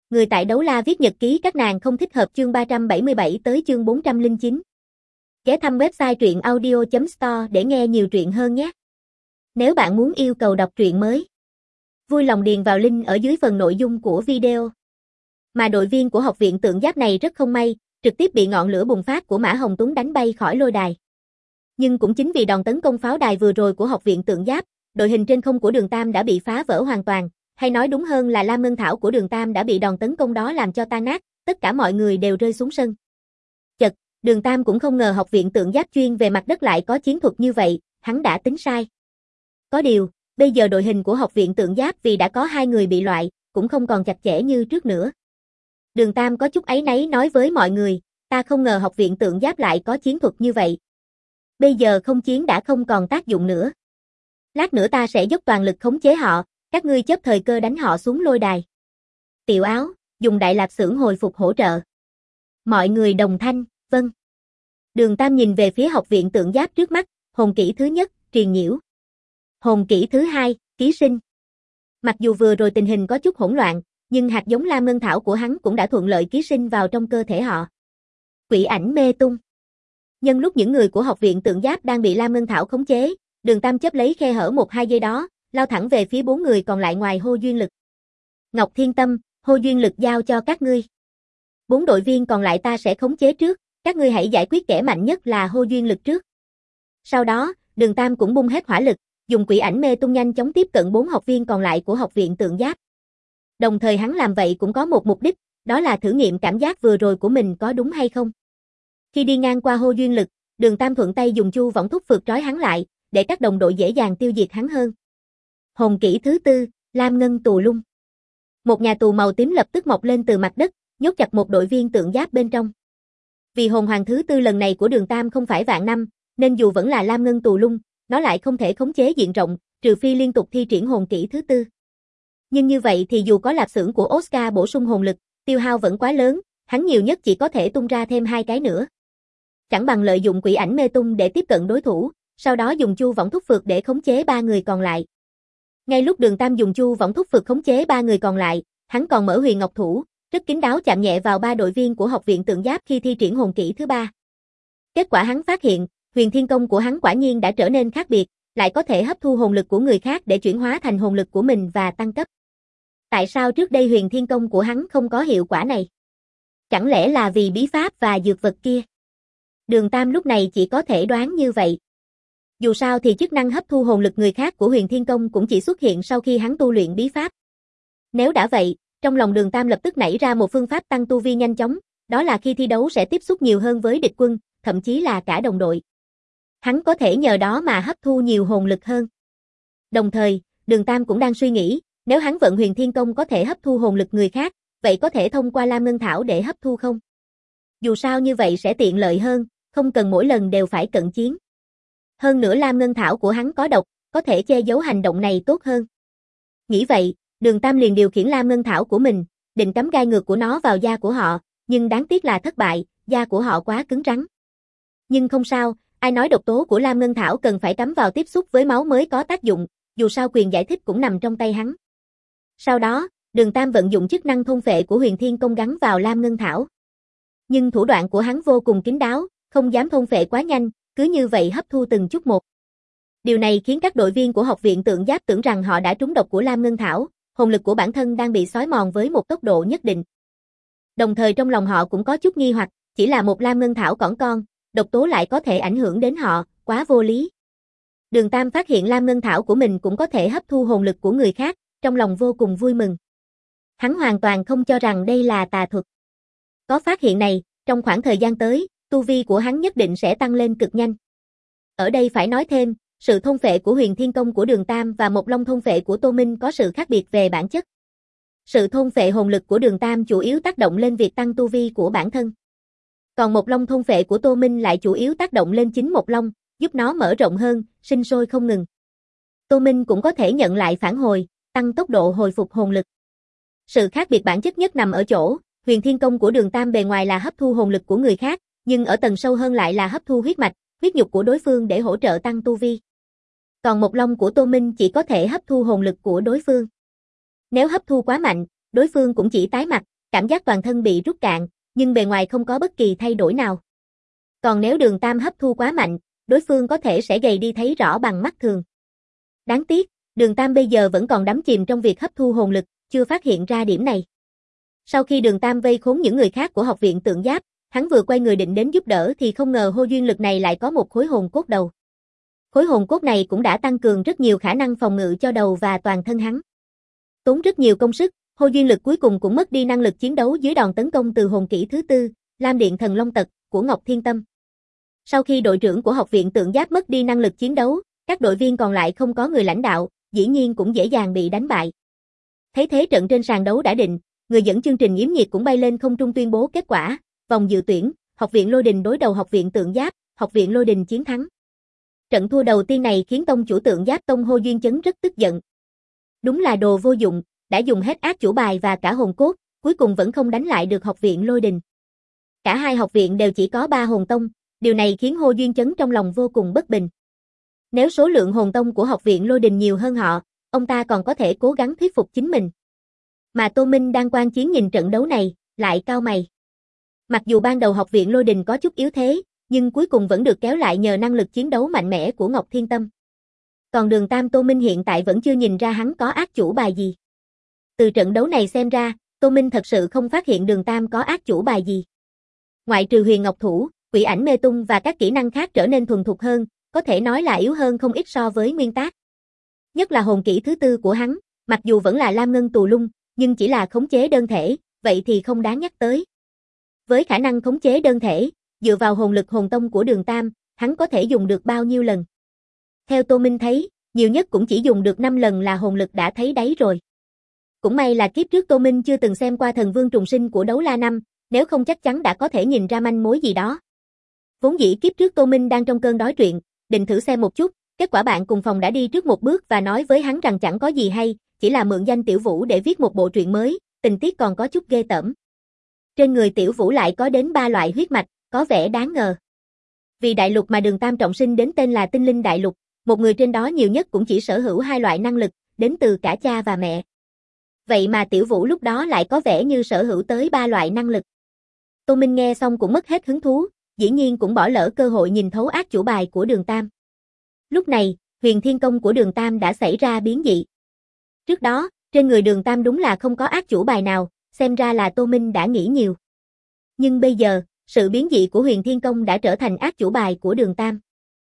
Người tại đấu la viết nhật ký các nàng không thích hợp chương 377 tới chương 409. Ghé thăm website truyện audio.store để nghe nhiều truyện hơn nhé. Nếu bạn muốn yêu cầu đọc truyện mới, vui lòng điền vào link ở dưới phần nội dung của video. Mà đội viên của học viện tượng giáp này rất không may, trực tiếp bị ngọn lửa bùng phát của Mã Hồng Tuấn đánh bay khỏi lôi đài. Nhưng cũng chính vì đòn tấn công pháo đài vừa rồi của học viện tượng giáp, đội hình trên không của Đường Tam đã bị phá vỡ hoàn toàn, hay nói đúng hơn là Lam Ngân Thảo của Đường Tam đã bị đòn tấn công đó làm cho tan nát, tất cả mọi người đều rơi xuống sân. Chật, Đường Tam cũng không ngờ học viện tượng giáp chuyên về mặt đất lại có chiến thuật như vậy, hắn đã tính sai. Có điều, bây giờ đội hình của học viện tượng giáp vì đã có 2 người bị loại, cũng không còn chặt chẽ như trước nữa. Đường Tam có chút áy náy nói với mọi người, ta không ngờ học viện tượng giáp lại có chiến thuật như vậy. Bây giờ không chiến đã không còn tác dụng nữa. Lát nữa ta sẽ dốc toàn lực khống chế họ, các ngươi chớp thời cơ đánh họ xuống lôi đài. Tiểu Áo, dùng đại lạp xưởng hồi phục hỗ trợ. Mọi người đồng thanh, vâng. Đường Tam nhìn về phía học viện tượng giáp trước mắt, hồn kỹ thứ nhất, truyền nhiễu. Hồn kỹ thứ hai, ký sinh. Mặc dù vừa rồi tình hình có chút hỗn loạn, nhưng hạt giống Lam Ngân Thảo của hắn cũng đã thuận lợi ký sinh vào trong cơ thể họ. Quỷ ảnh mê tung. Nhân lúc những người của học viện tượng giáp đang bị Lam Ngân Thảo khống chế, Đường Tam chấp lấy khe hở 1-2 giây đó, lao thẳng về phía 4 người còn lại ngoài Hô Duyên Lực. Ngọc Thiên Tâm, Hô Duyên Lực giao cho các ngươi. 4 đội viên còn lại ta sẽ khống chế trước, các ngươi hãy giải quyết kẻ mạnh nhất là Hô Duyên Lực trước. Sau đó, Đường Tam cũng bung hết hỏa lực, dùng quỷ ảnh mê tung nhanh chóng tiếp cận 4 học viên còn lại của học viện tượng giáp. Đồng thời hắn làm vậy cũng có một mục đích, đó là thử nghiệm cảm giác vừa rồi của mình có đúng hay không. Khi đi ngang qua Hô Duyên Lực, Đường Tam thuận tay dùng chu võng thúc phược trói hắn lại, để các đồng đội dễ dàng tiêu diệt hắn hơn. Hồn kỹ thứ tư, Lam Ngân Tù Lung. Một nhà tù màu tím lập tức mọc lên từ mặt đất, nhốt chặt một đội viên tượng giáp bên trong. Vì hồn hoàng thứ tư lần này của Đường Tam không phải vạn năm, nên dù vẫn là Lam Ngân Tù Lung, nó lại không thể khống chế diện rộng, trừ phi liên tục thi triển hồn kỹ thứ tư. Nhưng như vậy thì dù có lạp xưởng của Oscar bổ sung hồn lực, tiêu hao vẫn quá lớn, hắn nhiều nhất chỉ có thể tung ra thêm 2 cái nữa. Chẳng bằng lợi dụng quỷ ảnh mê tung để tiếp cận đối thủ, sau đó dùng chu võng thúc phược để khống chế 3 người còn lại. Ngay lúc Đường Tam dùng chu võng thúc phược khống chế 3 người còn lại, hắn còn mở Huyền Ngọc Thủ, rất kín đáo chạm nhẹ vào 3 đội viên của học viện tượng giáp khi thi triển hồn kỹ thứ 3. Kết quả hắn phát hiện, Huyền Thiên Công của hắn quả nhiên đã trở nên khác biệt, lại có thể hấp thu hồn lực của người khác để chuyển hóa thành hồn lực của mình và tăng cấp. Tại sao trước đây Huyền Thiên Công của hắn không có hiệu quả này? Chẳng lẽ là vì bí pháp và dược vật kia? Đường Tam lúc này chỉ có thể đoán như vậy. Dù sao thì chức năng hấp thu hồn lực người khác của Huyền Thiên Công cũng chỉ xuất hiện sau khi hắn tu luyện bí pháp. Nếu đã vậy, trong lòng Đường Tam lập tức nảy ra một phương pháp tăng tu vi nhanh chóng, đó là khi thi đấu sẽ tiếp xúc nhiều hơn với địch quân, thậm chí là cả đồng đội. Hắn có thể nhờ đó mà hấp thu nhiều hồn lực hơn. Đồng thời, Đường Tam cũng đang suy nghĩ, nếu hắn vận Huyền Thiên Công có thể hấp thu hồn lực người khác, vậy có thể thông qua Lam Ngân Thảo để hấp thu không? Dù sao như vậy sẽ tiện lợi hơn, không cần mỗi lần đều phải cận chiến. Hơn nữa Lam Ngân Thảo của hắn có độc, có thể che giấu hành động này tốt hơn. Nghĩ vậy, Đường Tam liền điều khiển Lam Ngân Thảo của mình, định cắm gai ngược của nó vào da của họ, nhưng đáng tiếc là thất bại, da của họ quá cứng rắn. Nhưng không sao, ai nói độc tố của Lam Ngân Thảo cần phải cắm vào tiếp xúc với máu mới có tác dụng, dù sao quyền giải thích cũng nằm trong tay hắn. Sau đó, Đường Tam vận dụng chức năng thôn phệ của Huyền Thiên Công gắn vào Lam Ngân Thảo. Nhưng thủ đoạn của hắn vô cùng kín đáo, không dám thôn phệ quá nhanh, cứ như vậy hấp thu từng chút một. Điều này khiến các đội viên của học viện tượng giáp tưởng rằng họ đã trúng độc của Lam Ngân Thảo, hồn lực của bản thân đang bị xói mòn với một tốc độ nhất định. Đồng thời trong lòng họ cũng có chút nghi hoặc, chỉ là một Lam Ngân Thảo cỏn con, độc tố lại có thể ảnh hưởng đến họ, quá vô lý. Đường Tam phát hiện Lam Ngân Thảo của mình cũng có thể hấp thu hồn lực của người khác, trong lòng vô cùng vui mừng. Hắn hoàn toàn không cho rằng đây là tà thuật. Có phát hiện này, trong khoảng thời gian tới, tu vi của hắn nhất định sẽ tăng lên cực nhanh. Ở đây phải nói thêm, sự thôn phệ của Huyền Thiên Công của Đường Tam và Mộc Long thôn phệ của Tô Minh có sự khác biệt về bản chất. Sự thôn phệ hồn lực của Đường Tam chủ yếu tác động lên việc tăng tu vi của bản thân. Còn Mộc Long thôn phệ của Tô Minh lại chủ yếu tác động lên chính Mộc Long, giúp nó mở rộng hơn, sinh sôi không ngừng. Tô Minh cũng có thể nhận lại phản hồi, tăng tốc độ hồi phục hồn lực. Sự khác biệt bản chất nhất nằm ở chỗ, Huyền Thiên Công của Đường Tam bề ngoài là hấp thu hồn lực của người khác, nhưng ở tầng sâu hơn lại là hấp thu huyết mạch, huyết nhục của đối phương để hỗ trợ tăng tu vi. Còn Mộc Long của Tô Minh chỉ có thể hấp thu hồn lực của đối phương. Nếu hấp thu quá mạnh, đối phương cũng chỉ tái mặt, cảm giác toàn thân bị rút cạn, nhưng bề ngoài không có bất kỳ thay đổi nào. Còn nếu Đường Tam hấp thu quá mạnh, đối phương có thể sẽ gầy đi thấy rõ bằng mắt thường. Đáng tiếc, Đường Tam bây giờ vẫn còn đắm chìm trong việc hấp thu hồn lực, chưa phát hiện ra điểm này. Sau khi Đường Tam vây khốn những người khác của học viện Tượng Giáp, hắn vừa quay người định đến giúp đỡ thì không ngờ hô duyên lực này lại có một khối hồn cốt đầu. Khối hồn cốt này cũng đã tăng cường rất nhiều khả năng phòng ngự cho đầu và toàn thân hắn. Tốn rất nhiều công sức, hô duyên lực cuối cùng cũng mất đi năng lực chiến đấu dưới đòn tấn công từ hồn kỹ thứ tư, Lam Điện Thần Long Tật, của Ngọc Thiên Tâm. Sau khi đội trưởng của học viện Tượng Giáp mất đi năng lực chiến đấu, các đội viên còn lại không có người lãnh đạo, dĩ nhiên cũng dễ dàng bị đánh bại. Thấy thế trận trên sàn đấu đã định, người dẫn chương trình Yếm Nhiệt cũng bay lên không trung tuyên bố kết quả, vòng dự tuyển, học viện Lôi Đình đối đầu học viện Tượng Giáp, học viện Lôi Đình chiến thắng. Trận thua đầu tiên này khiến tông chủ Tượng Giáp tông Hô Duyên Chấn rất tức giận. Đúng là đồ vô dụng, đã dùng hết ác chủ bài và cả hồn cốt, cuối cùng vẫn không đánh lại được học viện Lôi Đình. Cả hai học viện đều chỉ có 3 hồn tông, điều này khiến Hô Duyên Chấn trong lòng vô cùng bất bình. Nếu số lượng hồn tông của học viện Lôi Đình nhiều hơn họ, ông ta còn có thể cố gắng thuyết phục chính mình. Mà Tô Minh đang quan chiến nhìn trận đấu này, lại cau mày. Mặc dù ban đầu học viện Lôi Đình có chút yếu thế, nhưng cuối cùng vẫn được kéo lại nhờ năng lực chiến đấu mạnh mẽ của Ngọc Thiên Tâm. Còn Đường Tam Tô Minh hiện tại vẫn chưa nhìn ra hắn có ác chủ bài gì. Từ trận đấu này xem ra, Tô Minh thật sự không phát hiện Đường Tam có ác chủ bài gì. Ngoại trừ Huyền Ngọc Thủ, Quỷ Ảnh Mê Tung và các kỹ năng khác trở nên thuần thục hơn, có thể nói là yếu hơn không ít so với nguyên tác. Nhất là hồn kỹ thứ tư của hắn, mặc dù vẫn là Lam Ngân Tù Lung, nhưng chỉ là khống chế đơn thể, vậy thì không đáng nhắc tới. Với khả năng khống chế đơn thể, dựa vào hồn lực hồn tông của Đường Tam, hắn có thể dùng được bao nhiêu lần? Theo Tô Minh thấy, nhiều nhất cũng chỉ dùng được 5 lần là hồn lực đã thấy đáy rồi. Cũng may là kiếp trước Tô Minh chưa từng xem qua Thần Vương Trùng Sinh của Đấu La Năm, nếu không chắc chắn đã có thể nhìn ra manh mối gì đó. Vốn dĩ kiếp trước Tô Minh đang trong cơn đói truyện, định thử xem một chút, kết quả bạn cùng phòng đã đi trước một bước và nói với hắn rằng chẳng có gì hay, chỉ là mượn danh Tiểu Vũ để viết một bộ truyện mới, tình tiết còn có chút ghê tởm. Trên người Tiểu Vũ lại có đến 3 loại huyết mạch, có vẻ đáng ngờ. Vì đại lục mà Đường Tam trọng sinh đến tên là Tinh Linh Đại Lục, một người trên đó nhiều nhất cũng chỉ sở hữu 2 loại năng lực, đến từ cả cha và mẹ. Vậy mà Tiểu Vũ lúc đó lại có vẻ như sở hữu tới 3 loại năng lực. Tô Minh nghe xong cũng mất hết hứng thú, dĩ nhiên cũng bỏ lỡ cơ hội nhìn thấu ác chủ bài của Đường Tam. Lúc này, Huyền Thiên Công của Đường Tam đã xảy ra biến dị. Trước đó, trên người Đường Tam đúng là không có ác chủ bài nào, xem ra là Tô Minh đã nghĩ nhiều. Nhưng bây giờ, sự biến dị của Huyền Thiên Công đã trở thành ác chủ bài của Đường Tam.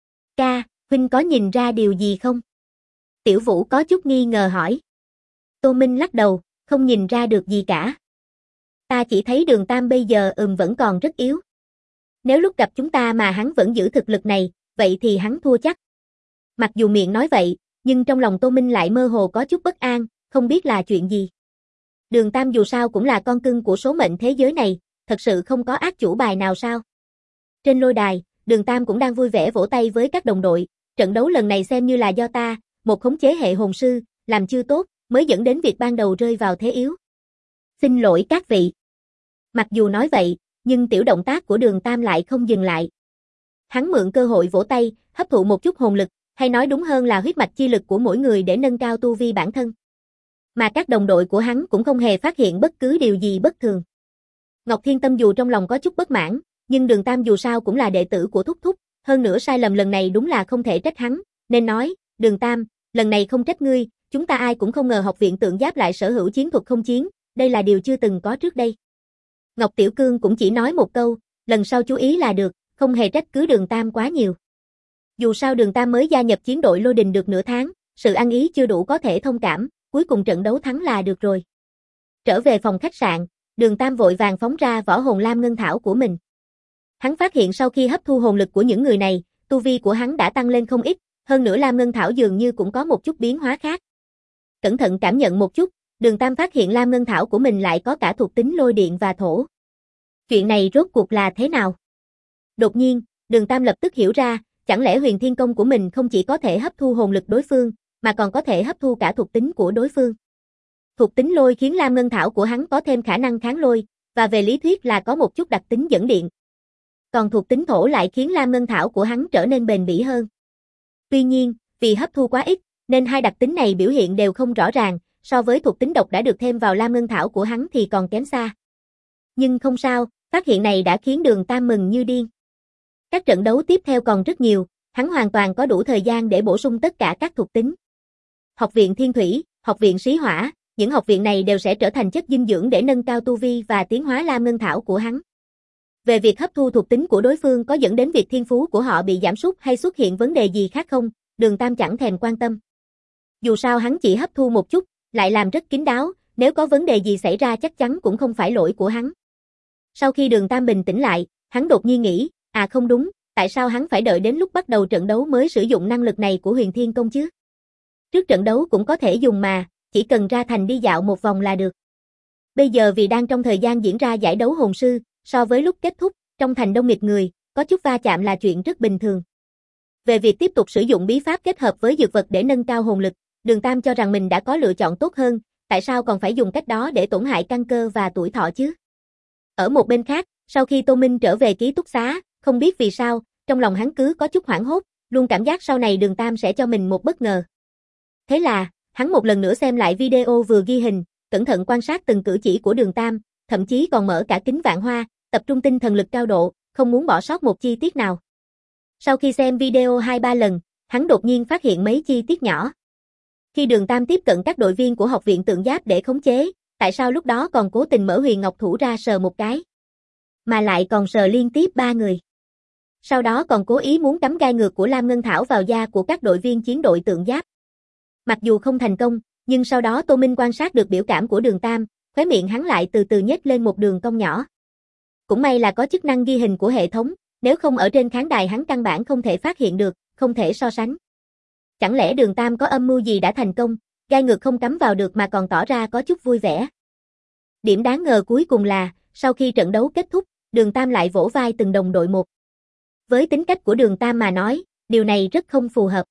Ca, huynh có nhìn ra điều gì không? Tiểu Vũ có chút nghi ngờ hỏi. Tô Minh lắc đầu, không nhìn ra được gì cả. Ta chỉ thấy Đường Tam bây giờ vẫn còn rất yếu. Nếu lúc gặp chúng ta mà hắn vẫn giữ thực lực này, vậy thì hắn thua chắc. Mặc dù miệng nói vậy, nhưng trong lòng Tô Minh lại mơ hồ có chút bất an, không biết là chuyện gì. Đường Tam dù sao cũng là con cưng của số mệnh thế giới này, thật sự không có ác chủ bài nào sao? Trên lôi đài, Đường Tam cũng đang vui vẻ vỗ tay với các đồng đội, trận đấu lần này xem như là do ta, một khống chế hệ hồn sư, làm chưa tốt, mới dẫn đến việc ban đầu rơi vào thế yếu. Xin lỗi các vị. Mặc dù nói vậy, nhưng tiểu động tác của Đường Tam lại không dừng lại. Hắn mượn cơ hội vỗ tay, hấp thụ một chút hồn lực, hay nói đúng hơn là huyết mạch chi lực của mỗi người để nâng cao tu vi bản thân. Mà các đồng đội của hắn cũng không hề phát hiện bất cứ điều gì bất thường. Ngọc Thiên Tâm dù trong lòng có chút bất mãn, nhưng Đường Tam dù sao cũng là đệ tử của Thúc Thúc, hơn nữa sai lầm lần này đúng là không thể trách hắn, nên nói, Đường Tam, lần này không trách ngươi, chúng ta ai cũng không ngờ học viện Tượng Giáp lại sở hữu chiến thuật không chiến, đây là điều chưa từng có trước đây. Ngọc Tiểu Cương cũng chỉ nói một câu, lần sau chú ý là được, không hề trách cứ Đường Tam quá nhiều. Dù sao Đường Tam mới gia nhập chiến đội Lôi Đình được nửa tháng, sự ăn ý chưa đủ có thể thông cảm, cuối cùng trận đấu thắng là được rồi. Trở về phòng khách sạn, Đường Tam vội vàng phóng ra võ hồn Lam Ngân Thảo của mình. Hắn phát hiện sau khi hấp thu hồn lực của những người này, tu vi của hắn đã tăng lên không ít, hơn nữa Lam Ngân Thảo dường như cũng có một chút biến hóa khác. Cẩn thận cảm nhận một chút, Đường Tam phát hiện Lam Ngân Thảo của mình lại có cả thuộc tính lôi điện và thổ. Chuyện này rốt cuộc là thế nào? Đột nhiên, Đường Tam lập tức hiểu ra, chẳng lẽ Huyền Thiên Công của mình không chỉ có thể hấp thu hồn lực đối phương, mà còn có thể hấp thu cả thuộc tính của đối phương. Thuộc tính lôi khiến Lam Ngân Thảo của hắn có thêm khả năng kháng lôi, và về lý thuyết là có một chút đặc tính dẫn điện. Còn thuộc tính thổ lại khiến Lam Ngân Thảo của hắn trở nên bền bỉ hơn. Tuy nhiên, vì hấp thu quá ít, nên hai đặc tính này biểu hiện đều không rõ ràng, so với thuộc tính độc đã được thêm vào Lam Ngân Thảo của hắn thì còn kém xa. Nhưng không sao, phát hiện này đã khiến Đường Tam mừng như điên. Các trận đấu tiếp theo còn rất nhiều, hắn hoàn toàn có đủ thời gian để bổ sung tất cả các thuộc tính. Học viện Thiên Thủy, Học viện Sĩ Hỏa, những học viện này đều sẽ trở thành chất dinh dưỡng để nâng cao tu vi và tiến hóa Lam Ngân Thảo của hắn. Về việc hấp thu thuộc tính của đối phương có dẫn đến việc thiên phú của họ bị giảm sút hay xuất hiện vấn đề gì khác không, Đường Tam chẳng thèm quan tâm. Dù sao hắn chỉ hấp thu một chút, lại làm rất kín đáo, nếu có vấn đề gì xảy ra chắc chắn cũng không phải lỗi của hắn. Sau khi Đường Tam bình tĩnh lại, hắn đột nhiên nghĩ, không đúng, tại sao hắn phải đợi đến lúc bắt đầu trận đấu mới sử dụng năng lực này của Huyền Thiên Công chứ? Trước trận đấu cũng có thể dùng mà, chỉ cần ra thành đi dạo một vòng là được. Bây giờ vì đang trong thời gian diễn ra giải đấu hồn sư, so với lúc kết thúc, trong thành đông nghịt người, có chút va chạm là chuyện rất bình thường. Về việc tiếp tục sử dụng bí pháp kết hợp với dược vật để nâng cao hồn lực, Đường Tam cho rằng mình đã có lựa chọn tốt hơn, tại sao còn phải dùng cách đó để tổn hại căn cơ và tuổi thọ chứ? Ở một bên khác, sau khi Tô Minh trở về ký túc xá, không biết vì sao, trong lòng hắn cứ có chút hoảng hốt, luôn cảm giác sau này Đường Tam sẽ cho mình một bất ngờ. Thế là, hắn một lần nữa xem lại video vừa ghi hình, cẩn thận quan sát từng cử chỉ của Đường Tam, thậm chí còn mở cả kính vạn hoa, tập trung tinh thần lực cao độ, không muốn bỏ sót một chi tiết nào. Sau khi xem video 2-3 lần, hắn đột nhiên phát hiện mấy chi tiết nhỏ. Khi Đường Tam tiếp cận các đội viên của học viện tượng giáp để khống chế, tại sao lúc đó còn cố tình mở Huyền Ngọc Thủ ra sờ một cái? Mà lại còn sờ liên tiếp 3 người. Sau đó còn cố ý muốn cắm gai ngược của Lam Ngân Thảo vào da của các đội viên chiến đội tượng giáp. Mặc dù không thành công, nhưng sau đó Tô Minh quan sát được biểu cảm của Đường Tam, khóe miệng hắn lại từ từ nhếch lên một đường cong nhỏ. Cũng may là có chức năng ghi hình của hệ thống, nếu không ở trên khán đài hắn căn bản không thể phát hiện được, không thể so sánh. Chẳng lẽ Đường Tam có âm mưu gì đã thành công, gai ngược không cắm vào được mà còn tỏ ra có chút vui vẻ. Điểm đáng ngờ cuối cùng là, sau khi trận đấu kết thúc, Đường Tam lại vỗ vai từng đồng đội một. Với tính cách của Đường Tam mà nói, điều này rất không phù hợp.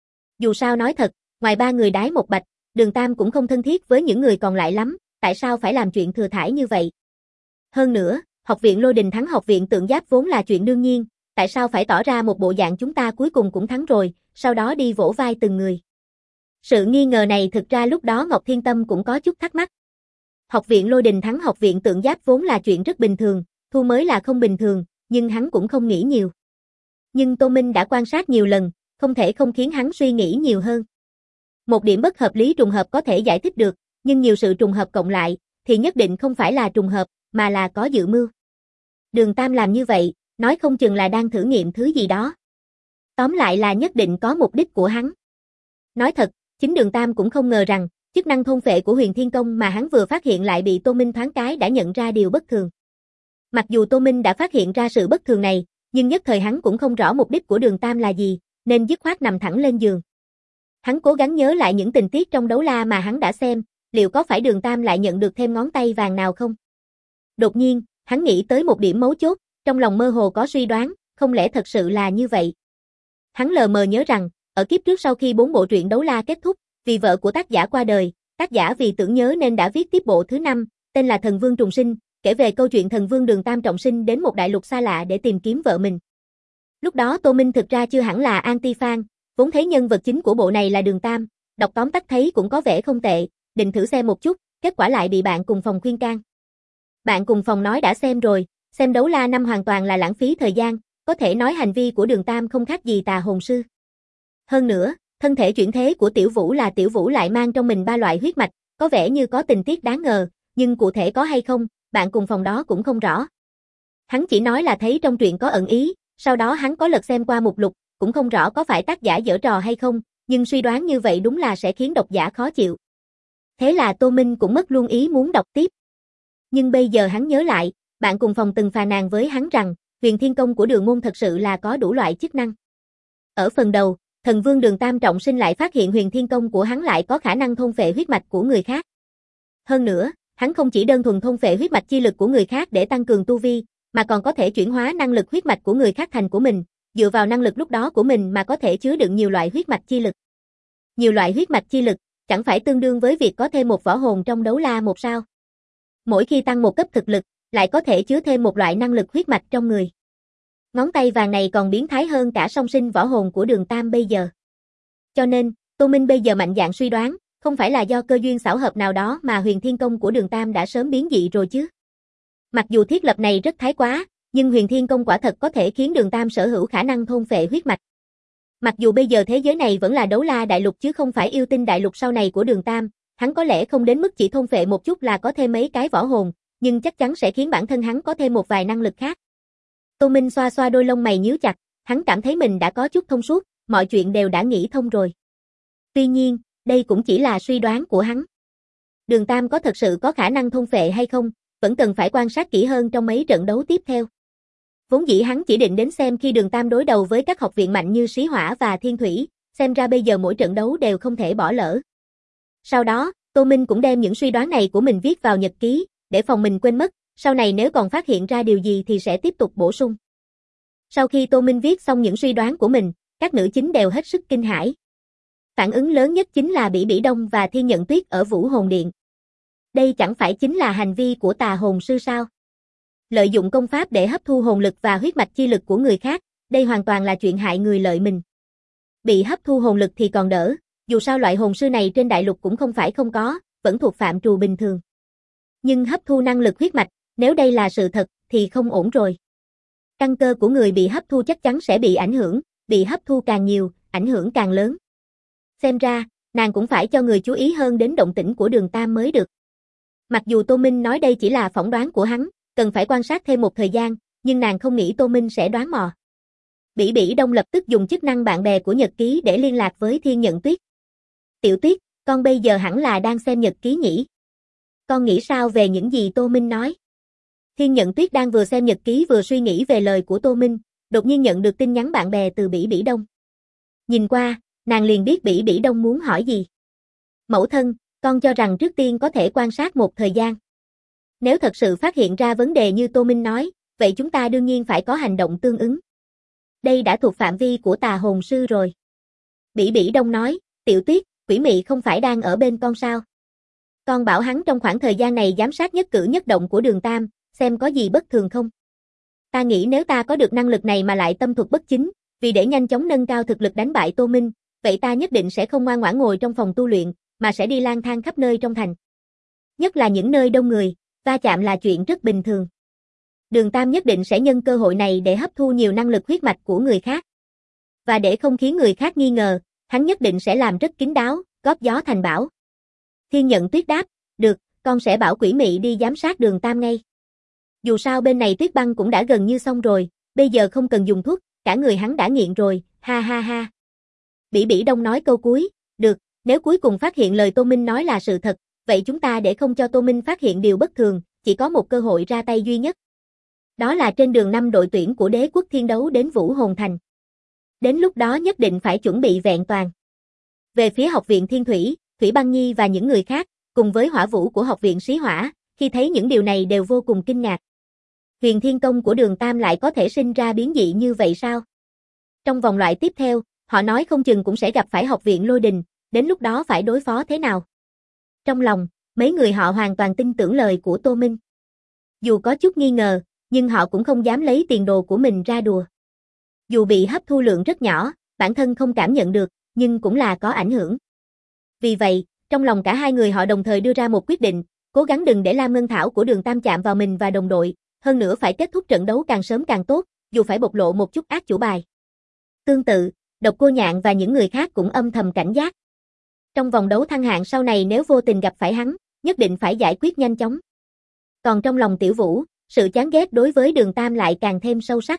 Dù sao nói thật, ngoài 3 người đái một bạch, Đường Tam cũng không thân thiết với những người còn lại lắm, tại sao phải làm chuyện thừa thãi như vậy? Hơn nữa, học viện Lôi Đình thắng học viện tượng giáp vốn là chuyện đương nhiên, tại sao phải tỏ ra một bộ dạng chúng ta cuối cùng cũng thắng rồi, sau đó đi vỗ vai từng người? Sự nghi ngờ này thực ra lúc đó Ngọc Thiên Tâm cũng có chút thắc mắc. Học viện Lôi Đình thắng học viện tượng giáp vốn là chuyện rất bình thường, thua mới là không bình thường, nhưng hắn cũng không nghĩ nhiều. Nhưng Tô Minh đã quan sát nhiều lần, không thể không khiến hắn suy nghĩ nhiều hơn. Một điểm bất hợp lý trùng hợp có thể giải thích được, nhưng nhiều sự trùng hợp cộng lại, thì nhất định không phải là trùng hợp, mà là có dự mưu. Đường Tam làm như vậy, nói không chừng là đang thử nghiệm thứ gì đó. Tóm lại là nhất định có mục đích của hắn. Nói thật, chính Đường Tam cũng không ngờ rằng, chức năng thôn phệ của Huyền Thiên Công mà hắn vừa phát hiện lại bị Tô Minh thoáng cái đã nhận ra điều bất thường. Mặc dù Tô Minh đã phát hiện ra sự bất thường này, nhưng nhất thời hắn cũng không rõ mục đích của Đường Tam là gì, nên dứt khoát nằm thẳng lên giường. Hắn cố gắng nhớ lại những tình tiết trong đấu la mà hắn đã xem, liệu có phải Đường Tam lại nhận được thêm ngón tay vàng nào không? Đột nhiên, hắn nghĩ tới một điểm mấu chốt, trong lòng mơ hồ có suy đoán, không lẽ thật sự là như vậy? Hắn lờ mờ nhớ rằng, ở kiếp trước sau khi 4 bộ truyện đấu la kết thúc, vì vợ của tác giả qua đời, tác giả vì tưởng nhớ nên đã viết tiếp bộ thứ 5, tên là Thần Vương Trùng Sinh, kể về câu chuyện thần vương Đường Tam trọng sinh đến một đại lục xa lạ để tìm kiếm vợ mình. Lúc đó Tô Minh thực ra chưa hẳn là anti-fan, vốn thấy nhân vật chính của bộ này là Đường Tam, đọc tóm tắt thấy cũng có vẻ không tệ, định thử xem một chút, kết quả lại bị bạn cùng phòng khuyên can. Bạn cùng phòng nói đã xem rồi, xem đấu la 5 hoàn toàn là lãng phí thời gian, có thể nói hành vi của Đường Tam không khác gì tà hồn sư. Hơn nữa, thân thể chuyển thế của Tiểu Vũ là Tiểu Vũ lại mang trong mình 3 loại huyết mạch, có vẻ như có tình tiết đáng ngờ, nhưng cụ thể có hay không, bạn cùng phòng đó cũng không rõ. Hắn chỉ nói là thấy trong truyện có ẩn ý, sau đó hắn có lật xem qua mục lục, cũng không rõ có phải tác giả giở trò hay không, nhưng suy đoán như vậy đúng là sẽ khiến độc giả khó chịu. Thế là Tô Minh cũng mất luôn ý muốn đọc tiếp. Nhưng bây giờ hắn nhớ lại, bạn cùng phòng từng phàn nàn với hắn rằng, Huyền Thiên Công của Đường Môn thật sự là có đủ loại chức năng. Ở phần đầu, thần vương Đường Tam trọng sinh lại phát hiện Huyền Thiên Công của hắn lại có khả năng thôn phệ huyết mạch của người khác. Hơn nữa, hắn không chỉ đơn thuần thôn phệ huyết mạch chi lực của người khác để tăng cường tu vi, mà còn có thể chuyển hóa năng lực huyết mạch của người khác thành của mình, dựa vào năng lực lúc đó của mình mà có thể chứa đựng nhiều loại huyết mạch chi lực. Nhiều loại huyết mạch chi lực, chẳng phải tương đương với việc có thêm một võ hồn trong đấu la một sao? Mỗi khi tăng một cấp thực lực, lại có thể chứa thêm một loại năng lực huyết mạch trong người. Ngón tay vàng này còn biến thái hơn cả song sinh võ hồn của Đường Tam bây giờ. Cho nên, Tô Minh bây giờ mạnh dạn suy đoán, không phải là do cơ duyên xảo hợp nào đó mà Huyền Thiên Công của Đường Tam đã sớm biến dị rồi chứ. Mặc dù thiết lập này rất thái quá, nhưng Huyền Thiên Công quả thật có thể khiến Đường Tam sở hữu khả năng thôn phệ huyết mạch. Mặc dù bây giờ thế giới này vẫn là Đấu La Đại Lục chứ không phải Yêu Tinh Đại Lục sau này của Đường Tam, hắn có lẽ không đến mức chỉ thôn phệ một chút là có thêm mấy cái võ hồn, nhưng chắc chắn sẽ khiến bản thân hắn có thêm một vài năng lực khác. Tô Minh xoa xoa đôi lông mày nhíu chặt, hắn cảm thấy mình đã có chút thông suốt, mọi chuyện đều đã nghĩ thông rồi. Tuy nhiên, đây cũng chỉ là suy đoán của hắn. Đường Tam có thật sự có khả năng thôn phệ hay không, vẫn cần phải quan sát kỹ hơn trong mấy trận đấu tiếp theo. Vốn dĩ hắn chỉ định đến xem khi Đường Tam đối đầu với các học viện mạnh như Sĩ Hỏa và Thiên Thủy, xem ra bây giờ mỗi trận đấu đều không thể bỏ lỡ. Sau đó, Tô Minh cũng đem những suy đoán này của mình viết vào nhật ký, để phòng mình quên mất, sau này nếu còn phát hiện ra điều gì thì sẽ tiếp tục bổ sung. Sau khi Tô Minh viết xong những suy đoán của mình, các nữ chính đều hết sức kinh hãi. Phản ứng lớn nhất chính là Bỉ Bỉ Đông và Thiên Nhận Tuyết ở Vũ Hồn Điện. Đây chẳng phải chính là hành vi của tà hồn sư sao? Lợi dụng công pháp để hấp thu hồn lực và huyết mạch chi lực của người khác, đây hoàn toàn là chuyện hại người lợi mình. Bị hấp thu hồn lực thì còn đỡ, dù sao loại hồn sư này trên đại lục cũng không phải không có, vẫn thuộc phạm trù bình thường. Nhưng hấp thu năng lực huyết mạch, nếu đây là sự thật, thì không ổn rồi. Căn cơ của người bị hấp thu chắc chắn sẽ bị ảnh hưởng, bị hấp thu càng nhiều, ảnh hưởng càng lớn. Xem ra, nàng cũng phải cho người chú ý hơn đến động tĩnh của Đường Tam mới được. Mặc dù Tô Minh nói đây chỉ là phỏng đoán của hắn, cần phải quan sát thêm một thời gian, nhưng nàng không nghĩ Tô Minh sẽ đoán mò. Bỉ Bỉ Đông lập tức dùng chức năng bạn bè của nhật ký để liên lạc với Thiên Nhận Tuyết. Tiểu Tuyết, con bây giờ hẳn là đang xem nhật ký nhỉ? Con nghĩ sao về những gì Tô Minh nói? Thiên Nhận Tuyết đang vừa xem nhật ký vừa suy nghĩ về lời của Tô Minh, đột nhiên nhận được tin nhắn bạn bè từ Bỉ Bỉ Đông. Nhìn qua, nàng liền biết Bỉ Bỉ Đông muốn hỏi gì. Mẫu thân, con cho rằng trước tiên có thể quan sát một thời gian. Nếu thật sự phát hiện ra vấn đề như Tô Minh nói, vậy chúng ta đương nhiên phải có hành động tương ứng. Đây đã thuộc phạm vi của tà hồn sư rồi. Bỉ Bỉ Đông nói, Tiểu Tuyết, quỷ mị không phải đang ở bên con sao? Con bảo hắn trong khoảng thời gian này giám sát nhất cử nhất động của Đường Tam, xem có gì bất thường không. Ta nghĩ nếu ta có được năng lực này mà lại tâm thuật bất chính, vì để nhanh chóng nâng cao thực lực đánh bại Tô Minh, vậy ta nhất định sẽ không ngoan ngoãn ngồi trong phòng tu luyện, mà sẽ đi lang thang khắp nơi trong thành. Nhất là những nơi đông người, va chạm là chuyện rất bình thường. Đường Tam nhất định sẽ nhân cơ hội này để hấp thu nhiều năng lực huyết mạch của người khác. Và để không khiến người khác nghi ngờ, hắn nhất định sẽ làm rất kín đáo, góp gió thành bão. Thiên Nhận Tuyết đáp, được, con sẽ bảo quỷ mị đi giám sát Đường Tam ngay. Dù sao bên này Tuyết Băng cũng đã gần như xong rồi, bây giờ không cần dùng thuốc, cả người hắn đã nghiện rồi, ha ha ha. Bỉ Bỉ Đông nói câu cuối, được, nếu cuối cùng phát hiện lời Tô Minh nói là sự thật, vậy chúng ta để không cho Tô Minh phát hiện điều bất thường, chỉ có một cơ hội ra tay duy nhất. Đó là trên đường 5 đội tuyển của Đế Quốc Thiên Đấu đến Vũ Hồn Thành. Đến lúc đó nhất định phải chuẩn bị vẹn toàn. Về phía học viện Thiên Thủy, Thủy Băng Nhi và những người khác, cùng với Hỏa Vũ của học viện Sĩ Hỏa, khi thấy những điều này đều vô cùng kinh ngạc. Huyền Thiên Công của Đường Tam lại có thể sinh ra biến dị như vậy sao? Trong vòng loại tiếp theo, họ nói không chừng cũng sẽ gặp phải học viện Lôi Đình, đến lúc đó phải đối phó thế nào? Trong lòng, mấy người họ hoàn toàn tin tưởng lời của Tô Minh. Dù có chút nghi ngờ, nhưng họ cũng không dám lấy tiền đồ của mình ra đùa. Dù bị hấp thu lượng rất nhỏ, bản thân không cảm nhận được, nhưng cũng là có ảnh hưởng. Vì vậy, trong lòng cả hai người họ đồng thời đưa ra một quyết định, cố gắng đừng để Lam Ngân Thảo của Đường Tam chạm vào mình và đồng đội, hơn nữa phải kết thúc trận đấu càng sớm càng tốt, dù phải bộc lộ một chút ác chủ bài. Tương tự, Độc Cô Nhạn và những người khác cũng âm thầm cảnh giác. Trong vòng đấu thăng hạng sau này nếu vô tình gặp phải hắn, nhất định phải giải quyết nhanh chóng. Còn trong lòng Tiểu Vũ, sự chán ghét đối với Đường Tam lại càng thêm sâu sắc.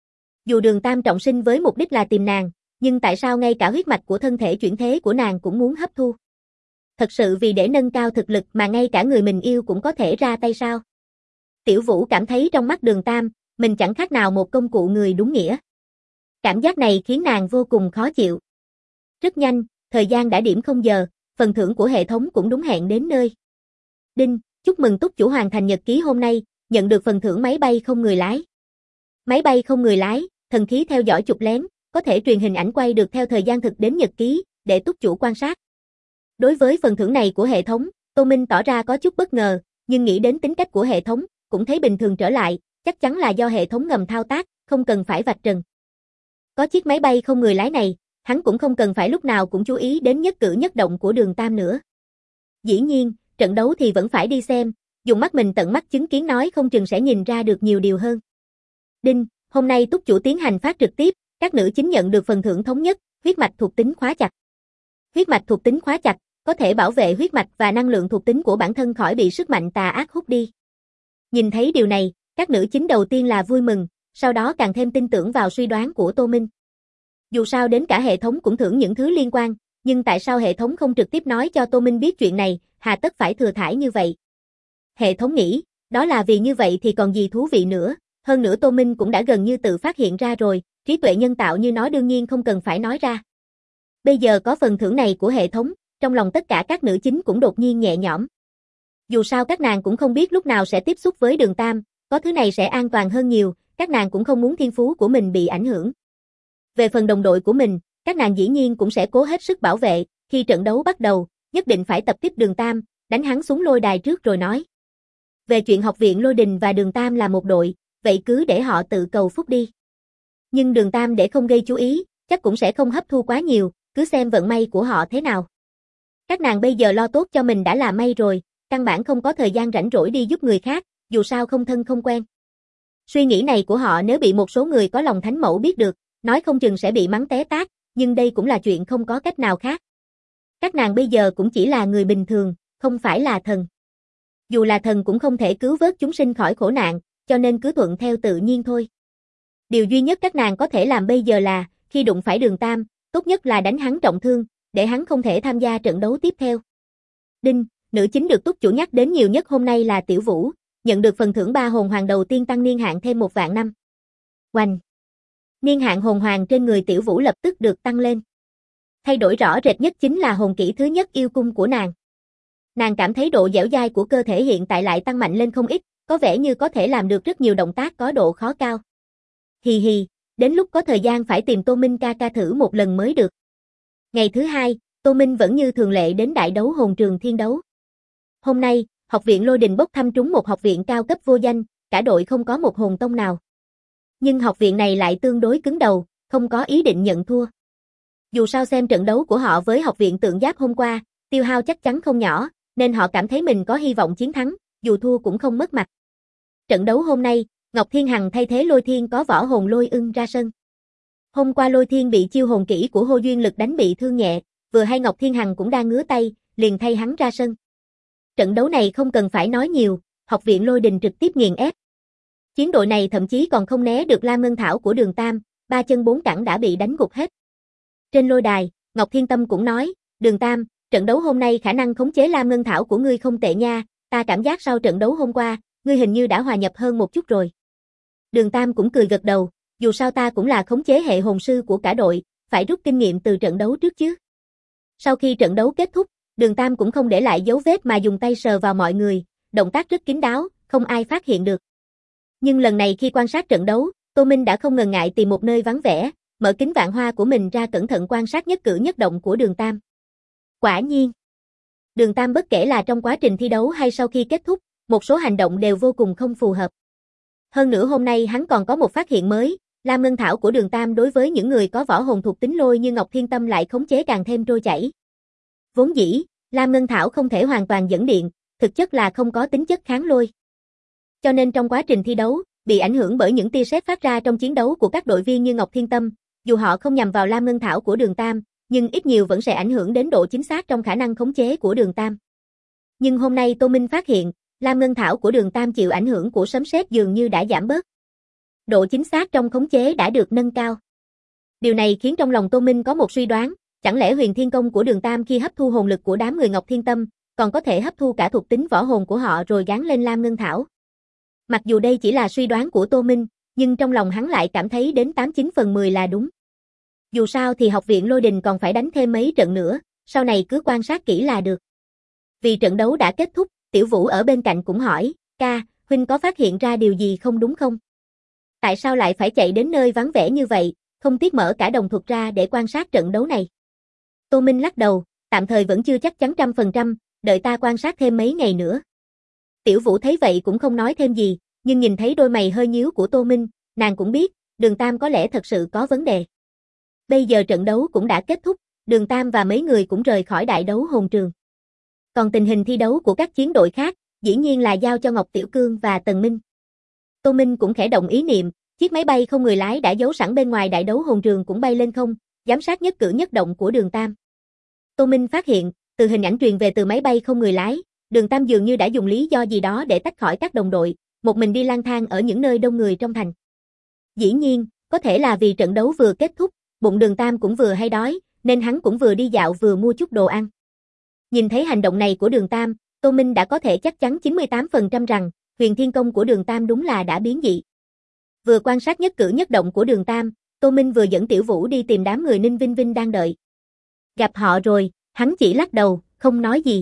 Dù Đường Tam trọng sinh với mục đích là tìm nàng, nhưng tại sao ngay cả huyết mạch của thân thể chuyển thế của nàng cũng muốn hấp thu? Thật sự vì để nâng cao thực lực mà ngay cả người mình yêu cũng có thể ra tay sao? Tiểu Vũ cảm thấy trong mắt Đường Tam, mình chẳng khác nào một công cụ người đúng nghĩa. Cảm giác này khiến nàng vô cùng khó chịu. Rất nhanh, thời gian đã điểm 0 giờ, phần thưởng của hệ thống cũng đúng hẹn đến nơi. Đinh, chúc mừng túc chủ hoàn thành nhật ký hôm nay, nhận được phần thưởng máy bay không người lái. Máy bay không người lái, thần khí theo dõi chụp lén, có thể truyền hình ảnh quay được theo thời gian thực đến nhật ký, để túc chủ quan sát. Đối với phần thưởng này của hệ thống, Tô Minh tỏ ra có chút bất ngờ, nhưng nghĩ đến tính cách của hệ thống, cũng thấy bình thường trở lại, chắc chắn là do hệ thống ngầm thao tác, không cần phải vạch trần. Có chiếc máy bay không người lái này, hắn cũng không cần phải lúc nào cũng chú ý đến nhất cử nhất động của Đường Tam nữa. Dĩ nhiên, trận đấu thì vẫn phải đi xem, dùng mắt mình tận mắt chứng kiến nói không chừng sẽ nhìn ra được nhiều điều hơn. Đinh, hôm nay túc chủ tiến hành phát trực tiếp, các nữ chính nhận được phần thưởng thống nhất, huyết mạch thuộc tính khóa chặt. Huyết mạch thuộc tính khóa chặt, có thể bảo vệ huyết mạch và năng lượng thuộc tính của bản thân khỏi bị sức mạnh tà ác hút đi. Nhìn thấy điều này, các nữ chính đầu tiên là vui mừng, sau đó càng thêm tin tưởng vào suy đoán của Tô Minh. Dù sao đến cả hệ thống cũng thưởng những thứ liên quan, nhưng tại sao hệ thống không trực tiếp nói cho Tô Minh biết chuyện này, hà tất phải thừa thãi như vậy? Hệ thống nghĩ, đó là vì như vậy thì còn gì thú vị nữa, hơn nữa Tô Minh cũng đã gần như tự phát hiện ra rồi, trí tuệ nhân tạo như nó đương nhiên không cần phải nói ra. Bây giờ có phần thưởng này của hệ thống, trong lòng tất cả các nữ chính cũng đột nhiên nhẹ nhõm. Dù sao các nàng cũng không biết lúc nào sẽ tiếp xúc với Đường Tam, có thứ này sẽ an toàn hơn nhiều, các nàng cũng không muốn thiên phú của mình bị ảnh hưởng. Về phần đồng đội của mình, các nàng dĩ nhiên cũng sẽ cố hết sức bảo vệ, khi trận đấu bắt đầu, nhất định phải tập tiếp Đường Tam, đánh hắn xuống lôi đài trước rồi nói. Về chuyện học viện Lôi Đình và Đường Tam là một đội, vậy cứ để họ tự cầu phúc đi. Nhưng Đường Tam để không gây chú ý, chắc cũng sẽ không hấp thu quá nhiều, cứ xem vận may của họ thế nào. Các nàng bây giờ lo tốt cho mình đã là may rồi, căn bản không có thời gian rảnh rỗi đi giúp người khác, dù sao không thân không quen. Suy nghĩ này của họ nếu bị một số người có lòng thánh mẫu biết được, nói không chừng sẽ bị mắng té tát, nhưng đây cũng là chuyện không có cách nào khác. Các nàng bây giờ cũng chỉ là người bình thường, không phải là thần. Dù là thần cũng không thể cứu vớt chúng sinh khỏi khổ nạn, cho nên cứ thuận theo tự nhiên thôi. Điều duy nhất các nàng có thể làm bây giờ là, khi đụng phải Đường Tam, tốt nhất là đánh hắn trọng thương, để hắn không thể tham gia trận đấu tiếp theo. Đinh, nữ chính được túc chủ nhắc đến nhiều nhất hôm nay là Tiểu Vũ, nhận được phần thưởng 3 hồn hoàng đầu tiên tăng niên hạn thêm 1 vạn năm. Oanh! Niên hạn hồn hoàng trên người Tiểu Vũ lập tức được tăng lên. Thay đổi rõ rệt nhất chính là hồn kỹ thứ nhất yêu cung của nàng. Nàng cảm thấy độ dẻo dai của cơ thể hiện tại lại tăng mạnh lên không ít, có vẻ như có thể làm được rất nhiều động tác có độ khó cao. Hì hì, đến lúc có thời gian phải tìm Tô Minh ca ca thử một lần mới được. Ngày thứ 2, Tô Minh vẫn như thường lệ đến đại đấu hồn trường thiên đấu. Hôm nay, học viện Lôi Đình bốc thăm trúng một học viện cao cấp vô danh, cả đội không có một hồn tông nào. Nhưng học viện này lại tương đối cứng đầu, không có ý định nhận thua. Dù sao xem trận đấu của họ với học viện Tượng Giáp hôm qua, tiêu hao chắc chắn không nhỏ, nên họ cảm thấy mình có hy vọng chiến thắng, dù thua cũng không mất mặt. Trận đấu hôm nay, Ngọc Thiên Hằng thay thế Lôi Thiên có võ hồn Lôi Ưng ra sân. Hôm qua Lôi Thiên bị chiêu hồn kỹ của Hô Duyên Lực đánh bị thương nhẹ, vừa hay Ngọc Thiên Hằng cũng đang ngứa tay, liền thay hắn ra sân. Trận đấu này không cần phải nói nhiều, học viện Lôi Đình trực tiếp nghiền ép. Chiến đội này thậm chí còn không né được Lam Ngân Thảo của Đường Tam, 3 chân 4 cẳng đã bị đánh gục hết. Trên lôi đài, Ngọc Thiên Tâm cũng nói, Đường Tam, trận đấu hôm nay khả năng khống chế Lam Ngân Thảo của ngươi không tệ nha, ta cảm giác sau trận đấu hôm qua, ngươi hình như đã hòa nhập hơn một chút rồi. Đường Tam cũng cười gật đầu, dù sao ta cũng là khống chế hệ hồn sư của cả đội, phải rút kinh nghiệm từ trận đấu trước chứ. Sau khi trận đấu kết thúc, Đường Tam cũng không để lại dấu vết mà dùng tay sờ vào mọi người, động tác rất kín đáo, không ai phát hiện được. Nhưng lần này khi quan sát trận đấu, Tô Minh đã không ngần ngại tìm một nơi vắng vẻ, mở kính vạn hoa của mình ra cẩn thận quan sát nhất cử nhất động của Đường Tam. Quả nhiên, Đường Tam bất kể là trong quá trình thi đấu hay sau khi kết thúc, một số hành động đều vô cùng không phù hợp. Hơn nữa hôm nay hắn còn có một phát hiện mới, Lam Ngân Thảo của Đường Tam đối với những người có võ hồn thuộc tính lôi như Ngọc Thiên Tâm lại khống chế càng thêm trôi chảy. Vốn dĩ, Lam Ngân Thảo không thể hoàn toàn dẫn điện, thực chất là không có tính chất kháng lôi. Cho nên trong quá trình thi đấu, bị ảnh hưởng bởi những tia sét phát ra trong chiến đấu của các đội viên như Ngọc Thiên Tâm, dù họ không nhằm vào Lam Ngân Thảo của Đường Tam, nhưng ít nhiều vẫn sẽ ảnh hưởng đến độ chính xác trong khả năng khống chế của Đường Tam. Nhưng hôm nay Tô Minh phát hiện, Lam Ngân Thảo của Đường Tam chịu ảnh hưởng của sấm sét dường như đã giảm bớt. Độ chính xác trong khống chế đã được nâng cao. Điều này khiến trong lòng Tô Minh có một suy đoán, chẳng lẽ Huyền Thiên Công của Đường Tam khi hấp thu hồn lực của đám người Ngọc Thiên Tâm, còn có thể hấp thu cả thuộc tính võ hồn của họ rồi gán lên Lam Ngân Thảo. Mặc dù đây chỉ là suy đoán của Tô Minh, nhưng trong lòng hắn lại cảm thấy đến 89 phần 10 là đúng. Dù sao thì học viện Lôi Đình còn phải đánh thêm mấy trận nữa, sau này cứ quan sát kỹ là được. Vì trận đấu đã kết thúc, Tiểu Vũ ở bên cạnh cũng hỏi, ca, huynh có phát hiện ra điều gì không đúng không? Tại sao lại phải chạy đến nơi vắng vẻ như vậy, không tiếc mở cả đồng thuật ra để quan sát trận đấu này? Tô Minh lắc đầu, tạm thời vẫn chưa chắc chắn 100%, đợi ta quan sát thêm mấy ngày nữa. Tiểu Vũ thấy vậy cũng không nói thêm gì, nhưng nhìn thấy đôi mày hơi nhíu của Tô Minh, nàng cũng biết, Đường Tam có lẽ thật sự có vấn đề. Bây giờ trận đấu cũng đã kết thúc, Đường Tam và mấy người cũng rời khỏi đại đấu hồn trường. Còn tình hình thi đấu của các chiến đội khác, dĩ nhiên là giao cho Ngọc Tiểu Cương và Tần Minh. Tô Minh cũng khẽ động ý niệm, chiếc máy bay không người lái đã giấu sẵn bên ngoài đại đấu hồn trường cũng bay lên không, giám sát nhất cử nhất động của Đường Tam. Tô Minh phát hiện, từ hình ảnh truyền về từ máy bay không người lái, Đường Tam dường như đã dùng lý do gì đó để tách khỏi các đồng đội, một mình đi lang thang ở những nơi đông người trong thành. Dĩ nhiên, có thể là vì trận đấu vừa kết thúc, bụng Đường Tam cũng vừa hay đói, nên hắn cũng vừa đi dạo vừa mua chút đồ ăn. Nhìn thấy hành động này của Đường Tam, Tô Minh đã có thể chắc chắn 98% rằng, huyền thiên công của Đường Tam đúng là đã biến dị. Vừa quan sát nhất cử nhất động của Đường Tam, Tô Minh vừa dẫn Tiểu Vũ đi tìm đám người Ninh Vinh Vinh đang đợi. Gặp họ rồi, hắn chỉ lắc đầu, không nói gì.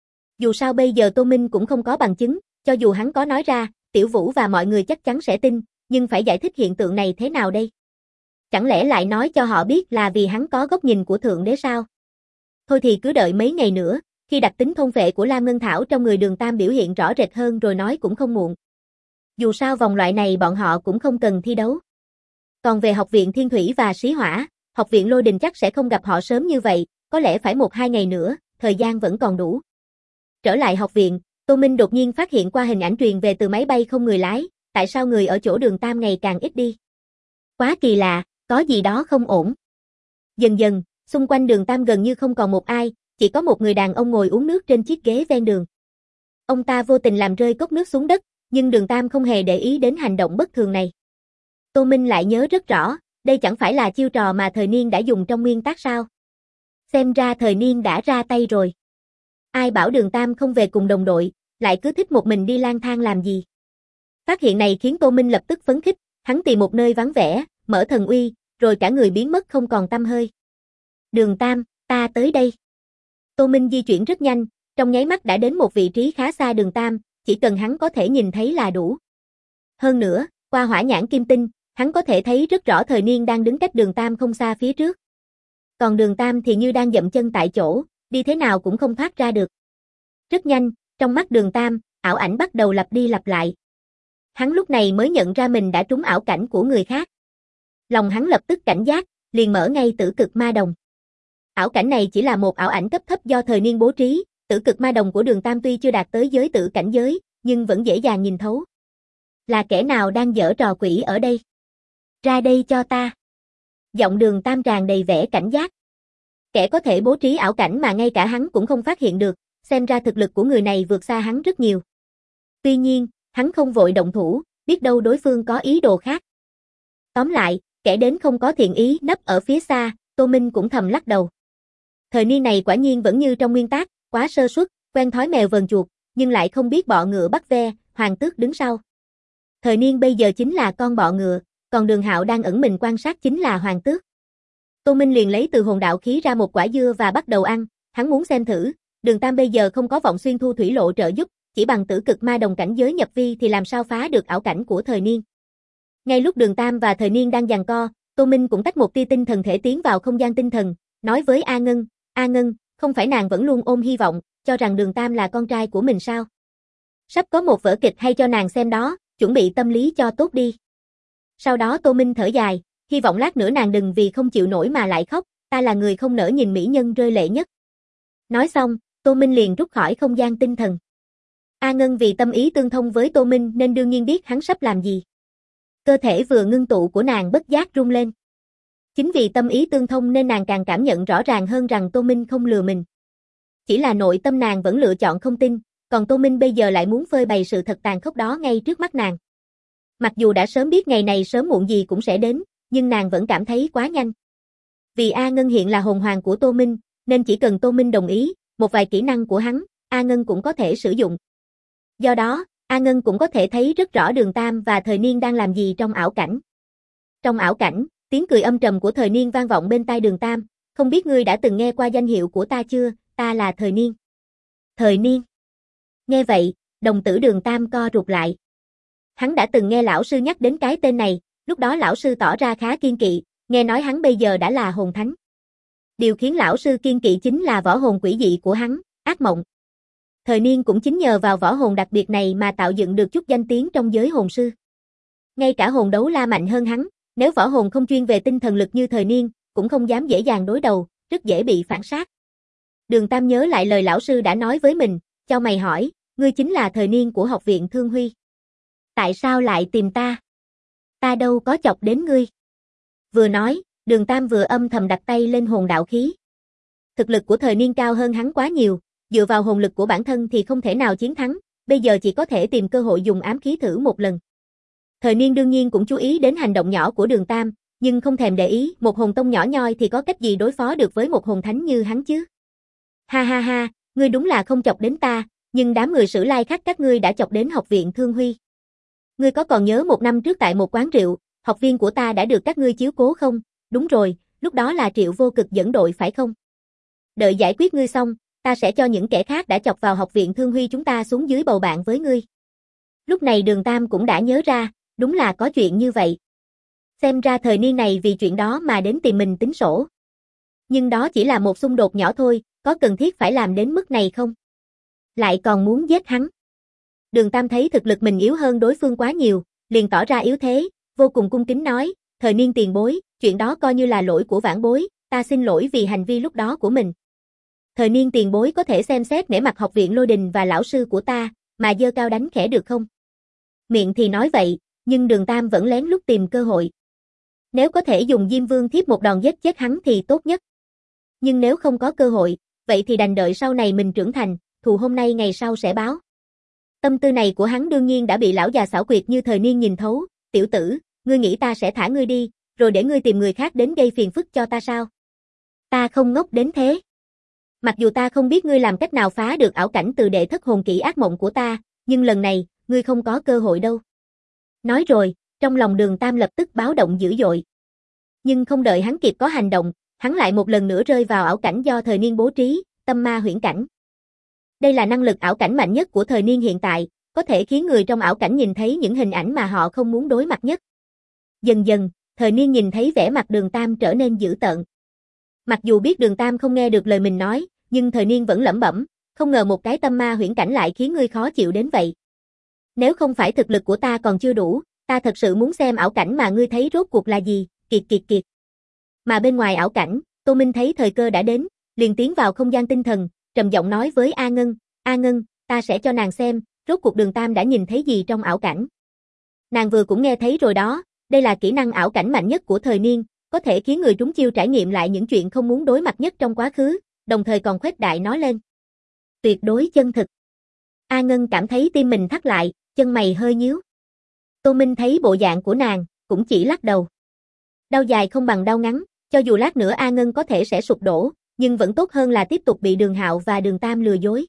Dù sao bây giờ Tô Minh cũng không có bằng chứng, cho dù hắn có nói ra, Tiểu Vũ và mọi người chắc chắn sẽ tin, nhưng phải giải thích hiện tượng này thế nào đây? Chẳng lẽ lại nói cho họ biết là vì hắn có góc nhìn của Thượng Đế sao? Thôi thì cứ đợi mấy ngày nữa, khi đặc tính thôn phệ của Lam Ngân Thảo trong người Đường Tam biểu hiện rõ rệt hơn rồi nói cũng không muộn. Dù sao vòng loại này bọn họ cũng không cần thi đấu. Còn về học viện Thiên Thủy và Xí Hỏa, học viện Lôi Đình chắc sẽ không gặp họ sớm như vậy, có lẽ phải 1-2 ngày nữa, thời gian vẫn còn đủ. Trở lại học viện, Tô Minh đột nhiên phát hiện qua hình ảnh truyền về từ máy bay không người lái, tại sao người ở chỗ Đường Tam ngày càng ít đi. Quá kỳ lạ, có gì đó không ổn. Dần dần, xung quanh Đường Tam gần như không còn một ai, chỉ có một người đàn ông ngồi uống nước trên chiếc ghế ven đường. Ông ta vô tình làm rơi cốc nước xuống đất, nhưng Đường Tam không hề để ý đến hành động bất thường này. Tô Minh lại nhớ rất rõ, đây chẳng phải là chiêu trò mà Thời Niên đã dùng trong nguyên tác sao. Xem ra Thời Niên đã ra tay rồi. Ai bảo Đường Tam không về cùng đồng đội, lại cứ thích một mình đi lang thang làm gì. Phát hiện này khiến Tô Minh lập tức phấn khích, hắn tìm một nơi vắng vẻ, mở thần uy, rồi cả người biến mất không còn tăm hơi. Đường Tam, ta tới đây. Tô Minh di chuyển rất nhanh, trong nháy mắt đã đến một vị trí khá xa Đường Tam, chỉ cần hắn có thể nhìn thấy là đủ. Hơn nữa, qua hỏa nhãn kim tinh, hắn có thể thấy rất rõ Thời Niên đang đứng cách Đường Tam không xa phía trước. Còn Đường Tam thì như đang dậm chân tại chỗ, đi thế nào cũng không thoát ra được. Rất nhanh, trong mắt Đường Tam, ảo ảnh bắt đầu lặp đi lặp lại. Hắn lúc này mới nhận ra mình đã trúng ảo cảnh của người khác. Lòng hắn lập tức cảnh giác, liền mở ngay Tử Cực Ma Đồng. Ảo cảnh này chỉ là một ảo ảnh cấp thấp do Thời Niên bố trí, Tử Cực Ma Đồng của Đường Tam tuy chưa đạt tới giới tử cảnh giới, nhưng vẫn dễ dàng nhìn thấu. Là kẻ nào đang giở trò quỷ ở đây? Ra đây cho ta. Giọng Đường Tam tràn đầy vẻ cảnh giác. Kẻ có thể bố trí ảo cảnh mà ngay cả hắn cũng không phát hiện được, xem ra thực lực của người này vượt xa hắn rất nhiều. Tuy nhiên, hắn không vội động thủ, biết đâu đối phương có ý đồ khác. Tóm lại, kẻ đến không có thiện ý nấp ở phía xa, Tô Minh cũng thầm lắc đầu. Thời Niên này quả nhiên vẫn như trong nguyên tác, quá sơ suất, quen thói mèo vờn chuột, nhưng lại không biết bọ ngựa bắt ve, hoàng tước đứng sau. Thời Niên bây giờ chính là con bọ ngựa, còn Đường Hạo đang ẩn mình quan sát chính là hoàng tước. Tô Minh liền lấy từ hồn đạo khí ra một quả dưa và bắt đầu ăn, hắn muốn xem thử, Đường Tam bây giờ không có vọng xuyên thu thủy lộ trợ giúp, chỉ bằng Tử Cực Ma Đồng cảnh giới nhập vi thì làm sao phá được ảo cảnh của Thời Niên. Ngay lúc Đường Tam và Thời Niên đang giằng co, Tô Minh cũng tách một tia tinh thần thể tiến vào không gian tinh thần, nói với A Ngân, không phải nàng vẫn luôn ôm hy vọng, cho rằng Đường Tam là con trai của mình sao? Sắp có một vở kịch hay cho nàng xem đó, chuẩn bị tâm lý cho tốt đi. Sau đó Tô Minh thở dài, hy vọng lát nữa nàng đừng vì không chịu nổi mà lại khóc, ta là người không nỡ nhìn mỹ nhân rơi lệ nhất. Nói xong, Tô Minh liền rút khỏi không gian tinh thần. A Ngân vì tâm ý tương thông với Tô Minh nên đương nhiên biết hắn sắp làm gì. Cơ thể vừa ngưng tụ của nàng bất giác rung lên. Chính vì tâm ý tương thông nên nàng càng cảm nhận rõ ràng hơn rằng Tô Minh không lừa mình. Chỉ là nội tâm nàng vẫn lựa chọn không tin, còn Tô Minh bây giờ lại muốn phơi bày sự thật tàn khốc đó ngay trước mắt nàng. Mặc dù đã sớm biết ngày này sớm muộn gì cũng sẽ đến, nhưng nàng vẫn cảm thấy quá nhanh. Vì A Ngân hiện là hồn hoàng của Tô Minh, nên chỉ cần Tô Minh đồng ý, một vài kỹ năng của hắn, A Ngân cũng có thể sử dụng. Do đó, A Ngân cũng có thể thấy rất rõ Đường Tam và Thời Niên đang làm gì trong ảo cảnh. Trong ảo cảnh, tiếng cười âm trầm của Thời Niên vang vọng bên tai Đường Tam, không biết ngươi đã từng nghe qua danh hiệu của ta chưa, ta là Thời Niên. Thời Niên. Nghe vậy, đồng tử Đường Tam co rụt lại. Hắn đã từng nghe lão sư nhắc đến cái tên này, lúc đó lão sư tỏ ra khá kiên kỵ, nghe nói hắn bây giờ đã là hồn thánh. Điều khiến lão sư kiên kỵ chính là võ hồn quỷ dị của hắn, ác mộng. Thời Niên cũng chính nhờ vào võ hồn đặc biệt này mà tạo dựng được chút danh tiếng trong giới hồn sư. Ngay cả hồn đấu la mạnh hơn hắn, nếu võ hồn không chuyên về tinh thần lực như Thời Niên, cũng không dám dễ dàng đối đầu, rất dễ bị phản sát. Đường Tam nhớ lại lời lão sư đã nói với mình, chau mày hỏi, ngươi chính là thời niên của học viện Thương Huy. Tại sao lại tìm ta? Ta đâu có chọc đến ngươi. Vừa nói, Đường Tam vừa âm thầm đặt tay lên hồn đạo khí. Thực lực của thời niên cao hơn hắn quá nhiều, dựa vào hồn lực của bản thân thì không thể nào chiến thắng, bây giờ chỉ có thể tìm cơ hội dùng ám khí thử một lần. Thời niên đương nhiên cũng chú ý đến hành động nhỏ của Đường Tam, nhưng không thèm để ý, một hồn tông nhỏ nhoi thì có cách gì đối phó được với một hồn thánh như hắn chứ? Ha ha ha, ngươi đúng là không chọc đến ta, nhưng đám người Sử Lai khác các ngươi đã chọc đến học viện Thương Huy. Ngươi có còn nhớ 1 năm trước tại một quán rượu, học viên của ta đã được các ngươi chiếu cố không? Đúng rồi, lúc đó là Triệu Vô Cực dẫn đội phải không? Đợi giải quyết ngươi xong, ta sẽ cho những kẻ khác đã chọc vào học viện Thương Huy chúng ta xuống dưới bầu bạn với ngươi. Lúc này Đường Tam cũng đã nhớ ra, đúng là có chuyện như vậy. Xem ra thời niên này vì chuyện đó mà đến tìm mình tính sổ. Nhưng đó chỉ là một xung đột nhỏ thôi, có cần thiết phải làm đến mức này không? Lại còn muốn giết hắn. Đường Tam thấy thực lực mình yếu hơn đối phương quá nhiều, liền tỏ ra yếu thế, vô cùng cung kính nói, thời niên tiền bối, chuyện đó coi như là lỗi của vãn bối, ta xin lỗi vì hành vi lúc đó của mình. Thời niên tiền bối có thể xem xét nể mặt học viện Lôi Đình và lão sư của ta, mà giơ cao đánh khẽ được không? Miệng thì nói vậy, nhưng Đường Tam vẫn lén lút tìm cơ hội. Nếu có thể dùng Diêm Vương Thiếp một đòn giết chết hắn thì tốt nhất. Nhưng nếu không có cơ hội, vậy thì đành đợi sau này mình trưởng thành, thù hôm nay ngày sau sẽ báo. Tâm tư này của hắn đương nhiên đã bị lão già xảo quyệt như thời niên nhìn thấu, tiểu tử, ngươi nghĩ ta sẽ thả ngươi đi, rồi để ngươi tìm người khác đến gây phiền phức cho ta sao? Ta không ngốc đến thế. Mặc dù ta không biết ngươi làm cách nào phá được ảo cảnh từ đệ thất hồn kỹ ác mộng của ta, nhưng lần này, ngươi không có cơ hội đâu. Nói rồi, trong lòng Đường Tam lập tức báo động dữ dội. Nhưng không đợi hắn kịp có hành động, hắn lại một lần nữa rơi vào ảo cảnh do thời niên bố trí, tâm ma huyễn cảnh. Đây là năng lực ảo cảnh mạnh nhất của thời niên hiện tại, có thể khiến người trong ảo cảnh nhìn thấy những hình ảnh mà họ không muốn đối mặt nhất. Dần dần, thời niên nhìn thấy vẻ mặt Đường Tam trở nên dữ tợn. Mặc dù biết Đường Tam không nghe được lời mình nói, nhưng thời niên vẫn lẩm bẩm, không ngờ một cái tâm ma huyễn cảnh lại khiến ngươi khó chịu đến vậy. Nếu không phải thực lực của ta còn chưa đủ, ta thật sự muốn xem ảo cảnh mà ngươi thấy rốt cuộc là gì, kiệt kiệt kiệt. Mà bên ngoài ảo cảnh, Tô Minh thấy thời cơ đã đến, liền tiến vào không gian tinh thần, trầm giọng nói với A Ngân, ta sẽ cho nàng xem, rốt cuộc Đường Tam đã nhìn thấy gì trong ảo cảnh. Nàng vừa cũng nghe thấy rồi đó, đây là kỹ năng ảo cảnh mạnh nhất của thời niên, có thể khiến người trúng chiêu trải nghiệm lại những chuyện không muốn đối mặt nhất trong quá khứ, đồng thời còn khuếch đại nói lên. Tuyệt đối chân thực. A Ngân cảm thấy tim mình thắt lại, chân mày hơi nhíu. Tô Minh thấy bộ dạng của nàng, cũng chỉ lắc đầu. Đau dài không bằng đau ngắn, cho dù lát nữa A Ngân có thể sẽ sụp đổ, nhưng vẫn tốt hơn là tiếp tục bị Đường Hạo và Đường Tam lừa dối.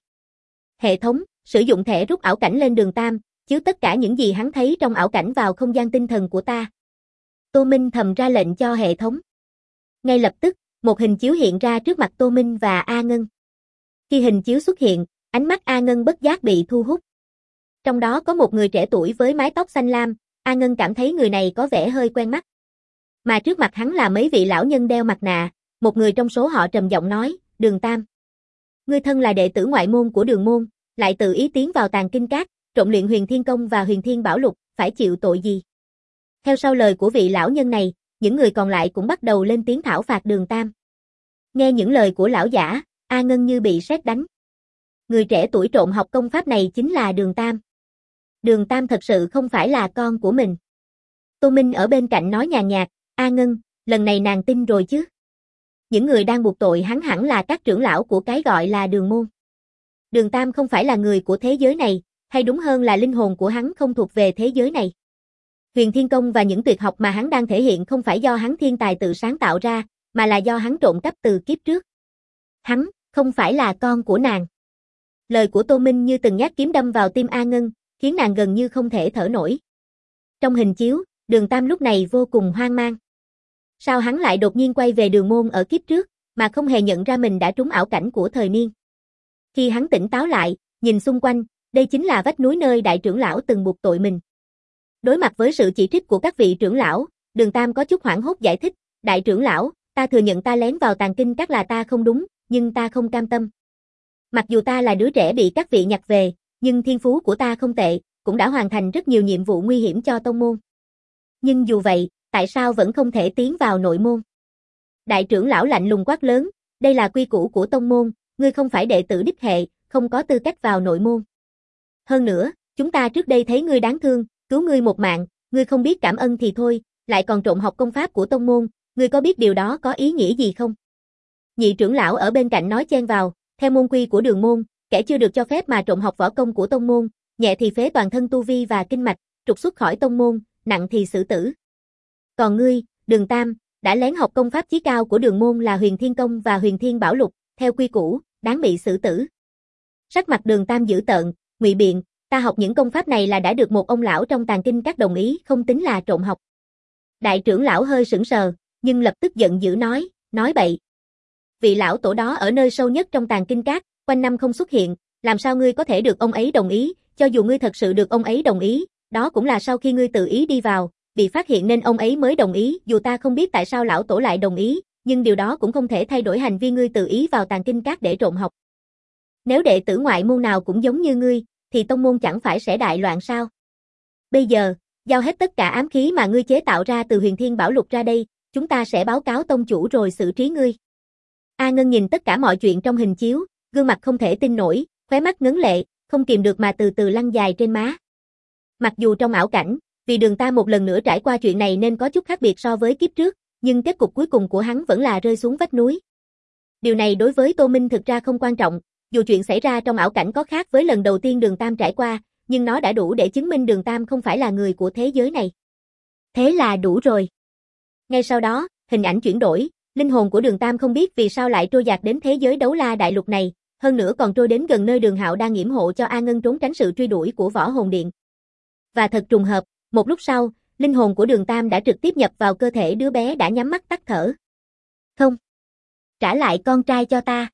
Hệ thống, sử dụng thẻ rút ảo cảnh lên Đường Tam, chiếu tất cả những gì hắn thấy trong ảo cảnh vào không gian tinh thần của ta. Tô Minh thầm ra lệnh cho hệ thống. Ngay lập tức, một hình chiếu hiện ra trước mặt Tô Minh và A Ngân. Khi hình chiếu xuất hiện, ánh mắt A Ngân bất giác bị thu hút. Trong đó có một người trẻ tuổi với mái tóc xanh lam, A Ngân cảm thấy người này có vẻ hơi quen mắt. Mà trước mặt hắn là mấy vị lão nhân đeo mặt nạ, một người trong số họ trầm giọng nói, Đường Tam. Ngươi thân là đệ tử ngoại môn của Đường môn, lại tự ý tiến vào Tàng Kinh Các, trộn luyện Huyền Thiên Công và Huyền Thiên Bảo Lục, phải chịu tội gì? Theo sau lời của vị lão nhân này, những người còn lại cũng bắt đầu lên tiếng thảo phạt Đường Tam. Nghe những lời của lão giả, A Ngân như bị sét đánh. Người trẻ tuổi trộm học công pháp này chính là Đường Tam. Đường Tam thật sự không phải là con của mình. Tô Minh ở bên cạnh nói nhàn nhạt, A Ngân, lần này nàng tin rồi chứ? Những người đang buộc tội hắn hẳn là các trưởng lão của cái gọi là Đường môn. Đường Tam không phải là người của thế giới này, hay đúng hơn là linh hồn của hắn không thuộc về thế giới này. Huyền Thiên Công và những tuyệt học mà hắn đang thể hiện không phải do hắn thiên tài tự sáng tạo ra, mà là do hắn trộm cắp từ kiếp trước. Hắn, không phải là con của nàng. Lời của Tô Minh như từng nhát kiếm đâm vào tim A Ngân, khiến nàng gần như không thể thở nổi. Trong hình chiếu, Đường Tam lúc này vô cùng hoang mang. Sao hắn lại đột nhiên quay về Đường môn ở kiếp trước, mà không hề nhận ra mình đã trúng ảo cảnh của thời niên. Khi hắn tỉnh táo lại, nhìn xung quanh, đây chính là vách núi nơi đại trưởng lão từng buộc tội mình. Đối mặt với sự chỉ trích của các vị trưởng lão, Đường Tam có chút hoảng hốt giải thích, đại trưởng lão, ta thừa nhận ta lén vào Tàng Kinh Các là ta không đúng, nhưng ta không cam tâm. Mặc dù ta là đứa trẻ bị các vị nhặt về, nhưng thiên phú của ta không tệ, cũng đã hoàn thành rất nhiều nhiệm vụ nguy hiểm cho tông môn. Nhưng dù vậy, tại sao vẫn không thể tiến vào nội môn? Đại trưởng lão lạnh lùng quát lớn, đây là quy củ của tông môn, ngươi không phải đệ tử đích hệ, không có tư cách vào nội môn. Hơn nữa, chúng ta trước đây thấy ngươi đáng thương, cứu ngươi một mạng, ngươi không biết cảm ơn thì thôi, lại còn trộm học công pháp của tông môn, ngươi có biết điều đó có ý nghĩa gì không? Nhị trưởng lão ở bên cạnh nói chen vào, theo môn quy của đường môn, kẻ chưa được cho phép mà trộm học võ công của tông môn, nhẹ thì phế toàn thân tu vi và kinh mạch, trục xuất khỏi tông môn, nặng thì xử tử. Còn ngươi, Đường Tam, đã lén học công pháp chí cao của đường môn là Huyền Thiên Công và Huyền Thiên Bảo Lục, theo quy củ, đáng bị xử tử. Sắc mặt Đường Tam dữ tợn, ngụy biện, ta học những công pháp này là đã được một ông lão trong Tàng Kinh Các đồng ý, không tính là trộm học. Đại trưởng lão hơi sững sờ, nhưng lập tức giận dữ nói bậy. Vị lão tổ đó ở nơi sâu nhất trong Tàng Kinh Các, quanh năm không xuất hiện, làm sao ngươi có thể được ông ấy đồng ý, cho dù ngươi thật sự được ông ấy đồng ý, đó cũng là sau khi ngươi tự ý đi vào, bị phát hiện nên ông ấy mới đồng ý, dù ta không biết tại sao lão tổ lại đồng ý, nhưng điều đó cũng không thể thay đổi hành vi ngươi tự ý vào Tàng Kinh Các để trộm học. Nếu đệ tử ngoại môn nào cũng giống như ngươi, thì tông môn chẳng phải sẽ đại loạn sao? Bây giờ, giao hết tất cả ám khí mà ngươi chế tạo ra từ Huyền Thiên Bảo Lục ra đây, chúng ta sẽ báo cáo tông chủ rồi xử trí ngươi. A Ngân nhìn tất cả mọi chuyện trong hình chiếu, gương mặt không thể tin nổi, khóe mắt ngấn lệ, không kìm được mà từ từ lăn dài trên má. Mặc dù trong ảo cảnh, vì Đường Tam một lần nữa trải qua chuyện này nên có chút khác biệt so với kiếp trước, nhưng kết cục cuối cùng của hắn vẫn là rơi xuống vách núi. Điều này đối với Tô Minh thực ra không quan trọng, dù chuyện xảy ra trong ảo cảnh có khác với lần đầu tiên Đường Tam trải qua, nhưng nó đã đủ để chứng minh Đường Tam không phải là người của thế giới này. Thế là đủ rồi. Ngay sau đó, hình ảnh chuyển đổi, linh hồn của Đường Tam không biết vì sao lại trôi dạt đến thế giới Đấu La Đại Lục này, hơn nữa còn trôi đến gần nơi Đường Hạo đang yểm hộ cho A Ngân trốn tránh sự truy đuổi của Võ Hồn Điện. Và thật trùng hợp, một lúc sau, linh hồn của Đường Tam đã trực tiếp nhập vào cơ thể đứa bé đã nhắm mắt tắt thở. Không! Trả lại con trai cho ta!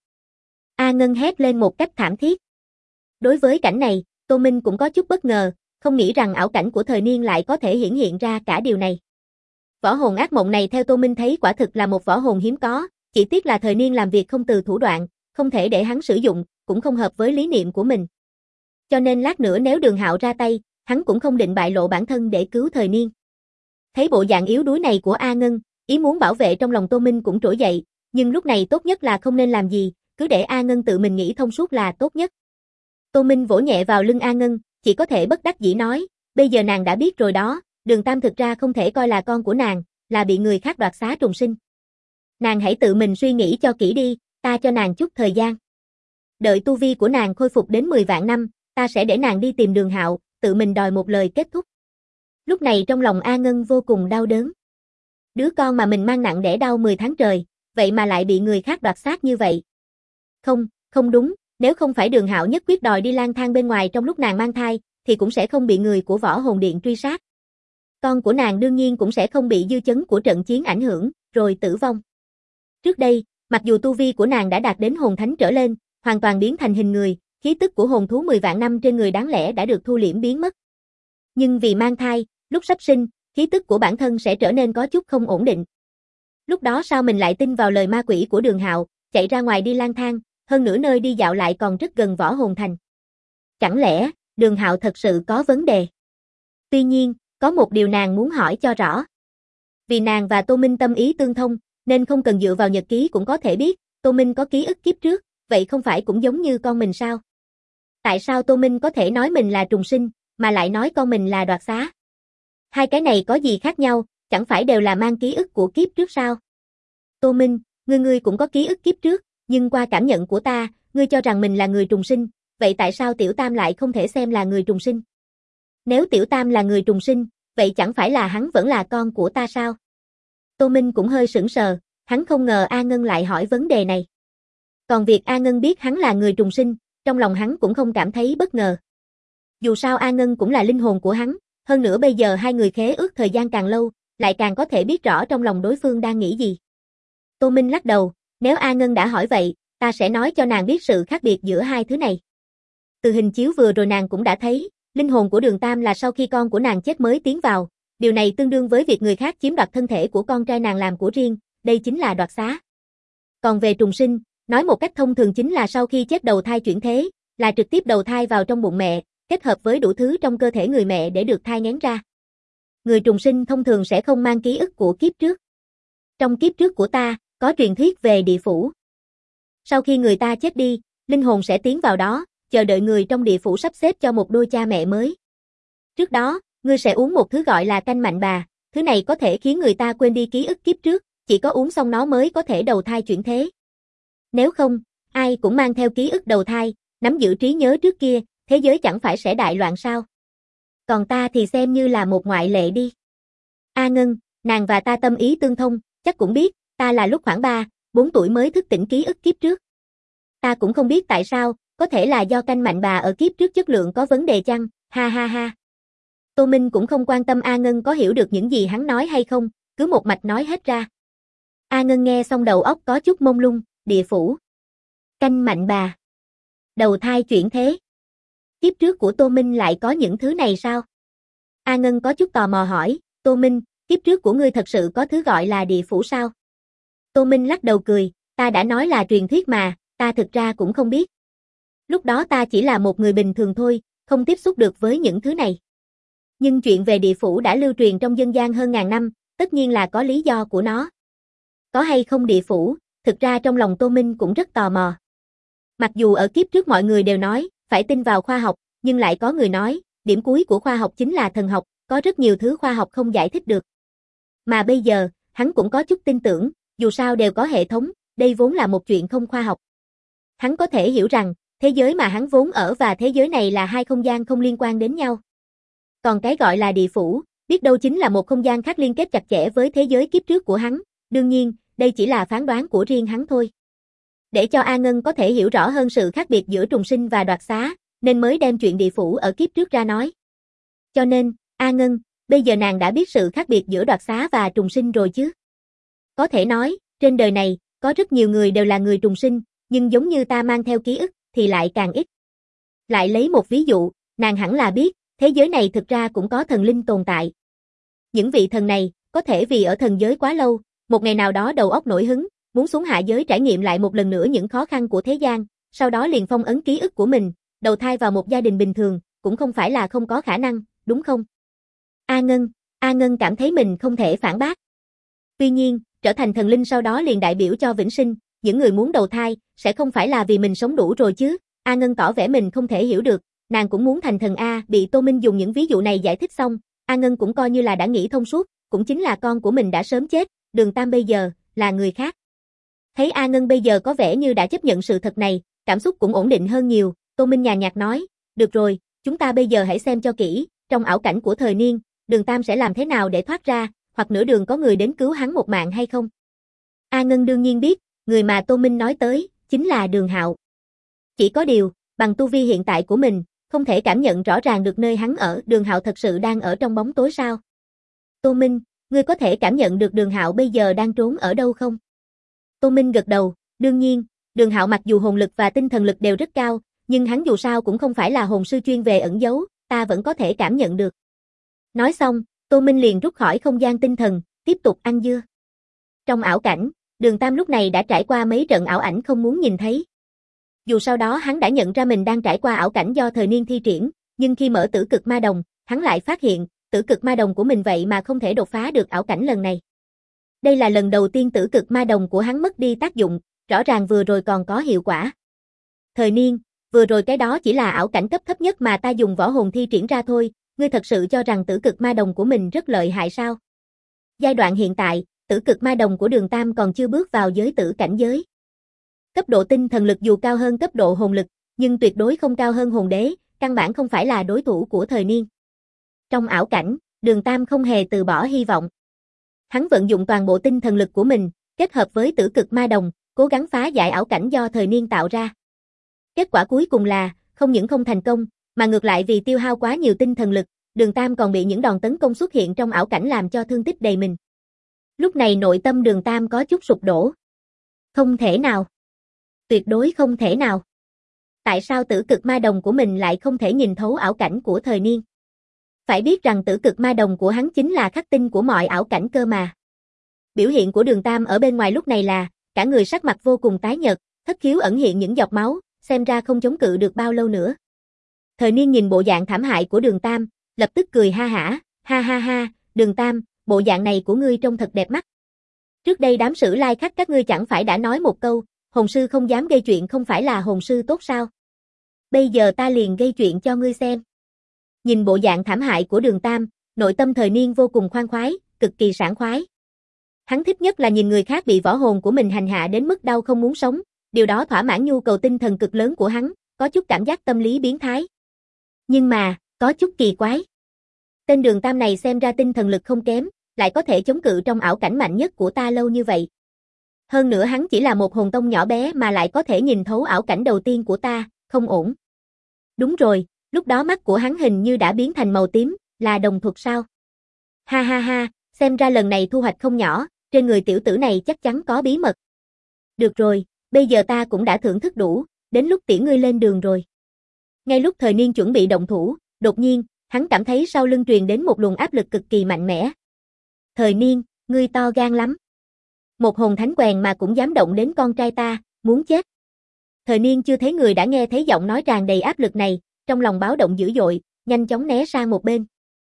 A Ngân hét lên một cách thảm thiết. Đối với cảnh này, Tô Minh cũng có chút bất ngờ, không nghĩ rằng ảo cảnh của thời niên lại có thể hiển hiện ra cả điều này. Võ hồn ác mộng này theo Tô Minh thấy quả thực là một võ hồn hiếm có, chỉ tiếc là thời niên làm việc không từ thủ đoạn, không thể để hắn sử dụng, cũng không hợp với lý niệm của mình. Cho nên lát nữa nếu Đường Hạo ra tay, hắn cũng không định bại lộ bản thân để cứu thời niên. Thấy bộ dạng yếu đuối này của A Ngân, ý muốn bảo vệ trong lòng Tô Minh cũng trỗi dậy, nhưng lúc này tốt nhất là không nên làm gì, cứ để A Ngân tự mình nghĩ thông suốt là tốt nhất. Tô Minh vỗ nhẹ vào lưng A Ngân, chỉ có thể bất đắc dĩ nói, bây giờ nàng đã biết rồi đó, Đường Tam thực ra không thể coi là con của nàng, là bị người khác đoạt xá trùng sinh. Nàng hãy tự mình suy nghĩ cho kỹ đi, ta cho nàng chút thời gian. Đợi tu vi của nàng khôi phục đến 10 vạn năm, ta sẽ để nàng đi tìm Đường Hạo, tự mình đòi một lời kết thúc. Lúc này trong lòng A Ngân vô cùng đau đớn. Đứa con mà mình mang nặng đẻ đau 10 tháng trời, vậy mà lại bị người khác đoạt xác như vậy. Không đúng, nếu không phải Đường Hạo nhất quyết đòi đi lang thang bên ngoài trong lúc nàng mang thai, thì cũng sẽ không bị người của Võ Hồn Điện truy sát. Con của nàng đương nhiên cũng sẽ không bị dư chấn của trận chiến ảnh hưởng, rồi tử vong. Trước đây, mặc dù tu vi của nàng đã đạt đến hồn thánh trở lên, hoàn toàn biến thành hình người, khí tức của hồn thú 10 vạn năm trên người đáng lẽ đã được thu liễm biến mất. Nhưng vì mang thai, lúc sắp sinh, khí tức của bản thân sẽ trở nên có chút không ổn định. Lúc đó sao mình lại tin vào lời ma quỷ của Đường Hạo, chạy ra ngoài đi lang thang, hơn nữa nơi đi dạo lại còn rất gần Võ Hồn Thành. Chẳng lẽ, Đường Hạo thật sự có vấn đề? Tuy nhiên, có một điều nàng muốn hỏi cho rõ. Vì nàng và Tô Minh tâm ý tương thông, nên không cần dựa vào nhật ký cũng có thể biết, Tô Minh có ký ức kiếp trước, vậy không phải cũng giống như con mình sao? Tại sao Tô Minh có thể nói mình là trùng sinh, mà lại nói con mình là đoạt xá? Hai cái này có gì khác nhau, chẳng phải đều là mang ký ức của kiếp trước sao? Tô Minh, ngươi cũng có ký ức kiếp trước, nhưng qua cảm nhận của ta, ngươi cho rằng mình là người trùng sinh, vậy tại sao Tiểu Tam lại không thể xem là người trùng sinh? Nếu Tiểu Tam là người trùng sinh, vậy chẳng phải là hắn vẫn là con của ta sao? Tô Minh cũng hơi sững sờ, hắn không ngờ A Ngân lại hỏi vấn đề này. Còn việc A Ngân biết hắn là người trùng sinh, trong lòng hắn cũng không cảm thấy bất ngờ. Dù sao A Ngân cũng là linh hồn của hắn, hơn nữa bây giờ hai người khế ước thời gian càng lâu, lại càng có thể biết rõ trong lòng đối phương đang nghĩ gì. Tô Minh lắc đầu, nếu A Ngân đã hỏi vậy, ta sẽ nói cho nàng biết sự khác biệt giữa hai thứ này. Từ hình chiếu vừa rồi nàng cũng đã thấy, linh hồn của Đường Tam là sau khi con của nàng chết mới tiến vào, điều này tương đương với việc người khác chiếm đoạt thân thể của con trai nàng làm của riêng, đây chính là đoạt xá. Còn về trùng sinh, nói một cách thông thường chính là sau khi chết đầu thai chuyển thế, là trực tiếp đầu thai vào trong bụng mẹ, kết hợp với đủ thứ trong cơ thể người mẹ để được thai nghén ra. Người trùng sinh thông thường sẽ không mang ký ức của kiếp trước. Trong kiếp trước của ta, có truyền thuyết về địa phủ. Sau khi người ta chết đi, linh hồn sẽ tiến vào đó, chờ đợi người trong địa phủ sắp xếp cho một đôi cha mẹ mới. Trước đó, ngươi sẽ uống một thứ gọi là canh mạnh bà, thứ này có thể khiến người ta quên đi ký ức kiếp trước, chỉ có uống xong nó mới có thể đầu thai chuyển thế. Nếu không, ai cũng mang theo ký ức đầu thai, nắm giữ trí nhớ trước kia, thế giới chẳng phải sẽ đại loạn sao? Còn ta thì xem như là một ngoại lệ đi. A Ngân, nàng và ta tâm ý tương thông, chắc cũng biết, ta là lúc khoảng 3, 4 tuổi mới thức tỉnh ký ức kiếp trước. Ta cũng không biết tại sao, có thể là do canh mạnh bà ở kiếp trước chất lượng có vấn đề chăng, ha ha ha. Tô Minh cũng không quan tâm A Ngân có hiểu được những gì hắn nói hay không, cứ một mạch nói hết ra. A Ngân nghe xong đầu óc có chút mông lung, địa phủ. Canh mạnh bà. Đầu thai chuyển thế. Kiếp trước của Tô Minh lại có những thứ này sao? A Ngân có chút tò mò hỏi, Tô Minh, kiếp trước của ngươi thật sự có thứ gọi là địa phủ sao? Tô Minh lắc đầu cười, ta đã nói là truyền thuyết mà, ta thực ra cũng không biết. Lúc đó ta chỉ là một người bình thường thôi, không tiếp xúc được với những thứ này. Nhưng chuyện về địa phủ đã lưu truyền trong dân gian hơn ngàn năm, tất nhiên là có lý do của nó. Có hay không địa phủ, thực ra trong lòng Tô Minh cũng rất tò mò. Mặc dù ở kiếp trước mọi người đều nói, phải tin vào khoa học, nhưng lại có người nói, điểm cuối của khoa học chính là thần học, có rất nhiều thứ khoa học không giải thích được. Mà bây giờ, hắn cũng có chút tin tưởng, dù sao đều có hệ thống, đây vốn là một chuyện không khoa học. Hắn có thể hiểu rằng, thế giới mà hắn vốn ở và thế giới này là hai không gian không liên quan đến nhau. Còn cái gọi là địa phủ, biết đâu chính là một không gian khác liên kết chặt chẽ với thế giới kiếp trước của hắn, đương nhiên, đây chỉ là phán đoán của riêng hắn thôi. Để cho A Ngân có thể hiểu rõ hơn sự khác biệt giữa trùng sinh và đoạt xá, nên mới đem chuyện địa phủ ở kiếp trước ra nói. Cho nên, A Ngân, bây giờ nàng đã biết sự khác biệt giữa đoạt xá và trùng sinh rồi chứ? Có thể nói, trên đời này, có rất nhiều người đều là người trùng sinh, nhưng giống như ta mang theo ký ức, thì lại càng ít. Lại lấy một ví dụ, nàng hẳn là biết, thế giới này thực ra cũng có thần linh tồn tại. Những vị thần này, có thể vì ở thần giới quá lâu, một ngày nào đó đầu óc nổi hứng, muốn xuống hạ giới trải nghiệm lại một lần nữa những khó khăn của thế gian, sau đó liền phong ấn ký ức của mình, đầu thai vào một gia đình bình thường, cũng không phải là không có khả năng, đúng không? A Ngân cảm thấy mình không thể phản bác. Tuy nhiên, trở thành thần linh sau đó liền đại biểu cho vĩnh sinh, những người muốn đầu thai, sẽ không phải là vì mình sống đủ rồi chứ? A Ngân tỏ vẻ mình không thể hiểu được, nàng cũng muốn thành thần A, bị Tô Minh dùng những ví dụ này giải thích xong, A Ngân cũng coi như là đã nghĩ thông suốt, cũng chính là con của mình đã sớm chết, Đường Tam bây giờ, là người khác. Thấy A Ngân bây giờ có vẻ như đã chấp nhận sự thật này, cảm xúc cũng ổn định hơn nhiều, Tô Minh nhàn nhạt nói, được rồi, chúng ta bây giờ hãy xem cho kỹ, trong ảo cảnh của thời niên, Đường Tam sẽ làm thế nào để thoát ra, hoặc nửa đường có người đến cứu hắn một mạng hay không? A Ngân đương nhiên biết, người mà Tô Minh nói tới, chính là Đường Hạo. Chỉ có điều, bằng tu vi hiện tại của mình, không thể cảm nhận rõ ràng được nơi hắn ở, Đường Hạo thật sự đang ở trong bóng tối sao? Tô Minh, ngươi có thể cảm nhận được Đường Hạo bây giờ đang trốn ở đâu không? Tô Minh gật đầu, đương nhiên, Đường Hạo mặc dù hồn lực và tinh thần lực đều rất cao, nhưng hắn dù sao cũng không phải là hồn sư chuyên về ẩn giấu, ta vẫn có thể cảm nhận được. Nói xong, Tô Minh liền rút khỏi không gian tinh thần, tiếp tục ăn dưa. Trong ảo cảnh, Đường Tam lúc này đã trải qua mấy trận ảo ảnh không muốn nhìn thấy. Dù sau đó hắn đã nhận ra mình đang trải qua ảo cảnh do thời niên thi triển, nhưng khi mở tử cực ma đồng, hắn lại phát hiện, tử cực ma đồng của mình vậy mà không thể đột phá được ảo cảnh lần này. Đây là lần đầu tiên tử cực ma đồng của hắn mất đi tác dụng, rõ ràng vừa rồi còn có hiệu quả. Thời niên, vừa rồi cái đó chỉ là ảo cảnh cấp thấp nhất mà ta dùng võ hồn thi triển ra thôi, ngươi thật sự cho rằng tử cực ma đồng của mình rất lợi hại sao? Giai đoạn hiện tại, tử cực ma đồng của Đường Tam còn chưa bước vào giới tử cảnh giới. Cấp độ tinh thần lực dù cao hơn cấp độ hồn lực, nhưng tuyệt đối không cao hơn hồn đế, căn bản không phải là đối thủ của thời niên. Trong ảo cảnh, Đường Tam không hề từ bỏ hy vọng. Hắn vận dụng toàn bộ tinh thần lực của mình, kết hợp với tử cực ma đồng, cố gắng phá giải ảo cảnh do thời niên tạo ra. Kết quả cuối cùng là, không những không thành công, mà ngược lại vì tiêu hao quá nhiều tinh thần lực, Đường Tam còn bị những đòn tấn công xuất hiện trong ảo cảnh làm cho thương tích đầy mình. Lúc này nội tâm Đường Tam có chút sụp đổ. Không thể nào. Tuyệt đối không thể nào. Tại sao tử cực ma đồng của mình lại không thể nhìn thấu ảo cảnh của thời niên? Phải biết rằng tử cực ma đồng của hắn chính là khắc tinh của mọi ảo cảnh cơ mà. Biểu hiện của Đường Tam ở bên ngoài lúc này là, cả người sắc mặt vô cùng tái nhợt, thất khiếu ẩn hiện những giọt máu, xem ra không chống cự được bao lâu nữa. Thời niên nhìn bộ dạng thảm hại của Đường Tam, lập tức cười ha hả, ha ha ha, Đường Tam, bộ dạng này của ngươi trông thật đẹp mắt. Trước đây đám sử lai khắc các ngươi chẳng phải đã nói một câu, hồn sư không dám gây chuyện không phải là hồn sư tốt sao? Bây giờ ta liền gây chuyện cho ngươi xem. Nhìn bộ dạng thảm hại của Đường Tam, nội tâm Thời Niên vô cùng khoan khoái, cực kỳ sảng khoái. Hắn thích nhất là nhìn người khác bị võ hồn của mình hành hạ đến mức đau không muốn sống, điều đó thỏa mãn nhu cầu tinh thần cực lớn của hắn, có chút cảm giác tâm lý biến thái. Nhưng mà, có chút kỳ quái. Tên Đường Tam này xem ra tinh thần lực không kém, lại có thể chống cự trong ảo cảnh mạnh nhất của ta lâu như vậy. Hơn nữa hắn chỉ là một hồn tông nhỏ bé mà lại có thể nhìn thấu ảo cảnh đầu tiên của ta, không ổn. Đúng rồi, lúc đó mắt của hắn hình như đã biến thành màu tím, là đồng thuật sao? Ha ha ha, xem ra lần này thu hoạch không nhỏ, trên người tiểu tử này chắc chắn có bí mật. Được rồi, bây giờ ta cũng đã thưởng thức đủ, đến lúc tiễn ngươi lên đường rồi. Ngay lúc Thời Niên chuẩn bị động thủ, đột nhiên, hắn cảm thấy sau lưng truyền đến một luồng áp lực cực kỳ mạnh mẽ. Thời Niên, ngươi to gan lắm. Một hồn thánh quèn mà cũng dám động đến con trai ta, muốn chết. Thời Niên chưa thấy người đã nghe thấy giọng nói tràn đầy áp lực này, trong lòng báo động dữ dội, nhanh chóng né sang một bên.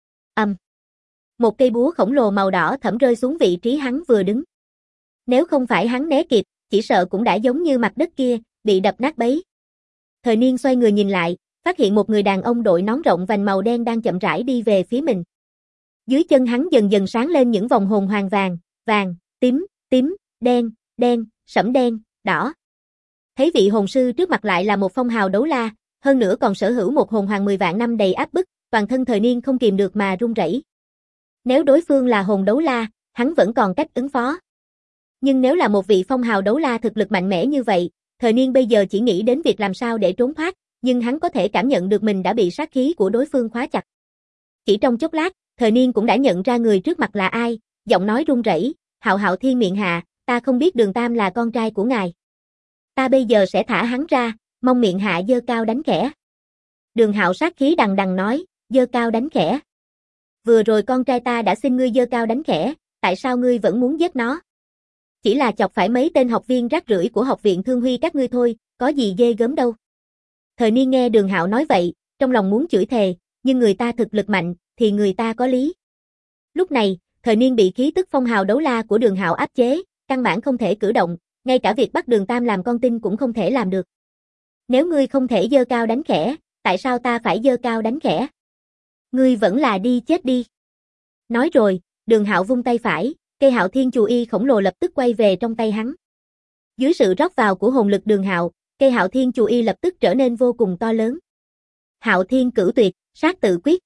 Một cây búa khổng lồ màu đỏ thẫm rơi xuống vị trí hắn vừa đứng. Nếu không phải hắn né kịp, chỉ sợ cũng đã giống như mặt đất kia, bị đập nát bấy. Thời Niên xoay người nhìn lại, phát hiện một người đàn ông đội nón rộng vành màu đen đang chậm rãi đi về phía mình. Dưới chân hắn dần dần sáng lên những vòng hồn hoàng vàng, tím, đen, sẫm đen, đỏ. Thấy vị hồn sư trước mặt lại là một phong hào đấu la, hơn nữa còn sở hữu một hồn hoàng 10 vạn năm đầy áp bức, toàn thân Thời Niên không kìm được mà run rẩy. Nếu đối phương là hồn đấu la, hắn vẫn còn cách ứng phó. Nhưng nếu là một vị phong hào đấu la thực lực mạnh mẽ như vậy, Thời Niên bây giờ chỉ nghĩ đến việc làm sao để trốn thoát, nhưng hắn có thể cảm nhận được mình đã bị sát khí của đối phương khóa chặt. Chỉ trong chốc lát, Thời Niên cũng đã nhận ra người trước mặt là ai, giọng nói run rẩy, "Hạo Hạo Thiên miệng hạ, ta không biết Đường Tam là con trai của ngài. Ta bây giờ sẽ thả hắn ra." Mong miệng hạ giơ cao đánh khẽ. Đường Hạo sát khí đằng đằng nói, "Giơ cao đánh khẽ. Vừa rồi con trai ta đã xin ngươi giơ cao đánh khẽ, tại sao ngươi vẫn muốn giết nó? Chỉ là chọc phải mấy tên học viên rác rưởi của học viện Thương Huy các ngươi thôi, có gì ghê gớm đâu." Thời Niên nghe Đường Hạo nói vậy, trong lòng muốn chửi thề, nhưng người ta thực lực mạnh, thì người ta có lý. Lúc này, Thời Niên bị khí tức phong hào đấu la của Đường Hạo áp chế, căn bản không thể cử động, ngay cả việc bắt Đường Tam làm con tin cũng không thể làm được. Nếu ngươi không thể giơ cao đánh khẽ, tại sao ta phải giơ cao đánh khẽ? Ngươi vẫn là đi chết đi. Nói rồi, Đường Hạo vung tay phải, cây Hạo Thiên Chù Y khổng lồ lập tức quay về trong tay hắn. Dưới sự rót vào của hồn lực Đường Hạo, cây Hạo Thiên Chù Y lập tức trở nên vô cùng to lớn. Hạo Thiên Cửu Tuyệt, sát tự quyết.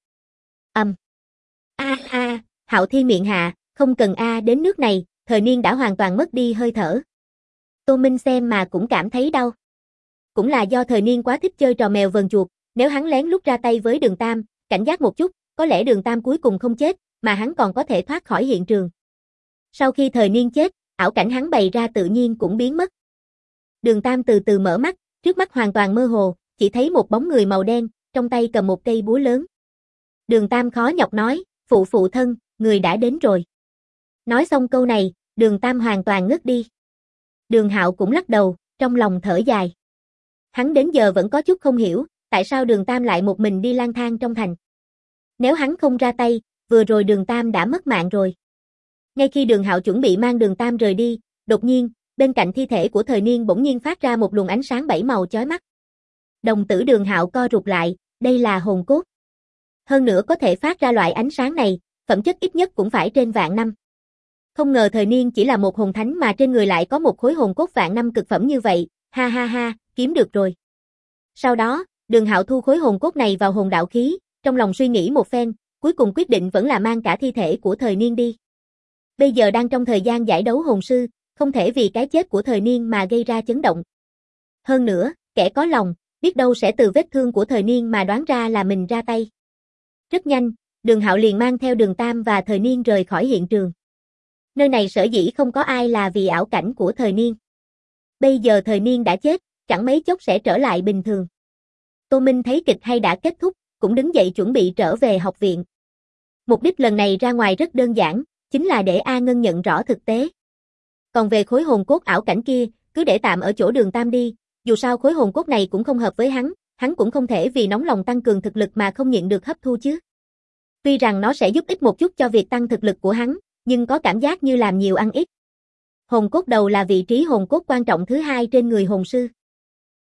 Hạo Thiên miệng hạ, không cần đến nước này, Thời Niên đã hoàn toàn mất đi hơi thở. Tô Minh xem mà cũng cảm thấy đau. Cũng là do Thời Niên quá thích chơi trò mèo vờn chuột, nếu hắn lén lút ra tay với Đường Tam, cảnh giác một chút, có lẽ Đường Tam cuối cùng không chết, mà hắn còn có thể thoát khỏi hiện trường. Sau khi Thời Niên chết, ảo cảnh hắn bày ra tự nhiên cũng biến mất. Đường Tam từ từ mở mắt, trước mắt hoàn toàn mơ hồ, chỉ thấy một bóng người màu đen, trong tay cầm một cây búa lớn. Đường Tam khó nhọc nói, phụ thân, người đã đến rồi. Nói xong câu này, Đường Tam hoàn toàn ngất đi. Đường Hạo cũng lắc đầu, trong lòng thở dài. Hắn đến giờ vẫn có chút không hiểu, tại sao Đường Tam lại một mình đi lang thang trong thành. Nếu hắn không ra tay, vừa rồi Đường Tam đã mất mạng rồi. Ngay khi Đường Hạo chuẩn bị mang Đường Tam rời đi, đột nhiên, bên cạnh thi thể của Thời Niên bỗng nhiên phát ra một luồng ánh sáng 7 màu chói mắt. Đồng tử Đường Hạo co rụt lại, đây là hồn cốt. Hơn nữa có thể phát ra loại ánh sáng này, phẩm chất ít nhất cũng phải trên vạn năm. Không ngờ Thời Niên chỉ là một hồn thánh mà trên người lại có một khối hồn cốt vạn năm cực phẩm như vậy, ha ha ha, kiếm được rồi. Sau đó, Đường Hạo thu khối hồn cốt này vào hồn đạo khí, trong lòng suy nghĩ một phen, cuối cùng quyết định vẫn là mang cả thi thể của Thời Niên đi. Bây giờ đang trong thời gian giải đấu hồn sư, không thể vì cái chết của Thời Niên mà gây ra chấn động. Hơn nữa, kẻ có lòng, biết đâu sẽ từ vết thương của Thời Niên mà đoán ra là mình ra tay. Rất nhanh, Đường Hạo liền mang theo Đường Tam và Thời Niên rời khỏi hiện trường. Nơi này sở dĩ không có ai là vì ảo cảnh của Thời Niên. Bây giờ Thời Niên đã chết, chẳng mấy chốc sẽ trở lại bình thường. Tô Minh thấy kịch hay đã kết thúc, cũng đứng dậy chuẩn bị trở về học viện. Mục đích lần này ra ngoài rất đơn giản, chính là để A Ngân nhận rõ thực tế. Còn về khối hồn cốt ảo cảnh kia, cứ để tạm ở chỗ Đường Tam đi, dù sao khối hồn cốt này cũng không hợp với hắn cũng không thể vì nóng lòng tăng cường thực lực mà không nhịn được hấp thu chứ. Tuy rằng nó sẽ giúp ích một chút cho việc tăng thực lực của hắn, nhưng có cảm giác như làm nhiều ăn ít. Hồn cốt đầu là vị trí hồn cốt quan trọng thứ hai trên người hồn sư.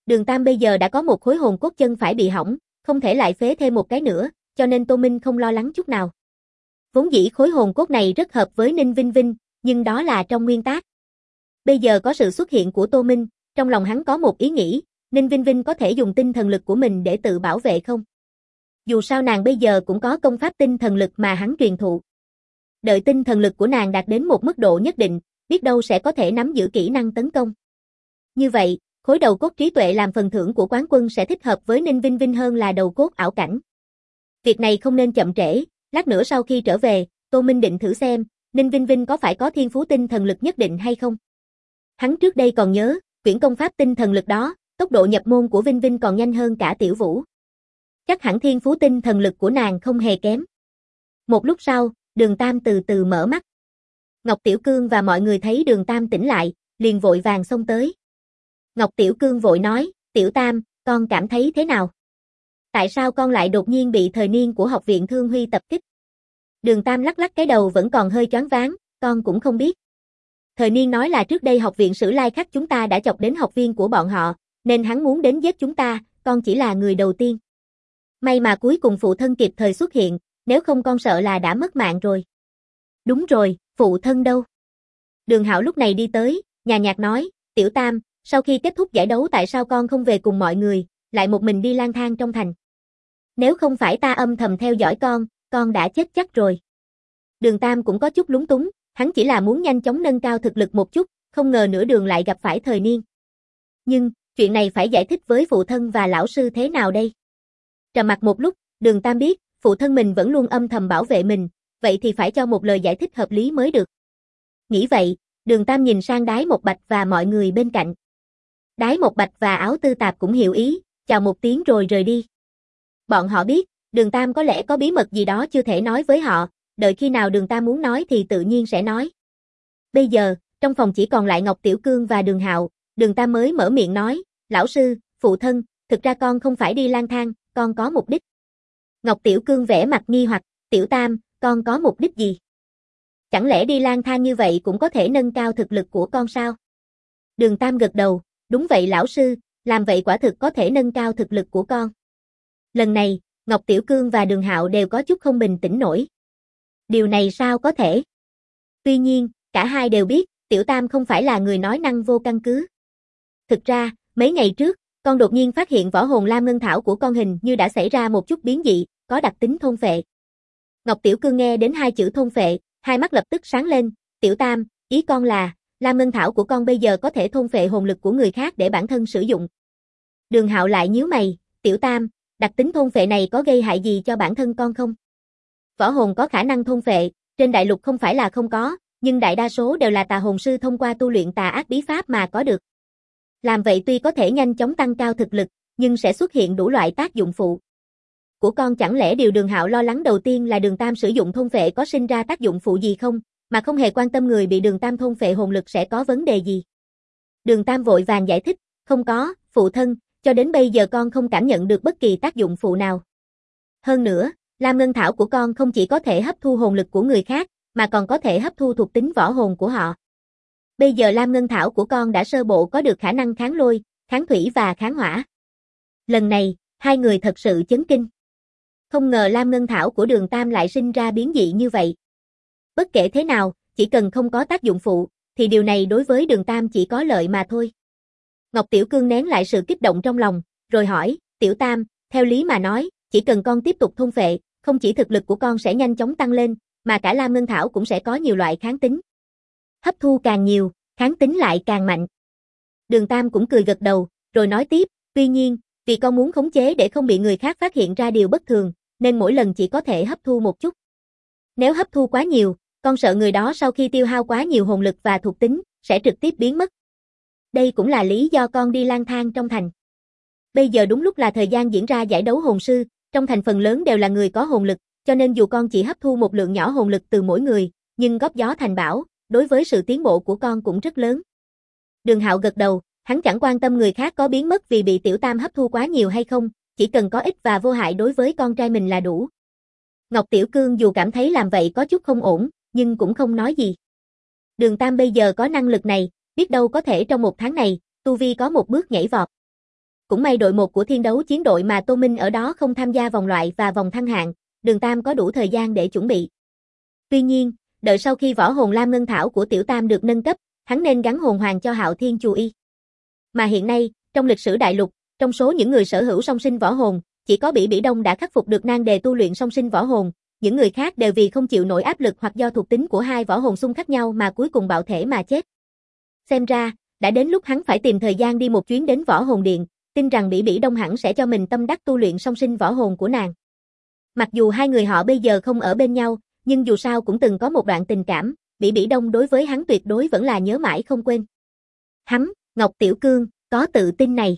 Đường Tam bây giờ đã có một khối hồn cốt chân phải bị hỏng, không thể lại phế thêm một cái nữa, cho nên Tô Minh không lo lắng chút nào. Vốn dĩ khối hồn cốt này rất hợp với Ninh Vinh Vinh, nhưng đó là trong nguyên tác. Bây giờ có sự xuất hiện của Tô Minh, trong lòng hắn có một ý nghĩ, Ninh Vinh Vinh có thể dùng tinh thần lực của mình để tự bảo vệ không? Dù sao nàng bây giờ cũng có công pháp tinh thần lực mà hắn truyền thụ. Đợi tinh thần lực của nàng đạt đến một mức độ nhất định, biết đâu sẽ có thể nắm giữ kỹ năng tấn công. Như vậy, khối đầu cốt trí tuệ làm phần thưởng của quán quân sẽ thích hợp với Ninh Vinh Vinh hơn là đầu cốt ảo cảnh. Việc này không nên chậm trễ, lát nữa sau khi trở về, Tô Minh định thử xem, Ninh Vinh Vinh có phải có thiên phú tinh thần lực nhất định hay không. Hắn trước đây còn nhớ, quyển công pháp tinh thần lực đó, tốc độ nhập môn của Vinh Vinh còn nhanh hơn cả Tiểu Vũ. Chắc hẳn thiên phú tinh thần lực của nàng không hề kém. Một lúc sau, Đường Tam từ từ mở mắt. Ngọc Tiểu Cương và mọi người thấy Đường Tam tỉnh lại, liền vội vàng xông tới. Ngọc Tiểu Cương vội nói, Tiểu Tam, con cảm thấy thế nào? Tại sao con lại đột nhiên bị thời niên của học viện Thương Huy tập kích? Đường Tam lắc lắc cái đầu vẫn còn hơi choáng váng, con cũng không biết. Thời niên nói là trước đây học viện Sử Lai Khắc chúng ta đã chọc đến học viên của bọn họ, nên hắn muốn đến giết chúng ta, con chỉ là người đầu tiên. May mà cuối cùng phụ thân kịp thời xuất hiện, nếu không con sợ là đã mất mạng rồi. Đúng rồi, phụ thân đâu? Đường Hạo lúc này đi tới, nhàn nhạt nói, Tiểu Tam, sau khi kết thúc giải đấu tại sao con không về cùng mọi người, lại một mình đi lang thang trong thành? Nếu không phải ta âm thầm theo dõi con đã chết chắc rồi. Đường Tam cũng có chút lúng túng, hắn chỉ là muốn nhanh chóng nâng cao thực lực một chút, không ngờ nửa đường lại gặp phải thời niên. Nhưng, chuyện này phải giải thích với phụ thân và lão sư thế nào đây? Trầm mặc một lúc, Đường Tam biết, phụ thân mình vẫn luôn âm thầm bảo vệ mình, vậy thì phải cho một lời giải thích hợp lý mới được. Nghĩ vậy, Đường Tam nhìn sang Đái Một Bạch và mọi người bên cạnh. Đái Một Bạch và Áo Tư Tạp cũng hiểu ý, chào một tiếng rồi rời đi. Bọn họ biết, Đường Tam có lẽ có bí mật gì đó chưa thể nói với họ, đợi khi nào Đường Tam muốn nói thì tự nhiên sẽ nói. Bây giờ, trong phòng chỉ còn lại Ngọc Tiểu Cương và Đường Hạo, Đường Tam mới mở miệng nói, lão sư, phụ thân, thực ra con không phải đi lang thang, con có mục đích. Ngọc Tiểu Cương vẻ mặt nghi hoặc, Tiểu Tam, con có mục đích gì? Chẳng lẽ đi lang thang như vậy cũng có thể nâng cao thực lực của con sao? Đường Tam gật đầu, đúng vậy lão sư, làm vậy quả thực có thể nâng cao thực lực của con. Lần này, Ngọc Tiểu Cương và Đường Hạo đều có chút không bình tĩnh nổi. Điều này sao có thể? Tuy nhiên, cả hai đều biết, Tiểu Tam không phải là người nói năng vô căn cứ. Thực ra, mấy ngày trước, con đột nhiên phát hiện võ hồn Lam Ngân Thảo của con hình như đã xảy ra một chút biến dị, có đặc tính thôn phệ. Ngọc Tiểu Cương nghe đến hai chữ thôn phệ, hai mắt lập tức sáng lên, Tiểu Tam, ý con là, Lam Ngân Thảo của con bây giờ có thể thôn phệ hồn lực của người khác để bản thân sử dụng. Đường Hạo lại nhíu mày, Tiểu Tam, đặc tính thôn phệ này có gây hại gì cho bản thân con không? Võ hồn có khả năng thôn phệ, trên đại lục không phải là không có, nhưng đại đa số đều là tà hồn sư thông qua tu luyện tà ác bí pháp mà có được. Làm vậy tuy có thể nhanh chóng tăng cao thực lực, nhưng sẽ xuất hiện đủ loại tác dụng phụ. Của con chẳng lẽ điều Đường Hạo lo lắng đầu tiên là Đường Tam sử dụng thôn phệ có sinh ra tác dụng phụ gì không, mà không hề quan tâm người bị Đường Tam thôn phệ hồn lực sẽ có vấn đề gì. Đường Tam vội vàng giải thích, không có, phụ thân, cho đến bây giờ con không cảm nhận được bất kỳ tác dụng phụ nào. Hơn nữa, Lam Ngân Thảo của con không chỉ có thể hấp thu hồn lực của người khác, mà còn có thể hấp thu thuộc tính võ hồn của họ. Bây giờ Lam Ngân Thảo của con đã sơ bộ có được khả năng kháng lôi, kháng thủy và kháng hỏa. Lần này, hai người thật sự chấn kinh. Không ngờ Lam Ngân Thảo của Đường Tam lại sinh ra biến dị như vậy. Bất kể thế nào, chỉ cần không có tác dụng phụ, thì điều này đối với Đường Tam chỉ có lợi mà thôi. Ngọc Tiểu Cương nén lại sự kích động trong lòng, rồi hỏi, Tiểu Tam, theo lý mà nói, chỉ cần con tiếp tục thôn phệ, không chỉ thực lực của con sẽ nhanh chóng tăng lên, mà cả Lam Ngân Thảo cũng sẽ có nhiều loại kháng tính. Hấp thu càng nhiều, kháng tính lại càng mạnh. Đường Tam cũng cười gật đầu, rồi nói tiếp, tuy nhiên, vì con muốn khống chế để không bị người khác phát hiện ra điều bất thường, nên mỗi lần chỉ có thể hấp thu một chút. Nếu hấp thu quá nhiều, con sợ người đó sau khi tiêu hao quá nhiều hồn lực và thuộc tính, sẽ trực tiếp biến mất. Đây cũng là lý do con đi lang thang trong thành. Bây giờ đúng lúc là thời gian diễn ra giải đấu hồn sư, trong thành phần lớn đều là người có hồn lực, cho nên dù con chỉ hấp thu một lượng nhỏ hồn lực từ mỗi người, nhưng góp gió thành bão, đối với sự tiến bộ của con cũng rất lớn. Đường Hạo gật đầu, hắn chẳng quan tâm người khác có biến mất vì bị Tiểu Tam hấp thu quá nhiều hay không, chỉ cần có ích và vô hại đối với con trai mình là đủ. Ngọc Tiểu Cương dù cảm thấy làm vậy có chút không ổn, nhưng cũng không nói gì. Đường Tam bây giờ có năng lực này, biết đâu có thể trong một tháng này, tu vi có một bước nhảy vọt. cũng may đội 1 của Thiên Đấu Chiến đội mà Tô Minh ở đó không tham gia vòng loại và vòng thăng hạng, Đường Tam có đủ thời gian để chuẩn bị. Tuy nhiên, đợi sau khi võ hồn Lam Ngân Thảo của Tiểu Tam được nâng cấp, hắn nên gắn hồn hoàng cho Hạo Thiên Chù Y. Mà hiện nay, trong lịch sử đại lục, trong số những người sở hữu song sinh võ hồn, chỉ có Bỉ Bỉ Đông đã khắc phục được nan đề tu luyện song sinh võ hồn, những người khác đều vì không chịu nổi áp lực hoặc do thuộc tính của hai võ hồn xung khắc nhau mà cuối cùng bạo thể mà chết. Xem ra, đã đến lúc hắn phải tìm thời gian đi một chuyến đến Võ Hồn Điện, tin rằng Bỉ Bỉ Đông hẳn sẽ cho mình tâm đắc tu luyện song sinh võ hồn của nàng. Mặc dù hai người họ bây giờ không ở bên nhau, nhưng dù sao cũng từng có một đoạn tình cảm, Bỉ Bỉ Đông đối với hắn tuyệt đối vẫn là nhớ mãi không quên. Ngọc Tiểu Cương, có tự tin này.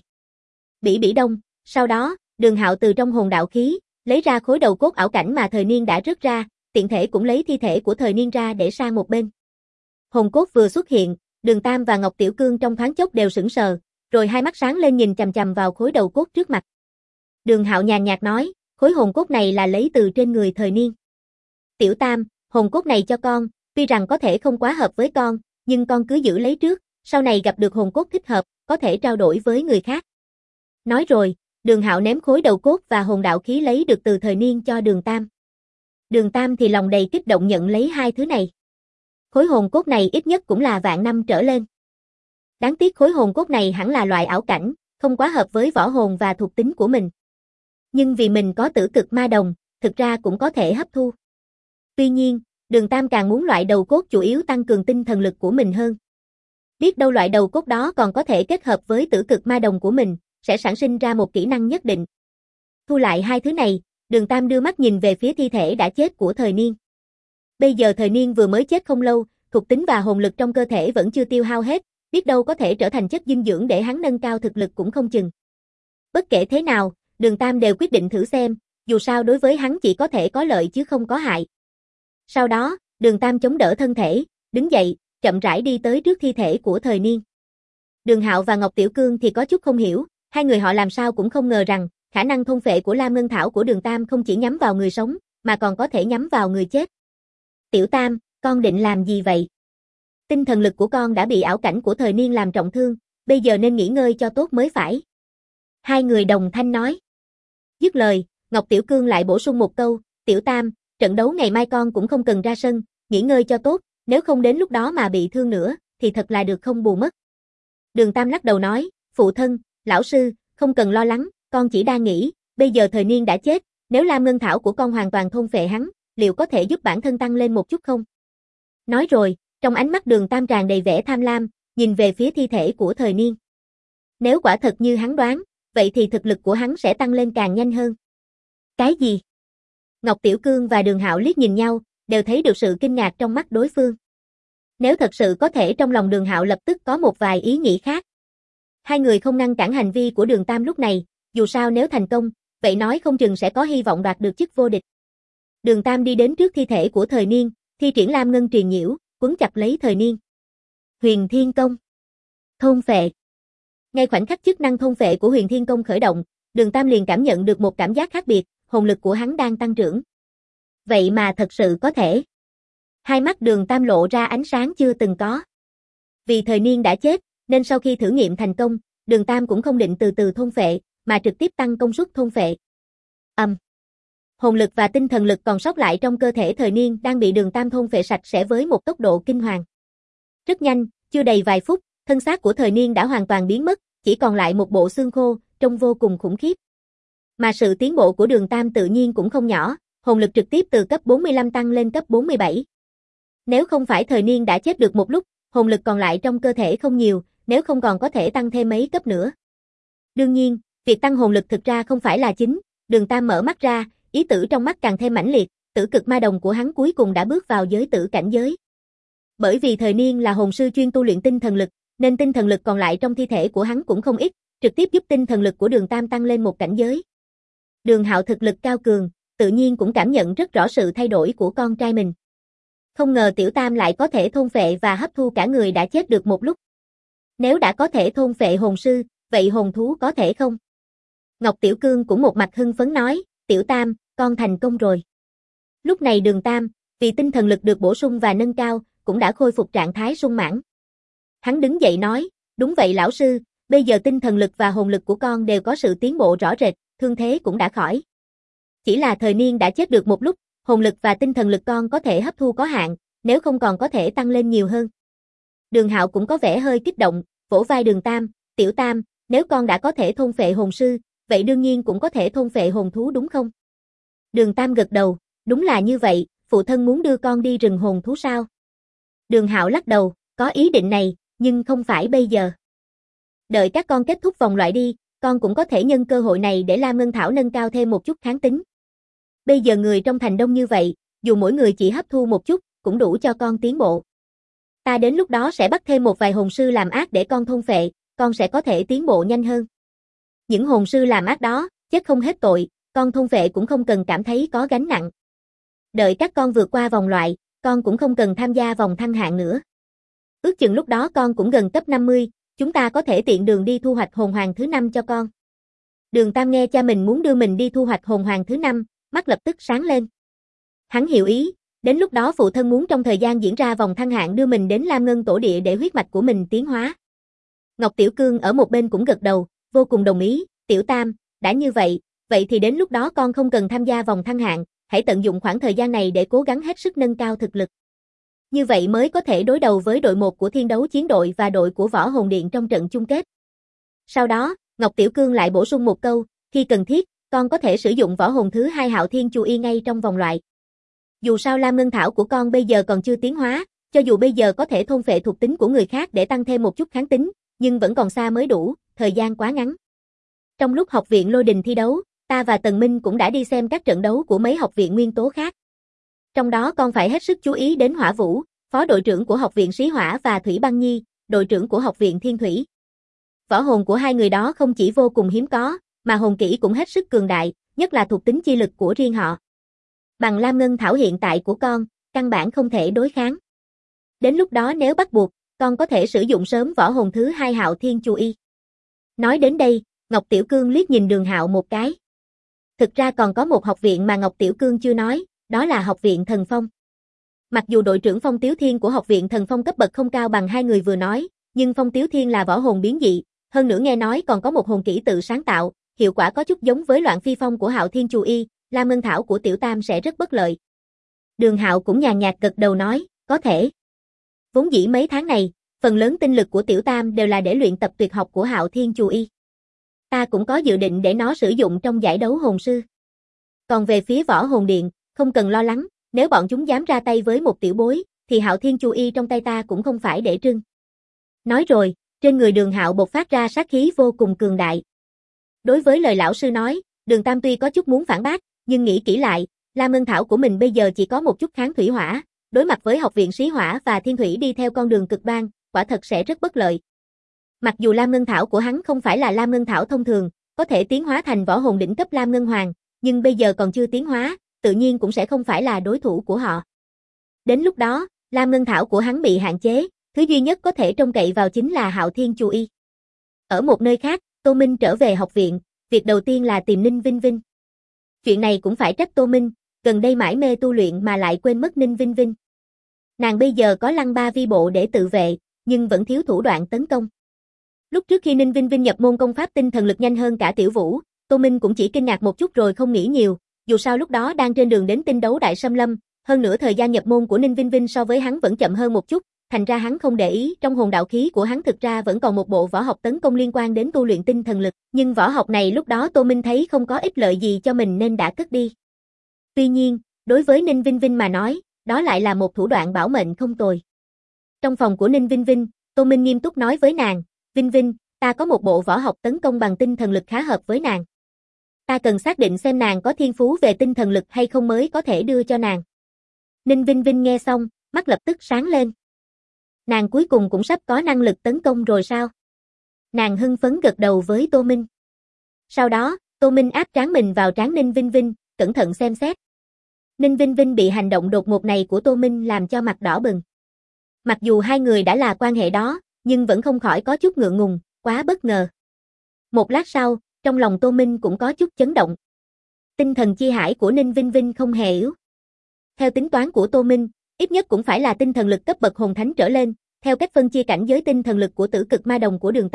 Bỉ Bỉ Đông, sau đó, Đường Hạo từ trong hồn đạo khí, lấy ra khối đầu cốt ảo cảnh mà Thời Niên đã rớt ra, tiện thể cũng lấy thi thể của Thời Niên ra để sang một bên. Hồn cốt vừa xuất hiện, Đường Tam và Ngọc Tiểu Cương trong thoáng chốc đều sững sờ, rồi hai mắt sáng lên nhìn chằm chằm vào khối đầu cốt trước mặt. Đường Hạo nhàn nhạt nói, khối hồn cốt này là lấy từ trên người Thời Niên. Tiểu Tam, hồn cốt này cho con, tuy rằng có thể không quá hợp với con, nhưng con cứ giữ lấy trước, sau này gặp được hồn cốt thích hợp, có thể trao đổi với người khác. Nói rồi, Đường Hạo ném khối đầu cốt và hồn đạo khí lấy được từ Thời Niên cho Đường Tam. Đường Tam thì lòng đầy kích động nhận lấy hai thứ này. Khối hồn cốt này ít nhất cũng là vạn năm trở lên. Đáng tiếc khối hồn cốt này hẳn là loại ảo cảnh, không quá hợp với võ hồn và thuộc tính của mình. Nhưng vì mình có tử cực ma đồng, thực ra cũng có thể hấp thu. Tuy nhiên, Đường Tam càng muốn loại đầu cốt chủ yếu tăng cường tinh thần lực của mình hơn. Biết đâu loại đầu cốt đó còn có thể kết hợp với tử cực ma đồng của mình, sẽ sản sinh ra một kỹ năng nhất định. Thu lại hai thứ này, Đường Tam đưa mắt nhìn về phía thi thể đã chết của Thời Niên. Bây giờ Thời Niên vừa mới chết không lâu, thuộc tính và hồn lực trong cơ thể vẫn chưa tiêu hao hết, biết đâu có thể trở thành chất dinh dưỡng để hắn nâng cao thực lực cũng không chừng. Bất kể thế nào, Đường Tam đều quyết định thử xem, dù sao đối với hắn chỉ có thể có lợi chứ không có hại. Sau đó, Đường Tam chống đỡ thân thể, đứng dậy, chậm rãi đi tới trước thi thể của Thời Niên. Đường Hạo và Ngọc Tiểu Cương thì có chút không hiểu, hai người họ làm sao cũng không ngờ rằng, khả năng thôn phệ của Lam Ngân Thảo của Đường Tam không chỉ nhắm vào người sống, mà còn có thể nhắm vào người chết. Tiểu Tam, con định làm gì vậy? Tinh thần lực của con đã bị ảo cảnh của Thời Niên làm trọng thương, bây giờ nên nghỉ ngơi cho tốt mới phải. Hai người đồng thanh nói. Dứt lời, Ngọc Tiểu Cương lại bổ sung một câu, Tiểu Tam, trận đấu ngày mai con cũng không cần ra sân, nghỉ ngơi cho tốt, nếu không đến lúc đó mà bị thương nữa, thì thật là được không bù mất. Đường Tam lắc đầu nói, phụ thân, lão sư, không cần lo lắng, con chỉ đang nghĩ, bây giờ Thời Niên đã chết, nếu Lam Ngân Thảo của con hoàn toàn thôn phệ hắn, liệu có thể giúp bản thân tăng lên một chút không? Nói rồi, trong ánh mắt Đường Tam tràn đầy vẻ tham lam, nhìn về phía thi thể của Thời Niên. Nếu quả thật như hắn đoán, vậy thì thực lực của hắn sẽ tăng lên càng nhanh hơn. Cái gì? Ngọc Tiểu Cương và Đường Hạo liếc nhìn nhau, đều thấy được sự kinh ngạc trong mắt đối phương. Nếu thật sự có thể trong lòng Đường Hạo lập tức có một vài ý nghĩ khác. Hai người không ngăn cản hành vi của Đường Tam lúc này, dù sao nếu thành công, vậy nói không chừng sẽ có hy vọng đoạt được chức vô địch. Đường Tam đi đến trước thi thể của Thời Niên, thi triển Lam Ngân Truyền Nhiễu, quấn chặt lấy Thời Niên. Huyền Thiên Công. Thôn phệ. Ngay khoảnh khắc chức năng thôn phệ của Huyền Thiên Công khởi động, Đường Tam liền cảm nhận được một cảm giác khác biệt, hồn lực của hắn đang tăng trưởng. Vậy mà thật sự có thể. Hai mắt Đường Tam lộ ra ánh sáng chưa từng có. Vì Thời Niên đã chết, nên sau khi thử nghiệm thành công, Đường Tam cũng không định từ từ thôn phệ, mà trực tiếp tăng công suất thôn phệ. Hồn lực và tinh thần lực còn sót lại trong cơ thể Thời Niên đang bị Đường Tam thôn phệ sạch sẽ với một tốc độ kinh hoàng. Rất nhanh, chưa đầy vài phút, thân xác của Thời Niên đã hoàn toàn biến mất, chỉ còn lại một bộ xương khô, trông vô cùng khủng khiếp. Mà sự tiến bộ của Đường Tam tự nhiên cũng không nhỏ, hồn lực trực tiếp từ cấp 45 tăng lên cấp 47. Nếu không phải Thời Niên đã chết được một lúc, hồn lực còn lại trong cơ thể không nhiều, nếu không còn có thể tăng thêm mấy cấp nữa. Đương nhiên, việc tăng hồn lực thực ra không phải là chính, Đường Tam mở mắt ra, ý tử trong mắt càng thêm mãnh liệt, tử cực ma đồng của hắn cuối cùng đã bước vào giới tử cảnh giới. Bởi vì Thời Niên là hồn sư chuyên tu luyện tinh thần lực, nên tinh thần lực còn lại trong thi thể của hắn cũng không ít, trực tiếp giúp tinh thần lực của Đường Tam tăng lên một cảnh giới. Đường Hạo thực lực cao cường, tự nhiên cũng cảm nhận rất rõ sự thay đổi của con trai mình. Không ngờ Tiểu Tam lại có thể thôn phệ và hấp thu cả người đã chết được một lúc. Nếu đã có thể thôn phệ hồn sư, vậy hồn thú có thể không? Ngọc Tiểu Cương cũng một mặt hưng phấn nói, Tiểu Tam, con thành công rồi. Lúc này Đường Tam, vì tinh thần lực được bổ sung và nâng cao, cũng đã khôi phục trạng thái sung mãn. Hắn đứng dậy nói, đúng vậy lão sư, bây giờ tinh thần lực và hồn lực của con đều có sự tiến bộ rõ rệt, thương thế cũng đã khỏi. Chỉ là thời niên đã chết được một lúc, hồn lực và tinh thần lực con có thể hấp thu có hạn, nếu không còn có thể tăng lên nhiều hơn. Đường Hạo cũng có vẻ hơi kích động, vỗ vai Đường Tam, Tiểu Tam, nếu con đã có thể thôn phệ hồn sư, vậy đương nhiên cũng có thể thôn phệ hồn thú đúng không? Đường Tam gật đầu, đúng là như vậy, phụ thân muốn đưa con đi rừng hồn thú sao? Đường Hạo lắc đầu, có ý định này, nhưng không phải bây giờ. Đợi các con kết thúc vòng loại đi, con cũng có thể nhân cơ hội này để Lam Ngân Thảo nâng cao thêm một chút kháng tính. Bây giờ người trong thành đông như vậy, dù mỗi người chỉ hấp thu một chút, cũng đủ cho con tiến bộ. Ta đến lúc đó sẽ bắt thêm một vài hồn sư làm ác để con thôn phệ, con sẽ có thể tiến bộ nhanh hơn. Những hồn sư làm ác đó, chết không hết tội, con thôn phệ cũng không cần cảm thấy có gánh nặng. Đợi các con vượt qua vòng loại, con cũng không cần tham gia vòng thăng hạng nữa. Ước chừng lúc đó con cũng gần cấp 50, chúng ta có thể tiện đường đi thu hoạch hồn hoàng thứ 5 cho con. Đường Tam nghe cha mình muốn đưa mình đi thu hoạch hồn hoàng thứ 5, mắt lập tức sáng lên. Hắn hiểu ý, đến lúc đó phụ thân muốn trong thời gian diễn ra vòng thăng hạng đưa mình đến Lam Ngân tổ địa để huyết mạch của mình tiến hóa. Ngọc Tiểu Cương ở một bên cũng gật đầu, vô cùng đồng ý, Tiểu Tam, đã như vậy, vậy thì đến lúc đó con không cần tham gia vòng thăng hạng, hãy tận dụng khoảng thời gian này để cố gắng hết sức nâng cao thực lực. Như vậy mới có thể đối đầu với đội 1 của Thiên Đấu Chiến đội và đội của Võ Hồn Điện trong trận chung kết. Sau đó, Ngọc Tiểu Cương lại bổ sung một câu, khi cần thiết, con có thể sử dụng võ hồn thứ 2 Hạo Thiên Chu Y ngay trong vòng loại. Dù sao Lam Ngân Thảo của con bây giờ còn chưa tiến hóa, cho dù bây giờ có thể thôn phệ thuộc tính của người khác để tăng thêm một chút kháng tính, nhưng vẫn còn xa mới đủ, thời gian quá ngắn. Trong lúc học viện Lôi Đình thi đấu, ta và Tần Minh cũng đã đi xem các trận đấu của mấy học viện nguyên tố khác. Trong đó con phải hết sức chú ý đến Hỏa Vũ, phó đội trưởng của học viện Sĩ Hỏa và Thủy Băng Nhi, đội trưởng của học viện Thiên Thủy. Võ hồn của hai người đó không chỉ vô cùng hiếm có, mà hồn kỹ cũng hết sức cường đại, nhất là thuộc tính chi lực của riêng họ. Bằng Lam Ngân Thảo hiện tại của con, căn bản không thể đối kháng. Đến lúc đó nếu bắt buộc, con có thể sử dụng sớm võ hồn thứ 2 Hạo Thiên Chu Y. Nói đến đây, Ngọc Tiểu Cương liếc nhìn Đường Hạo một cái. Thực ra còn có một học viện mà Ngọc Tiểu Cương chưa nói, đó là học viện Thần Phong. Mặc dù đội trưởng Phong Tiếu Thiên của học viện Thần Phong cấp bậc không cao bằng hai người vừa nói, nhưng Phong Tiếu Thiên là võ hồn biến dị, hơn nữa nghe nói còn có một hồn kỹ tự sáng tạo, hiệu quả có chút giống với Loạn Phi Phong của Hạo Thiên Chu Y, Lam Ngân Thảo của Tiểu Tam sẽ rất bất lợi. Đường Hạo cũng nhàn nhạt gật đầu nói, có thể. Vốn dĩ mấy tháng này, phần lớn tinh lực của Tiểu Tam đều là để luyện tập tuyệt học của Hạo Thiên Chu Y. Ta cũng có dự định để nó sử dụng trong giải đấu hồn sư. Còn về phía Võ Hồn Điện, không cần lo lắng, nếu bọn chúng dám ra tay với một tiểu bối, thì Hạo Thiên Chu Y trong tay ta cũng không phải để trưng. Nói rồi, trên người Đường Hạo bộc phát ra sát khí vô cùng cường đại. Đối với lời lão sư nói, Đường Tam tuy có chút muốn phản bác, nhưng nghĩ kỹ lại, Lam Ngân Thảo của mình bây giờ chỉ có một chút kháng thủy hỏa, đối mặt với học viện Sĩ Hỏa và Thiên Thủy đi theo con đường cực đoan, quả thật sẽ rất bất lợi. Mặc dù Lam Ngân Thảo của hắn không phải là Lam Ngân Thảo thông thường, có thể tiến hóa thành võ hồn đỉnh cấp Lam Ngân Hoàng, nhưng bây giờ còn chưa tiến hóa, tự nhiên cũng sẽ không phải là đối thủ của họ. Đến lúc đó, Lam Ngân Thảo của hắn bị hạn chế, thứ duy nhất có thể trông cậy vào chính là Hạo Thiên Chu Y. Ở một nơi khác, Tô Minh trở về học viện, việc đầu tiên là tìm Ninh Vinh Vinh. Chuyện này cũng phải trách Tô Minh, gần đây mãi mê tu luyện mà lại quên mất Ninh Vinh Vinh. Nàng bây giờ có lăng ba vi bộ để tự vệ, nhưng vẫn thiếu thủ đoạn tấn công. Lúc trước khi Ninh Vinh Vinh nhập môn công pháp tinh thần lực nhanh hơn cả Tiểu Vũ, Tô Minh cũng chỉ kinh ngạc một chút rồi không nghĩ nhiều, dù sao lúc đó đang trên đường đến tinh đấu Đại Sâm Lâm, hơn nữa thời gian nhập môn của Ninh Vinh Vinh so với hắn vẫn chậm hơn một chút, thành ra hắn không để ý, trong hồn đạo khí của hắn thực ra vẫn còn một bộ võ học tấn công liên quan đến tu luyện tinh thần lực, nhưng võ học này lúc đó Tô Minh thấy không có ích lợi gì cho mình nên đã cất đi. Tuy nhiên, đối với Ninh Vinh Vinh mà nói, đó lại là một thủ đoạn bảo mệnh không tồi. Trong phòng của Ninh Vinh Vinh, Tô Minh nghiêm túc nói với nàng, Vinh Vinh, ta có một bộ võ học tấn công bằng tinh thần lực khá hợp với nàng. Ta cần xác định xem nàng có thiên phú về tinh thần lực hay không mới có thể đưa cho nàng. Ninh Vinh Vinh nghe xong, mắt lập tức sáng lên. Nàng cuối cùng cũng sắp có năng lực tấn công rồi sao? Nàng hưng phấn gật đầu với Tô Minh. Sau đó, Tô Minh áp trán mình vào trán Ninh Vinh Vinh, cẩn thận xem xét. Ninh Vinh Vinh bị hành động đột ngột này của Tô Minh làm cho mặt đỏ bừng. Mặc dù hai người đã là quan hệ đó, nhưng vẫn không khỏi có chút ngượng ngùng, quá bất ngờ. Một lát sau, trong lòng Tô Minh cũng có chút chấn động. Tinh thần chi hải của Ninh Vinh Vinh không hề yếu. Theo tính toán của Tô Minh, ít nhất cũng phải là tinh thần lực cấp bậc hồn thánh trở lên, theo cách phân chia cảnh giới tinh thần lực của Tử Cực Ma Đồng của Đường Tam,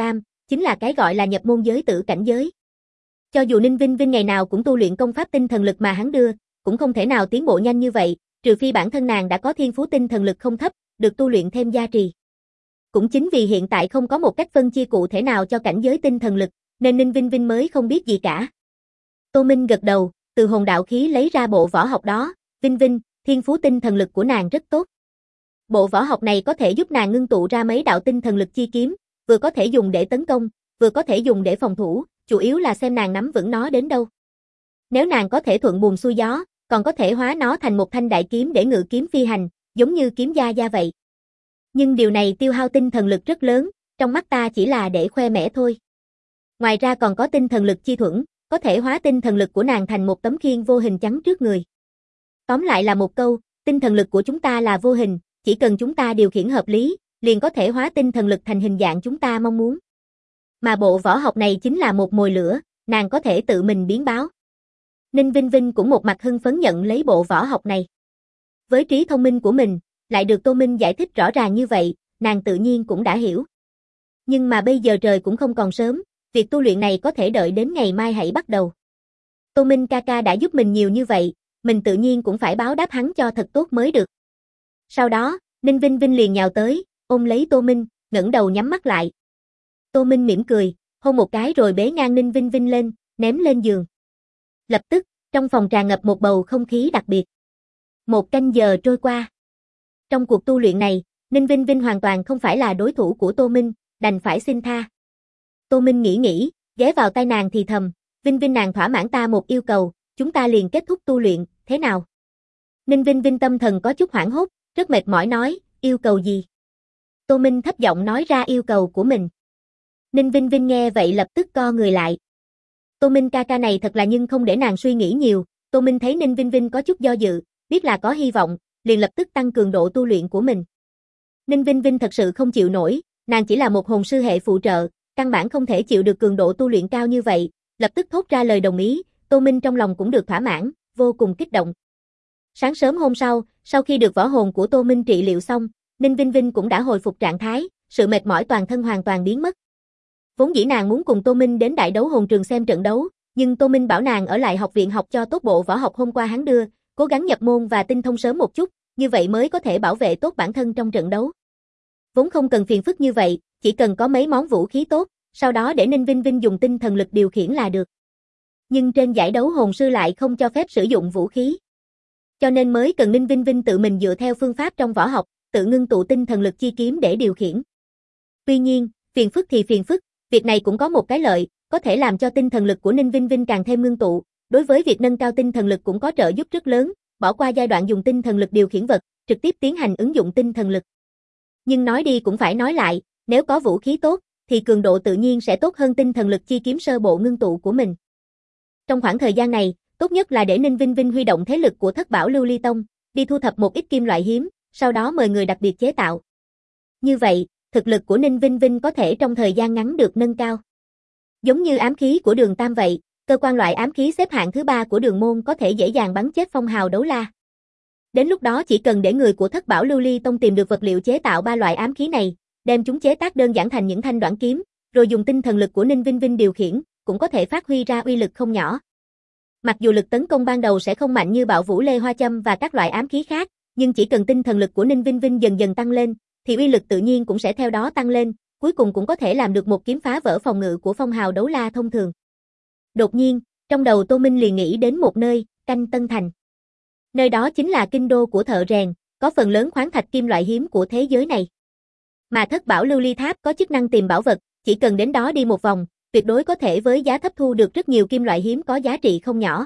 chính là cái gọi là nhập môn giới tử cảnh giới. Cho dù Ninh Vinh Vinh ngày nào cũng tu luyện công pháp tinh thần lực mà hắn đưa, cũng không thể nào tiến bộ nhanh như vậy, trừ phi bản thân nàng đã có thiên phú tinh thần lực không thấp, được tu luyện thêm gia trì. Cũng chính vì hiện tại không có một cách phân chia cụ thể nào cho cảnh giới tinh thần lực, nên Ninh Vinh Vinh mới không biết gì cả. Tô Minh gật đầu, từ hồn đạo khí lấy ra bộ võ học đó, Vinh Vinh, thiên phú tinh thần lực của nàng rất tốt. Bộ võ học này có thể giúp nàng ngưng tụ ra mấy đạo tinh thần lực chi kiếm, vừa có thể dùng để tấn công, vừa có thể dùng để phòng thủ, chủ yếu là xem nàng nắm vững nó đến đâu. Nếu nàng có thể thuận buồm xuôi gió, còn có thể hóa nó thành một thanh đại kiếm để ngự kiếm phi hành, giống như kiếm gia gia vậy. Nhưng điều này tiêu hao tinh thần lực rất lớn, trong mắt ta chỉ là để khoe mẽ thôi. Ngoài ra còn có tinh thần lực chi thuẫn, có thể hóa tinh thần lực của nàng thành một tấm khiên vô hình chắn trước người. Tóm lại là một câu, tinh thần lực của chúng ta là vô hình, chỉ cần chúng ta điều khiển hợp lý, liền có thể hóa tinh thần lực thành hình dạng chúng ta mong muốn. Mà bộ võ học này chính là một mồi lửa, nàng có thể tự mình biến báo. Ninh Vinh Vinh cũng một mặt hưng phấn nhận lấy bộ võ học này. Với trí thông minh của mình, lại được Tô Minh giải thích rõ ràng như vậy, nàng tự nhiên cũng đã hiểu. Nhưng mà bây giờ trời cũng không còn sớm, việc tu luyện này có thể đợi đến ngày mai hãy bắt đầu. Tô Minh ca ca đã giúp mình nhiều như vậy, mình tự nhiên cũng phải báo đáp hắn cho thật tốt mới được. Sau đó, Ninh Vinh Vinh liền nhào tới, ôm lấy Tô Minh, ngẩng đầu nhắm mắt lại. Tô Minh mỉm cười, hôn một cái rồi bế ngang Ninh Vinh Vinh lên, ném lên giường. Lập tức, trong phòng tràn ngập một bầu không khí đặc biệt. 1 canh giờ trôi qua. Trong cuộc tu luyện này, Ninh Vinh Vinh hoàn toàn không phải là đối thủ của Tô Minh, đành phải xin tha. Tô Minh nghĩ, ghé vào tai nàng thì thầm, Vinh Vinh nàng thỏa mãn ta một yêu cầu, chúng ta liền kết thúc tu luyện, thế nào? Ninh Vinh Vinh tâm thần có chút hoảng hốt, rất mệt mỏi nói, yêu cầu gì? Tô Minh thấp giọng nói ra yêu cầu của mình. Ninh Vinh Vinh nghe vậy lập tức co người lại. Tô Minh ca ca này thật là nhưng không để nàng suy nghĩ nhiều, Tô Minh thấy Ninh Vinh Vinh có chút do dự, biết là có hy vọng, liền lập tức tăng cường độ tu luyện của mình. Ninh Vinh Vinh thật sự không chịu nổi, nàng chỉ là một hồn sư hệ phụ trợ, căn bản không thể chịu được cường độ tu luyện cao như vậy, lập tức thốt ra lời đồng ý, Tô Minh trong lòng cũng được thỏa mãn, vô cùng kích động. Sáng sớm hôm sau khi được võ hồn của Tô Minh trị liệu xong, Ninh Vinh Vinh cũng đã hồi phục trạng thái, sự mệt mỏi toàn thân hoàn toàn biến mất. Vốn dĩ nàng muốn cùng Tô Minh đến đại đấu hồn trường xem trận đấu, nhưng Tô Minh bảo nàng ở lại học viện học cho tốt bộ võ học hôm qua hắn đưa, cố gắng nhập môn và tinh thông sớm một chút, như vậy mới có thể bảo vệ tốt bản thân trong trận đấu. Vốn không cần phiền phức như vậy, chỉ cần có mấy món vũ khí tốt, sau đó để Ninh Vinh Vinh dùng tinh thần lực điều khiển là được. Nhưng trên giải đấu hồn sư lại không cho phép sử dụng vũ khí. Cho nên mới cần Ninh Vinh Vinh tự mình dựa theo phương pháp trong võ học, tự ngưng tụ tinh thần lực chi kiếm để điều khiển. Tuy nhiên, phiền phức thì phiền phức, việc này cũng có một cái lợi, có thể làm cho tinh thần lực của Ninh Vinh Vinh càng thêm ngưng tụ, đối với việc nâng cao tinh thần lực cũng có trợ giúp rất lớn, bỏ qua giai đoạn dùng tinh thần lực điều khiển vật, trực tiếp tiến hành ứng dụng tinh thần lực. Nhưng nói đi cũng phải nói lại, nếu có vũ khí tốt, thì cường độ tự nhiên sẽ tốt hơn tinh thần lực chi kiếm sơ bộ ngưng tụ của mình. Trong khoảng thời gian này, tốt nhất là để Ninh Vinh Vinh huy động thế lực của Thất Bảo Lưu Ly Tông, đi thu thập một ít kim loại hiếm, sau đó mời người đặc biệt chế tạo. Như vậy, thực lực của Ninh Vinh Vinh có thể trong thời gian ngắn được nâng cao. Giống như ám khí của Đường Tam vậy, cơ quan loại ám khí xếp hạng thứ 3 của Đường môn có thể dễ dàng bắn chết phong hào đấu la. Đến lúc đó chỉ cần để người của Thất Bảo Lưu Ly Tông tìm được vật liệu chế tạo 3 loại ám khí này, đem chúng chế tác đơn giản thành những thanh đoạn kiếm, rồi dùng tinh thần lực của Ninh Vinh Vinh điều khiển, cũng có thể phát huy ra uy lực không nhỏ. Mặc dù lực tấn công ban đầu sẽ không mạnh như Bạo Vũ Lê Hoa Châm và các loại ám khí khác, nhưng chỉ cần tinh thần lực của Ninh Vinh Vinh dần dần tăng lên, thì uy lực tự nhiên cũng sẽ theo đó tăng lên, cuối cùng cũng có thể làm được một kiếm phá vỡ phòng ngự của phong hào đấu la thông thường. Đột nhiên, trong đầu Tô Minh liền nghĩ đến một nơi, Canh Tân Thành. Nơi đó chính là kinh đô của thợ rèn, có phần lớn khoáng thạch kim loại hiếm của thế giới này. Mà Thất Bảo Lưu Ly Tháp có chức năng tìm bảo vật, chỉ cần đến đó đi một vòng, tuyệt đối có thể với giá thấp thu được rất nhiều kim loại hiếm có giá trị không nhỏ.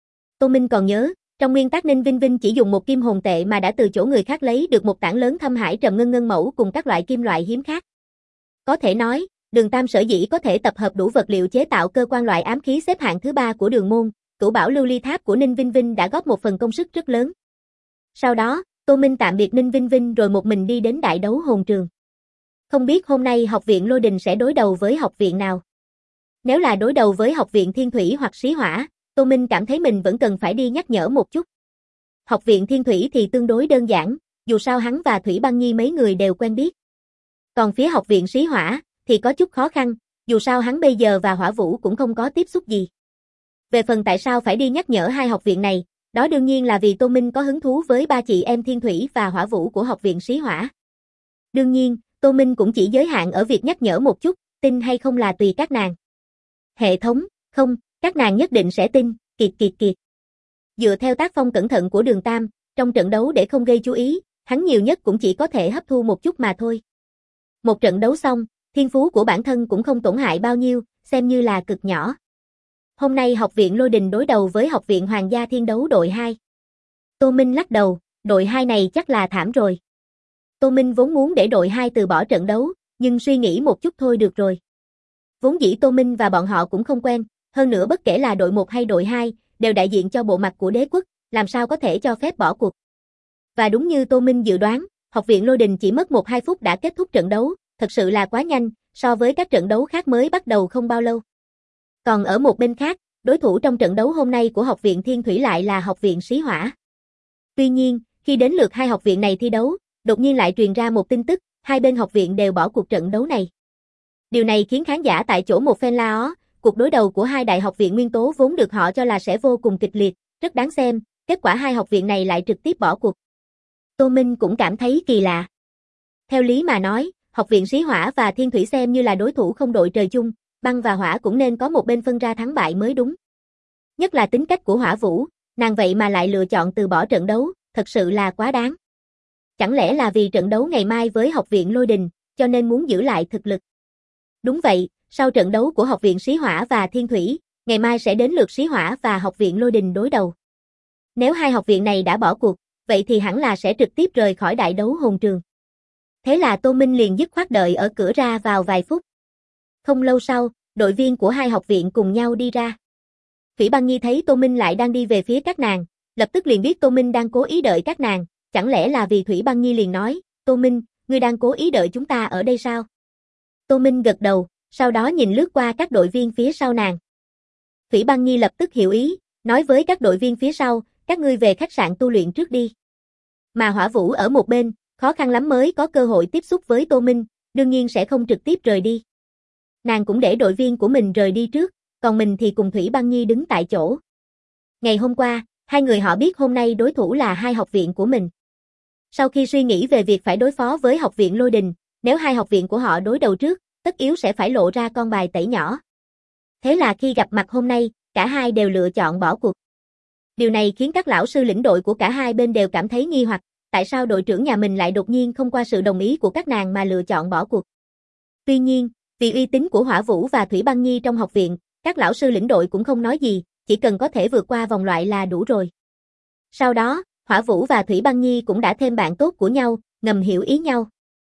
Tô Minh còn nhớ, trong nguyên tắc Ninh Vinh Vinh chỉ dùng một kim hồn tệ mà đã từ chỗ người khác lấy được một tảng lớn thâm hải trầm ngân ngân mẫu cùng các loại kim loại hiếm khác. Có thể nói, Đường Tam sở dĩ có thể tập hợp đủ vật liệu chế tạo cơ quan loại ám khí xếp hạng thứ 3 của Đường môn, Cửu Bảo Lưu Ly Tháp của Ninh Vinh Vinh đã góp một phần công sức rất lớn. Sau đó, Tô Minh tạm biệt Ninh Vinh Vinh rồi một mình đi đến đại đấu hồn trường. Không biết hôm nay học viện Lôi Đình sẽ đối đầu với học viện nào. Nếu là đối đầu với học viện Thiên Thủy hoặc Xí Hỏa, Tô Minh cảm thấy mình vẫn cần phải đi nhắc nhở một chút. Học viện Thiên Thủy thì tương đối đơn giản, dù sao hắn và Thủy Băng Nhi mấy người đều quen biết. Còn phía học viện Xí Hỏa thì có chút khó khăn, Dù sao hắn bây giờ và Hỏa Vũ cũng không có tiếp xúc gì. Về phần tại sao phải đi nhắc nhở hai học viện này, đó đương nhiên là vì Tô Minh có hứng thú với ba chị em Thiên Thủy và Hỏa Vũ của học viện Sĩ Hỏa. Đương nhiên, Tô Minh cũng chỉ giới hạn ở việc nhắc nhở một chút, tin hay không là tùy các nàng. Hệ thống, không, các nàng nhất định sẽ tin, kiệt kiệt kiệt. Dựa theo tác phong cẩn thận của Đường Tam, trong trận đấu để không gây chú ý, hắn nhiều nhất cũng chỉ có thể hấp thu một chút mà thôi. Một trận đấu xong, thiên phú của bản thân cũng không tổn hại bao nhiêu, xem như là cực nhỏ. Hôm nay học viện Lôi Đình đối đầu với học viện Hoàng gia Thiên Đấu đội 2. Tô Minh lắc đầu, đội 2 này chắc là thảm rồi. Tô Minh vốn muốn để đội 2 từ bỏ trận đấu, nhưng suy nghĩ một chút thôi được rồi. Vốn dĩ Tô Minh và bọn họ cũng không quen, hơn nữa bất kể là đội 1 hay đội 2, đều đại diện cho bộ mặt của đế quốc, làm sao có thể cho phép bỏ cuộc. Và đúng như Tô Minh dự đoán, học viện Lôi Đình chỉ mất 1-2 phút đã kết thúc trận đấu, thật sự là quá nhanh, so với các trận đấu khác mới bắt đầu không bao lâu. Còn ở một bên khác, đối thủ trong trận đấu hôm nay của học viện Thiên Thủy lại là học viện Sĩ Hỏa. Tuy nhiên, khi đến lượt hai học viện này thi đấu, đột nhiên lại truyền ra một tin tức, hai bên học viện đều bỏ cuộc trận đấu này. Điều này khiến khán giả tại chỗ một phen la ó, cuộc đối đầu của hai đại học viện nguyên tố vốn được họ cho là sẽ vô cùng kịch liệt, rất đáng xem, kết quả hai học viện này lại trực tiếp bỏ cuộc. Tô Minh cũng cảm thấy kỳ lạ. Theo lý mà nói, học viện Sĩ Hỏa và Thiên Thủy xem như là đối thủ không đội trời chung, băng và hỏa cũng nên có một bên phân ra thắng bại mới đúng. Nhất là tính cách của Hỏa Vũ, nàng vậy mà lại lựa chọn từ bỏ trận đấu, thật sự là quá đáng. Chẳng lẽ là vì trận đấu ngày mai với học viện Lôi Đình, cho nên muốn giữ lại thực lực? Đúng vậy, sau trận đấu của học viện Sĩ Hỏa và Thiên Thủy, ngày mai sẽ đến lượt Sĩ Hỏa và học viện Lôi Đình đối đầu. Nếu hai học viện này đã bỏ cuộc, vậy thì hẳn là sẽ trực tiếp rời khỏi đại đấu hồn trường. Thế là Tô Minh liền dứt khoát đợi ở cửa ra vào vài phút. Không lâu sau, đội viên của hai học viện cùng nhau đi ra. Thủy Băng Nhi thấy Tô Minh lại đang đi về phía các nàng, lập tức liền biết Tô Minh đang cố ý đợi các nàng, chẳng lẽ là vì Thủy Băng Nhi liền nói, Tô Minh, ngươi đang cố ý đợi chúng ta ở đây sao? Tô Minh gật đầu, sau đó nhìn lướt qua các đội viên phía sau nàng. Thủy Băng Nhi lập tức hiểu ý, nói với các đội viên phía sau, các ngươi về khách sạn tu luyện trước đi. Mà Hỏa Vũ ở một bên, khó khăn lắm mới có cơ hội tiếp xúc với Tô Minh, đương nhiên sẽ không trực tiếp rời đi. Nàng cũng để đội viên của mình rời đi trước, còn mình thì cùng Thủy Băng Nhi đứng tại chỗ. Ngày hôm qua, hai người họ biết hôm nay đối thủ là hai học viện của mình. Sau khi suy nghĩ về việc phải đối phó với học viện Lôi Đình, nếu hai học viện của họ đối đầu trước, tất yếu sẽ phải lộ ra con bài tẩy nhỏ. Thế là khi gặp mặt hôm nay, cả hai đều lựa chọn bỏ cuộc. Điều này khiến các lão sư lĩnh đội của cả hai bên đều cảm thấy nghi hoặc, tại sao đội trưởng nhà mình lại đột nhiên không qua sự đồng ý của các nàng mà lựa chọn bỏ cuộc. Tuy nhiên, vì uy tín của Hỏa Vũ và Thủy Băng Nhi trong học viện, các lão sư lĩnh đội cũng không nói gì, chỉ cần có thể vượt qua vòng loại là đủ rồi. Sau đó, Hỏa Vũ và Thủy Băng Nhi cũng đã thêm bạn tốt của nhau, ngầm hiểu ý nhau.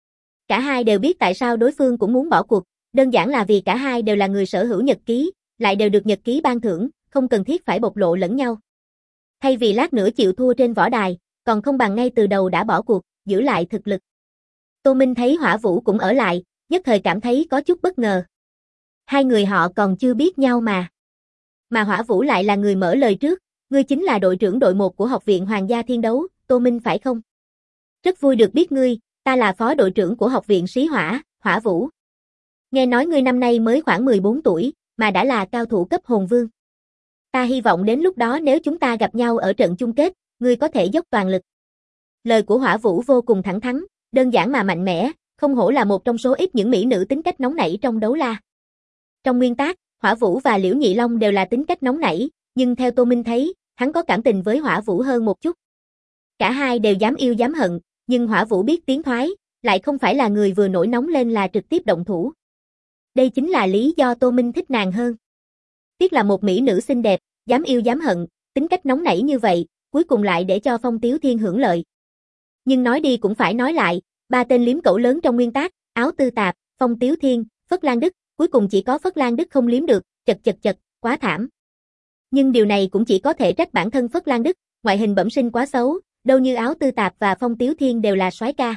Cả hai đều biết tại sao đối phương cũng muốn bỏ cuộc, đơn giản là vì cả hai đều là người sở hữu nhật ký, lại đều được nhật ký ban thưởng, không cần thiết phải bộc lộ lẫn nhau. Thay vì lát nữa chịu thua trên võ đài, còn không bằng ngay từ đầu đã bỏ cuộc, giữ lại thực lực. Tô Minh thấy Hỏa Vũ cũng ở lại, nhất thời cảm thấy có chút bất ngờ. Hai người họ còn chưa biết nhau mà. Mà Hỏa Vũ lại là người mở lời trước, ngươi chính là đội trưởng đội 1 của học viện Hoàng gia Thiên Đấu, Tô Minh phải không? Rất vui được biết ngươi, ta là phó đội trưởng của học viện Sĩ Hỏa, Hỏa Vũ. Nghe nói ngươi năm nay mới khoảng 14 tuổi, mà đã là cao thủ cấp hồn vương. Ta hy vọng đến lúc đó nếu chúng ta gặp nhau ở trận chung kết, ngươi có thể dốc toàn lực. Lời của Hỏa Vũ vô cùng thẳng thắn, đơn giản mà mạnh mẽ, không hổ là một trong số ít những mỹ nữ tính cách nóng nảy trong đấu la. Trong nguyên tắc, Hỏa Vũ và Liễu Nhị Long đều là tính cách nóng nảy, nhưng theo Tô Minh thấy, hắn có cảm tình với Hỏa Vũ hơn một chút. Cả hai đều dám yêu dám hận, nhưng Hỏa Vũ biết tiến thoái, lại không phải là người vừa nổi nóng lên là trực tiếp động thủ. Đây chính là lý do Tô Minh thích nàng hơn. Tiếc là một mỹ nữ xinh đẹp, dám yêu dám hận, tính cách nóng nảy như vậy, cuối cùng lại để cho Phong Tiếu Thiên hưởng lợi. Nhưng nói đi cũng phải nói lại, ba tên liếm cẩu lớn trong nguyên tắc, Áo Tư Tạp, Phong Tiếu Thiên, Phất Lan Đức, cuối cùng chỉ có Phất Lan Đức không liếm được, chật, quá thảm. Nhưng điều này cũng chỉ có thể trách bản thân Phất Lan Đức, ngoại hình bẩm sinh quá xấu, đâu như Áo Tư Tạp và Phong Tiếu Thiên đều là soái ca.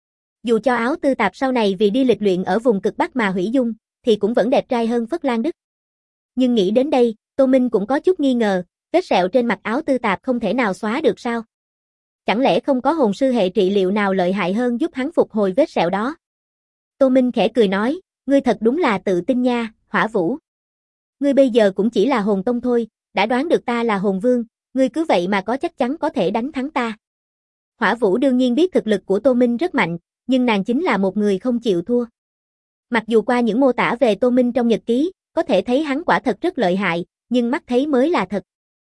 Dù cho Áo Tư Tạp sau này vì đi lịch luyện ở vùng cực Bắc mà hủy dung, thì cũng vẫn đẹp trai hơn Phất Lan Đức. Nhưng nghĩ đến đây, Tô Minh cũng có chút nghi ngờ, vết sẹo trên mặt Áo Tư Tạp không thể nào xóa được sao? Chẳng lẽ không có hồn sư hệ trị liệu nào lợi hại hơn giúp hắn phục hồi vết sẹo đó? Tô Minh khẽ cười nói, Ngươi thật đúng là tự tin nha, Hỏa Vũ. Ngươi bây giờ cũng chỉ là hồn tông thôi, đã đoán được ta là hồn vương, ngươi cứ vậy mà có chắc chắn có thể đánh thắng ta. Hỏa Vũ đương nhiên biết thực lực của Tô Minh rất mạnh, nhưng nàng chính là một người không chịu thua. Mặc dù qua những mô tả về Tô Minh trong nhật ký, có thể thấy hắn quả thật rất lợi hại, nhưng mắt thấy mới là thật.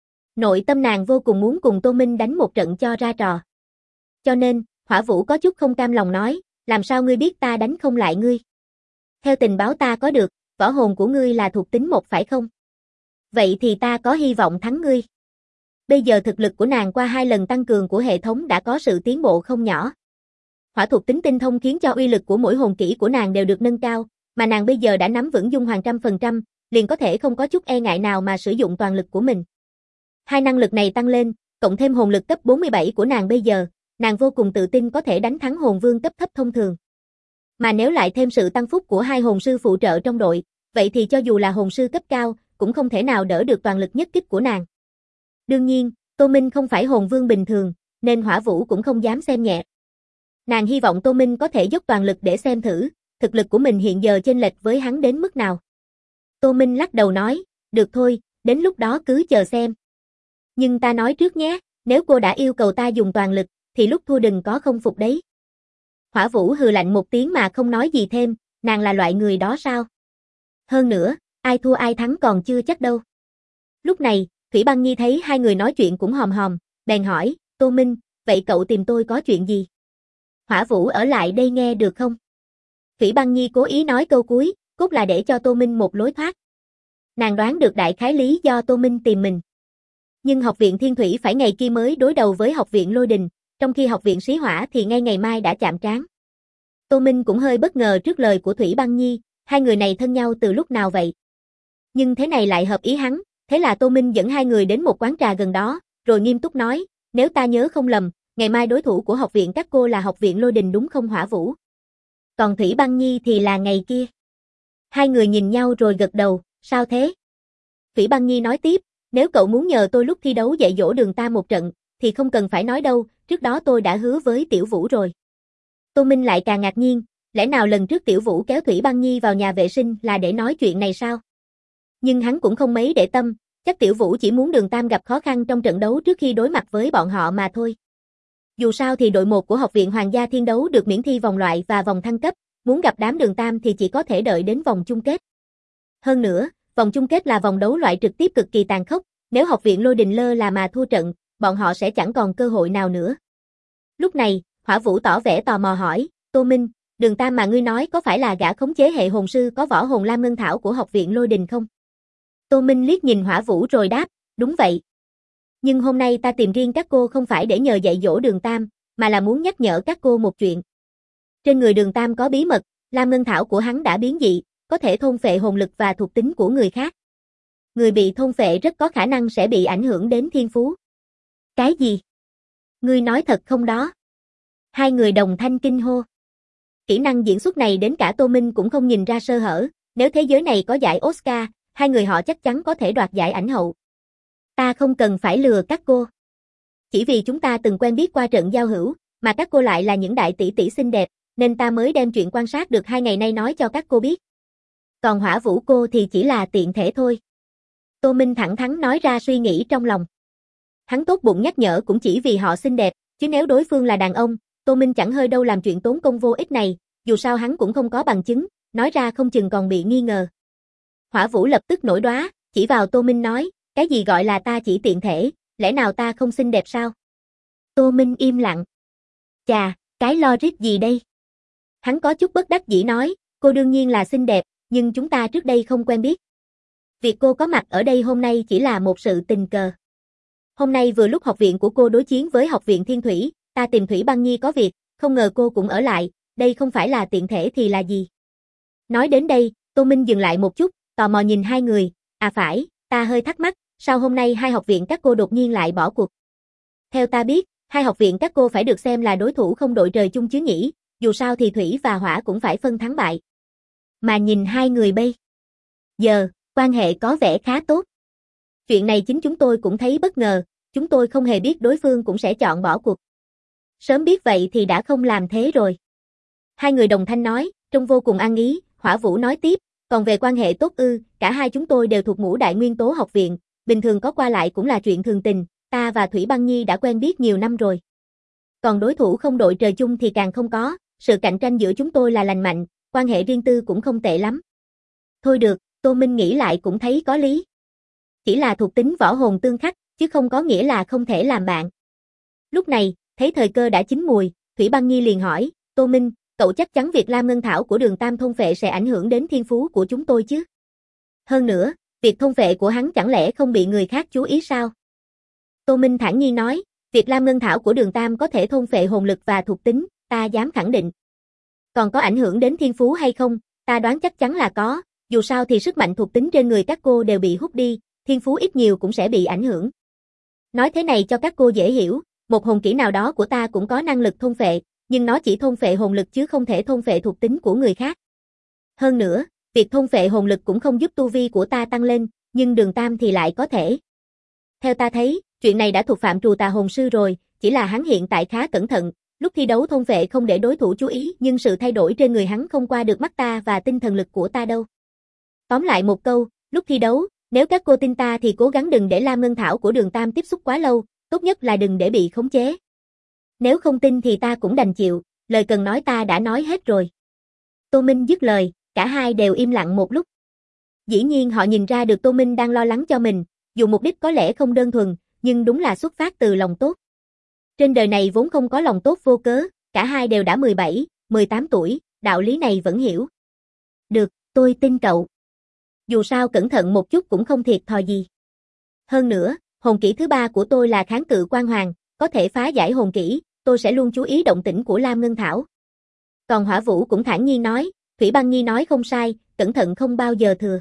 Nội tâm nàng vô cùng muốn cùng Tô Minh đánh một trận cho ra trò. Cho nên, Hỏa Vũ có chút không cam lòng nói, làm sao ngươi biết ta đánh không lại ngươi? Theo tình báo ta có được, võ hồn của ngươi là thuộc tính 1 phải không? Vậy thì ta có hy vọng thắng ngươi. Bây giờ thực lực của nàng qua 2 lần tăng cường của hệ thống đã có sự tiến bộ không nhỏ. Hỏa thuộc tính tinh thông khiến cho uy lực của mỗi hồn kỹ của nàng đều được nâng cao, mà nàng bây giờ đã nắm vững dung hoàn 100%, liền có thể không có chút e ngại nào mà sử dụng toàn lực của mình. Hai năng lực này tăng lên, cộng thêm hồn lực cấp 47 của nàng bây giờ, nàng vô cùng tự tin có thể đánh thắng hồn vương cấp thấp thông thường. Mà nếu lại thêm sự tăng phúc của 2 hồn sư phụ trợ trong đội, vậy thì cho dù là hồn sư cấp cao, cũng không thể nào đỡ được toàn lực nhất kích của nàng. Đương nhiên, Tô Minh không phải hồn vương bình thường, nên Hỏa Vũ cũng không dám xem nhẹ. Nàng hy vọng Tô Minh có thể dốc toàn lực để xem thử, thực lực của mình hiện giờ chênh lệch với hắn đến mức nào. Tô Minh lắc đầu nói, được thôi, đến lúc đó cứ chờ xem. Nhưng ta nói trước nhé, nếu cô đã yêu cầu ta dùng toàn lực, thì lúc thua đừng có không phục đấy. Hỏa Vũ hừ lạnh một tiếng mà không nói gì thêm, nàng là loại người đó sao? Hơn nữa, ai thua ai thắng còn chưa chắc đâu. Lúc này, Thủy Băng Nhi thấy hai người nói chuyện cũng hòm hòm, bèn hỏi, Tô Minh, vậy cậu tìm tôi có chuyện gì? Hỏa Vũ ở lại đây nghe được không? Thủy Băng Nhi cố ý nói câu cuối, cốt là để cho Tô Minh một lối thoát. Nàng đoán được đại khái lý do Tô Minh tìm mình. Nhưng học viện Thiên Thủy phải ngày kia mới đối đầu với học viện Lôi Đình, trong khi học viện Xí Hỏa thì ngay ngày mai đã chạm trán. Tô Minh cũng hơi bất ngờ trước lời của Thủy Băng Nhi, hai người này thân nhau từ lúc nào vậy? Nhưng thế này lại hợp ý hắn, thế là Tô Minh dẫn hai người đến một quán trà gần đó, rồi nghiêm túc nói, nếu ta nhớ không lầm, ngày mai đối thủ của học viện các cô là học viện Lôi Đình đúng không Hỏa Vũ? Còn Thủy Băng Nhi thì là ngày kia. Hai người nhìn nhau rồi gật đầu, sao thế? Thủy Băng Nhi nói tiếp, nếu cậu muốn nhờ tôi lúc thi đấu dạy dỗ Đường ta một trận, thì không cần phải nói đâu, trước đó tôi đã hứa với Tiểu Vũ rồi. Tô Minh lại càng ngạc nhiên, lẽ nào lần trước Tiểu Vũ kéo Thủy Băng Nhi vào nhà vệ sinh là để nói chuyện này sao? Nhưng hắn cũng không mấy để tâm, chắc Tiểu Vũ chỉ muốn Đường Tam gặp khó khăn trong trận đấu trước khi đối mặt với bọn họ mà thôi. Dù sao thì đội 1 của học viện Hoàng gia Thiên đấu được miễn thi vòng loại và vòng thăng cấp, muốn gặp đám Đường Tam thì chỉ có thể đợi đến vòng chung kết. Hơn nữa, vòng chung kết là vòng đấu loại trực tiếp cực kỳ tàn khốc, nếu học viện Lôi Đình lơ là mà thua trận, bọn họ sẽ chẳng còn cơ hội nào nữa. Lúc này, Hỏa Vũ tỏ vẻ tò mò hỏi, Tô Minh, Đường Tam mà ngươi nói có phải là gã khống chế hệ hồn sư có võ hồn Lam Ngân Thảo của học viện Lôi Đình không? Tô Minh liếc nhìn Hỏa Vũ rồi đáp, đúng vậy. Nhưng hôm nay ta tìm riêng các cô không phải để nhờ dạy dỗ Đường Tam, mà là muốn nhắc nhở các cô một chuyện. Trên người Đường Tam có bí mật, Lam Ngân Thảo của hắn đã biến dị, có thể thôn phệ hồn lực và thuộc tính của người khác. Người bị thôn phệ rất có khả năng sẽ bị ảnh hưởng đến thiên phú. Cái gì? Ngươi nói thật không đó? Hai người đồng thanh kinh hô. Kỹ năng diễn xuất này đến cả Tô Minh cũng không nhìn ra sơ hở, nếu thế giới này có giải Oscar, hai người họ chắc chắn có thể đoạt giải ảnh hậu. Ta không cần phải lừa các cô. Chỉ vì chúng ta từng quen biết qua trận giao hữu, mà các cô lại là những đại tỷ tỷ xinh đẹp, nên ta mới đem chuyện quan sát được 2 ngày nay nói cho các cô biết. Còn Hỏa Vũ cô thì chỉ là tiện thể thôi. Tô Minh thẳng thắn nói ra suy nghĩ trong lòng. Hắn tốt bụng nhắc nhở cũng chỉ vì họ xinh đẹp, chứ nếu đối phương là đàn ông, Tô Minh chẳng hơi đâu làm chuyện tốn công vô ích này, dù sao hắn cũng không có bằng chứng, nói ra không chừng còn bị nghi ngờ. Hỏa Vũ lập tức nổi đoá, chỉ vào Tô Minh nói, cái gì gọi là ta chỉ tiện thể, lẽ nào ta không xinh đẹp sao? Tô Minh im lặng. Chà, cái logic gì đây? Hắn có chút bất đắc dĩ nói, cô đương nhiên là xinh đẹp, nhưng chúng ta trước đây không quen biết. Việc cô có mặt ở đây hôm nay chỉ là một sự tình cờ. Hôm nay vừa lúc học viện của cô đối chiến với học viện Thiên Thủy, ta tìm Thủy Băng Nhi có việc, không ngờ cô cũng ở lại, đây không phải là tiện thể thì là gì? Nói đến đây, Tô Minh dừng lại một chút, tò mò nhìn hai người, à phải, ta hơi thắc mắc, sao hôm nay hai học viện các cô đột nhiên lại bỏ cuộc? Theo ta biết, hai học viện các cô phải được xem là đối thủ không đội trời chung chứ nhỉ, dù sao thì Thủy và Hỏa cũng phải phân thắng bại. Mà nhìn hai người bây giờ, quan hệ có vẻ khá tốt. Chuyện này chính chúng tôi cũng thấy bất ngờ, chúng tôi không hề biết đối phương cũng sẽ chọn bỏ cuộc. Sớm biết vậy thì đã không làm thế rồi. Hai người đồng thanh nói, trông vô cùng ăn ý, Hỏa Vũ nói tiếp, còn về quan hệ tốt ư, cả hai chúng tôi đều thuộc Ngũ Đại Nguyên Tố học viện, bình thường có qua lại cũng là chuyện thường tình, ta và Thủy Băng Nhi đã quen biết nhiều năm rồi. Còn đối thủ không đội trời chung thì càng không có, sự cạnh tranh giữa chúng tôi là lành mạnh, quan hệ riêng tư cũng không tệ lắm. Thôi được, Tô Minh nghĩ lại cũng thấy có lý. Chỉ là thuộc tính võ hồn tương khắc, chứ không có nghĩa là không thể làm bạn. Lúc này, thấy thời cơ đã chín mùi, Thủy Băng Nhi liền hỏi, Tô Minh, cậu chắc chắn việc Lam Ngân Thảo của Đường Tam thôn phệ sẽ ảnh hưởng đến thiên phú của chúng tôi chứ? Hơn nữa, việc thôn phệ của hắn chẳng lẽ không bị người khác chú ý sao? Tô Minh thản nhiên nói, việc Lam Ngân Thảo của Đường Tam có thể thôn phệ hồn lực và thuộc tính, ta dám khẳng định. Còn có ảnh hưởng đến thiên phú hay không, ta đoán chắc chắn là có, dù sao thì sức mạnh thuộc tính trên người các cô đều bị hút đi, thiên phú ít nhiều cũng sẽ bị ảnh hưởng. Nói thế này cho các cô dễ hiểu, một hồn kỹ nào đó của ta cũng có năng lực thôn phệ, nhưng nó chỉ thôn phệ hồn lực chứ không thể thôn phệ thuộc tính của người khác. Hơn nữa, việc thôn phệ hồn lực cũng không giúp tu vi của ta tăng lên, nhưng Đường Tam thì lại có thể. Theo ta thấy, chuyện này đã thuộc phạm trù tà hồn sư rồi, chỉ là hắn hiện tại khá cẩn thận, lúc thi đấu thôn phệ không để đối thủ chú ý, nhưng sự thay đổi trên người hắn không qua được mắt ta và tinh thần lực của ta đâu. Tóm lại một câu, lúc thi đấu, nếu các cô tin ta thì cố gắng đừng để Lam Ngân Thảo của Đường Tam tiếp xúc quá lâu, tốt nhất là đừng để bị khống chế. Nếu không tin thì ta cũng đành chịu, lời cần nói ta đã nói hết rồi. Tô Minh dứt lời, cả hai đều im lặng một lúc. Dĩ nhiên họ nhìn ra được Tô Minh đang lo lắng cho mình, dù mục đích có lẽ không đơn thuần, nhưng đúng là xuất phát từ lòng tốt. Trên đời này vốn không có lòng tốt vô cớ, cả hai đều đã 17, 18 tuổi, đạo lý này vẫn hiểu. Được, tôi tin cậu. Dù sao cẩn thận một chút cũng không thiệt thòi gì. Hơn nữa, hồn kỹ thứ ba của tôi là kháng cự quan hoàng, có thể phá giải hồn kỹ, tôi sẽ luôn chú ý động tĩnh của Lam Ngân Thảo. Còn Hỏa Vũ cũng thản nhiên nói, Thủy Băng Nhi nói không sai, cẩn thận không bao giờ thừa.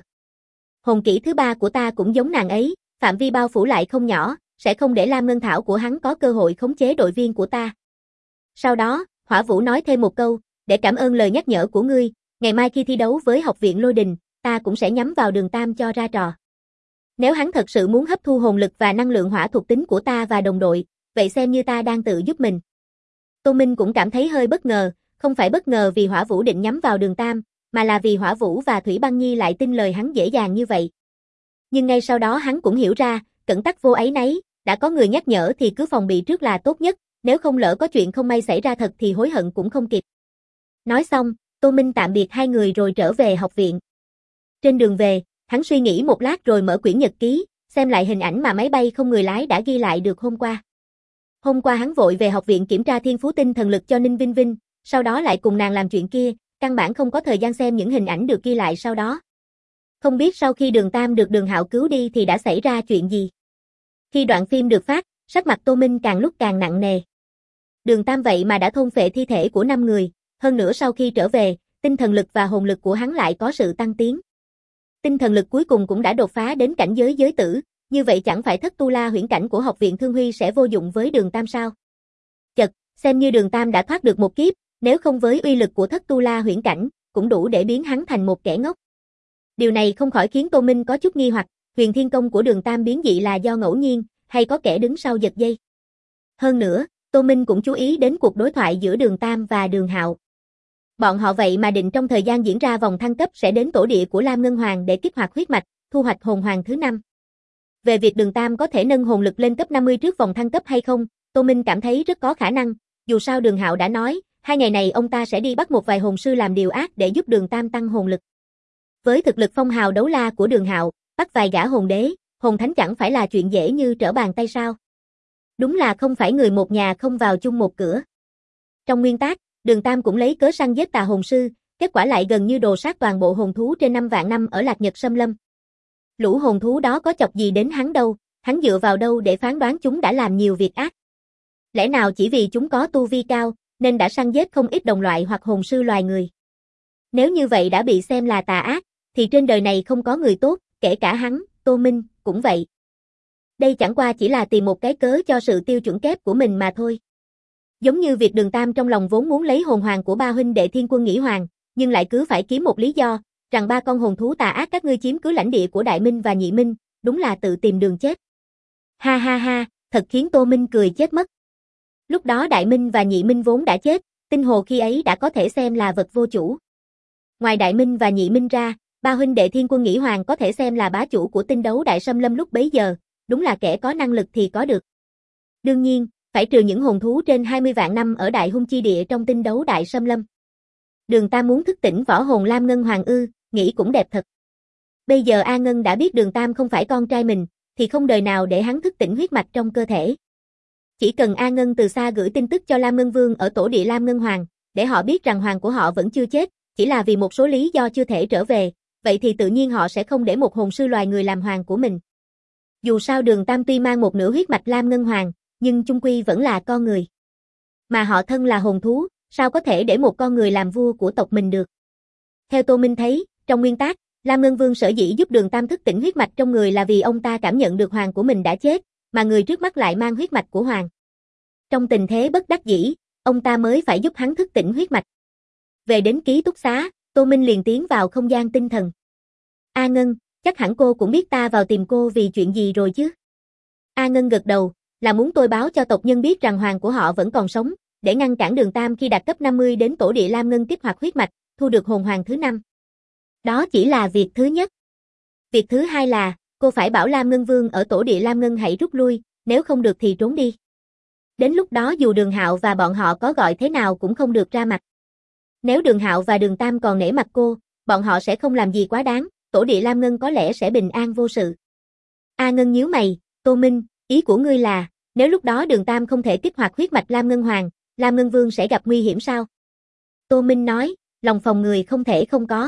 Hồn kỹ thứ ba của ta cũng giống nàng ấy, phạm vi bao phủ lại không nhỏ, sẽ không để Lam Ngân Thảo của hắn có cơ hội khống chế đội viên của ta. Sau đó, Hỏa Vũ nói thêm một câu, để cảm ơn lời nhắc nhở của ngươi, ngày mai khi thi đấu với học viện Lôi Đình, ta cũng sẽ nhắm vào Đường Tam cho ra trò. Nếu hắn thật sự muốn hấp thu hồn lực và năng lượng hỏa thuộc tính của ta và đồng đội, vậy xem như ta đang tự giúp mình. Tô Minh cũng cảm thấy hơi bất ngờ, không phải bất ngờ vì Hỏa Vũ định nhắm vào Đường Tam, mà là vì Hỏa Vũ và Thủy Băng Nhi lại tin lời hắn dễ dàng như vậy. Nhưng ngay sau đó hắn cũng hiểu ra, cẩn tắc vô áy nấy, đã có người nhắc nhở thì cứ phòng bị trước là tốt nhất, nếu không lỡ có chuyện không may xảy ra thật thì hối hận cũng không kịp. Nói xong, Tô Minh tạm biệt hai người rồi trở về học viện. Trên đường về, hắn suy nghĩ một lát rồi mở quyển nhật ký, xem lại hình ảnh mà máy bay không người lái đã ghi lại được hôm qua. Hôm qua hắn vội về học viện kiểm tra thiên phú tinh thần lực cho Ninh Vinh Vinh, sau đó lại cùng nàng làm chuyện kia, căn bản không có thời gian xem những hình ảnh được ghi lại sau đó. Không biết sau khi Đường Tam được Đường Hạo cứu đi thì đã xảy ra chuyện gì. Khi đoạn phim được phát, sắc mặt Tô Minh càng lúc càng nặng nề. Đường Tam vậy mà đã thôn phệ thi thể của 5 người, hơn nữa sau khi trở về, tinh thần lực và hồn lực của hắn lại có sự tăng tiến. Tinh thần lực cuối cùng cũng đã đột phá đến cảnh giới giới tử, như vậy chẳng phải thất tu la huyễn cảnh của học viện Thương Huy sẽ vô dụng với Đường Tam sao? Chật, xem như Đường Tam đã thoát được một kiếp, nếu không với uy lực của thất tu la huyễn cảnh, cũng đủ để biến hắn thành một kẻ ngốc. Điều này không khỏi khiến Tô Minh có chút nghi hoặc, huyền thiên công của Đường Tam biến dị là do ngẫu nhiên, hay có kẻ đứng sau giật dây. Hơn nữa, Tô Minh cũng chú ý đến cuộc đối thoại giữa Đường Tam và Đường Hạo. Bọn họ vậy mà định trong thời gian diễn ra vòng thăng cấp sẽ đến tổ địa của Lam Ngân Hoàng để kích hoạt huyết mạch, thu hoạch hồn hoàng thứ 5. Về việc Đường Tam có thể nâng hồn lực lên cấp 50 trước vòng thăng cấp hay không, Tô Minh cảm thấy rất có khả năng, dù sao Đường Hạo đã nói, 2 ngày này ông ta sẽ đi bắt một vài hồn sư làm điều ác để giúp Đường Tam tăng hồn lực. Với thực lực phong hào đấu la của Đường Hạo, bắt vài gã hồn đế, hồn thánh chẳng phải là chuyện dễ như trở bàn tay sao. Đúng là không phải người một nhà không vào chung một cửa. Trong nguyên tác, Đường Tam cũng lấy cớ săn giết tà hồn sư, kết quả lại gần như đồ sát toàn bộ hồn thú trên 5 vạn năm ở Lạc Nhật Xâm Lâm. Lũ hồn thú đó có chọc gì đến hắn đâu, hắn dựa vào đâu để phán đoán chúng đã làm nhiều việc ác. Lẽ nào chỉ vì chúng có tu vi cao, nên đã săn giết không ít đồng loại hoặc hồn sư loài người. Nếu như vậy đã bị xem là tà ác, thì trên đời này không có người tốt, kể cả hắn, Tô Minh, cũng vậy. Đây chẳng qua chỉ là tìm một cái cớ cho sự tiêu chuẩn kép của mình mà thôi. Giống như việc Đường Tam trong lòng vốn muốn lấy hồn hoàng của ba huynh đệ Thiên Quân Nghĩ Hoàng, nhưng lại cứ phải kiếm một lý do, rằng 3 con hồn thú tà ác các ngươi chiếm cứ lãnh địa của Đại Minh và Nhị Minh, đúng là tự tìm đường chết. Ha ha ha, thật khiến Tô Minh cười chết mất. Lúc đó Đại Minh và Nhị Minh vốn đã chết, Tinh Hồ khi ấy đã có thể xem là vật vô chủ. Ngoài Đại Minh và Nhị Minh ra, ba huynh đệ Thiên Quân Nghĩ Hoàng có thể xem là bá chủ của tinh đấu Đại Xâm Lâm lúc bấy giờ, đúng là kẻ có năng lực thì có được. Đương nhiên, phải trừ những hồn thú trên 20 vạn năm ở Đại Hung Chi Địa trong tinh đấu Đại Xâm Lâm. Đường Tam muốn thức tỉnh võ hồn Lam Ngân Hoàng ư, nghĩ cũng đẹp thật. Bây giờ A Ngân đã biết Đường Tam không phải con trai mình, thì không đời nào để hắn thức tỉnh huyết mạch trong cơ thể. Chỉ cần A Ngân từ xa gửi tin tức cho Lam Ngân Vương ở tổ địa Lam Ngân Hoàng, để họ biết rằng hoàng của họ vẫn chưa chết, chỉ là vì một số lý do chưa thể trở về, vậy thì tự nhiên họ sẽ không để một hồn sư loài người làm hoàng của mình. Dù sao Đường Tam tuy mang một nửa huyết mạch Lam Ngân Hoàng, nhưng chung quy vẫn là con người. Mà họ thân là hồn thú, sao có thể để một con người làm vua của tộc mình được. Theo Tô Minh thấy, trong nguyên tắc, Lam Ngân Vương sở dĩ giúp Đường Tam thức tỉnh huyết mạch trong người là vì ông ta cảm nhận được hoàng của mình đã chết, mà người trước mắt lại mang huyết mạch của hoàng. Trong tình thế bất đắc dĩ, ông ta mới phải giúp hắn thức tỉnh huyết mạch. Về đến ký túc xá, Tô Minh liền tiến vào không gian tinh thần. A Ngân, chắc hẳn cô cũng biết ta vào tìm cô vì chuyện gì rồi chứ? A Ngân gật đầu, là muốn tôi báo cho tộc nhân biết rằng hoàng của họ vẫn còn sống, để ngăn cản Đường Tam khi đạt cấp 50 đến tổ địa Lam Ngân kích hoạt huyết mạch, thu được hồn hoàng thứ 5. Đó chỉ là việc thứ nhất. Việc thứ hai là, cô phải bảo Lam Ngân Vương ở tổ địa Lam Ngân hãy rút lui, nếu không được thì trốn đi. Đến lúc đó dù Đường Hạo và bọn họ có gọi thế nào cũng không được ra mặt. Nếu Đường Hạo và Đường Tam còn nể mặt cô, bọn họ sẽ không làm gì quá đáng, tổ địa Lam Ngân có lẽ sẽ bình an vô sự. A Ngân nhíu mày, Tô Minh, ý của ngươi là, nếu lúc đó Đường Tam không thể kích hoạt huyết mạch Lam Ngân Hoàng, Lam Ngân Vương sẽ gặp nguy hiểm sao? Tô Minh nói, lòng phòng người không thể không có.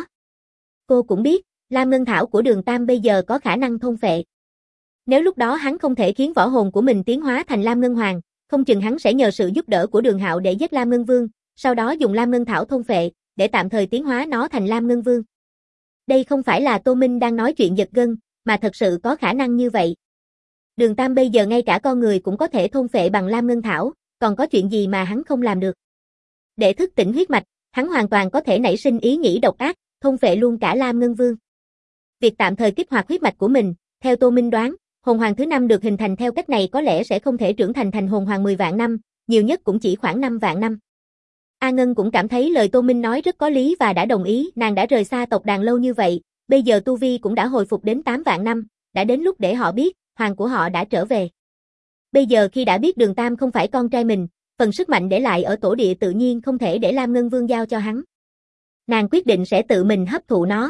Cô cũng biết, Lam Ngân Thảo của Đường Tam bây giờ có khả năng thôn phệ. Nếu lúc đó hắn không thể khiến võ hồn của mình tiến hóa thành Lam Ngân Hoàng, không chừng hắn sẽ nhờ sự giúp đỡ của Đường Hạo để giết Lam Ngân Vương, sau đó dùng Lam Ngân Thảo thôn phệ, để tạm thời tiến hóa nó thành Lam Ngân Vương. Đây không phải là Tô Minh đang nói chuyện giật gân, mà thật sự có khả năng như vậy. Đường Tam bây giờ ngay cả con người cũng có thể thôn phệ bằng Lam Ngân Thảo, còn có chuyện gì mà hắn không làm được. Để thức tỉnh huyết mạch, hắn hoàn toàn có thể nảy sinh ý nghĩ độc ác, thôn phệ luôn cả Lam Ngân Vương. Việc tạm thời kích hoạt huyết mạch của mình, theo Tô Minh đoán, hồn hoàng thứ 5 được hình thành theo cách này có lẽ sẽ không thể trưởng thành thành hồn hoàng 10 vạn năm, nhiều nhất cũng chỉ khoảng 5 vạn năm. A Ngân cũng cảm thấy lời Tô Minh nói rất có lý và đã đồng ý, nàng đã rời xa tộc đàn lâu như vậy, bây giờ tu vi cũng đã hồi phục đến 8 vạn năm, đã đến lúc để họ biết, hoàng của họ đã trở về. Bây giờ khi đã biết Đường Tam không phải con trai mình, phần sức mạnh để lại ở tổ địa tự nhiên không thể để Lam Ngân Vương giao cho hắn. Nàng quyết định sẽ tự mình hấp thụ nó.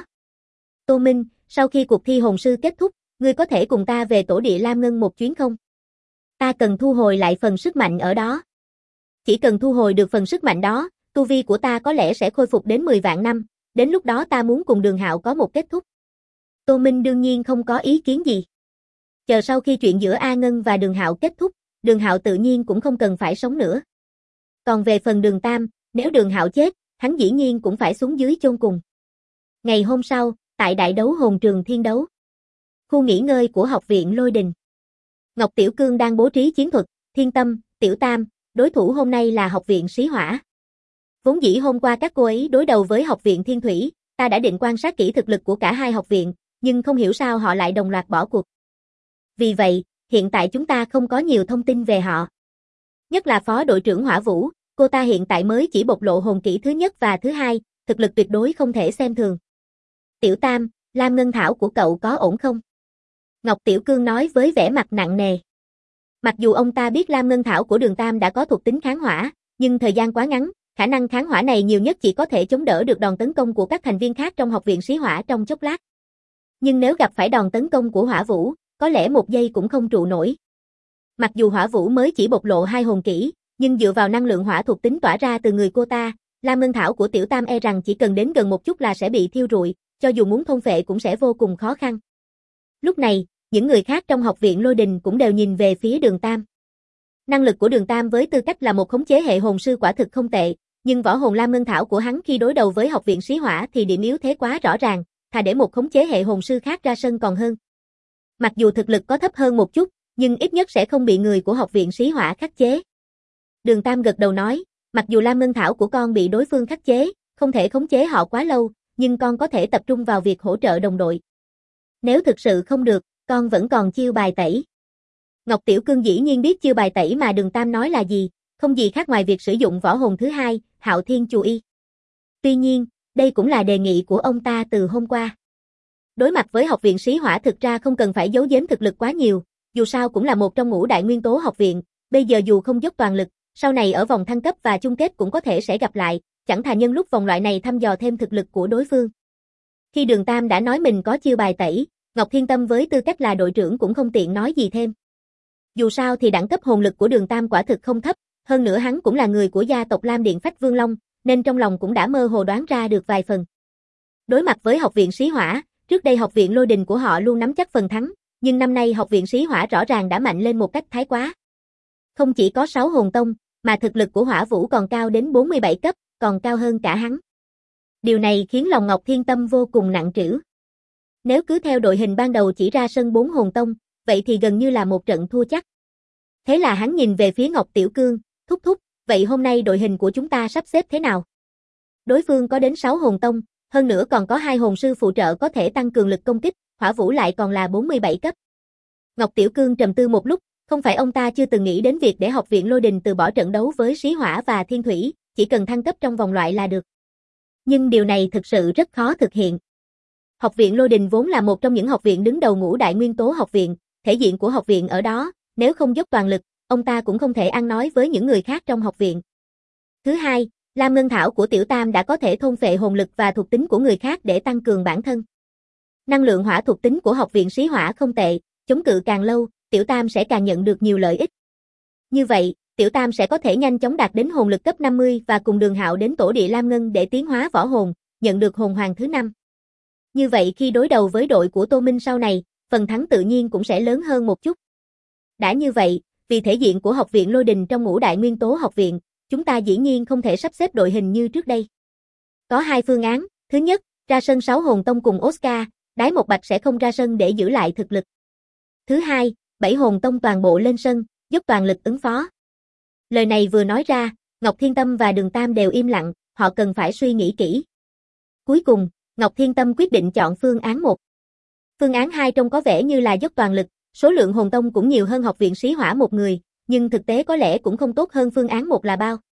Tô Minh, sau khi cuộc thi hồn sư kết thúc, ngươi có thể cùng ta về tổ địa Lam Ngân một chuyến không? Ta cần thu hồi lại phần sức mạnh ở đó. Chỉ cần thu hồi được phần sức mạnh đó, tu vi của ta có lẽ sẽ khôi phục đến 10 vạn năm, đến lúc đó ta muốn cùng Đường Hạo có một kết thúc. Tô Minh đương nhiên không có ý kiến gì. Chờ sau khi chuyện giữa A Ngân và Đường Hạo kết thúc, Đường Hạo tự nhiên cũng không cần phải sống nữa. Còn về phần Đường Tam, nếu Đường Hạo chết, hắn dĩ nhiên cũng phải xuống dưới chôn cùng. Ngày hôm sau, tại đại đấu hồn trường thiên đấu, khu nghỉ ngơi của học viện Lôi Đình. Ngọc Tiểu Cương đang bố trí chiến thuật, Thiên Tâm, Tiểu Tam, đối thủ hôm nay là học viện Xí Hỏa. Vốn dĩ hôm qua các cô ấy đối đầu với học viện Thiên Thủy, ta đã định quan sát kỹ thực lực của cả hai học viện, nhưng không hiểu sao họ lại đồng loạt bỏ cuộc. Vì vậy, hiện tại chúng ta không có nhiều thông tin về họ. Nhất là phó đội trưởng Hỏa Vũ, cô ta hiện tại mới chỉ bộc lộ hồn kỹ thứ nhất và thứ hai, thực lực tuyệt đối không thể xem thường. Tiểu Tam, Lam Ngân Thảo của cậu có ổn không? Ngọc Tiểu Cương nói với vẻ mặt nặng nề. Mặc dù ông ta biết Lam Ngân Thảo của Đường Tam đã có thuộc tính kháng hỏa, nhưng thời gian quá ngắn, khả năng kháng hỏa này nhiều nhất chỉ có thể chống đỡ được đòn tấn công của các thành viên khác trong học viện Xí Hỏa trong chốc lát. Nhưng nếu gặp phải đòn tấn công của Hỏa Vũ, có lẽ một giây cũng không trụ nổi. Mặc dù Hỏa Vũ mới chỉ bộc lộ 2 hồn kỹ, nhưng dựa vào năng lượng hỏa thuộc tính tỏa ra từ người cô ta, Lam Ngân Thảo của Tiểu Tam e rằng chỉ cần đến gần một chút là sẽ bị thiêu rụi, cho dù muốn thôn phệ cũng sẽ vô cùng khó khăn. Lúc này, những người khác trong học viện Lôi Đình cũng đều nhìn về phía Đường Tam. Năng lực của Đường Tam với tư cách là một khống chế hệ hồn sư quả thực không tệ, nhưng võ hồn Lam Ngân Thảo của hắn khi đối đầu với học viện Xí Hỏa thì điểm yếu thế quá rõ ràng, thà để một khống chế hệ hồn sư khác ra sân còn hơn. Mặc dù thực lực có thấp hơn một chút, nhưng ít nhất sẽ không bị người của học viện Xí Hỏa khắc chế. Đường Tam gật đầu nói, mặc dù Lam Ngân Thảo của con bị đối phương khắc chế, không thể khống chế họ quá lâu, nhưng con có thể tập trung vào việc hỗ trợ đồng đội. Nếu thực sự không được, con vẫn còn chiêu bài tẩy. Ngọc Tiểu Cương dĩ nhiên biết chiêu bài tẩy mà Đường Tam nói là gì, không gì khác ngoài việc sử dụng võ hồn thứ hai, Hạo Thiên Chù Y. Tuy nhiên, Đây cũng là đề nghị của ông ta từ hôm qua. Đối mặt với học viện Sĩ Hỏa thực ra không cần phải giấu giếm thực lực quá nhiều, dù sao cũng là một trong ngũ đại nguyên tố học viện, bây giờ dù không dốc toàn lực, sau này ở vòng thăng cấp và chung kết cũng có thể sẽ gặp lại, chẳng thà nhân lúc vòng loại này thăm dò thêm thực lực của đối phương. Khi Đường Tam đã nói mình có chiêu bài tẩy, Ngọc Thiên Tâm với tư cách là đội trưởng cũng không tiện nói gì thêm. Dù sao thì đẳng cấp hồn lực của Đường Tam quả thực không thấp, hơn nữa hắn cũng là người của gia tộc Lam Điện Phách Vương Long, nên trong lòng cũng đã mơ hồ đoán ra được vài phần. Đối mặt với học viện Sĩ Hỏa, trước đây học viện Lôi Đình của họ luôn nắm chắc phần thắng, nhưng năm nay học viện Sĩ Hỏa rõ ràng đã mạnh lên một cách thái quá. Không chỉ có 6 hồn tông, mà thực lực của Hỏa Vũ còn cao đến 47 cấp, còn cao hơn cả hắn. Điều này khiến lòng Ngọc Thiên Tâm vô cùng nặng trĩu. Nếu cứ theo đội hình ban đầu chỉ ra sân 4 hồn tông, vậy thì gần như là một trận thua chắc. Thế là hắn nhìn về phía Ngọc Tiểu Cương, thúc thúc, vậy hôm nay đội hình của chúng ta sắp xếp thế nào? Đối phương có đến 6 hồn tông, hơn nữa còn có 2 hồn sư phụ trợ có thể tăng cường lực công kích, Hỏa Vũ lại còn là 47 cấp. Ngọc Tiểu Cương trầm tư một lúc, không phải ông ta chưa từng nghĩ đến việc để học viện Lôi Đình từ bỏ trận đấu với Sĩ Hỏa và Thiên Thủy, chỉ cần thăng cấp trong vòng loại là được. Nhưng điều này thực sự rất khó thực hiện. Học viện Lôi Đình vốn là một trong những học viện đứng đầu ngũ đại nguyên tố học viện, thể diện của học viện ở đó, nếu không dốc toàn lực, ông ta cũng không thể ăn nói với những người khác trong học viện. Thứ hai, Lam Ngân Thảo của Tiểu Tam đã có thể thôn phệ hồn lực và thuộc tính của người khác để tăng cường bản thân. Năng lượng hỏa thuộc tính của học viện Sĩ Hỏa không tệ, chống cự càng lâu, Tiểu Tam sẽ càng nhận được nhiều lợi ích. Như vậy, Tiểu Tam sẽ có thể nhanh chóng đạt đến hồn lực cấp 50 và cùng Đường Hạo đến tổ địa Lam Ngân để tiến hóa võ hồn, nhận được hồn hoàng thứ 5. Như vậy khi đối đầu với đội của Tô Minh sau này, phần thắng tự nhiên cũng sẽ lớn hơn một chút. Đã như vậy, vì thể diện của học viện Lôi Đình trong ngũ đại nguyên tố học viện, chúng ta dĩ nhiên không thể sắp xếp đội hình như trước đây. Có 2 phương án, thứ nhất, ra sân 6 hồn tông cùng Oscar, Đái Một Bạch sẽ không ra sân để giữ lại thực lực. Thứ hai, 7 hồn tông toàn bộ lên sân, dốc toàn lực ứng phó. Lời này vừa nói ra, Ngọc Thiên Tâm và Đường Tam đều im lặng, họ cần phải suy nghĩ kỹ. Cuối cùng, Ngọc Thiên Tâm quyết định chọn phương án 1. Phương án 2 trông có vẻ như là dốc toàn lực, số lượng hồn tông cũng nhiều hơn học viện Sĩ Hỏa một người, nhưng thực tế có lẽ cũng không tốt hơn phương án 1 là bao.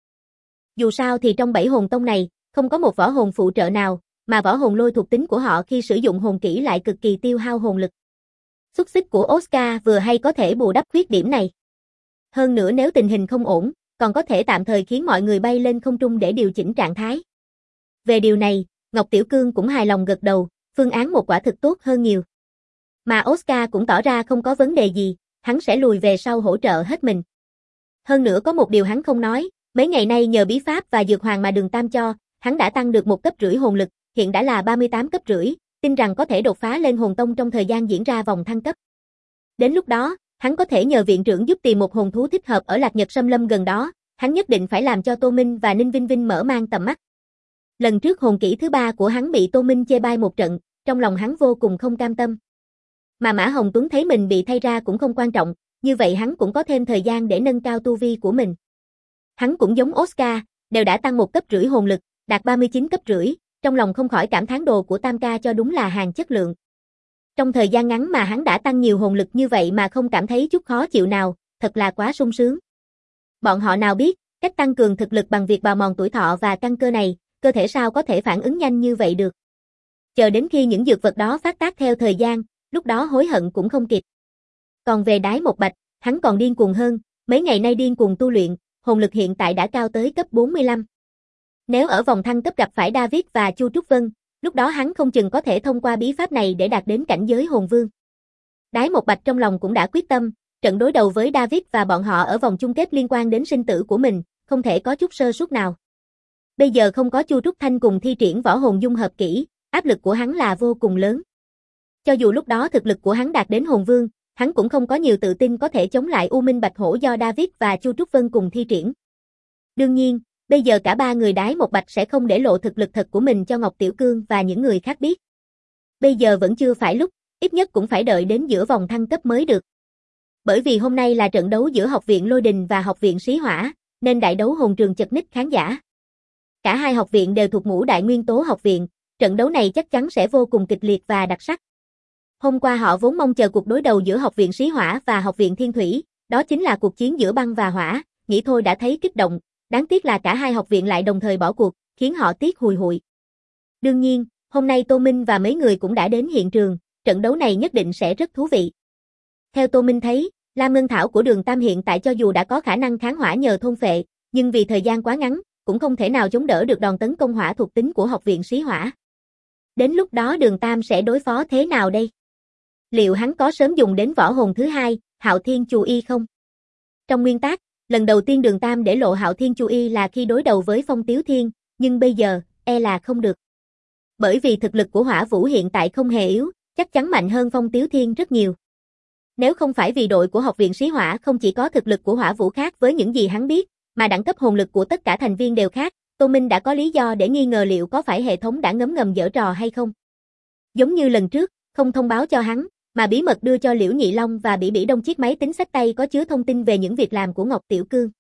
Dù sao thì trong 7 hồn tông này, không có một võ hồn phụ trợ nào, mà võ hồn lôi thuộc tính của họ khi sử dụng hồn kỹ lại cực kỳ tiêu hao hồn lực. Xúc xích của Oscar vừa hay có thể bù đắp khuyết điểm này. Hơn nữa nếu tình hình không ổn, còn có thể tạm thời khiến mọi người bay lên không trung để điều chỉnh trạng thái. Về điều này, Ngọc Tiểu Cương cũng hài lòng gật đầu, phương án 1 quả thực tốt hơn nhiều. Mà Oscar cũng tỏ ra không có vấn đề gì, hắn sẽ lùi về sau hỗ trợ hết mình. Hơn nữa có một điều hắn không nói, mấy ngày nay nhờ bí pháp và dược hoàng mà Đường Tam cho, hắn đã tăng được 1,5 cấp hồn lực, hiện đã là 38,5 cấp, tin rằng có thể đột phá lên hồn tông trong thời gian diễn ra vòng thăng cấp. Đến lúc đó, hắn có thể nhờ viện trưởng giúp tìm một hồn thú thích hợp ở Lạc Nhật Sâm Lâm gần đó, hắn nhất định phải làm cho Tô Minh và Ninh Vinh Vinh mở mang tầm mắt. Lần trước hồn kỹ thứ 3 của hắn bị Tô Minh chê bai một trận, trong lòng hắn vô cùng không cam tâm. Mà Mã Hồng Tuấn thấy mình bị thay ra cũng không quan trọng, như vậy hắn cũng có thêm thời gian để nâng cao tu vi của mình. Hắn cũng giống Oscar, đều đã tăng 1,5 cấp hồn lực, đạt 39,5 cấp, trong lòng không khỏi cảm thán đồ của Tam ca cho đúng là hàng chất lượng. Trong thời gian ngắn mà hắn đã tăng nhiều hồn lực như vậy mà không cảm thấy chút khó chịu nào, thật là quá sung sướng. Bọn họ nào biết, cách tăng cường thực lực bằng việc bào mòn tuổi thọ và căn cơ này, cơ thể sao có thể phản ứng nhanh như vậy được. Chờ đến khi những dược vật đó phát tác theo thời gian, lúc đó hối hận cũng không kịp. Còn về Đái Một Bạch, hắn còn điên cuồng hơn, mấy ngày nay điên cuồng tu luyện, hồn lực hiện tại đã cao tới cấp 45. Nếu ở vòng thăng cấp gặp phải David và Chu Trúc Vân, lúc đó hắn không chừng có thể thông qua bí pháp này để đạt đến cảnh giới hồn vương. Đái Một Bạch trong lòng cũng đã quyết tâm, trận đối đầu với David và bọn họ ở vòng chung kết liên quan đến sinh tử của mình, không thể có chút sơ suất nào. Bây giờ không có Chu Trúc Thanh cùng thi triển võ hồn dung hợp kỹ, áp lực của hắn là vô cùng lớn. Cho dù lúc đó thực lực của hắn đạt đến hồn vương, hắn cũng không có nhiều tự tin có thể chống lại U Minh Bạch Hổ do David và Chu Trúc Vân cùng thi triển. Đương nhiên, bây giờ cả 3 người Đái Một Bạch sẽ không để lộ thực lực thật của mình cho Ngọc Tiểu Cương và những người khác biết. Bây giờ vẫn chưa phải lúc, ít nhất cũng phải đợi đến giữa vòng thăng cấp mới được. Bởi vì hôm nay là trận đấu giữa học viện Lôi Đình và học viện Sĩ Hỏa, nên đại đấu hồn trường chật ních khán giả. Cả hai học viện đều thuộc ngũ đại nguyên tố học viện, trận đấu này chắc chắn sẽ vô cùng kịch liệt và đặc sắc. Hôm qua họ vốn mong chờ cuộc đối đầu giữa học viện Sĩ Hỏa và học viện Thiên Thủy, đó chính là cuộc chiến giữa băng và hỏa, nghĩ thôi đã thấy kích động, đáng tiếc là cả hai học viện lại đồng thời bỏ cuộc, khiến họ tiếc hùi hụi. Đương nhiên, hôm nay Tô Minh và mấy người cũng đã đến hiện trường, trận đấu này nhất định sẽ rất thú vị. Theo Tô Minh thấy, Lam Ngân Thảo của Đường Tam hiện tại cho dù đã có khả năng kháng hỏa nhờ thôn phệ, nhưng vì thời gian quá ngắn, cũng không thể nào chống đỡ được đòn tấn công hỏa thuộc tính của Học viện Sĩ Hỏa. Đến lúc đó Đường Tam sẽ đối phó thế nào đây? Liệu hắn có sớm dùng đến võ hồn thứ hai, Hạo Thiên Chu Y không? Trong nguyên tắc, lần đầu tiên Đường Tam để lộ Hạo Thiên Chu Y là khi đối đầu với Phong Tiếu Thiên, nhưng bây giờ, là không được. Bởi vì thực lực của Hỏa Vũ hiện tại không hề yếu, chắc chắn mạnh hơn Phong Tiếu Thiên rất nhiều. Nếu không phải vì đội của Học viện Sĩ Hỏa không chỉ có thực lực của Hỏa Vũ khác với những gì hắn biết, mà đẳng cấp hồn lực của tất cả thành viên đều khác, Tô Minh đã có lý do để nghi ngờ liệu có phải hệ thống đã ngấm ngầm giở trò hay không. Giống như lần trước, không thông báo cho hắn, mà bí mật đưa cho Liễu Nhị Long và Bỉ Bỉ Đông chiếc máy tính xách tay có chứa thông tin về những việc làm của Ngọc Tiểu Cương.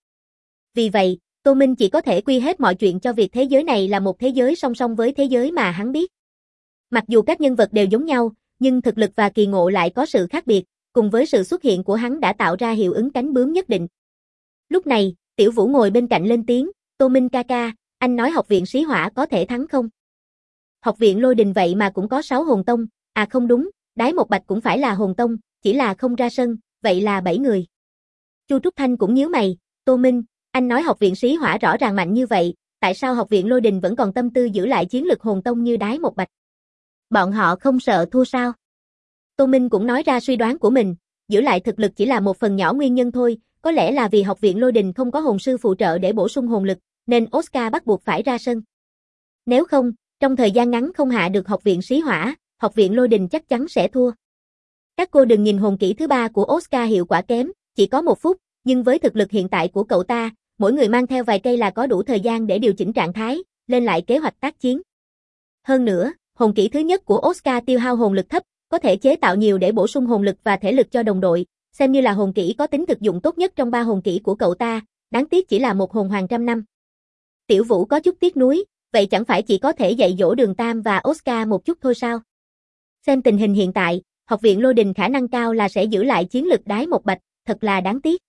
Vì vậy, Tô Minh chỉ có thể quy hết mọi chuyện cho việc thế giới này là một thế giới song song với thế giới mà hắn biết. Mặc dù các nhân vật đều giống nhau, nhưng thực lực và kỳ ngộ lại có sự khác biệt, cùng với sự xuất hiện của hắn đã tạo ra hiệu ứng cánh bướm nhất định. Lúc này, Tiểu Vũ ngồi bên cạnh lên tiếng, Tô Minh ca ca, anh nói Học viện Sĩ Hỏa có thể thắng không? Học viện Lôi Đình vậy mà cũng có 6 hồn tông, à không đúng, Đái Một Bạch cũng phải là hồn tông, chỉ là không ra sân, vậy là 7 người. Chu Trúc Thanh cũng nhíu mày, Tô Minh, anh nói Học viện Sĩ Hỏa rõ ràng mạnh như vậy, tại sao Học viện Lôi Đình vẫn còn tâm tư giữ lại chiến lực hồn tông như Đái Một Bạch? Bọn họ không sợ thua sao? Tô Minh cũng nói ra suy đoán của mình, giữ lại thực lực chỉ là một phần nhỏ nguyên nhân thôi, có lẽ là vì Học viện Lôi Đình không có hồn sư phụ trợ để bổ sung hồn lực, nên Oscar bắt buộc phải ra sân. Nếu không, trong thời gian ngắn không hạ được Học viện Sĩ Hỏa, Học viện Lôi Đình chắc chắn sẽ thua. Các cô đừng nhìn hồn kỹ thứ 3 của Oscar hiệu quả kém, chỉ có 1 phút, nhưng với thực lực hiện tại của cậu ta, mỗi người mang theo vài cây là có đủ thời gian để điều chỉnh trạng thái, lên lại kế hoạch tác chiến. Hơn nữa, hồn kỹ thứ nhất của Oscar tiêu hao hồn lực thấp, có thể chế tạo nhiều để bổ sung hồn lực và thể lực cho đồng đội, xem như là hồn kỹ có tính thực dụng tốt nhất trong 3 hồn kỹ của cậu ta, đáng tiếc chỉ là một hồn hoàng trăm năm. Tiểu Vũ có chút tiếc nuối, vậy chẳng phải chỉ có thể dạy dỗ Đường Tam và Oscar một chút thôi sao? Xem tình hình hiện tại, Học viện Lôi Đình khả năng cao là sẽ giữ lại chiến lực Đái Một Bạch, thật là đáng tiếc.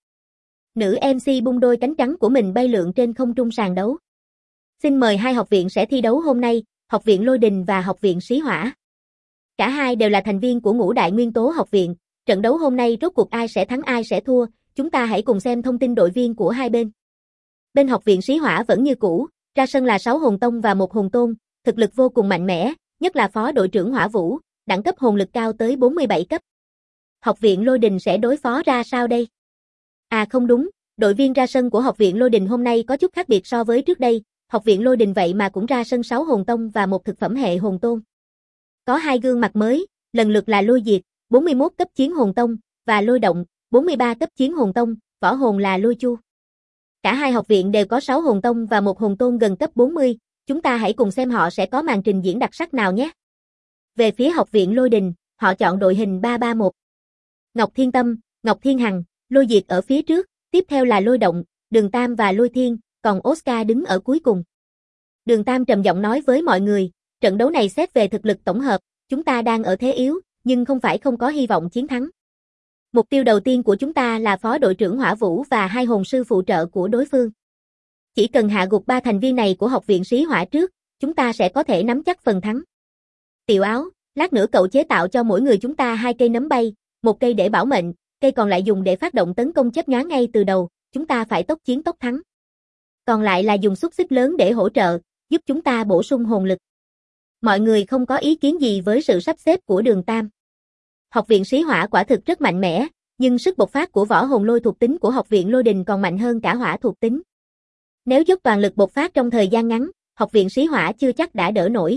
Nữ MC bung đôi cánh trắng của mình bay lượn trên không trung sàn đấu. Xin mời hai học viện sẽ thi đấu hôm nay, Học viện Lôi Đình và Học viện Sĩ Hỏa. Cả hai đều là thành viên của ngũ đại nguyên tố học viện, trận đấu hôm nay rốt cuộc ai sẽ thắng ai sẽ thua, chúng ta hãy cùng xem thông tin đội viên của hai bên. Bên Học viện Sĩ Hỏa vẫn như cũ, ra sân là 6 hồn tông và 1 hồn tôn, thực lực vô cùng mạnh mẽ, nhất là phó đội trưởng Hỏa Vũ, đẳng cấp hồn lực cao tới 47 cấp. Học viện Lôi Đình sẽ đối phó ra sao đây? À không đúng, đội viên ra sân của Học viện Lôi Đình hôm nay có chút khác biệt so với trước đây, Học viện Lôi Đình vậy mà cũng ra sân 6 hồn tông và một thực phẩm hệ hồn tôn. Có 2 gương mặt mới, lần lượt là Lôi Diệt, 41 cấp chiến hồn tông, và Lôi Động, 43 cấp chiến hồn tông, võ hồn là Lôi Chu. Cả hai học viện đều có 6 hồn tông và một hồn tôn gần cấp 40, chúng ta hãy cùng xem họ sẽ có màn trình diễn đặc sắc nào nhé. Về phía Học viện Lôi Đình, họ chọn đội hình 3-3-1. Ngọc Thiên Tâm, Ngọc Thiên Hằng, Lôi Diệt ở phía trước, tiếp theo là Lôi Động, Đường Tam và Lôi Thiên, còn Oscar đứng ở cuối cùng. Đường Tam trầm giọng nói với mọi người, trận đấu này xét về thực lực tổng hợp, chúng ta đang ở thế yếu, nhưng không phải không có hy vọng chiến thắng. Mục tiêu đầu tiên của chúng ta là phó đội trưởng Hỏa Vũ và 2 hồn sư phụ trợ của đối phương. Chỉ cần hạ gục 3 thành viên này của Học viện Sĩ Hỏa trước, chúng ta sẽ có thể nắm chắc phần thắng. Tiểu Áo, lát nữa cậu chế tạo cho mỗi người chúng ta 2 cây nấm bay, 1 cây để bảo mệnh, cây còn lại dùng để phát động tấn công chớp nhoáng ngay từ đầu, chúng ta phải tốc chiến tốc thắng. Còn lại là dùng xúc xích lớn để hỗ trợ, giúp chúng ta bổ sung hồn lực. Mọi người không có ý kiến gì với sự sắp xếp của Đường Tam. Học viện Sĩ Hỏa quả thực rất mạnh mẽ, nhưng sức bộc phát của võ hồn lôi thuộc tính của Học viện Lôi Đình còn mạnh hơn cả hỏa thuộc tính. Nếu dốc toàn lực bộc phát trong thời gian ngắn, Học viện Sĩ Hỏa chưa chắc đã đỡ nổi.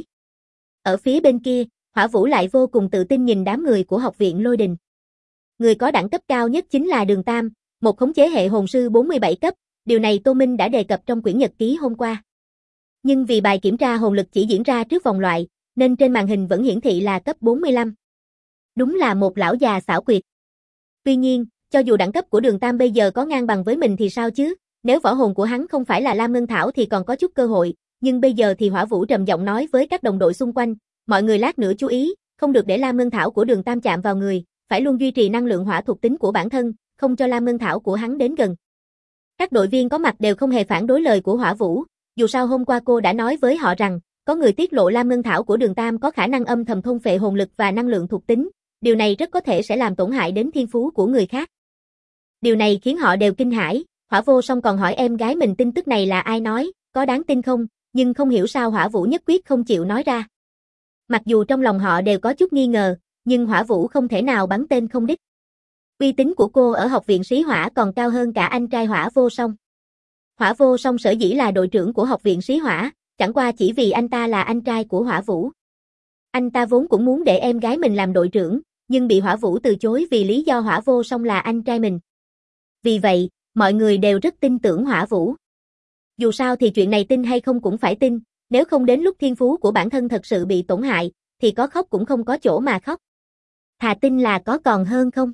Ở phía bên kia, Hỏa Vũ lại vô cùng tự tin nhìn đám người của Học viện Lôi Đình. Người có đẳng cấp cao nhất chính là Đường Tam, một khống chế hệ hồn sư 47 cấp, điều này Tô Minh đã đề cập trong quyển nhật ký hôm qua. Nhưng vì bài kiểm tra hồn lực chỉ diễn ra trước vòng loại, nên trên màn hình vẫn hiển thị là cấp 45. Đúng là một lão già xảo quyệt. Tuy nhiên, cho dù đẳng cấp của Đường Tam bây giờ có ngang bằng với mình thì sao chứ, nếu võ hồn của hắn không phải là Lam Ngân Thảo thì còn có chút cơ hội, nhưng bây giờ thì Hỏa Vũ trầm giọng nói với các đồng đội xung quanh, mọi người lát nữa chú ý, không được để Lam Ngân Thảo của Đường Tam chạm vào người, phải luôn duy trì năng lượng hỏa thuộc tính của bản thân, không cho Lam Ngân Thảo của hắn đến gần. Các đội viên có mặt đều không hề phản đối lời của Hỏa Vũ, dù sao hôm qua cô đã nói với họ rằng, có người tiết lộ Lam Ngân Thảo của Đường Tam có khả năng âm thầm thôn phệ hồn lực và năng lượng thuộc tính, điều này rất có thể sẽ làm tổn hại đến thiên phú của người khác. Điều này khiến họ đều kinh hãi, Hỏa Vô Song còn hỏi em gái mình tin tức này là ai nói, có đáng tin không, nhưng không hiểu sao Hỏa Vũ nhất quyết không chịu nói ra. Mặc dù trong lòng họ đều có chút nghi ngờ, nhưng Hỏa Vũ không thể nào bắn tên không đích. Uy tín của cô ở học viện Sĩ Hỏa còn cao hơn cả anh trai Hỏa Vô Song. Hỏa Vô Song sở dĩ là đội trưởng của học viện Sĩ Hỏa, chẳng qua chỉ vì anh ta là anh trai của Hỏa Vũ. Anh ta vốn cũng muốn để em gái mình làm đội trưởng, nhưng bị Hỏa Vũ từ chối vì lý do Hỏa Vô Song là anh trai mình. Vì vậy, mọi người đều rất tin tưởng Hỏa Vũ. Dù sao thì chuyện này tin hay không cũng phải tin, nếu không đến lúc thiên phú của bản thân thật sự bị tổn hại, thì có khóc cũng không có chỗ mà khóc. Thà tin là có còn hơn không.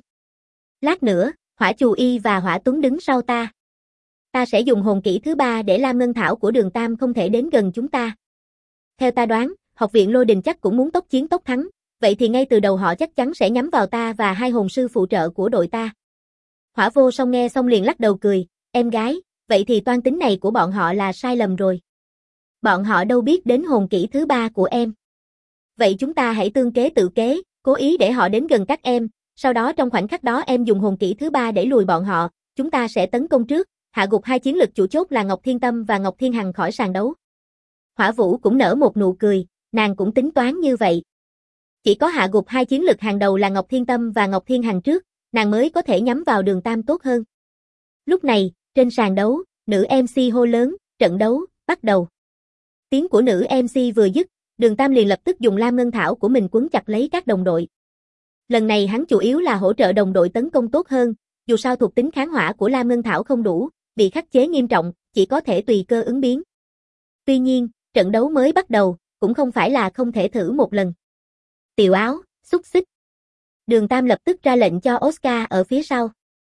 Lát nữa, Hỏa Chù Y và Hỏa Tuấn đứng sau ta. Ta sẽ dùng hồn kỹ thứ 3 để Lam Ngân Thảo của Đường Tam không thể đến gần chúng ta. Theo ta đoán, học viện Lôi Đình chắc cũng muốn tốc chiến tốc thắng, vậy thì ngay từ đầu họ chắc chắn sẽ nhắm vào ta và hai hồn sư phụ trợ của đội ta. Hỏa Vô Song nghe xong liền lắc đầu cười, em gái, vậy thì toan tính này của bọn họ là sai lầm rồi. Bọn họ đâu biết đến hồn kỹ thứ 3 của em. Vậy chúng ta hãy tương kế tự kế, cố ý để họ đến gần các em, sau đó trong khoảnh khắc đó em dùng hồn kỹ thứ 3 để lùi bọn họ, chúng ta sẽ tấn công trước, hạ gục hai chiến lực chủ chốt là Ngọc Thiên Tâm và Ngọc Thiên Hằng khỏi sàn đấu. Hỏa Vũ cũng nở một nụ cười, nàng cũng tính toán như vậy. Chỉ có hạ gục hai chiến lực hàng đầu là Ngọc Thiên Tâm và Ngọc Thiên Hằng trước, nàng mới có thể nhắm vào Đường Tam tốt hơn. Lúc này, trên sàn đấu, nữ MC hô lớn, trận đấu, bắt đầu. Tiếng của nữ MC vừa dứt, Đường Tam liền lập tức dùng Lam Ngân Thảo của mình quấn chặt lấy các đồng đội. Lần này hắn chủ yếu là hỗ trợ đồng đội tấn công tốt hơn, dù sao thuộc tính kháng hỏa của Lam Ngân Thảo không đủ, bị khắc chế nghiêm trọng, chỉ có thể tùy cơ ứng biến. Tuy nhiên, trận đấu mới bắt đầu, cũng không phải là không thể thử một lần. Tiểu áo, xúc xích. Đường Tam lập tức ra lệnh cho Oscar ở phía sau.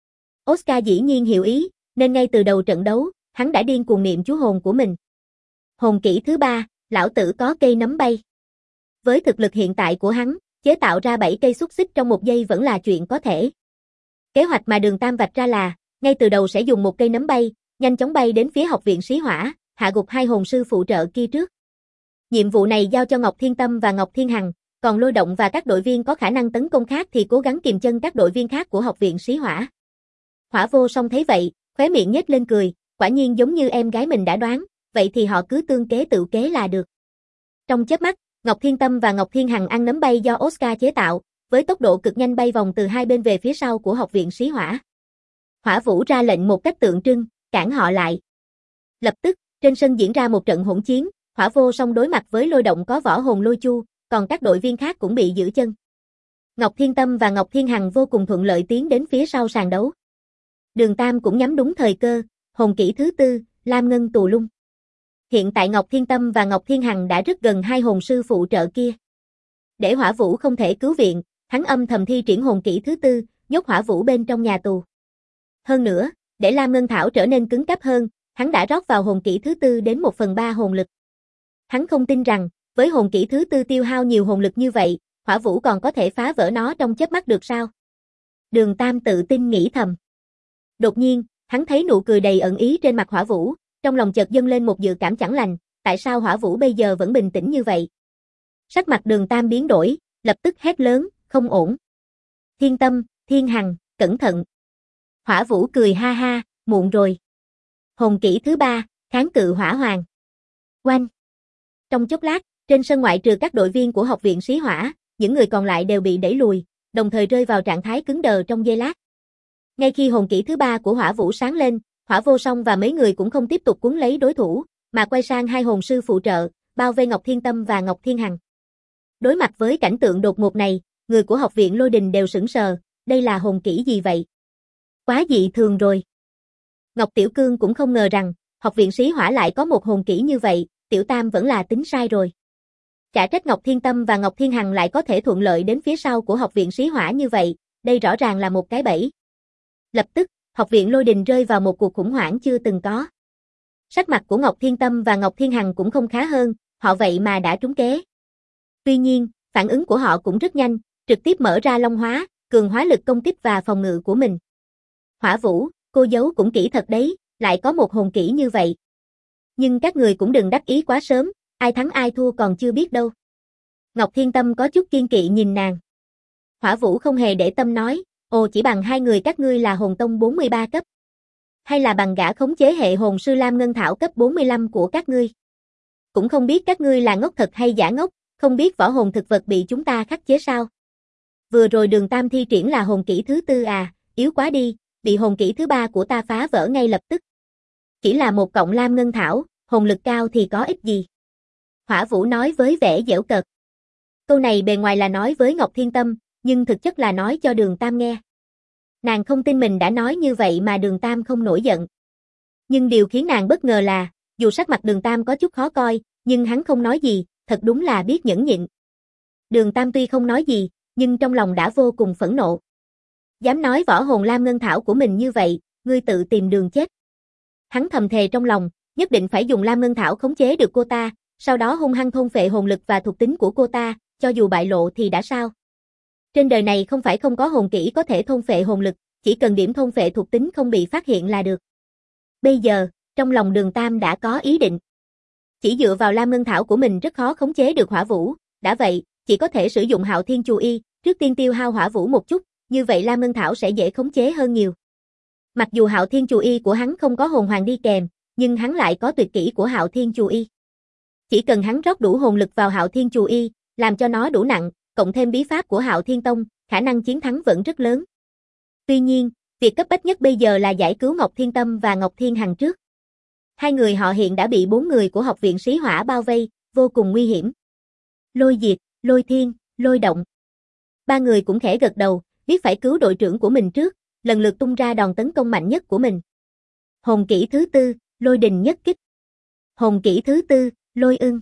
Oscar dĩ nhiên hiểu ý, nên ngay từ đầu trận đấu, hắn đã điên cuồng niệm chú hồn của mình. Hồn kỹ thứ 3, lão tử có cây nấm bay. Với thực lực hiện tại của hắn, chế tạo ra 7 cây xúc xích trong một giây vẫn là chuyện có thể. Kế hoạch mà Đường Tam vạch ra là, ngay từ đầu sẽ dùng một cây nấm bay, nhanh chóng bay đến phía học viện Sĩ Hỏa, hạ gục hai hồn sư phụ trợ kia trước. Nhiệm vụ này giao cho Ngọc Thiên Tâm và Ngọc Thiên Hằng, còn Lôi Động và các đội viên có khả năng tấn công khác thì cố gắng kìm chân các đội viên khác của học viện Sĩ Hỏa. Hỏa Vô Song thấy vậy, khóe miệng nhếch lên cười, quả nhiên giống như em gái mình đã đoán, vậy thì họ cứ tương kế tự kế là được. Trong chớp mắt, Ngọc Thiên Tâm và Ngọc Thiên Hằng ăn nấm bay do Oscar chế tạo, với tốc độ cực nhanh bay vòng từ hai bên về phía sau của học viện Sĩ Hỏa. Hỏa Vũ ra lệnh một cách tượng trưng, cản họ lại. Lập tức, trên sân diễn ra một trận hỗn chiến, Hỏa Vô Song đối mặt với Lôi Động có võ hồn Lôi Chu, còn các đội viên khác cũng bị giữ chân. Ngọc Thiên Tâm và Ngọc Thiên Hằng vô cùng thuận lợi tiến đến phía sau sàn đấu. Đường Tam cũng nhắm đúng thời cơ, hồn kỹ thứ 4, Lam Ngân Tù Lung. Hiện tại Ngọc Thiên Tâm và Ngọc Thiên Hằng đã rất gần hai hồn sư phụ trợ kia. Để Hỏa Vũ không thể cứu viện, hắn âm thầm thi triển hồn kỹ thứ 4, nhốt Hỏa Vũ bên trong nhà tù. Hơn nữa, để Lam Ngân Thảo trở nên cứng cáp hơn, hắn đã rót vào hồn kỹ thứ 4 đến 1/3 hồn lực. Hắn không tin rằng, với hồn kỹ thứ 4 tiêu hao nhiều hồn lực như vậy, Hỏa Vũ còn có thể phá vỡ nó trong chớp mắt được sao? Đường Tam tự tin nghĩ thầm. Đột nhiên, hắn thấy nụ cười đầy ẩn ý trên mặt Hỏa Vũ, trong lòng chợt dâng lên một dự cảm chẳng lành, tại sao Hỏa Vũ bây giờ vẫn bình tĩnh như vậy? Sắc mặt Đường Tam biến đổi, lập tức hét lớn, không ổn. Thiên Tâm, Thiên Hằng, cẩn thận. Hỏa Vũ cười ha ha, muộn rồi. Hồn kỹ thứ 3, kháng cự hỏa hoàng. Oanh. Trong chốc lát, trên sân ngoại trừ các đội viên của học viện Sĩ Hỏa, những người còn lại đều bị đẩy lùi, đồng thời rơi vào trạng thái cứng đờ trong giây lát. Ngay khi hồn kỹ thứ 3 của Hỏa Vũ sáng lên, Hỏa Vô Song và mấy người cũng không tiếp tục cuốn lấy đối thủ, mà quay sang hai hồn sư phụ trợ, bao vây Ngọc Thiên Tâm và Ngọc Thiên Hằng. Đối mặt với cảnh tượng đột ngột này, người của học viện Lôi Đình đều sững sờ, đây là hồn kỹ gì vậy? Quá dị thường rồi. Ngọc Tiểu Cương cũng không ngờ rằng, học viện Sĩ Hỏa lại có một hồn kỹ như vậy, Tiểu Tam vẫn là tính sai rồi. Chả trách Ngọc Thiên Tâm và Ngọc Thiên Hằng lại có thể thuận lợi đến phía sau của học viện Sĩ Hỏa như vậy, đây rõ ràng là một cái bẫy. Lập tức, học viện Lôi Đình rơi vào một cuộc khủng hoảng chưa từng có. Sắc mặt của Ngọc Thiên Tâm và Ngọc Thiên Hằng cũng không khá hơn, họ vậy mà đã trúng kế. Tuy nhiên, phản ứng của họ cũng rất nhanh, trực tiếp mở ra long hóa, cường hóa lực công kích và phòng ngự của mình. Hỏa Vũ, cô giấu cũng kỹ thật đấy, lại có một hồn kỹ như vậy. Nhưng các người cũng đừng đắc ý quá sớm, ai thắng ai thua còn chưa biết đâu. Ngọc Thiên Tâm có chút kiên kỵ nhìn nàng. Hỏa Vũ không hề để tâm nói, ồ chỉ bằng hai người các ngươi là hồn tông 43 cấp. Hay là bằng gã khống chế hệ hồn sư Lam Ngân Thảo cấp 45 của các ngươi. Cũng không biết các ngươi là ngốc thật hay giả ngốc, không biết võ hồn thực vật bị chúng ta khắc chế sao. Vừa rồi Đường Tam thi triển là hồn kỹ thứ 4 à, yếu quá đi, bị hồn kỹ thứ 3 của ta phá vỡ ngay lập tức. Chỉ là một cọng Lam Ngân Thảo, hồn lực cao thì có ích gì. Hỏa Vũ nói với vẻ giễu cợt. Câu này bề ngoài là nói với Ngọc Thiên Tâm, nhưng thực chất là nói cho Đường Tam nghe. Nàng không tin mình đã nói như vậy mà Đường Tam không nổi giận. Nhưng điều khiến nàng bất ngờ là, dù sắc mặt Đường Tam có chút khó coi, nhưng hắn không nói gì, thật đúng là biết nhẫn nhịn. Đường Tam tuy không nói gì, nhưng trong lòng đã vô cùng phẫn nộ. Dám nói võ hồn Lam Ngân Thảo của mình như vậy, ngươi tự tìm đường chết. Hắn thầm thề trong lòng, nhất định phải dùng Lam Ngân Thảo khống chế được cô ta, sau đó hung hăng thôn phệ hồn lực và thuộc tính của cô ta, cho dù bại lộ thì đã sao. Trên đời này không phải không có hồn kỹ có thể thôn phệ hồn lực, chỉ cần điểm thôn phệ thuộc tính không bị phát hiện là được. Bây giờ, trong lòng Đường Tam đã có ý định. Chỉ dựa vào Lam Ngân Thảo của mình rất khó khống chế được Hỏa Vũ, đã vậy, chỉ có thể sử dụng Hạo Thiên Chù Y, trước tiên tiêu hao Hỏa Vũ một chút, như vậy Lam Ngân Thảo sẽ dễ khống chế hơn nhiều. Mặc dù Hạo Thiên Chù Y của hắn không có hồn hoàng đi kèm, nhưng hắn lại có tuyệt kỹ của Hạo Thiên Chù Y. Chỉ cần hắn rót đủ hồn lực vào Hạo Thiên Chù Y, làm cho nó đủ nặng, cộng thêm bí pháp của Hạo Thiên Tông, khả năng chiến thắng vẫn rất lớn. Tuy nhiên, việc cấp bách nhất bây giờ là giải cứu Ngọc Thiên Tâm và Ngọc Thiên Hằng trước. Hai người họ hiện đã bị 4 người của học viện Sĩ Hỏa bao vây, vô cùng nguy hiểm. Lôi Diệt, Lôi Thiên, Lôi Động. Ba người cũng khẽ gật đầu, biết phải cứu đội trưởng của mình trước, lần lượt tung ra đòn tấn công mạnh nhất của mình. Hồn kỹ thứ 4, Lôi Đình Nhất Kích. Hồn kỹ thứ 4, Lôi Ưng.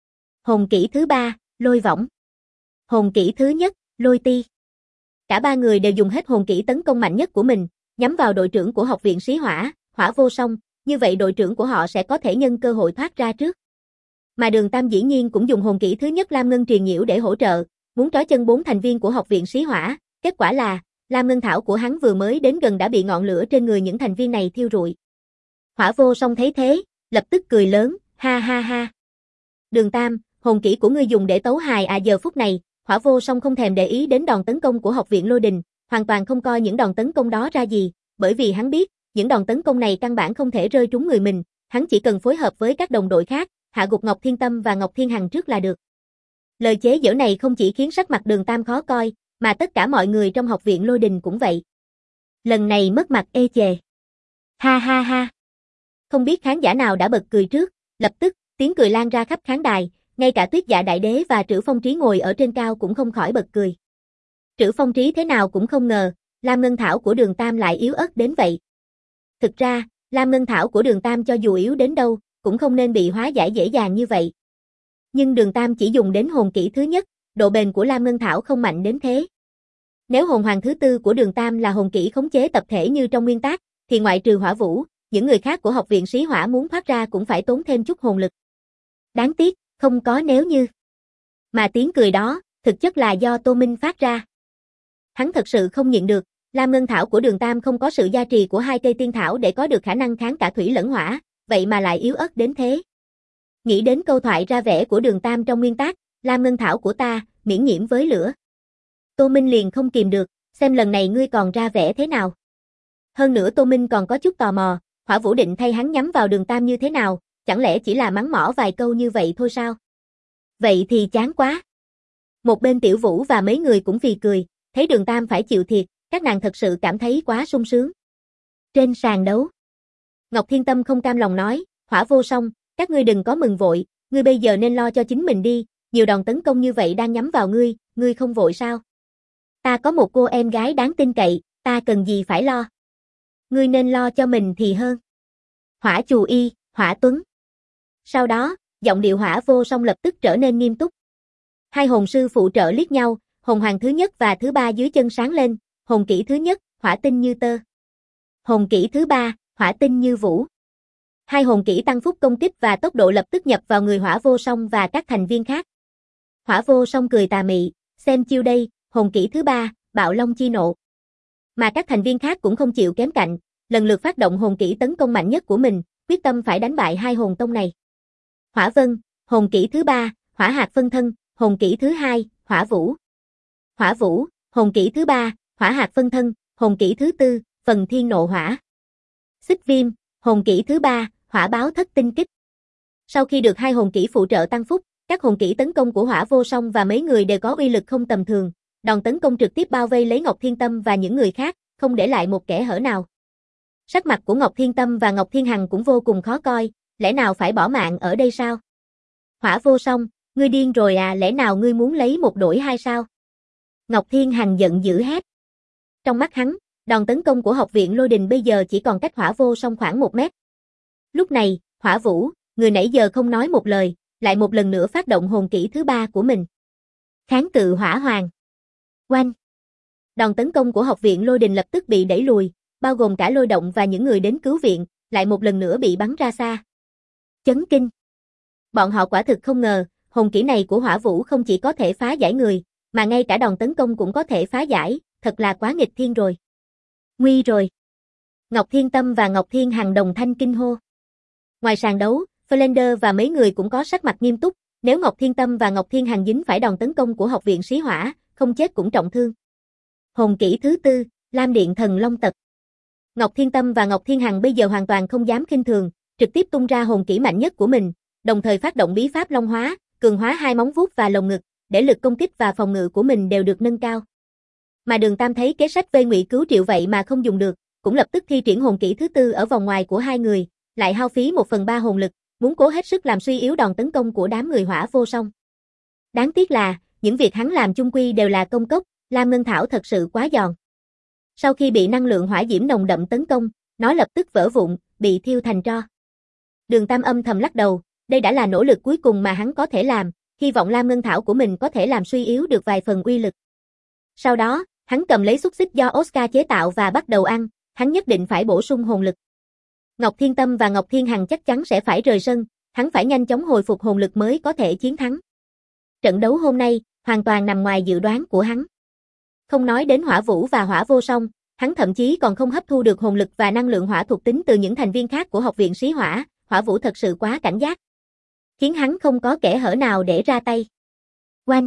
Hồn kỹ thứ 3, Lôi Võng. Hồn kỹ thứ nhất, Lôi Ti. Cả ba người đều dùng hết hồn kỹ tấn công mạnh nhất của mình, nhắm vào đội trưởng của học viện Sĩ Hỏa, Hỏa Vô Song, như vậy đội trưởng của họ sẽ có thể nhân cơ hội thoát ra trước. Mà Đường Tam dĩ nhiên cũng dùng hồn kỹ thứ nhất Lam Ngân Truyền Nhiễu để hỗ trợ, muốn trói chân 4 thành viên của học viện Sĩ Hỏa, kết quả là, Lam Ngân Thảo của hắn vừa mới đến gần đã bị ngọn lửa trên người những thành viên này thiêu rụi. Hỏa Vô Song thấy thế, lập tức cười lớn, ha ha ha. Đường Tam, hồn kỹ của ngươi dùng để tấu hài à. Giờ phút này, Hỏa Vô Song không thèm để ý đến đòn tấn công của học viện Lôi Đình, hoàn toàn không coi những đòn tấn công đó ra gì, bởi vì hắn biết, những đòn tấn công này căn bản không thể rơi trúng người mình, hắn chỉ cần phối hợp với các đồng đội khác, hạ gục Ngọc Thiên Tâm và Ngọc Thiên Hằng trước là được. Lời chế giễu này không chỉ khiến sắc mặt Đường Tam khó coi, mà tất cả mọi người trong học viện Lôi Đình cũng vậy. Lần này mất mặt ê chề. Ha ha ha. Không biết khán giả nào đã bật cười trước, lập tức, tiếng cười lan ra khắp khán đài, ngay cả Tuyết Dạ Đại Đế và Trữ Phong Trí ngồi ở trên cao cũng không khỏi bật cười. Trữ Phong Trí thế nào cũng không ngờ, Lam Ngân Thảo của Đường Tam lại yếu ớt đến vậy. Thực ra, Lam Ngân Thảo của Đường Tam cho dù yếu đến đâu, cũng không nên bị hóa giải dễ dàng như vậy. Nhưng Đường Tam chỉ dùng đến hồn kỹ thứ nhất, độ bền của Lam Ngân Thảo không mạnh đến thế. Nếu hồn hoàng thứ 4 của Đường Tam là hồn kỹ khống chế tập thể như trong nguyên tác, thì ngoại trừ Hỏa Vũ, những người khác của học viện Sĩ Hỏa muốn thoát ra cũng phải tốn thêm chút hồn lực. Đáng tiếc, không có nếu như. Mà tiếng cười đó, thực chất là do Tô Minh phát ra. Hắn thật sự không nhịn được, Lam Ngân Thảo của Đường Tam không có sự gia trì của 2 cây tiên thảo để có được khả năng kháng cả thủy lẫn hỏa, vậy mà lại yếu ớt đến thế. Nghĩ đến câu thoại ra vẻ của Đường Tam trong nguyên tác, Lam Ngân Thảo của ta, miễn nhiễm với lửa. Tô Minh liền không kìm được, xem lần này ngươi còn ra vẻ thế nào. Hơn nữa Tô Minh còn có chút tò mò, Hỏa Vũ định thay hắn nhắm vào Đường Tam như thế nào, chẳng lẽ chỉ là mắng mỏ vài câu như vậy thôi sao? Vậy thì chán quá. Một bên Tiểu Vũ và mấy người cũng phì cười, thấy Đường Tam phải chịu thiệt, các nàng thật sự cảm thấy quá sung sướng. Trên sàn đấu, Ngọc Thiên Tâm không cam lòng nói, Hỏa Vô Song, các ngươi đừng có mừng vội, ngươi bây giờ nên lo cho chính mình đi, nhiều đòn tấn công như vậy đang nhắm vào ngươi không vội sao? Ta có một cô em gái đáng tin cậy, ta cần gì phải lo? Ngươi nên lo cho mình thì hơn. Hỏa Chù Y, Hỏa Tuấn. Sau đó, giọng điệu Hỏa Vô Song lập tức trở nên nghiêm túc. Hai hồn sư phụ trợ liếc nhau, hồn hoàng thứ nhất và thứ 3 dưới chân sáng lên, hồn kỹ thứ nhất, Hỏa Tinh Như Tơ. Hồn kỹ thứ 3, Hỏa Tinh Như Vũ. Hai hồn kỹ tăng phúc công kích và tốc độ lập tức nhập vào người Hỏa Vô Song và các thành viên khác. Hỏa Vô Song cười tà mị, xem chiêu đây, hồn kỹ thứ 3, Bạo Long Chi Nộ. Mà các thành viên khác cũng không chịu kém cạnh, lần lượt phát động hồn kỹ tấn công mạnh nhất của mình, quyết tâm phải đánh bại hai hồn tông này. Hỏa Vân, hồn kỹ thứ 3, hỏa hạt phân thân, hồn kỹ thứ 2, hỏa vũ. Hỏa vũ, hồn kỹ thứ 3, hỏa hạt phân thân, hồn kỹ thứ 4, phần thiên nộ hỏa. Xích viêm, hồn kỹ thứ 3, hỏa báo thất tinh kích. Sau khi được hai hồn kỹ phụ trợ tăng phúc, các hồn kỹ tấn công của Hỏa Vô Song và mấy người đều có uy lực không tầm thường, đòn tấn công trực tiếp bao vây lấy Ngọc Thiên Tâm và những người khác, không để lại một kẽ hở nào. Sắc mặt của Ngọc Thiên Tâm và Ngọc Thiên Hằng cũng vô cùng khó coi, lẽ nào phải bỏ mạng ở đây sao? Hỏa Vô Song, ngươi điên rồi à, lẽ nào ngươi muốn lấy một đổi hai sao? Ngọc Thiên Hằng giận dữ hét. Trong mắt hắn, đòn tấn công của học viện Lôi Đình bây giờ chỉ còn cách Hỏa Vô Song khoảng 1 mét. Lúc này, Hỏa Vũ, người nãy giờ không nói một lời, lại một lần nữa phát động hồn kỹ thứ 3 của mình. Kháng cự hỏa hoàng. Oanh! Đòn tấn công của học viện Lôi Đình lập tức bị đẩy lùi, bao gồm cả Lôi Động và những người đến cứu viện, lại một lần nữa bị bắn ra xa. Chấn kinh! Bọn họ quả thực không ngờ, hồn kỹ này của Hỏa Vũ không chỉ có thể phá giải người, mà ngay cả đòn tấn công cũng có thể phá giải, thật là quá nghịch thiên rồi. Nguy rồi! Ngọc Thiên Tâm và Ngọc Thiên Hằng đồng thanh kinh hô. Ngoài sàn đấu, Flender và mấy người cũng có sắc mặt nghiêm túc, nếu Ngọc Thiên Tâm và Ngọc Thiên Hằng dính phải đòn tấn công của học viện Xí Hỏa, không chết cũng trọng thương. Hồn kỹ thứ 4, Lam Điện Thần Long Tật. Ngọc Thiên Tâm và Ngọc Thiên Hằng bây giờ hoàn toàn không dám khinh thường, trực tiếp tung ra hồn kỹ mạnh nhất của mình, đồng thời phát động bí pháp Long Hóa, cường hóa hai móng vuốt và lồng ngực, để lực công kích và phòng ngự của mình đều được nâng cao. Mà Đường Tam thấy kế sách vây ngụy cứu triệu vậy mà không dùng được, cũng lập tức thi triển hồn kỹ thứ 4 ở vòng ngoài của hai người, lại hao phí 1/3 hồn lực, muốn cố hết sức làm suy yếu đòn tấn công của đám người Hỏa Vô Song. Đáng tiếc là, những việc hắn làm chung quy đều là công cốc, Lam Ngân Thảo thật sự quá giòn. Sau khi bị năng lượng hỏa diễm nồng đậm tấn công, nó lập tức vỡ vụn, bị thiêu thành tro. Đường Tam âm thầm lắc đầu, đây đã là nỗ lực cuối cùng mà hắn có thể làm, hy vọng Lam Ngân Thảo của mình có thể làm suy yếu được vài phần uy lực. Sau đó, hắn cầm lấy xúc xích do Oscar chế tạo và bắt đầu ăn, hắn nhất định phải bổ sung hồn lực. Ngọc Thiên Tâm và Ngọc Thiên Hằng chắc chắn sẽ phải rời sân, hắn phải nhanh chóng hồi phục hồn lực mới có thể chiến thắng. Trận đấu hôm nay, hoàn toàn nằm ngoài dự đoán của hắn. Không nói đến Hỏa Vũ và Hỏa Vô Song, hắn thậm chí còn không hấp thu được hồn lực và năng lượng hỏa thuộc tính từ những thành viên khác của học viện Xí Hỏa, Hỏa Vũ thật sự quá cảnh giác, khiến hắn không có kẽ hở nào để ra tay. Oanh!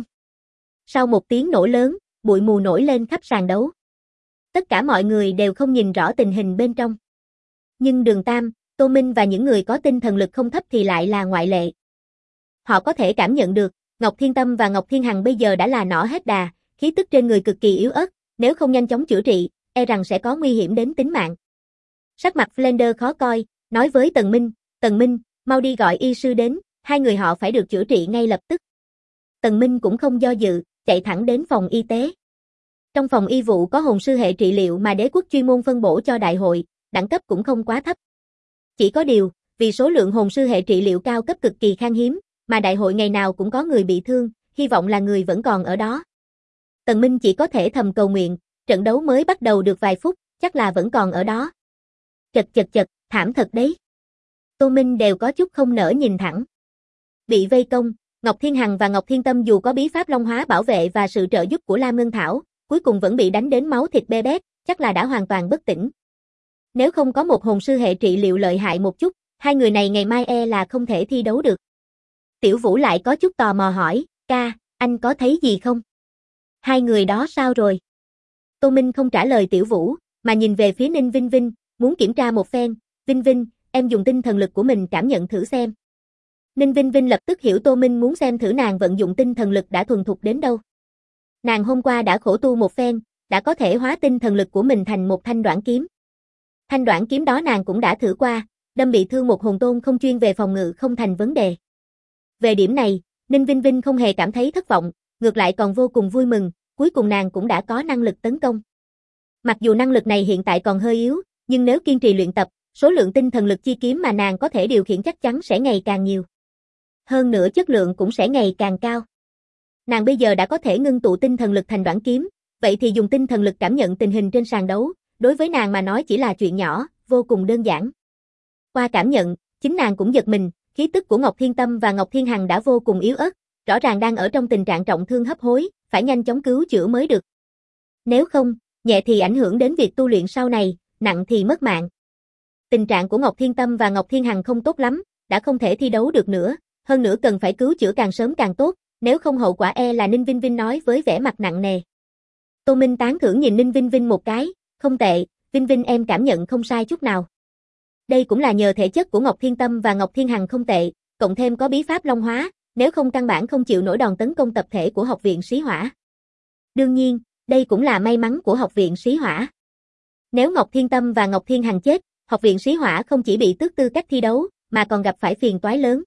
Sau một tiếng nổ lớn, bụi mù nổi lên khắp sàn đấu. Tất cả mọi người đều không nhìn rõ tình hình bên trong. Nhưng Đường Tam, Tô Minh và những người có tinh thần lực không thấp thì lại là ngoại lệ. Họ có thể cảm nhận được, Ngọc Thiên Tâm và Ngọc Thiên Hằng bây giờ đã là nỏ hết đà, khí tức trên người cực kỳ yếu ớt, nếu không nhanh chóng chữa trị, e rằng sẽ có nguy hiểm đến tính mạng. Sắc mặt Flender khó coi, nói với Tần Minh, mau đi gọi y sư đến, hai người họ phải được chữa trị ngay lập tức. Tần Minh cũng không do dự, chạy thẳng đến phòng y tế. Trong phòng y vụ có hồn sư hệ trị liệu mà đế quốc chuyên môn phân bổ cho đại hội, đẳng cấp cũng không quá thấp. Chỉ có điều, vì số lượng hồn sư hệ trị liệu cao cấp cực kỳ khan hiếm, mà đại hội ngày nào cũng có người bị thương, hy vọng là người vẫn còn ở đó. Tần Minh chỉ có thể thầm cầu nguyện, trận đấu mới bắt đầu được vài phút, chắc là vẫn còn ở đó. Chật, thảm thật đấy. Tô Minh đều có chút không nỡ nhìn thẳng. Bị vây công, Ngọc Thiên Hằng và Ngọc Thiên Tâm dù có bí pháp Long Hóa bảo vệ và sự trợ giúp của Lam Ngân Thảo, cuối cùng vẫn bị đánh đến máu thịt bê bết, chắc là đã hoàn toàn bất tỉnh. Nếu không có một hồn sư hệ trị liệu lợi hại một chút, hai người này ngày mai e là không thể thi đấu được. Tiểu Vũ lại có chút tò mò hỏi, ca, anh có thấy gì không? Hai người đó sao rồi? Tô Minh không trả lời Tiểu Vũ, mà nhìn về phía Ninh Vinh Vinh, muốn kiểm tra một phen. Vinh Vinh, em dùng tinh thần lực của mình cảm nhận thử xem. Ninh Vinh Vinh lập tức hiểu Tô Minh muốn xem thử nàng vận dụng tinh thần lực đã thuần thục đến đâu. Nàng hôm qua đã khổ tu một phen, đã có thể hóa tinh thần lực của mình thành một thanh đoản kiếm. Thanh đoản kiếm đó nàng cũng đã thử qua, đâm bị thương một hồn tôn không chuyên về phòng ngự không thành vấn đề. Về điểm này, Ninh Vinh Vinh không hề cảm thấy thất vọng, ngược lại còn vô cùng vui mừng, cuối cùng nàng cũng đã có năng lực tấn công. Mặc dù năng lực này hiện tại còn hơi yếu, nhưng nếu kiên trì luyện tập, số lượng tinh thần lực chi kiếm mà nàng có thể điều khiển chắc chắn sẽ ngày càng nhiều. Hơn nữa chất lượng cũng sẽ ngày càng cao. Nàng bây giờ đã có thể ngưng tụ tinh thần lực thành đoản kiếm, vậy thì dùng tinh thần lực cảm nhận tình hình trên sàn đấu, đối với nàng mà nói chỉ là chuyện nhỏ, vô cùng đơn giản. Qua cảm nhận, chính nàng cũng giật mình, khí tức của Ngọc Thiên Tâm và Ngọc Thiên Hằng đã vô cùng yếu ớt, rõ ràng đang ở trong tình trạng trọng thương hấp hối, phải nhanh chóng cứu chữa mới được. Nếu không, nhẹ thì ảnh hưởng đến việc tu luyện sau này, nặng thì mất mạng. Tình trạng của Ngọc Thiên Tâm và Ngọc Thiên Hằng không tốt lắm, đã không thể thi đấu được nữa, hơn nữa cần phải cứu chữa càng sớm càng tốt, nếu không hậu quả là Ninh Vinh Vinh nói với vẻ mặt nặng nề. Tô Minh tán thưởng nhìn Ninh Vinh Vinh một cái, không tệ, Vinh Vinh em cảm nhận không sai chút nào. Đây cũng là nhờ thể chất của Ngọc Thiên Tâm và Ngọc Thiên Hằng không tệ, cộng thêm có bí pháp Long Hóa, nếu không căn bản không chịu nổi đòn tấn công tập thể của Học viện Sĩ Hỏa. Đương nhiên, đây cũng là may mắn của Học viện Sĩ Hỏa. Nếu Ngọc Thiên Tâm và Ngọc Thiên Hằng chết, Học viện Sĩ Hỏa không chỉ bị tước tư cách thi đấu, mà còn gặp phải phiền toái lớn.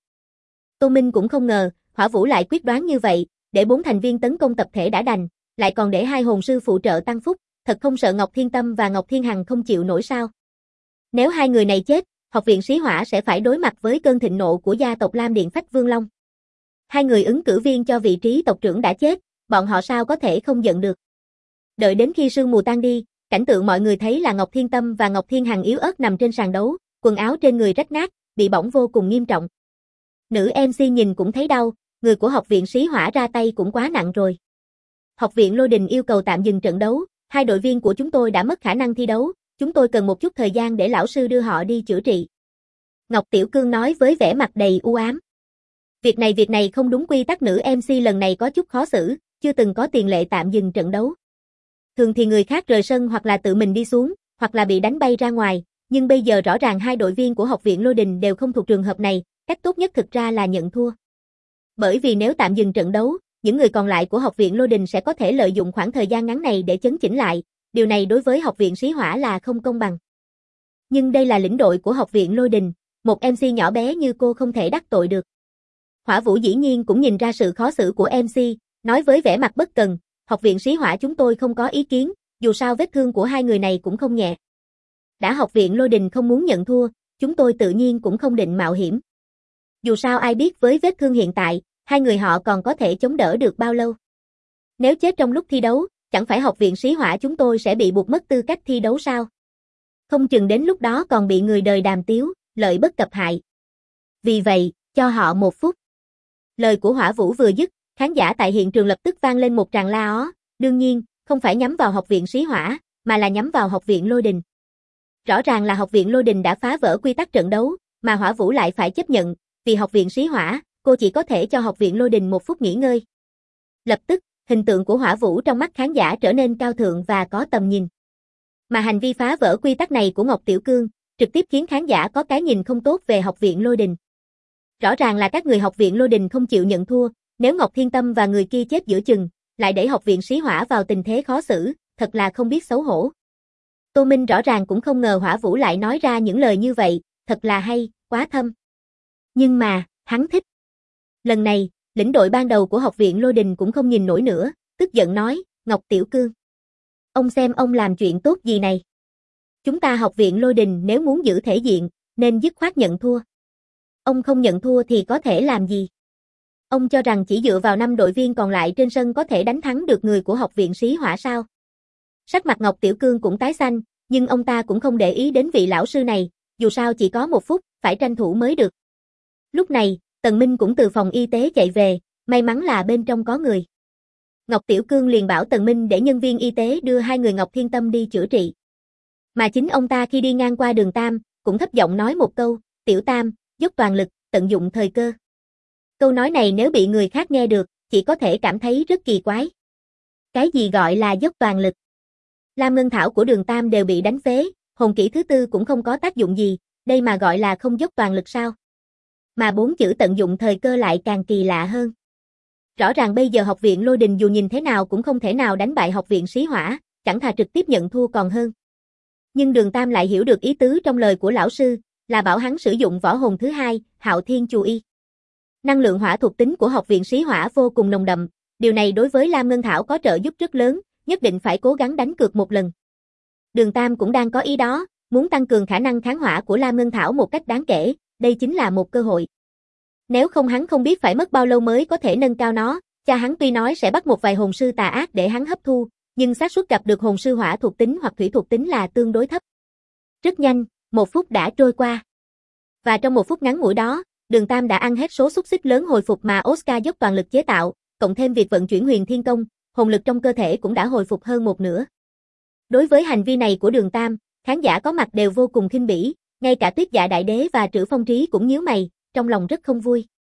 Tô Minh cũng không ngờ, Hỏa Vũ lại quyết đoán như vậy, để 4 thành viên tấn công tập thể đã đành, lại còn để 2 hồn sư phụ trợ tăng phúc, thật không sợ Ngọc Thiên Tâm và Ngọc Thiên Hằng không chịu nổi sao? Nếu 2 người này chết, Học viện Sĩ Hỏa sẽ phải đối mặt với cơn thịnh nộ của gia tộc Lam Điện Phách Vương Long. 2 người ứng cử viên cho vị trí tộc trưởng đã chết, bọn họ sao có thể không giận được. Đợi đến khi sương mù tan đi, cảnh tượng mọi người thấy là Ngọc Thiên Tâm và Ngọc Thiên Hằng yếu ớt nằm trên sàn đấu, quần áo trên người rách nát, bị bỏng vô cùng nghiêm trọng. Nữ MC nhìn cũng thấy đau, người của Học viện Sĩ Hỏa ra tay cũng quá nặng rồi. Học viện Lôi Đình yêu cầu tạm dừng trận đấu, 2 đội viên của chúng tôi đã mất khả năng thi đấu, chúng tôi cần một chút thời gian để lão sư đưa họ đi chữa trị. Ngọc Tiểu Cương nói với vẻ mặt đầy u ám. Việc này không đúng quy tắc, nữ MC lần này có chút khó xử, chưa từng có tiền lệ tạm dừng trận đấu. Thường thì người khác rời sân hoặc là tự mình đi xuống, hoặc là bị đánh bay ra ngoài, nhưng bây giờ rõ ràng 2 đội viên của Học viện Lôi Đình đều không thuộc trường hợp này, cách tốt nhất thực ra là nhận thua. Bởi vì nếu tạm dừng trận đấu, những người còn lại của Học viện Lôi Đình sẽ có thể lợi dụng khoảng thời gian ngắn này để chấn chỉnh lại, điều này đối với Học viện Sĩ Hỏa là không công bằng. Nhưng đây là lĩnh đội của Học viện Lôi Đình, một MC nhỏ bé như cô không thể đắc tội được. Hỏa Vũ dĩ nhiên cũng nhìn ra sự khó xử của MC, nói với vẻ mặt bất cần, Học viện Sĩ Hỏa chúng tôi không có ý kiến, dù sao vết thương của 2 người này cũng không nhẹ. Đã Học viện Lôi Đình không muốn nhận thua, chúng tôi tự nhiên cũng không định mạo hiểm. Dù sao ai biết với vết thương hiện tại, 2 người họ còn có thể chống đỡ được bao lâu. Nếu chết trong lúc thi đấu, chẳng phải Học viện Sĩ Hỏa chúng tôi sẽ bị buộc mất tư cách thi đấu sao? Không chừng đến lúc đó còn bị người đời đàm tiếu, lợi bất cập hại. Vì vậy, cho họ 1 phút. Lời của Hỏa Vũ vừa dứt, khán giả tại hiện trường lập tức vang lên một tràng la ó, đương nhiên, không phải nhắm vào Học viện Sĩ Hỏa, mà là nhắm vào Học viện Lôi Đình. Rõ ràng là Học viện Lôi Đình đã phá vỡ quy tắc trận đấu, mà Hỏa Vũ lại phải chấp nhận, vì Học viện Sĩ Hỏa, cô chỉ có thể cho Học viện Lôi Đình 1 phút nghỉ ngơi. Lập tức, hình tượng của Hỏa Vũ trong mắt khán giả trở nên cao thượng và có tầm nhìn. Mà hành vi phá vỡ quy tắc này của Ngọc Tiểu Cương, trực tiếp khiến khán giả có cái nhìn không tốt về Học viện Lôi Đình. Rõ ràng là các người Học viện Lôi Đình không chịu nhận thua, nếu Ngọc Thiên Tâm và người kia chết giữa chừng, lại đẩy Học viện Sĩ Hỏa vào tình thế khó xử, thật là không biết xấu hổ. Tô Minh rõ ràng cũng không ngờ Hỏa Vũ lại nói ra những lời như vậy, thật là hay, quá thâm. Nhưng mà, hắn thích. Lần này, lĩnh đội ban đầu của Học viện Lôi Đình cũng không nhìn nổi nữa, tức giận nói, Ngọc Tiểu Cương. Ông xem ông làm chuyện tốt gì này. Chúng ta Học viện Lôi Đình nếu muốn giữ thể diện, nên dứt khoát nhận thua. Ông không nhận thua thì có thể làm gì? Ông cho rằng chỉ dựa vào 5 đội viên còn lại trên sân có thể đánh thắng được người của Học viện Sĩ Hỏa sao? Sắc mặt Ngọc Tiểu Cương cũng tái xanh, nhưng ông ta cũng không để ý đến vị lão sư này, dù sao chỉ có 1 phút, phải tranh thủ mới được. Lúc này, Tần Minh cũng từ phòng y tế chạy về, may mắn là bên trong có người. Ngọc Tiểu Cương liền bảo Tần Minh để nhân viên y tế đưa 2 người Ngọc Thiên Tâm đi chữa trị. Mà chính ông ta khi đi ngang qua đường Tam, cũng thấp giọng nói một câu, Tiểu Tam, dốc toàn lực, tận dụng thời cơ. Câu nói này nếu bị người khác nghe được, chỉ có thể cảm thấy rất kỳ quái. Cái gì gọi là dốc toàn lực? Lam Ngân Thảo của đường Tam đều bị đánh phế, hồn kỹ thứ 4 cũng không có tác dụng gì, đây mà gọi là không dốc toàn lực sao? Mà 4 chữ tận dụng thời cơ lại càng kỳ lạ hơn. Rõ ràng bây giờ Học viện Lôi Đình dù nhìn thế nào cũng không thể nào đánh bại Học viện Sĩ Hỏa, chẳng thà trực tiếp nhận thua còn hơn. Nhưng đường Tam lại hiểu được ý tứ trong lời của lão sư, là bảo hắn sử dụng võ hồn thứ 2, Hạo Thiên Chù Y. Năng lượng hỏa thuộc tính của Học viện Sĩ Hỏa vô cùng nồng đậm, điều này đối với Lam Ngân Thảo có trợ giúp rất lớn, nhất định phải cố gắng đánh cược một lần. Đường Tam cũng đang có ý đó, muốn tăng cường khả năng kháng hỏa của Lam Ngân Thảo một cách đáng kể, đây chính là một cơ hội. Nếu không hắn không biết phải mất bao lâu mới có thể nâng cao nó, cha hắn tuy nói sẽ bắt một vài hồn sư tà ác để hắn hấp thu, nhưng xác suất gặp được hồn sư hỏa thuộc tính hoặc thủy thuộc tính là tương đối thấp. Rất nhanh, 1 phút đã trôi qua. Và trong 1 phút ngắn ngủi đó, Đường Tam đã ăn hết số xúc xích lớn hồi phục mà Oscar dốc toàn lực chế tạo, cộng thêm việc vận chuyển Huyền Thiên Công, hồn lực trong cơ thể cũng đã hồi phục hơn 1/2. Đối với hành vi này của Đường Tam, khán giả có mặt đều vô cùng khinh bỉ, ngay cả Tuyết Dạ Đại Đế và Trữ Phong Trí cũng nhíu mày, trong lòng rất không vui.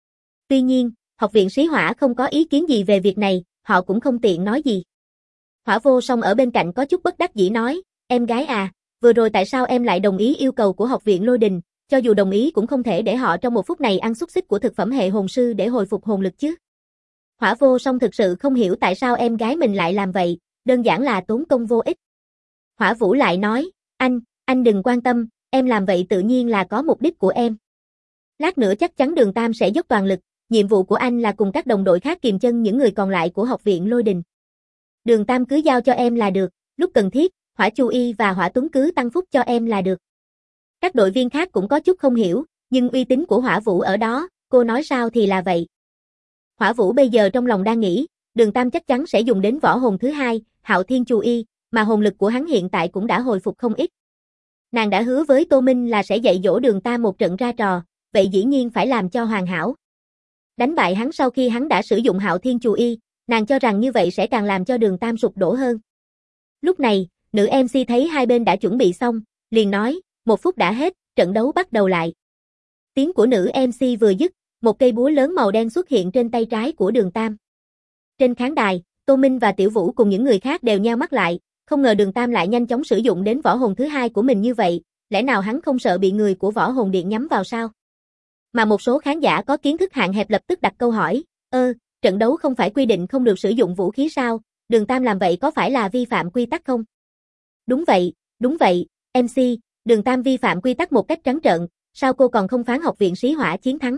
Tuy nhiên, học viện Sĩ Hỏa không có ý kiến gì về việc này, họ cũng không tiện nói gì. Hỏa Vô Song ở bên cạnh có chút bất đắc dĩ nói, em gái à, vừa rồi tại sao em lại đồng ý yêu cầu của học viện Lôi Đình, cho dù đồng ý cũng không thể để họ trong một phút này ăn xúc xích của thực phẩm hệ hồn sư để hồi phục hồn lực chứ. Hỏa Vô Song thực sự không hiểu tại sao em gái mình lại làm vậy, đơn giản là tốn công vô ích. Hỏa Vũ lại nói, anh đừng quan tâm, em làm vậy tự nhiên là có mục đích của em. Lát nữa chắc chắn Đường Tam sẽ dốc toàn lực, nhiệm vụ của anh là cùng các đồng đội khác kìm chân những người còn lại của học viện Lôi Đình. Đường Tam cứ giao cho em là được, lúc cần thiết, Hỏa Chu Y và Hỏa Tuấn cứ tăng phúc cho em là được. Các đội viên khác cũng có chút không hiểu, nhưng uy tín của Hỏa Vũ ở đó, cô nói sao thì là vậy. Hỏa Vũ bây giờ trong lòng đang nghĩ, Đường Tam chắc chắn sẽ dùng đến võ hồn thứ hai, Hạo Thiên Chu Y, mà hồn lực của hắn hiện tại cũng đã hồi phục không ít. Nàng đã hứa với Tô Minh là sẽ dạy dỗ Đường Tam một trận ra trò, vậy dĩ nhiên phải làm cho hoàn hảo. Đánh bại hắn sau khi hắn đã sử dụng Hạo Thiên Chu Y, nàng cho rằng như vậy sẽ càng làm cho Đường Tam sụp đổ hơn. Lúc này, nữ MC thấy hai bên đã chuẩn bị xong, liền nói, 1 phút đã hết, trận đấu bắt đầu lại. Tiếng của nữ MC vừa dứt, một cây búa lớn màu đen xuất hiện trên tay trái của Đường Tam. Trên khán đài, Tô Minh và Tiểu Vũ cùng những người khác đều nheo mắt lại, không ngờ Đường Tam lại nhanh chóng sử dụng đến võ hồn thứ hai của mình như vậy, lẽ nào hắn không sợ bị người của võ hồn điện nhắm vào sao? Mà một số khán giả có kiến thức hạn hẹp lập tức đặt câu hỏi, trận đấu không phải quy định không được sử dụng vũ khí sao, Đường Tam làm vậy có phải là vi phạm quy tắc không? Đúng vậy, MC, Đường Tam vi phạm quy tắc một cách trắng trợn, sao cô còn không phán học viện Sĩ Hỏa chiến thắng?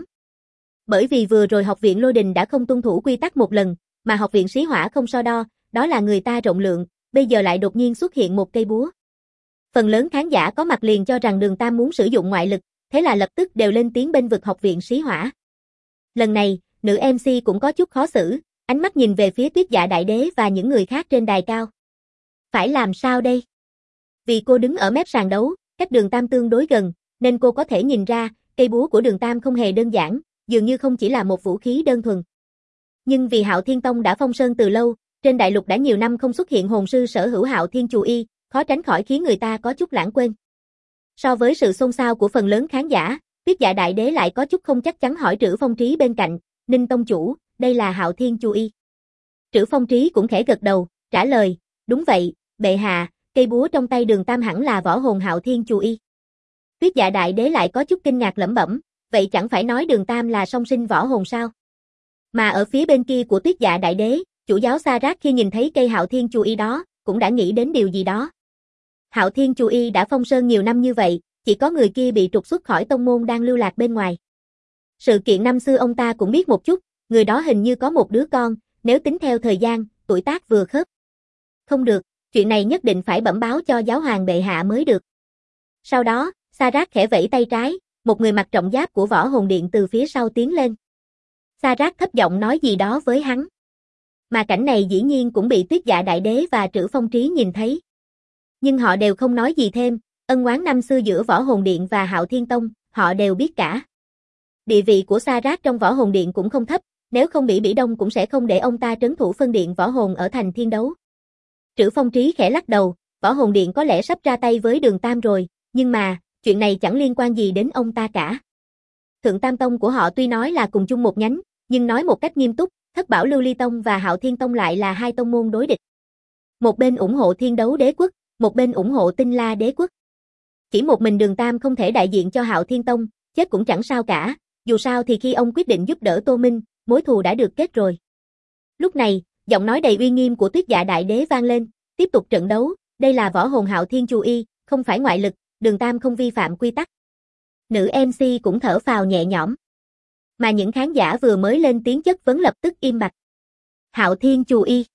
Bởi vì vừa rồi học viện Lôi Đình đã không tuân thủ quy tắc một lần, mà học viện Sĩ Hỏa không so đo, đó là người ta rộng lượng, bây giờ lại đột nhiên xuất hiện một cây búa. Phần lớn khán giả có mặt liền cho rằng Đường Tam muốn sử dụng ngoại lực, thế là lập tức đều lên tiếng bênh vực học viện Sĩ Hỏa. Lần này, nữ MC cũng có chút khó xử, ánh mắt nhìn về phía Tuyết Dạ Đại Đế và những người khác trên đài cao. Phải làm sao đây? Vì cô đứng ở mép sàn đấu, cách Đường Tam tương đối gần, nên cô có thể nhìn ra, cây búa của Đường Tam không hề đơn giản, dường như không chỉ là một vũ khí đơn thuần. Nhưng vì Hạo Thiên Tông đã phong sơn từ lâu, trên đại lục đã nhiều năm không xuất hiện hồn sư sở hữu Hạo Thiên Chu Y, khó tránh khỏi khiến người ta có chút lãng quên. So với sự xôn xao của phần lớn khán giả, Tuyết Dạ Đại Đế lại có chút không chắc chắn hỏi Trữ Phong Trí bên cạnh, Ninh Tông Chủ, đây là Hạo Thiên Chu Y. Trữ Phong Trí cũng khẽ gật đầu, trả lời, đúng vậy, bệ hạ, cây búa trong tay Đường Tam hẳn là võ hồn Hạo Thiên Chu Y. Tuyết Dạ Đại Đế lại có chút kinh ngạc lẩm bẩm, vậy chẳng phải nói Đường Tam là song sinh võ hồn sao? Mà ở phía bên kia của Tuyết Dạ Đại Đế, chủ giáo Sa Rát khi nhìn thấy cây Hạo Thiên Chu Y đó, cũng đã nghĩ đến điều gì đó. Hạo Thiên Chu Y đã phong sơn nhiều năm như vậy, chỉ có người kia bị trục xuất khỏi tông môn đang lưu lạc bên ngoài. Sự kiện năm xưa ông ta cũng biết một chút, người đó hình như có một đứa con, nếu tính theo thời gian, tuổi tác vừa khớp. Không được, chuyện này nhất định phải bẩm báo cho giáo hoàng bệ hạ mới được. Sau đó, Sa Rát khẽ vẫy tay trái, một người mặc trọng giáp của võ hồn điện từ phía sau tiến lên. Sa Rát thấp giọng nói gì đó với hắn. Mà cảnh này dĩ nhiên cũng bị Tuyết Dạ Đại Đế và Trữ Phong Trí nhìn thấy. Nhưng họ đều không nói gì thêm, ân oán năm xưa giữa võ hồn điện và Hạo Thiên Tông, họ đều biết cả. Địa vị của Sa Rát trong võ hồn điện cũng không thấp, nếu không Bỉ Đông cũng sẽ không để ông ta trấn thủ phân điện võ hồn ở thành Thiên Đấu. Trữ Phong Trí khẽ lắc đầu, võ hồn điện có lẽ sắp ra tay với Đường Tam rồi, nhưng mà, chuyện này chẳng liên quan gì đến ông ta cả. Thượng Tam Tông của họ tuy nói là cùng chung một nhánh, nhưng nói một cách nghiêm túc, Thất Bảo Lưu Ly Tông và Hạo Thiên Tông lại là hai tông môn đối địch. Một bên ủng hộ Thiên Đấu Đế Quốc, một bên ủng hộ Tinh La Đế Quốc. Chỉ một mình Đường Tam không thể đại diện cho Hạo Thiên Tông, chết cũng chẳng sao cả, dù sao thì khi ông quyết định giúp đỡ Tô Minh, mối thù đã được kết rồi. Lúc này, giọng nói đầy uy nghiêm của Tuyết Dạ Đại Đế vang lên, tiếp tục trận đấu, đây là võ hồn Hạo Thiên Chu Y, không phải ngoại lực, Đường Tam không vi phạm quy tắc. Nữ MC cũng thở phào nhẹ nhõm. Mà những khán giả vừa mới lên tiếng chất vấn lập tức im bặt. Hạo Thiên Chu Y.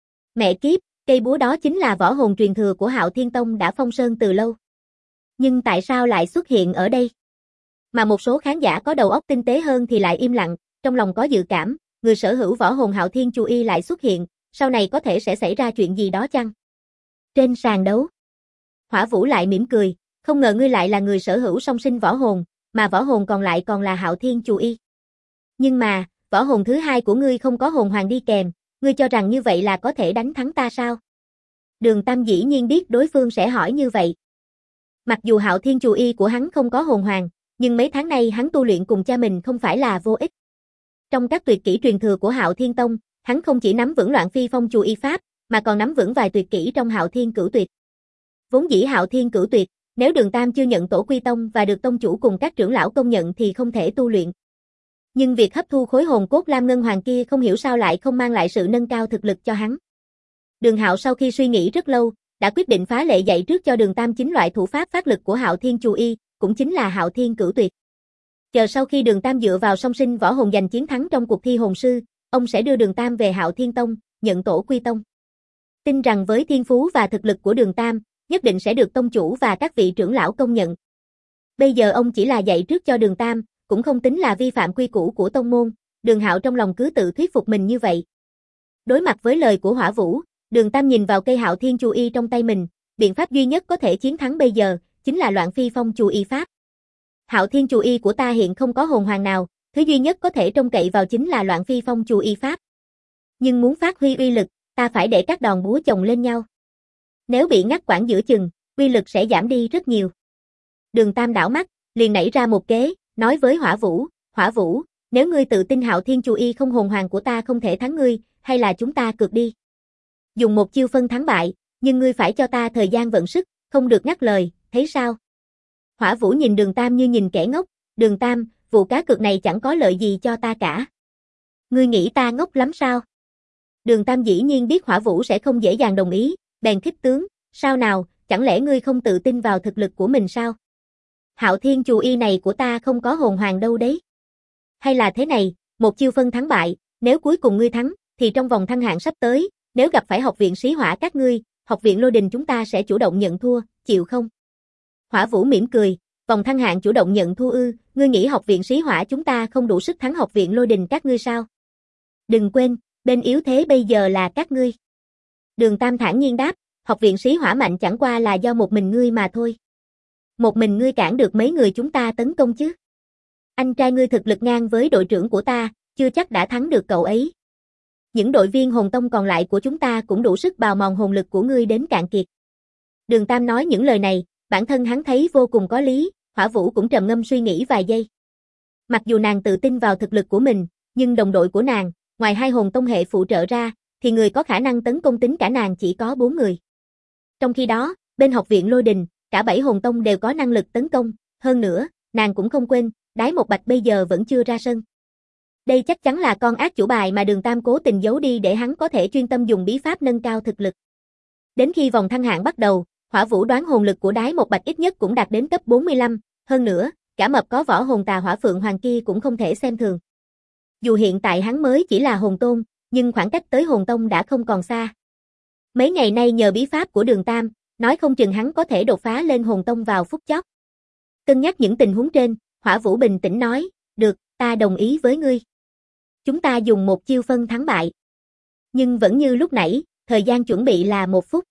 Mẹ kiếp, cây búa đó chính là võ hồn truyền thừa của Hạo Thiên Tông đã phong sơn từ lâu. Nhưng tại sao lại xuất hiện ở đây? Mà một số khán giả có đầu óc tinh tế hơn thì lại im lặng, trong lòng có dự cảm, người sở hữu võ hồn Hạo Thiên Chu Y lại xuất hiện, sau này có thể sẽ xảy ra chuyện gì đó chăng? Trên sàn đấu, Hỏa Vũ lại mỉm cười, không ngờ ngươi lại là người sở hữu song sinh võ hồn, mà võ hồn còn lại còn là Hạo Thiên Chu Y. Nhưng mà, võ hồn thứ hai của ngươi không có hồn hoàng đi kèm, ngươi cho rằng như vậy là có thể đánh thắng ta sao? Đường Tam dĩ nhiên biết đối phương sẽ hỏi như vậy. Mặc dù Hạo Thiên Chu Y của hắn không có hồn hoàng, nhưng mấy tháng nay hắn tu luyện cùng cha mình không phải là vô ích. Trong các tuyệt kỹ truyền thừa của Hạo Thiên Tông, hắn không chỉ nắm vững Loạn Phi Phong Chù Y Pháp, mà còn nắm vững vài tuyệt kỹ trong Hạo Thiên Cửu Tuyệt. Vốn dĩ Hạo Thiên Cửu Tuyệt, nếu Đường Tam chưa nhận tổ quy tông và được tông chủ cùng các trưởng lão công nhận thì không thể tu luyện. Nhưng việc hấp thu khối hồn cốt lam ngân hoàng kia không hiểu sao lại không mang lại sự nâng cao thực lực cho hắn. Đường Hạo sau khi suy nghĩ rất lâu, đã quyết định phá lệ dạy trước cho Đường Tam chính loại thủ pháp phát lực của Hạo Thiên Chù Y, cũng chính là Hạo Thiên Cửu Tuyệt. Chờ sau khi Đường Tam dựa vào song sinh võ hồn giành chiến thắng trong cuộc thi hồn sư, ông sẽ đưa Đường Tam về Hạo Thiên Tông, nhận tổ quy tông. Tin rằng với thiên phú và thực lực của Đường Tam, nhất định sẽ được tông chủ và các vị trưởng lão công nhận. Bây giờ ông chỉ là dạy trước cho Đường Tam, cũng không tính là vi phạm quy củ của tông môn, Đường Hạo trong lòng cứ tự thuyết phục mình như vậy. Đối mặt với lời của Hỏa Vũ, Đường Tam nhìn vào cây Hạo Thiên Chù Y trong tay mình, biện pháp duy nhất có thể chiến thắng bây giờ, chính là Loạn Phi Phong Chù Y Pháp. Hạo Thiên Chù Y của ta hiện không có hồn hoàng nào, thứ duy nhất có thể trông cậy vào chính là Loạn Phi Phong Chù Y Pháp. Nhưng muốn phát huy uy lực, ta phải để các đòn búa chồng lên nhau. Nếu bị ngắt quãng giữa chừng, uy lực sẽ giảm đi rất nhiều. Đường Tam đảo mắt, liền nảy ra một kế, nói với Hỏa Vũ, nếu ngươi tự tin Hạo Thiên Chù Y không hồn hoàng của ta không thể thắng ngươi, hay là chúng ta cược đi. Dùng một chiêu phân thắng bại, nhưng ngươi phải cho ta thời gian vận sức, không được ngắt lời, thấy sao? Hỏa Vũ nhìn Đường Tam như nhìn kẻ ngốc, Đường Tam, vụ cá cược này chẳng có lợi gì cho ta cả. Ngươi nghĩ ta ngốc lắm sao? Đường Tam dĩ nhiên biết Hỏa Vũ sẽ không dễ dàng đồng ý, bèn khích tướng, sao nào, chẳng lẽ ngươi không tự tin vào thực lực của mình sao? Hạo Thiên Chù Y này của ta không có hồn hoàng đâu đấy. Hay là thế này, một chiêu phân thắng bại, nếu cuối cùng ngươi thắng, thì trong vòng thăng hạng sắp tới, nếu gặp phải học viện Xí Hỏa các ngươi, học viện Lôi Đình chúng ta sẽ chủ động nhận thua, chịu không? Hỏa Vũ mỉm cười, vòng thăng hạng chủ động nhận thua ư, ngươi nghĩ học viện Xí Hỏa chúng ta không đủ sức thắng học viện Lôi Đình các ngươi sao? Đừng quên, bên yếu thế bây giờ là các ngươi. Đường Tam thản nhiên đáp, học viện Xí Hỏa mạnh chẳng qua là do một mình ngươi mà thôi. Một mình ngươi cản được mấy người chúng ta tấn công chứ? Anh trai ngươi thực lực ngang với đội trưởng của ta, chưa chắc đã thắng được cậu ấy. Những đội viên hồn tông còn lại của chúng ta cũng đủ sức bào mòn hồn lực của ngươi đến cạn kiệt. Đường Tam nói những lời này, bản thân hắn thấy vô cùng có lý, Hỏa Vũ cũng trầm ngâm suy nghĩ vài giây. Mặc dù nàng tự tin vào thực lực của mình, nhưng đồng đội của nàng, ngoài hai hồn tông hệ phụ trợ ra, thì người có khả năng tấn công tính cả nàng chỉ có 4 người. Trong khi đó, bên học viện Lôi Đình, cả 7 hồn tông đều có năng lực tấn công, hơn nữa, nàng cũng không quên, Đái Một Bạch bây giờ vẫn chưa ra sân. Đây chắc chắn là con ác chủ bài mà Đường Tam cố tình giấu đi để hắn có thể chuyên tâm dùng bí pháp nâng cao thực lực. Đến khi vòng thăng hạng bắt đầu, Hỏa Vũ đoán hồn lực của Đái Một Bạch ít nhất cũng đạt đến cấp 45, hơn nữa, cả mập có võ hồn tà hỏa phượng hoàng kia cũng không thể xem thường. Dù hiện tại hắn mới chỉ là hồn tôn, nhưng khoảng cách tới hồn tông đã không còn xa. Mấy ngày nay nhờ bí pháp của Đường Tam, nói không chừng hắn có thể đột phá lên hồn tông vào phút chót. Cân nhắc những tình huống trên, Hỏa Vũ bình tĩnh nói, được, ta đồng ý với ngươi. Chúng ta dùng một chiêu phân thắng bại. Nhưng vẫn như lúc nãy, thời gian chuẩn bị là 1 phút.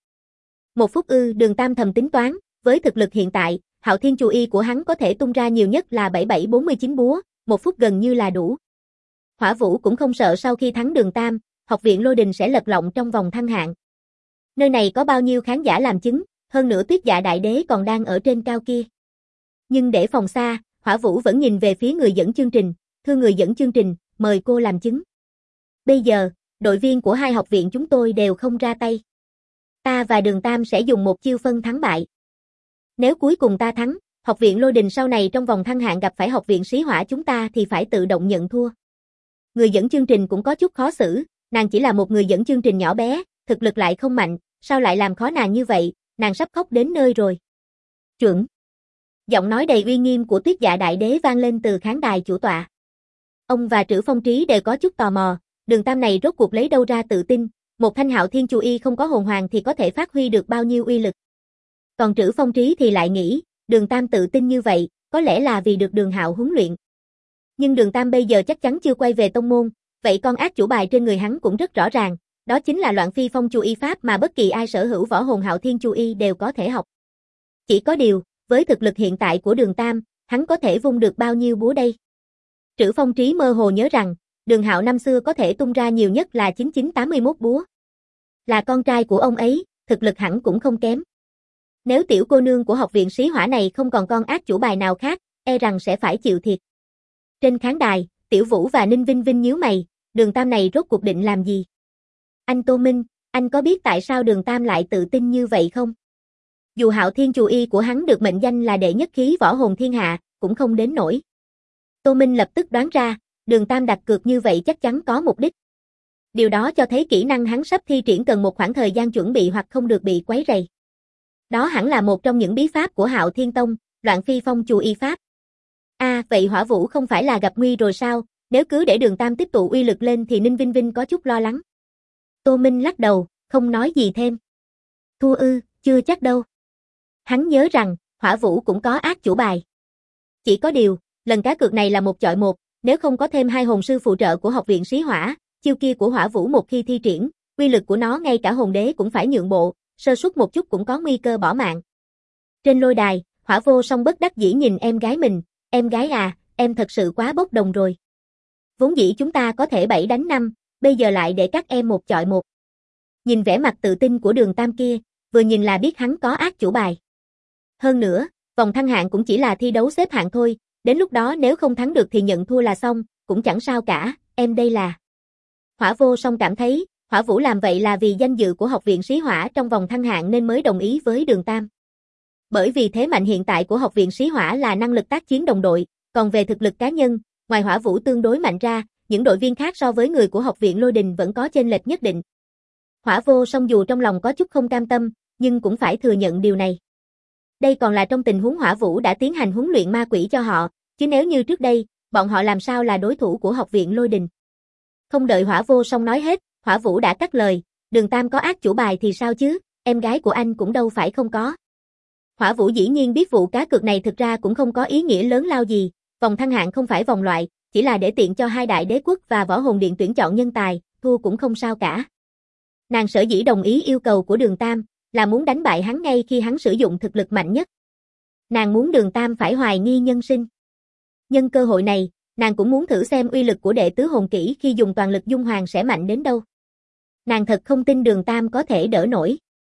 1 phút ư, Đường Tam thầm tính toán, với thực lực hiện tại, Hạo Thiên Chù Y của hắn có thể tung ra nhiều nhất là 7749 búa, 1 phút gần như là đủ. Hỏa Vũ cũng không sợ sau khi thắng Đường Tam, học viện Lôi Đình sẽ lật lọng trong vòng thăng hạng. Nơi này có bao nhiêu khán giả làm chứng, hơn nữa Tuyết Dạ Đại Đế còn đang ở trên cao kia. Nhưng để phòng xa, Hỏa Vũ vẫn nhìn về phía người dẫn chương trình, thưa người dẫn chương trình, mời cô làm chứng. Bây giờ, đội viên của hai học viện chúng tôi đều không ra tay. Ta và Đường Tam sẽ dùng một chiêu phân thắng bại. Nếu cuối cùng ta thắng, học viện Lôi Đình sau này trong vòng thăng hạng gặp phải học viện Xí Hỏa chúng ta thì phải tự động nhận thua. Người dẫn chương trình cũng có chút khó xử, nàng chỉ là một người dẫn chương trình nhỏ bé, thực lực lại không mạnh, sao lại làm khó nàng như vậy, nàng sắp khóc đến nơi rồi. Chuẩn. Giọng nói đầy uy nghiêm của Tuyết Dạ Đại Đế vang lên từ khán đài chủ tọa. Ông và Trữ Phong Trí đều có chút tò mò, Đường Tam này rốt cuộc lấy đâu ra tự tin, một thanh Hạo Thiên Chù Y không có hồn hoàng thì có thể phát huy được bao nhiêu uy lực. Còn Trữ Phong Trí thì lại nghĩ, Đường Tam tự tin như vậy, có lẽ là vì được Đường Hạo huấn luyện. Nhưng Đường Tam bây giờ chắc chắn chưa quay về tông môn, vậy con ác chủ bài trên người hắn cũng rất rõ ràng, đó chính là Loạn Phi Phong Chù Y Pháp mà bất kỳ ai sở hữu võ hồn Hạo Thiên Chù Y đều có thể học. Chỉ có điều, với thực lực hiện tại của Đường Tam, hắn có thể vung được bao nhiêu búa đây? Trữ Phong Trí mơ hồ nhớ rằng, Đường Hạo năm xưa có thể tung ra nhiều nhất là 9981 búa. Là con trai của ông ấy, thực lực hẳn cũng không kém. Nếu tiểu cô nương của học viện Xí Hỏa này không còn con ác chủ bài nào khác, e rằng sẽ phải chịu thiệt. Trên khán đài, Tiểu Vũ và Ninh Vinh Vinh nhíu mày, Đường Tam này rốt cuộc định làm gì? Anh Tô Minh, anh có biết tại sao Đường Tam lại tự tin như vậy không? Dù Hạo Thiên Chù Y của hắn được mệnh danh là đệ nhất khí võ hồn thiên hạ, cũng không đến nổi. Tô Minh lập tức đoán ra, Đường Tam đặt cược như vậy chắc chắn có mục đích. Điều đó cho thấy kỹ năng hắn sắp thi triển cần một khoảng thời gian chuẩn bị hoặc không được bị quấy rầy. Đó hẳn là một trong những bí pháp của Hạo Thiên Tông, Loạn Phi Phong Chù Y pháp. Vậy Hỏa Vũ không phải là gặp nguy rồi sao? Nếu cứ để Đường Tam tiếp tục uy lực lên thì Ninh Vinh Vinh có chút lo lắng. Tô Minh lắc đầu, không nói gì thêm. Thua ư, chưa chắc đâu. Hắn nhớ rằng, Hỏa Vũ cũng có ác chủ bài. Chỉ có điều, lần cá cược này là một chọi một, nếu không có thêm hai hồn sư phụ trợ của học viện Xí Hỏa, chiêu kia của Hỏa Vũ một khi thi triển, uy lực của nó ngay cả hồn đế cũng phải nhượng bộ, sơ suất một chút cũng có nguy cơ bỏ mạng. Trên lôi đài, Hỏa Vô Song bất đắc dĩ nhìn em gái mình, em gái à, em thật sự quá bốc đồng rồi. Vốn dĩ chúng ta có thể 7 đánh 5, bây giờ lại để các em một chọi một. Nhìn vẻ mặt tự tin của Đường Tam kia, vừa nhìn là biết hắn có ác chủ bài. Hơn nữa, vòng thăng hạng cũng chỉ là thi đấu xếp hạng thôi, đến lúc đó nếu không thắng được thì nhận thua là xong, cũng chẳng sao cả, em đây là. Hỏa Vô Song cảm thấy, Hỏa Vũ làm vậy là vì danh dự của học viện Xí Hỏa trong vòng thăng hạng nên mới đồng ý với Đường Tam. Bởi vì thế mạnh hiện tại của học viện Xí Hỏa là năng lực tác chiến đồng đội, còn về thực lực cá nhân, ngoài Hỏa Vũ tương đối mạnh ra, những đội viên khác so với người của học viện Lôi Đình vẫn có chênh lệch nhất định. Hỏa Vô Song dù trong lòng có chút không cam tâm, nhưng cũng phải thừa nhận điều này. Đây còn là trong tình huống Hỏa Vũ đã tiến hành huấn luyện ma quỷ cho họ, chứ nếu như trước đây, bọn họ làm sao là đối thủ của học viện Lôi Đình. Không đợi Hỏa Vô Song nói hết, Hỏa Vũ đã cắt lời, Đường Tam có ác chủ bài thì sao chứ, em gái của anh cũng đâu phải không có. Hỏa Vũ dĩ nhiên biết vụ cá cược này thực ra cũng không có ý nghĩa lớn lao gì, vòng thăng hạng không phải vòng loại, chỉ là để tiện cho hai đại đế quốc và võ hồn điện tuyển chọn nhân tài, thua cũng không sao cả. Nàng sở dĩ đồng ý yêu cầu của Đường Tam, là muốn đánh bại hắn ngay khi hắn sử dụng thực lực mạnh nhất. Nàng muốn Đường Tam phải hoài nghi nhân sinh. Nhân cơ hội này, nàng cũng muốn thử xem uy lực của đệ tứ hồn kỹ khi dùng toàn lực dung hoàng sẽ mạnh đến đâu. Nàng thật không tin Đường Tam có thể đỡ nổi.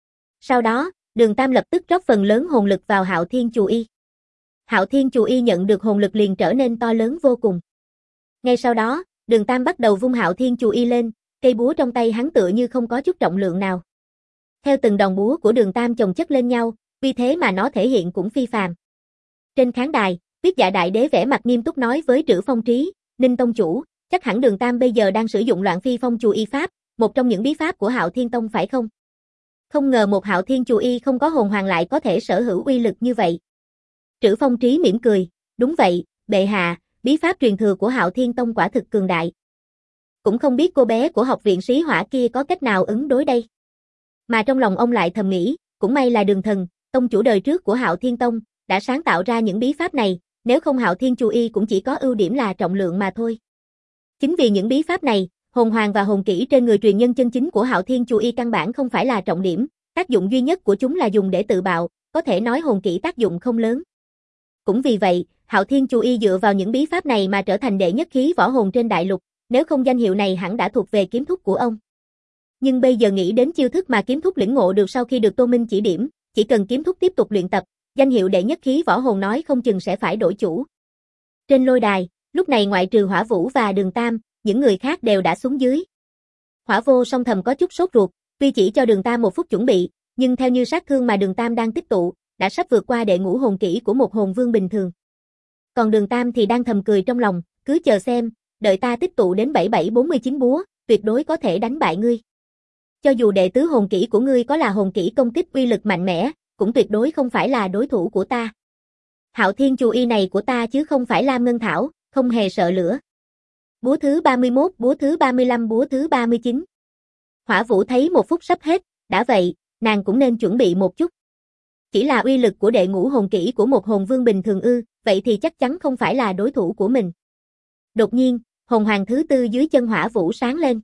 Sau đó, Đường Tam lập tức rót phần lớn hồn lực vào Hạo Thiên Chù Y. Hạo Thiên Chù Y nhận được hồn lực liền trở nên to lớn vô cùng. Ngay sau đó, Đường Tam bắt đầu vung Hạo Thiên Chù Y lên, cây búa trong tay hắn tựa như không có chút trọng lượng nào. Theo từng đòn búa của Đường Tam chồng chất lên nhau, vì thế mà nó thể hiện cũng phi phàm. Trên khán đài, Tuyết Dạ Đại Đế vẻ mặt nghiêm túc nói với Trữ Phong Trí, Ninh Tông chủ, chắc hẳn Đường Tam bây giờ đang sử dụng Loạn Phi Phong Chù Y pháp, một trong những bí pháp của Hạo Thiên Tông phải không? Không ngờ một Hạo Thiên Chù Y không có hồn hoàng lại có thể sở hữu uy lực như vậy. Trữ Phong Trí mỉm cười, đúng vậy, bệ hạ, bí pháp truyền thừa của Hạo Thiên Tông quả thực cường đại. Cũng không biết cô bé của học viện Xí Hỏa kia có cách nào ứng đối đây. Mà trong lòng ông lại thầm nghĩ, cũng may là Đường Thần, tông chủ đời trước của Hạo Thiên Tông, đã sáng tạo ra những bí pháp này, nếu không Hạo Thiên Chù Y cũng chỉ có ưu điểm là trọng lượng mà thôi. Chính vì những bí pháp này, hồn hoàng và hồn kỹ trên người truyền nhân chân chính của Hạo Thiên Chù Y căn bản không phải là trọng điểm, tác dụng duy nhất của chúng là dùng để tự bạo, có thể nói hồn kỹ tác dụng không lớn. Cũng vì vậy, Hạo Thiên Chù Y dựa vào những bí pháp này mà trở thành đệ nhất khí võ hồn trên đại lục, nếu không danh hiệu này hẳn đã thuộc về kiếm thúc của ông. Nhưng bây giờ nghĩ đến chiêu thức mà kiếm thúc lĩnh ngộ được sau khi được Tô Minh chỉ điểm, chỉ cần kiếm thúc tiếp tục luyện tập, danh hiệu đệ nhất khí võ hồn nói không chừng sẽ phải đổi chủ. Trên lôi đài, lúc này ngoại trừ Hỏa Vũ và Đường Tam, những người khác đều đã xuống dưới. Hỏa Vô Song thầm có chút sốt ruột, tuy chỉ cho Đường Tam một phút chuẩn bị, nhưng theo như sát thương mà Đường Tam đang tích tụ, đã sắp vượt qua đệ ngũ hồn kỹ của một hồn vương bình thường. Còn Đường Tam thì đang thầm cười trong lòng, cứ chờ xem, đợi ta tích tụ đến 7749 búa, tuyệt đối có thể đánh bại ngươi. Cho dù đệ tứ hồn kỹ của ngươi có là hồn kỹ công kích uy lực mạnh mẽ, cũng tuyệt đối không phải là đối thủ của ta. Hạo Thiên Chù Y này của ta chứ không phải Lam Ngân Thảo, không hề sợ lửa. Búa thứ 31, búa thứ 35, búa thứ 39. Hỏa Vũ thấy một phút sắp hết, đã vậy, nàng cũng nên chuẩn bị một chút. Chỉ là uy lực của đệ ngũ hồn kỹ của một hồn vương bình thường ư, vậy thì chắc chắn không phải là đối thủ của mình. Đột nhiên, hồn hoàng thứ tư dưới chân Hỏa Vũ sáng lên.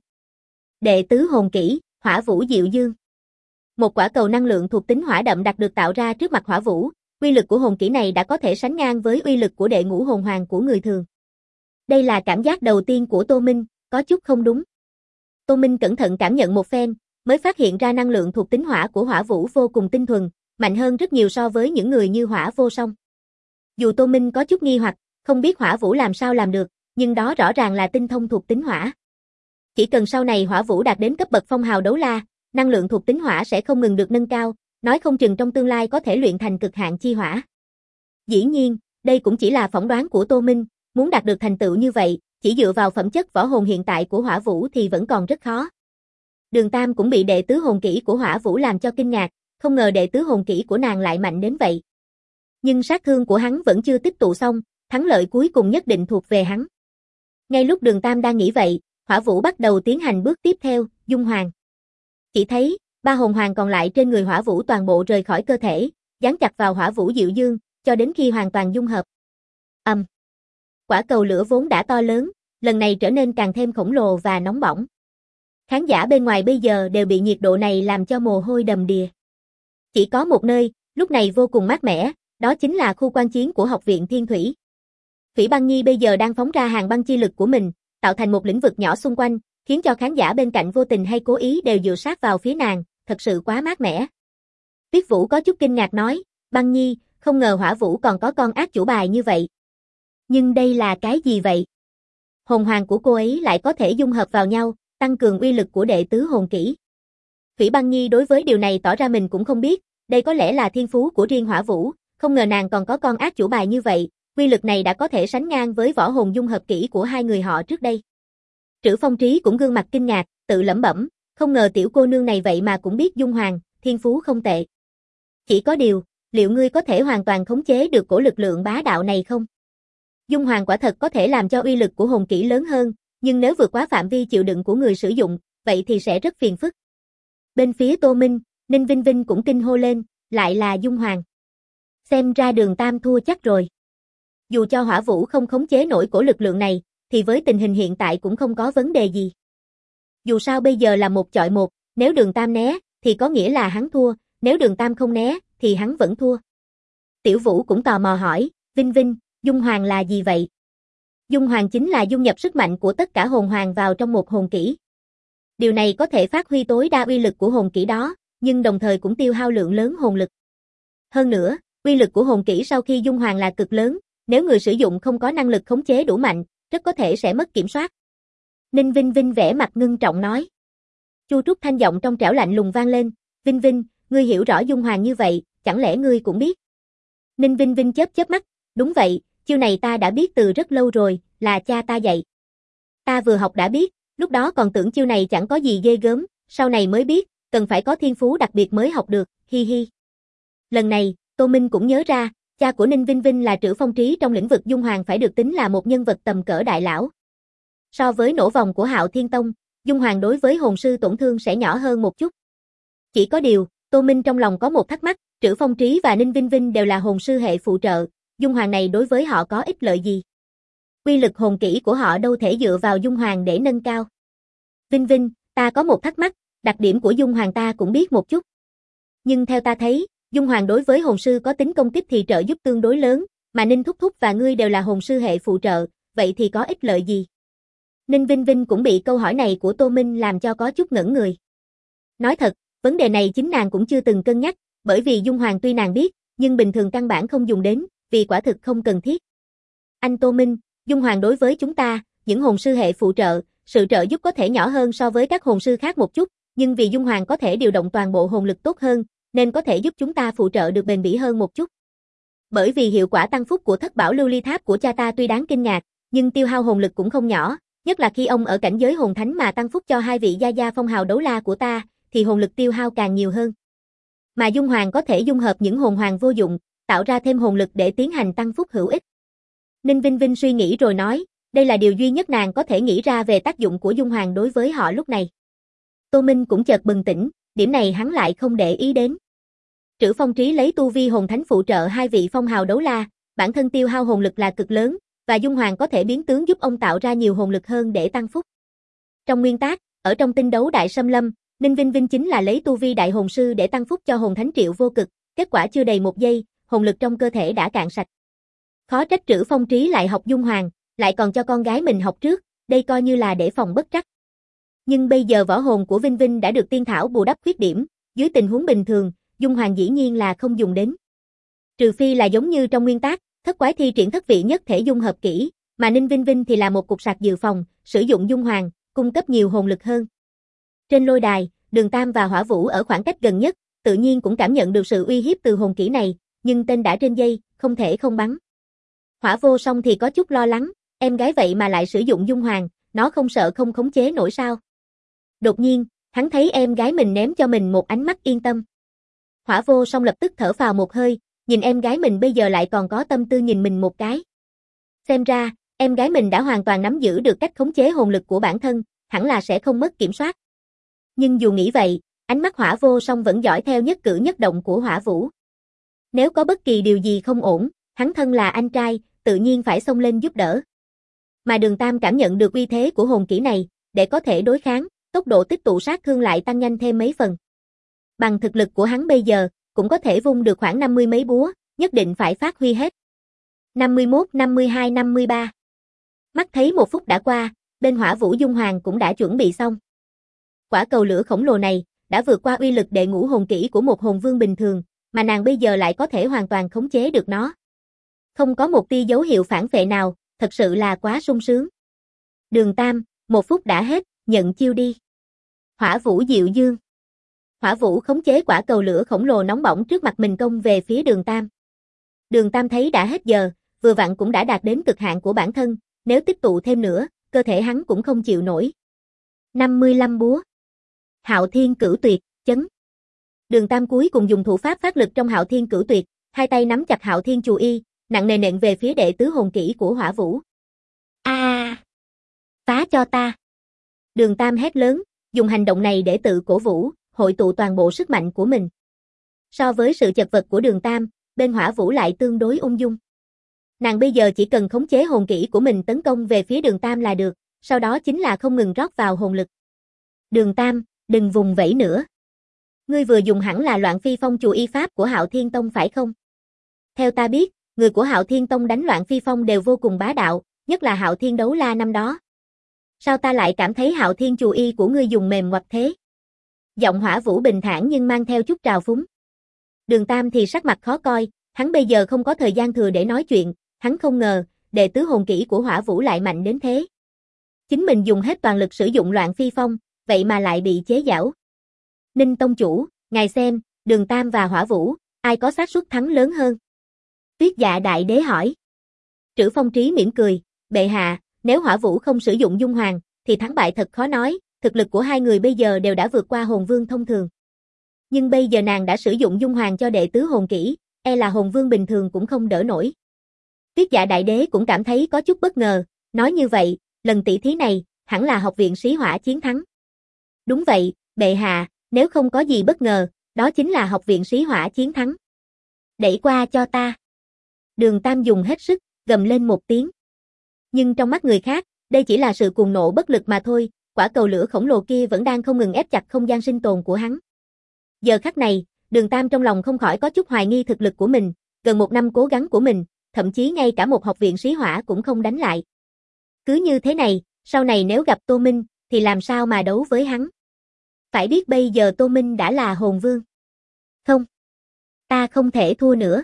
Đệ tứ hồn kỹ, Hỏa Vũ Diệu Dương. Một quả cầu năng lượng thuộc tính hỏa đậm đặc được tạo ra trước mặt Hỏa Vũ, uy lực của hồn kỹ này đã có thể sánh ngang với uy lực của đệ ngũ hồn hoàng của người thường. Đây là cảm giác đầu tiên của Tô Minh, có chút không đúng. Tô Minh cẩn thận cảm nhận một phen, mới phát hiện ra năng lượng thuộc tính hỏa của Hỏa Vũ vô cùng tinh thuần, mạnh hơn rất nhiều so với những người như Hỏa Vô Song. Dù Tô Minh có chút nghi hoặc, không biết Hỏa Vũ làm sao làm được, nhưng đó rõ ràng là tinh thông thuộc tính hỏa. Chỉ cần sau này hỏa vũ đạt đến cấp bậc phong hào đấu la, năng lượng thuộc tính hỏa sẽ không ngừng được nâng cao, nói không chừng trong tương lai có thể luyện thành cực hạn chi hỏa. Dĩ nhiên, đây cũng chỉ là phỏng đoán của Tô Minh, muốn đạt được thành tựu như vậy, chỉ dựa vào phẩm chất võ hồn hiện tại của hỏa vũ thì vẫn còn rất khó. Đường Tam cũng bị đệ tứ hồn kỹ của hỏa vũ làm cho kinh ngạc, không ngờ đệ tứ hồn kỹ của nàng lại mạnh đến vậy. Nhưng sát thương của hắn vẫn chưa tích tụ xong, thắng lợi cuối cùng nhất định thuộc về hắn. Ngay lúc Đường Tam đang nghĩ vậy, hỏa vũ bắt đầu tiến hành bước tiếp theo, dung hoàng. Chỉ thấy, 3 hồn hoàng còn lại trên người hỏa vũ toàn bộ rời khỏi cơ thể, dán chặt vào hỏa vũ diệu dương, cho đến khi hoàn toàn dung hợp. Quả cầu lửa vốn đã to lớn, lần này trở nên càng thêm khổng lồ và nóng bỏng. Khán giả bên ngoài bây giờ đều bị nhiệt độ này làm cho mồ hôi đầm đìa. Chỉ có một nơi, lúc này vô cùng mát mẻ, đó chính là khu quan chiến của Học viện Thiên Thủy. Phỉ Băng Nhi bây giờ đang phóng ra hàng băng chi lực của mình, tạo thành một lĩnh vực nhỏ xung quanh, khiến cho khán giả bên cạnh vô tình hay cố ý đều dựa sát vào phía nàng, thật sự quá mát mẻ. Tuyết Vũ có chút kinh ngạc nói, Băng Nhi, không ngờ Hỏa Vũ còn có con ác chủ bài như vậy. Nhưng đây là cái gì vậy? Hồn hoàng của cô ấy lại có thể dung hợp vào nhau, tăng cường uy lực của đệ tứ hồn kỹ. Phỉ Băng Nhi đối với điều này tỏ ra mình cũng không biết, đây có lẽ là thiên phú của riêng Hỏa Vũ, không ngờ nàng còn có con ác chủ bài như vậy, uy lực này đã có thể sánh ngang với võ hồn dung hợp kỹ của hai người họ trước đây. Trữ Phong Trí cũng gương mặt kinh ngạc, tự lẩm bẩm, không ngờ tiểu cô nương này vậy mà cũng biết dung hoàng, thiên phú không tệ. Chỉ có điều, liệu ngươi có thể hoàn toàn khống chế được cổ lực lượng bá đạo này không? Dung hoàng quả thật có thể làm cho uy lực của hồn kỹ lớn hơn, nhưng nếu vượt quá phạm vi chịu đựng của người sử dụng, vậy thì sẽ rất phiền phức. Bên phía Tô Minh, Ninh Vinh Vinh cũng kinh hô lên, lại là dung hoàng. Xem ra Đường Tam thua chắc rồi. Dù cho Hỏa Vũ không khống chế nổi cổ lực lượng này, thì với tình hình hiện tại cũng không có vấn đề gì. Dù sao bây giờ là 1 chọi 1, nếu Đường Tam né, thì có nghĩa là hắn thua, nếu Đường Tam không né, thì hắn vẫn thua. Tiểu Vũ cũng tò mò hỏi, Vinh Vinh, dung hoàng là gì vậy? Dung hoàng chính là dung nhập sức mạnh của tất cả hồn hoàng vào trong một hồn kỹ. Điều này có thể phát huy tối đa uy lực của hồn kỹ đó, nhưng đồng thời cũng tiêu hao lượng lớn hồn lực. Hơn nữa, uy lực của hồn kỹ sau khi dung hoàng là cực lớn, nếu người sử dụng không có năng lực khống chế đủ mạnh, rất có thể sẽ mất kiểm soát. Ninh Vinh Vinh vẻ mặt ngưng trọng nói. Chu Trúc thanh giọng trong trẻo lạnh lùng vang lên, Vinh Vinh, ngươi hiểu rõ dung hoàng như vậy, chẳng lẽ ngươi cũng biết? Ninh Vinh Vinh chớp chớp mắt, đúng vậy, chiêu này ta đã biết từ rất lâu rồi, là cha ta dạy. Ta vừa học đã biết, lúc đó còn tưởng chiêu này chẳng có gì ghê gớm, sau này mới biết, cần phải có thiên phú đặc biệt mới học được, hi hi. Lần này, Tô Minh cũng nhớ ra, cha của Ninh Vinh Vinh là Trữ Phong Trí trong lĩnh vực dung hoàng phải được tính là một nhân vật tầm cỡ đại lão. So với nổ vòng của Hạo Thiên Tông, dung hoàng đối với hồn sư tổn thương sẽ nhỏ hơn một chút. Chỉ có điều, Tô Minh trong lòng có một thắc mắc, Trữ Phong Trí và Ninh Vinh Vinh đều là hồn sư hệ phụ trợ, dung hoàng này đối với họ có ích lợi gì? Uy lực hồn kỹ của họ đâu thể dựa vào dung hoàng để nâng cao. Vinh Vinh, ta có một thắc mắc, đặc điểm của dung hoàng ta cũng biết một chút. Nhưng theo ta thấy, dung hoàng đối với hồn sư có tính công kích thì trợ giúp tương đối lớn, mà Ninh Thúc Thúc và ngươi đều là hồn sư hệ phụ trợ, vậy thì có ích lợi gì? Ninh Vinh Vinh cũng bị câu hỏi này của Tô Minh làm cho có chút ngẩn người. Nói thật, vấn đề này chính nàng cũng chưa từng cân nhắc, bởi vì dung hoàng tuy nàng biết, nhưng bình thường căn bản không dùng đến, vì quả thực không cần thiết. Anh Tô Minh, dung hoàng đối với chúng ta, những hồn sư hệ phụ trợ, sự trợ giúp có thể nhỏ hơn so với các hồn sư khác một chút, nhưng vì dung hoàng có thể điều động toàn bộ hồn lực tốt hơn, nên có thể giúp chúng ta phụ trợ được bền bỉ hơn một chút. Bởi vì hiệu quả tăng phúc của thất bảo lưu ly tháp của cha ta tuy đáng kinh ngạc, nhưng tiêu hao hồn lực cũng không nhỏ, nhất là khi ông ở cảnh giới hồn thánh mà tăng phúc cho hai vị gia gia phong hào đấu la của ta, thì hồn lực tiêu hao càng nhiều hơn. Mà dung hoàng có thể dung hợp những hồn hoàng vô dụng, tạo ra thêm hồn lực để tiến hành tăng phúc hữu ích. Ninh Vinh Vinh suy nghĩ rồi nói, đây là điều duy nhất nàng có thể nghĩ ra về tác dụng của dung hoàng đối với họ lúc này. Tô Minh cũng chợt bừng tỉnh, điểm này hắn lại không để ý đến. Trữ Phong Trí lấy tu vi hồn thánh phụ trợ hai vị phong hào đấu la, bản thân tiêu hao hồn lực là cực lớn, và dung hoàng có thể biến tướng giúp ông tạo ra nhiều hồn lực hơn để tăng phúc. Trong nguyên tắc, ở trong tinh đấu đại xâm lâm, Ninh Vinh Vinh chính là lấy tu vi đại hồn sư để tăng phúc cho hồn thánh Triệu Vô Cực, kết quả chưa đầy 1 giây, hồn lực trong cơ thể đã cạn sạch. Khó trách Trữ Phong Trí lại học dung hoàng, lại còn cho con gái mình học trước, đây coi như là để phòng bất trắc. Nhưng bây giờ võ hồn của Vinh Vinh đã được tiên thảo bù đắp khuyết điểm, dưới tình huống bình thường, dung hoàng dĩ nhiên là không dùng đến. Trừ phi là giống như trong nguyên tắc, thất quái thi triển thất vị nhất thể dung hợp kỹ, Mà Ninh Vinh Vinh thì là một cục sạc dự phòng, sử dụng dung hoàng, cung cấp nhiều hồn lực hơn. Trên lôi đài, Đường Tam và Hỏa Vũ ở khoảng cách gần nhất, tự nhiên cũng cảm nhận được sự uy hiếp từ hồn kỹ này, nhưng tên đã trên dây, không thể không bắn. Hỏa Vô Song thì có chút lo lắng, em gái vậy mà lại sử dụng dung hoàng, nó không sợ không khống chế nổi sao? Đột nhiên, hắn thấy em gái mình ném cho mình một ánh mắt yên tâm. Hỏa Vô Song lập tức thở phào một hơi, nhìn em gái mình bây giờ lại còn có tâm tư nhìn mình một cái. Xem ra, em gái mình đã hoàn toàn nắm giữ được cách khống chế hồn lực của bản thân, hẳn là sẽ không mất kiểm soát. Nhưng dù nghĩ vậy, ánh mắt Hỏa Vô Song vẫn dõi theo nhất cử nhất động của Hỏa Vũ. Nếu có bất kỳ điều gì không ổn, hắn thân là anh trai, tự nhiên phải xông lên giúp đỡ. Mà Đường Tam cảm nhận được uy thế của hồn kỹ này, để có thể đối kháng, tốc độ tích tụ sát thương lại tăng nhanh thêm mấy phần. Bằng thực lực của hắn bây giờ, cũng có thể vung được khoảng 50 mấy búa, nhất định phải phát huy hết. 51, 52, 53. Mắt thấy 1 phút đã qua, bên Hỏa Vũ dung hoàng cũng đã chuẩn bị xong. Quả cầu lửa khổng lồ này, đã vượt qua uy lực đệ ngũ hồn kỹ của một hồn vương bình thường, mà nàng bây giờ lại có thể hoàn toàn khống chế được nó. Không có một tia dấu hiệu phản phệ nào, thật sự là quá sung sướng. Đường Tam, 1 phút đã hết, nhận chiêu đi. Hỏa Vũ Diệu Dương. Hỏa Vũ khống chế quả cầu lửa khổng lồ nóng bỏng trước mặt mình công về phía Đường Tam. Đường Tam thấy đã hết giờ, vừa vặn cũng đã đạt đến cực hạn của bản thân, nếu tích tụ thêm nữa, cơ thể hắn cũng không chịu nổi. 55 búa. Hạo Thiên Cửu Tuyệt, chấn. Đường Tam cuối cùng dùng thủ pháp phát lực trong Hạo Thiên Cửu Tuyệt, hai tay nắm chặt Hạo Thiên Chù Y, nặng nề nện về phía đệ tứ hồn kỹ của Hỏa Vũ. Phá cho ta. Đường Tam hét lớn, dùng hành động này để tự cổ vũ, hội tụ toàn bộ sức mạnh của mình. So với sự chật vật của Đường Tam, bên Hỏa Vũ lại tương đối ung dung. Nàng bây giờ chỉ cần khống chế hồn kỹ của mình tấn công về phía Đường Tam là được, sau đó chính là không ngừng rót vào hồn lực. Đường Tam, đừng vùng vẫy nữa. Ngươi vừa dùng hẳn là Loạn Phi Phong Chù Y pháp của Hạo Thiên Tông phải không? Theo ta biết, người của Hạo Thiên Tông đánh Loạn Phi Phong đều vô cùng bá đạo, nhất là Hạo Thiên Đấu La năm đó. Sao ta lại cảm thấy Hạo Thiên Chù Y của ngươi dùng mềm ngoặt thế? Giọng Hỏa Vũ bình thản nhưng mang theo chút trào phúng. Đường Tam thì sắc mặt khó coi, hắn bây giờ không có thời gian thừa để nói chuyện, hắn không ngờ, đệ tứ hồn kỹ của Hỏa Vũ lại mạnh đến thế. Chính mình dùng hết toàn lực sử dụng Loạn Phi Phong, vậy mà lại bị chế giễu. Ninh Tông Chủ, ngài xem, Đường Tam và Hỏa Vũ, ai có xác suất thắng lớn hơn? Tuyết Dạ Đại Đế hỏi. Trữ Phong Trí mỉm cười, bệ hạ, nếu Hỏa Vũ không sử dụng dung hoàng, thì thắng bại thật khó nói, thực lực của hai người bây giờ đều đã vượt qua hồn vương thông thường. Nhưng bây giờ nàng đã sử dụng dung hoàng cho đệ tứ hồn kỹ, e là hồn vương bình thường cũng không đỡ nổi. Tuyết Dạ Đại Đế cũng cảm thấy có chút bất ngờ, nói như vậy, lần tỷ thí này, hẳn là học viện Sĩ Hỏa chiến thắng. Đúng vậy, bệ hạ, nếu không có gì bất ngờ, đó chính là học viện Sĩ Hỏa chiến thắng. Đẩy qua cho ta. Đường Tam dùng hết sức, gầm lên một tiếng. Nhưng trong mắt người khác, đây chỉ là sự cuồng nộ bất lực mà thôi, quả cầu lửa khổng lồ kia vẫn đang không ngừng ép chặt không gian sinh tồn của hắn. Giờ khắc này, Đường Tam trong lòng không khỏi có chút hoài nghi thực lực của mình, gần 1 năm cố gắng của mình, thậm chí ngay cả một học viện Sĩ Hỏa cũng không đánh lại. Cứ như thế này, sau này nếu gặp Tô Minh, thì làm sao mà đấu với hắn? Phải biết bây giờ Tô Minh đã là hồn vương. Không, ta không thể thua nữa.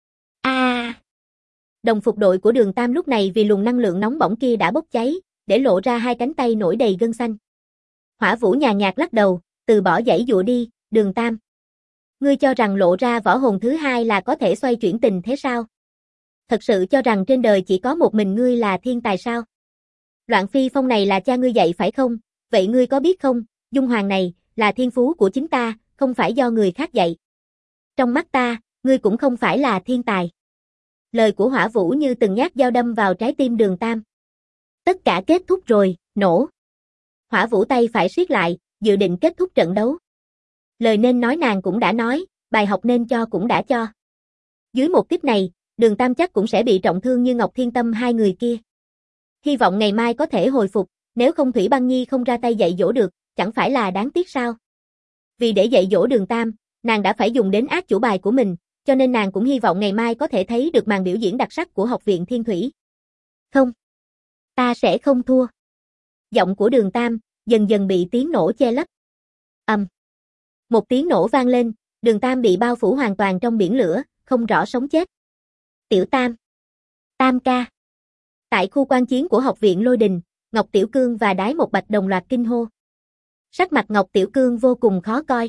Đồng phục đội của Đường Tam lúc này vì luồng năng lượng nóng bỏng kia đã bốc cháy, để lộ ra hai cánh tay nổi đầy gân xanh. Hỏa Vũ nhàn nhạt lắc đầu, từ bỏ giãy dụa đi, Đường Tam. Ngươi cho rằng lộ ra võ hồn thứ hai là có thể xoay chuyển tình thế sao? Thật sự cho rằng trên đời chỉ có một mình ngươi là thiên tài sao? Loạn Phi Phong này là cha ngươi dạy phải không? Vậy ngươi có biết không, dung hoàng này, là thiên phú của chính ta, không phải do người khác dạy. Trong mắt ta, ngươi cũng không phải là thiên tài. Lời của Hỏa Vũ như từng nhát dao đâm vào trái tim Đường Tam. Tất cả kết thúc rồi, nổ. Hỏa Vũ tay phải siết lại, dự định kết thúc trận đấu. Lời nên nói nàng cũng đã nói, bài học nên cho cũng đã cho. Dưới một kích này, Đường Tam chắc cũng sẽ bị trọng thương như Ngọc Thiên Tâm hai người kia. Hy vọng ngày mai có thể hồi phục, nếu không Thủy Băng Nhi không ra tay dạy dỗ được, chẳng phải là đáng tiếc sao? Vì để dạy dỗ Đường Tam, nàng đã phải dùng đến ác chủ bài của mình, cho nên nàng cũng hy vọng ngày mai có thể thấy được màn biểu diễn đặc sắc của học viện Thiên Thủy. Không, ta sẽ không thua. Giọng của Đường Tam dần dần bị tiếng nổ che lấp. Một tiếng nổ vang lên, Đường Tam bị bao phủ hoàn toàn trong biển lửa, không rõ sống chết. Tiểu Tam, Tam ca, Tại khu quan chiến của học viện Lôi Đình, Ngọc Tiểu Cương và Đái Một Bạch đồng loạt kinh hô. Sắc mặt Ngọc Tiểu Cương vô cùng khó coi.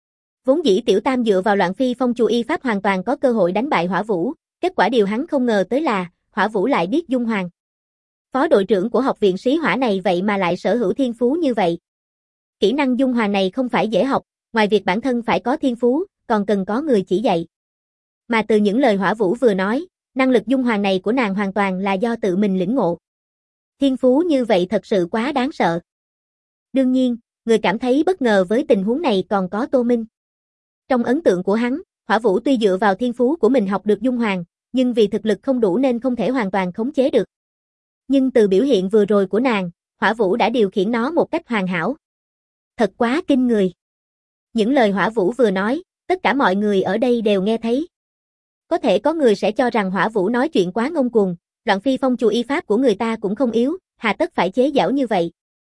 Vốn dĩ Tiểu Tam dựa vào Loạn Phi Phong Chù Y Pháp hoàn toàn có cơ hội đánh bại Hỏa Vũ, kết quả điều hắn không ngờ tới là, Hỏa Vũ lại biết dung hoàng. Phó đội trưởng của học viện Sĩ Hỏa này vậy mà lại sở hữu thiên phú như vậy. Kỹ năng dung hoàng này không phải dễ học, ngoài việc bản thân phải có thiên phú, còn cần có người chỉ dạy. Mà từ những lời Hỏa Vũ vừa nói, năng lực dung hoàng này của nàng hoàn toàn là do tự mình lĩnh ngộ. Thiên phú như vậy thật sự quá đáng sợ. Đương nhiên, người cảm thấy bất ngờ với tình huống này còn có Tô Minh. Trong ấn tượng của hắn, Hỏa Vũ tuy dựa vào thiên phú của mình học được dung hoàng, nhưng vì thực lực không đủ nên không thể hoàn toàn khống chế được. Nhưng từ biểu hiện vừa rồi của nàng, Hỏa Vũ đã điều khiển nó một cách hoàn hảo. Thật quá kinh người. Những lời Hỏa Vũ vừa nói, tất cả mọi người ở đây đều nghe thấy. Có thể có người sẽ cho rằng Hỏa Vũ nói chuyện quá ngông cuồng, Loạn Phi Phong Chù Y Pháp của người ta cũng không yếu, hà tất phải chế giễu như vậy.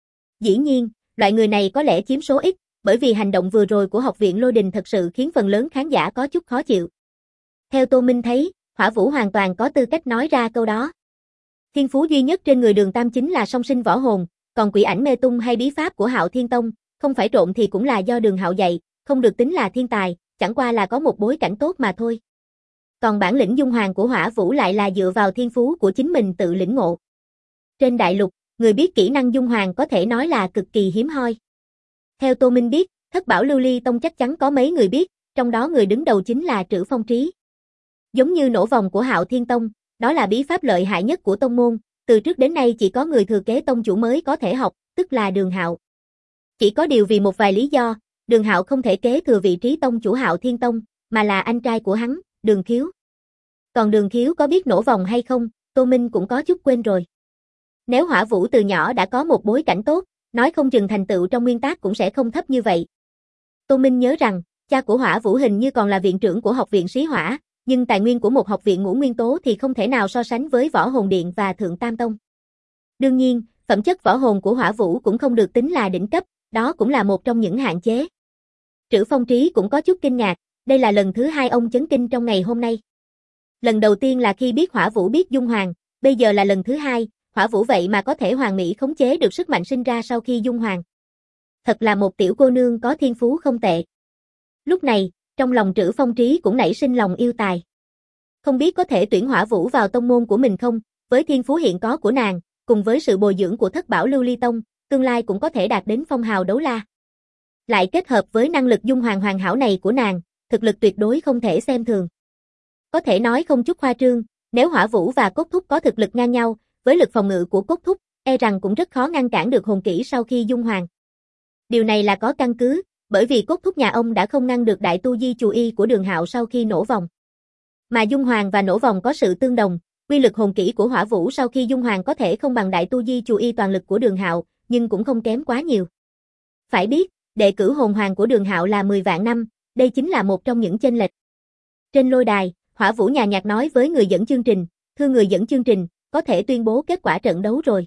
Dĩ nhiên, loại người này có lẽ chiếm số ít, bởi vì hành động vừa rồi của học viện Lôi Đình thật sự khiến phần lớn khán giả có chút khó chịu. Theo Tô Minh thấy, Hỏa Vũ hoàn toàn có tư cách nói ra câu đó. Thiên phú duy nhất trên người Đường Tam chính là song sinh võ hồn, còn quỷ ảnh mê tung hay bí pháp của Hạo Thiên Tông, không phải trộm thì cũng là do Đường Hạo dạy, không được tính là thiên tài, chẳng qua là có một bối cảnh tốt mà thôi. Còn bản lĩnh dung hoàng của Hỏa Vũ lại là dựa vào thiên phú của chính mình tự lĩnh ngộ. Trên đại lục, người biết kỹ năng dung hoàng có thể nói là cực kỳ hiếm hoi. Theo Tô Minh biết, Thất Bảo Lưu Ly Tông chắc chắn có mấy người biết, trong đó người đứng đầu chính là Trử Phong Trí. Giống như nổ vòng của Hạo Thiên Tông, đó là bí pháp lợi hại nhất của tông môn, từ trước đến nay chỉ có người thừa kế tông chủ mới có thể học, tức là Đường Hạo. Chỉ có điều vì một vài lý do, Đường Hạo không thể kế thừa vị trí tông chủ Hạo Thiên Tông, mà là anh trai của hắn, Đường Khiếu. Còn Đường Khiếu có biết nổ vòng hay không, Tô Minh cũng có chút quên rồi. Nếu Hỏa Vũ từ nhỏ đã có một bối cảnh tốt, nói không chừng thành tựu trong nguyên tác cũng sẽ không thấp như vậy. Tô Minh nhớ rằng, cha của Hỏa Vũ hình như còn là viện trưởng của học viện Sĩ Hỏa, nhưng tài nguyên của một học viện ngũ nguyên tố thì không thể nào so sánh với Võ Hồn Điện và Thượng Tam Tông. Đương nhiên, phẩm chất võ hồn của Hỏa Vũ cũng không được tính là đỉnh cấp, đó cũng là một trong những hạn chế. Trử Phong Trí cũng có chút kinh ngạc, đây là lần thứ hai ông chấn kinh trong ngày hôm nay. Lần đầu tiên là khi biết Hỏa Vũ biết dung hoàng, bây giờ là lần thứ hai, Hỏa Vũ vậy mà có thể hoàn mỹ khống chế được sức mạnh sinh ra sau khi dung hoàng. Thật là một tiểu cô nương có thiên phú không tệ. Lúc này, trong lòng Trử Phong Trí cũng nảy sinh lòng yêu tài. Không biết có thể tuyển Hỏa Vũ vào tông môn của mình không, với thiên phú hiện có của nàng, cùng với sự bồi dưỡng của Thất Bảo Lưu Ly Tông, tương lai cũng có thể đạt đến phong hào đấu la. Lại kết hợp với năng lực dung hoàng hoàn hảo này của nàng, thực lực tuyệt đối không thể xem thường. Có thể nói không chút khoa trương, nếu Hỏa Vũ và Cốt Thúc có thực lực ngang nhau, với lực phòng ngự của Cốt Thúc, e rằng cũng rất khó ngăn cản được hồn kỹ sau khi dung hoàng. Điều này là có căn cứ, bởi vì Cốt Thúc nhà ông đã không ngăn được đại tu di chù y của Đường Hạo sau khi nổ vòng. Mà dung hoàng và nổ vòng có sự tương đồng, uy lực hồn kỹ của Hỏa Vũ sau khi dung hoàng có thể không bằng đại tu di chù y toàn lực của Đường Hạo, nhưng cũng không kém quá nhiều. Phải biết, đệ cử hồn hoàng của Đường Hạo là 10 vạn năm, đây chính là một trong những chênh lệch. Trên lôi đài, Hỏa Vũ nhàn nhạt nói với người dẫn chương trình, thưa người dẫn chương trình, có thể tuyên bố kết quả trận đấu rồi.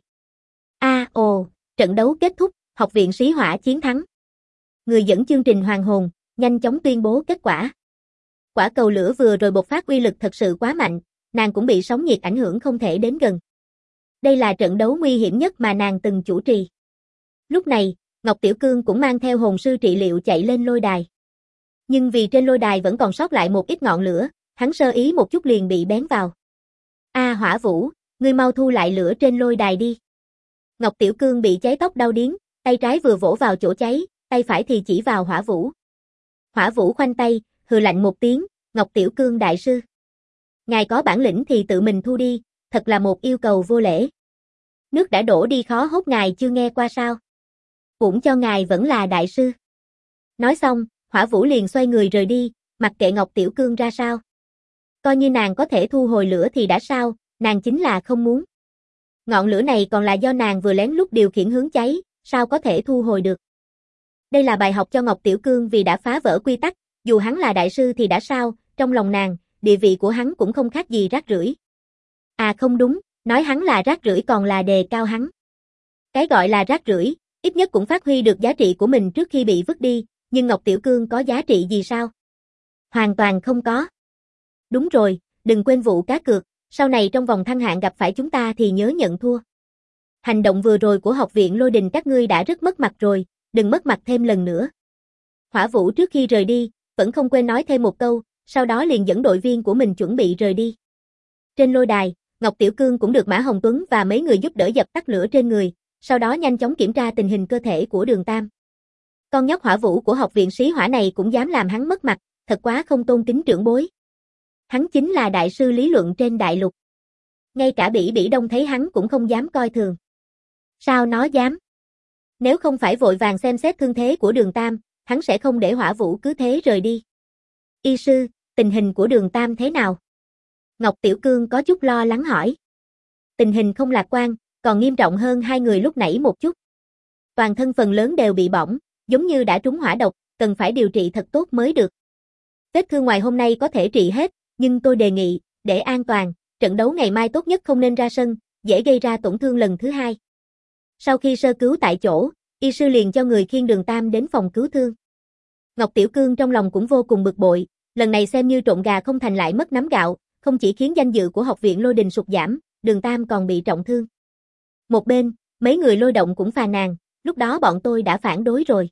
Trận đấu kết thúc, học viện Sĩ Hỏa chiến thắng. Người dẫn chương trình Hoàng Hồn, nhanh chóng tuyên bố kết quả. Quả cầu lửa vừa rồi bộc phát uy lực thật sự quá mạnh, nàng cũng bị sóng nhiệt ảnh hưởng không thể đến gần. Đây là trận đấu nguy hiểm nhất mà nàng từng chủ trì. Lúc này, Ngọc Tiểu Cương cũng mang theo hồn sư trị liệu chạy lên lôi đài. Nhưng vì trên lôi đài vẫn còn sót lại một ít ngọn lửa, hắn sơ ý một chút liền bị bén vào. Hỏa Vũ, ngươi mau thu lại lửa trên lôi đài đi. Ngọc Tiểu Cương bị cháy tóc đau điếng, tay trái vừa vỗ vào chỗ cháy, tay phải thì chỉ vào Hỏa Vũ. Hỏa Vũ khoanh tay, hừ lạnh một tiếng, Ngọc Tiểu Cương đại sư. Ngài có bản lĩnh thì tự mình thu đi, thật là một yêu cầu vô lễ. Nước đã đổ đi khó hốt ngài chưa nghe qua sao? Cũng cho ngài vẫn là đại sư. Nói xong, Hỏa Vũ liền xoay người rời đi, mặc kệ Ngọc Tiểu Cương ra sao. Coi như nàng có thể thu hồi lửa thì đã sao, nàng chính là không muốn. Ngọn lửa này còn là do nàng vừa lén lút điều khiển hướng cháy, sao có thể thu hồi được. Đây là bài học cho Ngọc Tiểu Cương vì đã phá vỡ quy tắc, dù hắn là đại sư thì đã sao, trong lòng nàng, địa vị của hắn cũng không khác gì rác rưởi. Không đúng, nói hắn là rác rưởi còn là đề cao hắn. Cái gọi là rác rưởi, ít nhất cũng phát huy được giá trị của mình trước khi bị vứt đi, nhưng Ngọc Tiểu Cương có giá trị gì sao? Hoàn toàn không có. Đúng rồi, đừng quên vụ cá cược, Sau này trong vòng thăng hạng gặp phải chúng ta thì nhớ nhận thua. Hành động vừa rồi của học viện Lôi Đình các ngươi đã rất mất mặt rồi, đừng mất mặt thêm lần nữa. Hỏa Vũ trước khi rời đi, vẫn không quên nói thêm một câu, sau đó liền dẫn đội viên của mình chuẩn bị rời đi. Trên lôi đài, Ngọc Tiểu Cương cũng được Mã Hồng Tuấn và mấy người giúp đỡ dập tắt lửa trên người, sau đó nhanh chóng kiểm tra tình hình cơ thể của Đường Tam. Con nhóc Hỏa Vũ của học viện Sĩ Hỏa này cũng dám làm hắn mất mặt, thật quá không tôn kính trưởng bối. Hắn chính là đại sư lý luận trên đại lục. Ngay cả Bỉ Bỉ Đông thấy hắn cũng không dám coi thường. Sao nó dám? Nếu không phải vội vàng xem xét thương thế của Đường Tam, hắn sẽ không để Hỏa Vũ cứ thế rời đi. Y sư, tình hình của Đường Tam thế nào? Ngọc Tiểu Cương có chút lo lắng hỏi. Tình hình không lạc quan, còn nghiêm trọng hơn hai người lúc nãy một chút. Toàn thân phần lớn đều bị bỏng, giống như đã trúng hỏa độc, cần phải điều trị thật tốt mới được. Vết thương ngoài hôm nay có thể trị hết, nhưng tôi đề nghị, để an toàn, trận đấu ngày mai tốt nhất không nên ra sân, dễ gây ra tổn thương lần thứ hai. Sau khi sơ cứu tại chỗ, y sư liền cho người khiêng Đường Tam đến phòng cứu thương. Ngọc Tiểu Cương trong lòng cũng vô cùng bực bội, lần này xem như trộn gà không thành lại mất nắm gạo, không chỉ khiến danh dự của học viện Lôi Đình sụt giảm, Đường Tam còn bị trọng thương. Một bên, mấy người Lôi Động cũng phàn nàn, lúc đó bọn tôi đã phản đối rồi.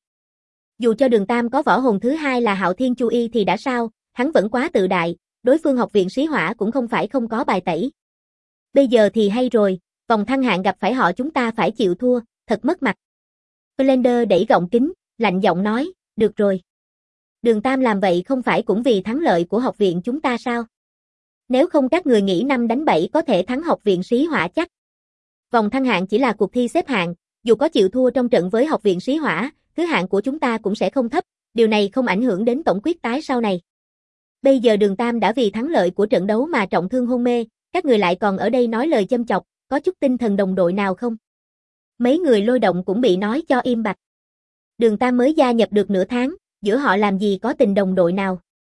Dù cho Đường Tam có võ hồn thứ hai là Hạo Thiên Chu Y thì đã sao, hắn vẫn quá tự đại, đối phương học viện Sĩ Hỏa cũng không phải không có bài tẩy. Bây giờ thì hay rồi, vòng thăng hạng gặp phải họ chúng ta phải chịu thua, thật mất mặt. Blender đẩy gọng kính, lạnh giọng nói, được rồi. Đường Tam làm vậy không phải cũng vì thắng lợi của học viện chúng ta sao? Nếu không các người nghĩ 5 đánh 7 có thể thắng học viện Sĩ Hỏa chắc. Vòng thăng hạng chỉ là cuộc thi xếp hạng, dù có chịu thua trong trận với học viện Sĩ Hỏa, thứ hạng của chúng ta cũng sẽ không thấp, điều này không ảnh hưởng đến tổng quyết tái sau này. Bây giờ Đường Tam đã vì thắng lợi của trận đấu mà trọng thương hôn mê, các người lại còn ở đây nói lời châm chọc, có chút tinh thần đồng đội nào không? Mấy người Lôi Động cũng bị nói cho im bặt. Đường Tam mới gia nhập được nửa tháng, giữa họ làm gì có tình đồng đội nào.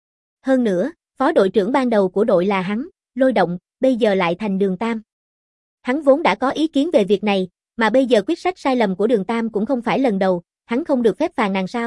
Hơn nữa, phó đội trưởng ban đầu của đội là hắn, Lôi Động, bây giờ lại thành Đường Tam. Hắn vốn đã có ý kiến về việc này, mà bây giờ quyết sách sai lầm của Đường Tam cũng không phải lần đầu, hắn không được phép phàn nàn sao.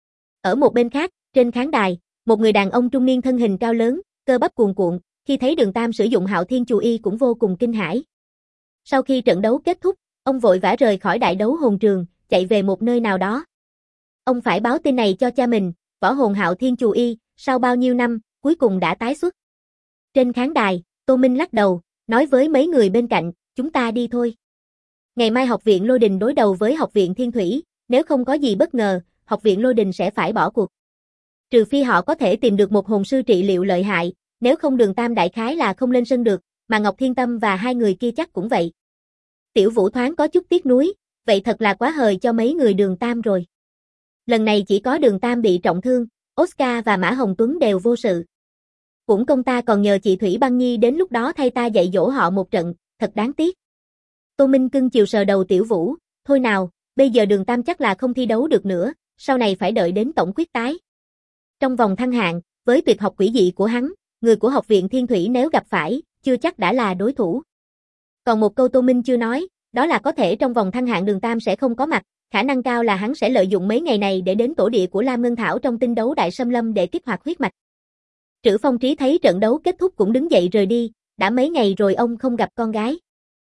Ở một bên khác, trên khán đài, một người đàn ông trung niên thân hình cao lớn, cơ bắp cuồn cuộn, khi thấy Đường Tam sử dụng Hạo Thiên Chu Y cũng vô cùng kinh hãi. Sau khi trận đấu kết thúc, ông vội vã rời khỏi đại đấu hồn trường, chạy về một nơi nào đó. Ông phải báo tin này cho cha mình, võ hồn Hạo Thiên Chu Y, sau bao nhiêu năm, cuối cùng đã tái xuất. Trên khán đài, Tô Minh lắc đầu, nói với mấy người bên cạnh, chúng ta đi thôi. Ngày mai học viện Lôi Đình đối đầu với học viện Thiên Thủy, nếu không có gì bất ngờ, học viện Lôi Đình sẽ phải bỏ cuộc. Trừ phi họ có thể tìm được một hồn sư trị liệu lợi hại, nếu không Đường Tam đại khái là không lên sân được, mà Ngọc Thiên Tâm và hai người kia chắc cũng vậy. Tiểu Vũ thoáng có chút tiếc nuối, vậy thật là quá hời cho mấy người Đường Tam rồi. Lần này chỉ có Đường Tam bị trọng thương, Oscar và Mã Hồng Tuấn đều vô sự. Cũng công ta còn nhờ chị Thủy Băng Nhi đến lúc đó thay ta dạy dỗ họ một trận, thật đáng tiếc. Tô Minh cưng chiều sờ đầu Tiểu Vũ, thôi nào, bây giờ Đường Tam chắc là không thi đấu được nữa, sau này phải đợi đến tổng quyết tái. Trong vòng thăng hạng, với tuyệt học quỷ dị của hắn, người của học viện Thiên Thủy nếu gặp phải, chưa chắc đã là đối thủ. Còn một câu Tô Minh chưa nói, đó là có thể trong vòng thăng hạng Đường Tam sẽ không có mặt, khả năng cao là hắn sẽ lợi dụng mấy ngày này để đến tổ địa của Lam Ngân Thảo trong tinh đấu Đại Sâm Lâm để kích hoạt huyết mạch. Trữ Phong Trí thấy trận đấu kết thúc cũng đứng dậy rời đi, đã mấy ngày rồi ông không gặp con gái.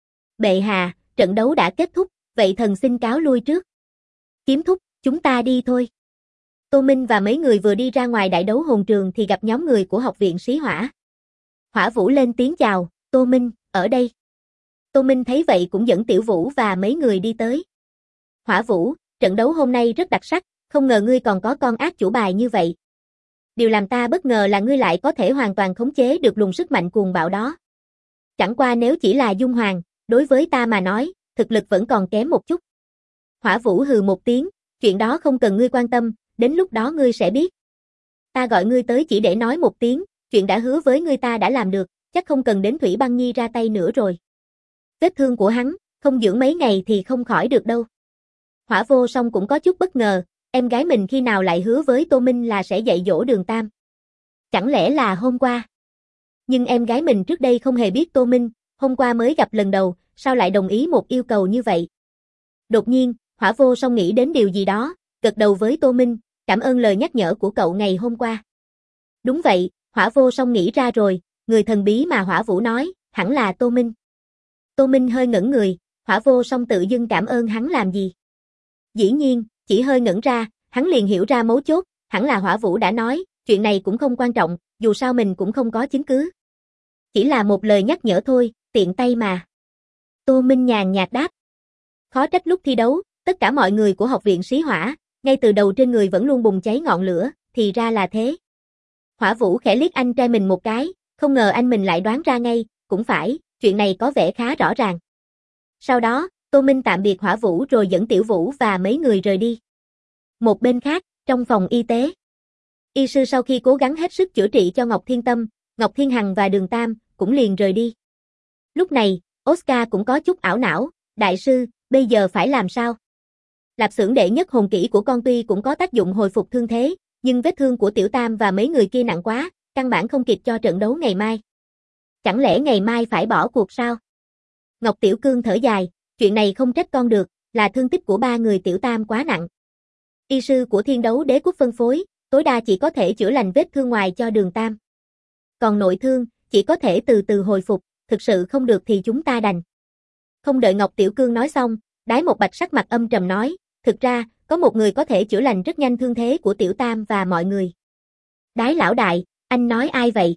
Bệ hạ, trận đấu đã kết thúc, vậy thần xin cáo lui trước. Kiếm thúc, chúng ta đi thôi. Tô Minh và mấy người vừa đi ra ngoài đại đấu hồn trường thì gặp nhóm người của học viện Sĩ Hỏa. Hỏa Vũ lên tiếng chào, Tô Minh, ở đây. Tô Minh thấy vậy cũng dẫn Tiểu Vũ và mấy người đi tới. Hỏa Vũ, trận đấu hôm nay rất đặc sắc, không ngờ ngươi còn có con ác chủ bài như vậy. Điều làm ta bất ngờ là ngươi lại có thể hoàn toàn khống chế được luồng sức mạnh cuồng bạo đó. Chẳng qua nếu chỉ là Dung Hoàng, đối với ta mà nói, thực lực vẫn còn kém một chút. Hỏa Vũ hừ một tiếng, chuyện đó không cần ngươi quan tâm, đến lúc đó ngươi sẽ biết. Ta gọi ngươi tới chỉ để nói một tiếng, chuyện đã hứa với ngươi ta đã làm được, chắc không cần đến Thủy Băng Nhi ra tay nữa rồi. Vết thương của hắn, không dưỡng mấy ngày thì không khỏi được đâu. Hỏa Vô Song cũng có chút bất ngờ, em gái mình khi nào lại hứa với Tô Minh là sẽ dạy dỗ Đường Tam. Chẳng lẽ là hôm qua? Nhưng em gái mình trước đây không hề biết Tô Minh, hôm qua mới gặp lần đầu, sao lại đồng ý một yêu cầu như vậy? Đột nhiên, Hỏa Vô Song nghĩ đến điều gì đó, gật đầu với Tô Minh, cảm ơn lời nhắc nhở của cậu ngày hôm qua. Đúng vậy, Hỏa Vô Song nghĩ ra rồi, người thần bí mà Hỏa Vũ nói, hẳn là Tô Minh. Tô Minh hơi ngẩn người, Hỏa Vô Song tự dưng cảm ơn hắn làm gì? Dĩ nhiên, chỉ hơi ngẩn ra, hắn liền hiểu ra mấu chốt, hẳn là Hỏa Vũ đã nói, chuyện này cũng không quan trọng, dù sao mình cũng không có chứng cứ. Chỉ là một lời nhắc nhở thôi, tiện tay mà. Tô Minh nhàn nhạt đáp. Khó trách lúc thi đấu, tất cả mọi người của học viện Sĩ Hỏa, ngay từ đầu trên người vẫn luôn bùng cháy ngọn lửa, thì ra là thế. Hỏa Vũ khẽ liếc anh trai mình một cái, không ngờ anh mình lại đoán ra ngay, cũng phải, chuyện này có vẻ khá rõ ràng. Sau đó, Tô Minh tạm biệt Hỏa Vũ rồi dẫn Tiểu Vũ và mấy người rời đi. Một bên khác, trong phòng y tế. Y sư sau khi cố gắng hết sức chữa trị cho Ngọc Thiên Tâm, Ngọc Thiên Hằng và Đường Tam, cũng liền rời đi. Lúc này, Oscar cũng có chút ảo não, đại sư, bây giờ phải làm sao? Lạp xưởng đệ nhất hồn kỹ của con tuy cũng có tác dụng hồi phục thương thế, nhưng vết thương của Tiểu Tam và mấy người kia nặng quá, căn bản không kịp cho trận đấu ngày mai. Chẳng lẽ ngày mai phải bỏ cuộc sao? Ngọc Tiểu Cương thở dài, chuyện này không trách con được, là thương tích của ba người Tiểu Tam quá nặng. Y sư của Thiên Đấu Đế Quốc phân phối, tối đa chỉ có thể chữa lành vết thương ngoài cho Đường Tam. Còn nội thương, chỉ có thể từ từ hồi phục, thực sự không được thì chúng ta đành. Không đợi Ngọc Tiểu Cương nói xong, Đái Một Bạch sắc mặt âm trầm nói, thực ra, có một người có thể chữa lành rất nhanh thương thế của Tiểu Tam và mọi người. Đái lão đại, anh nói ai vậy?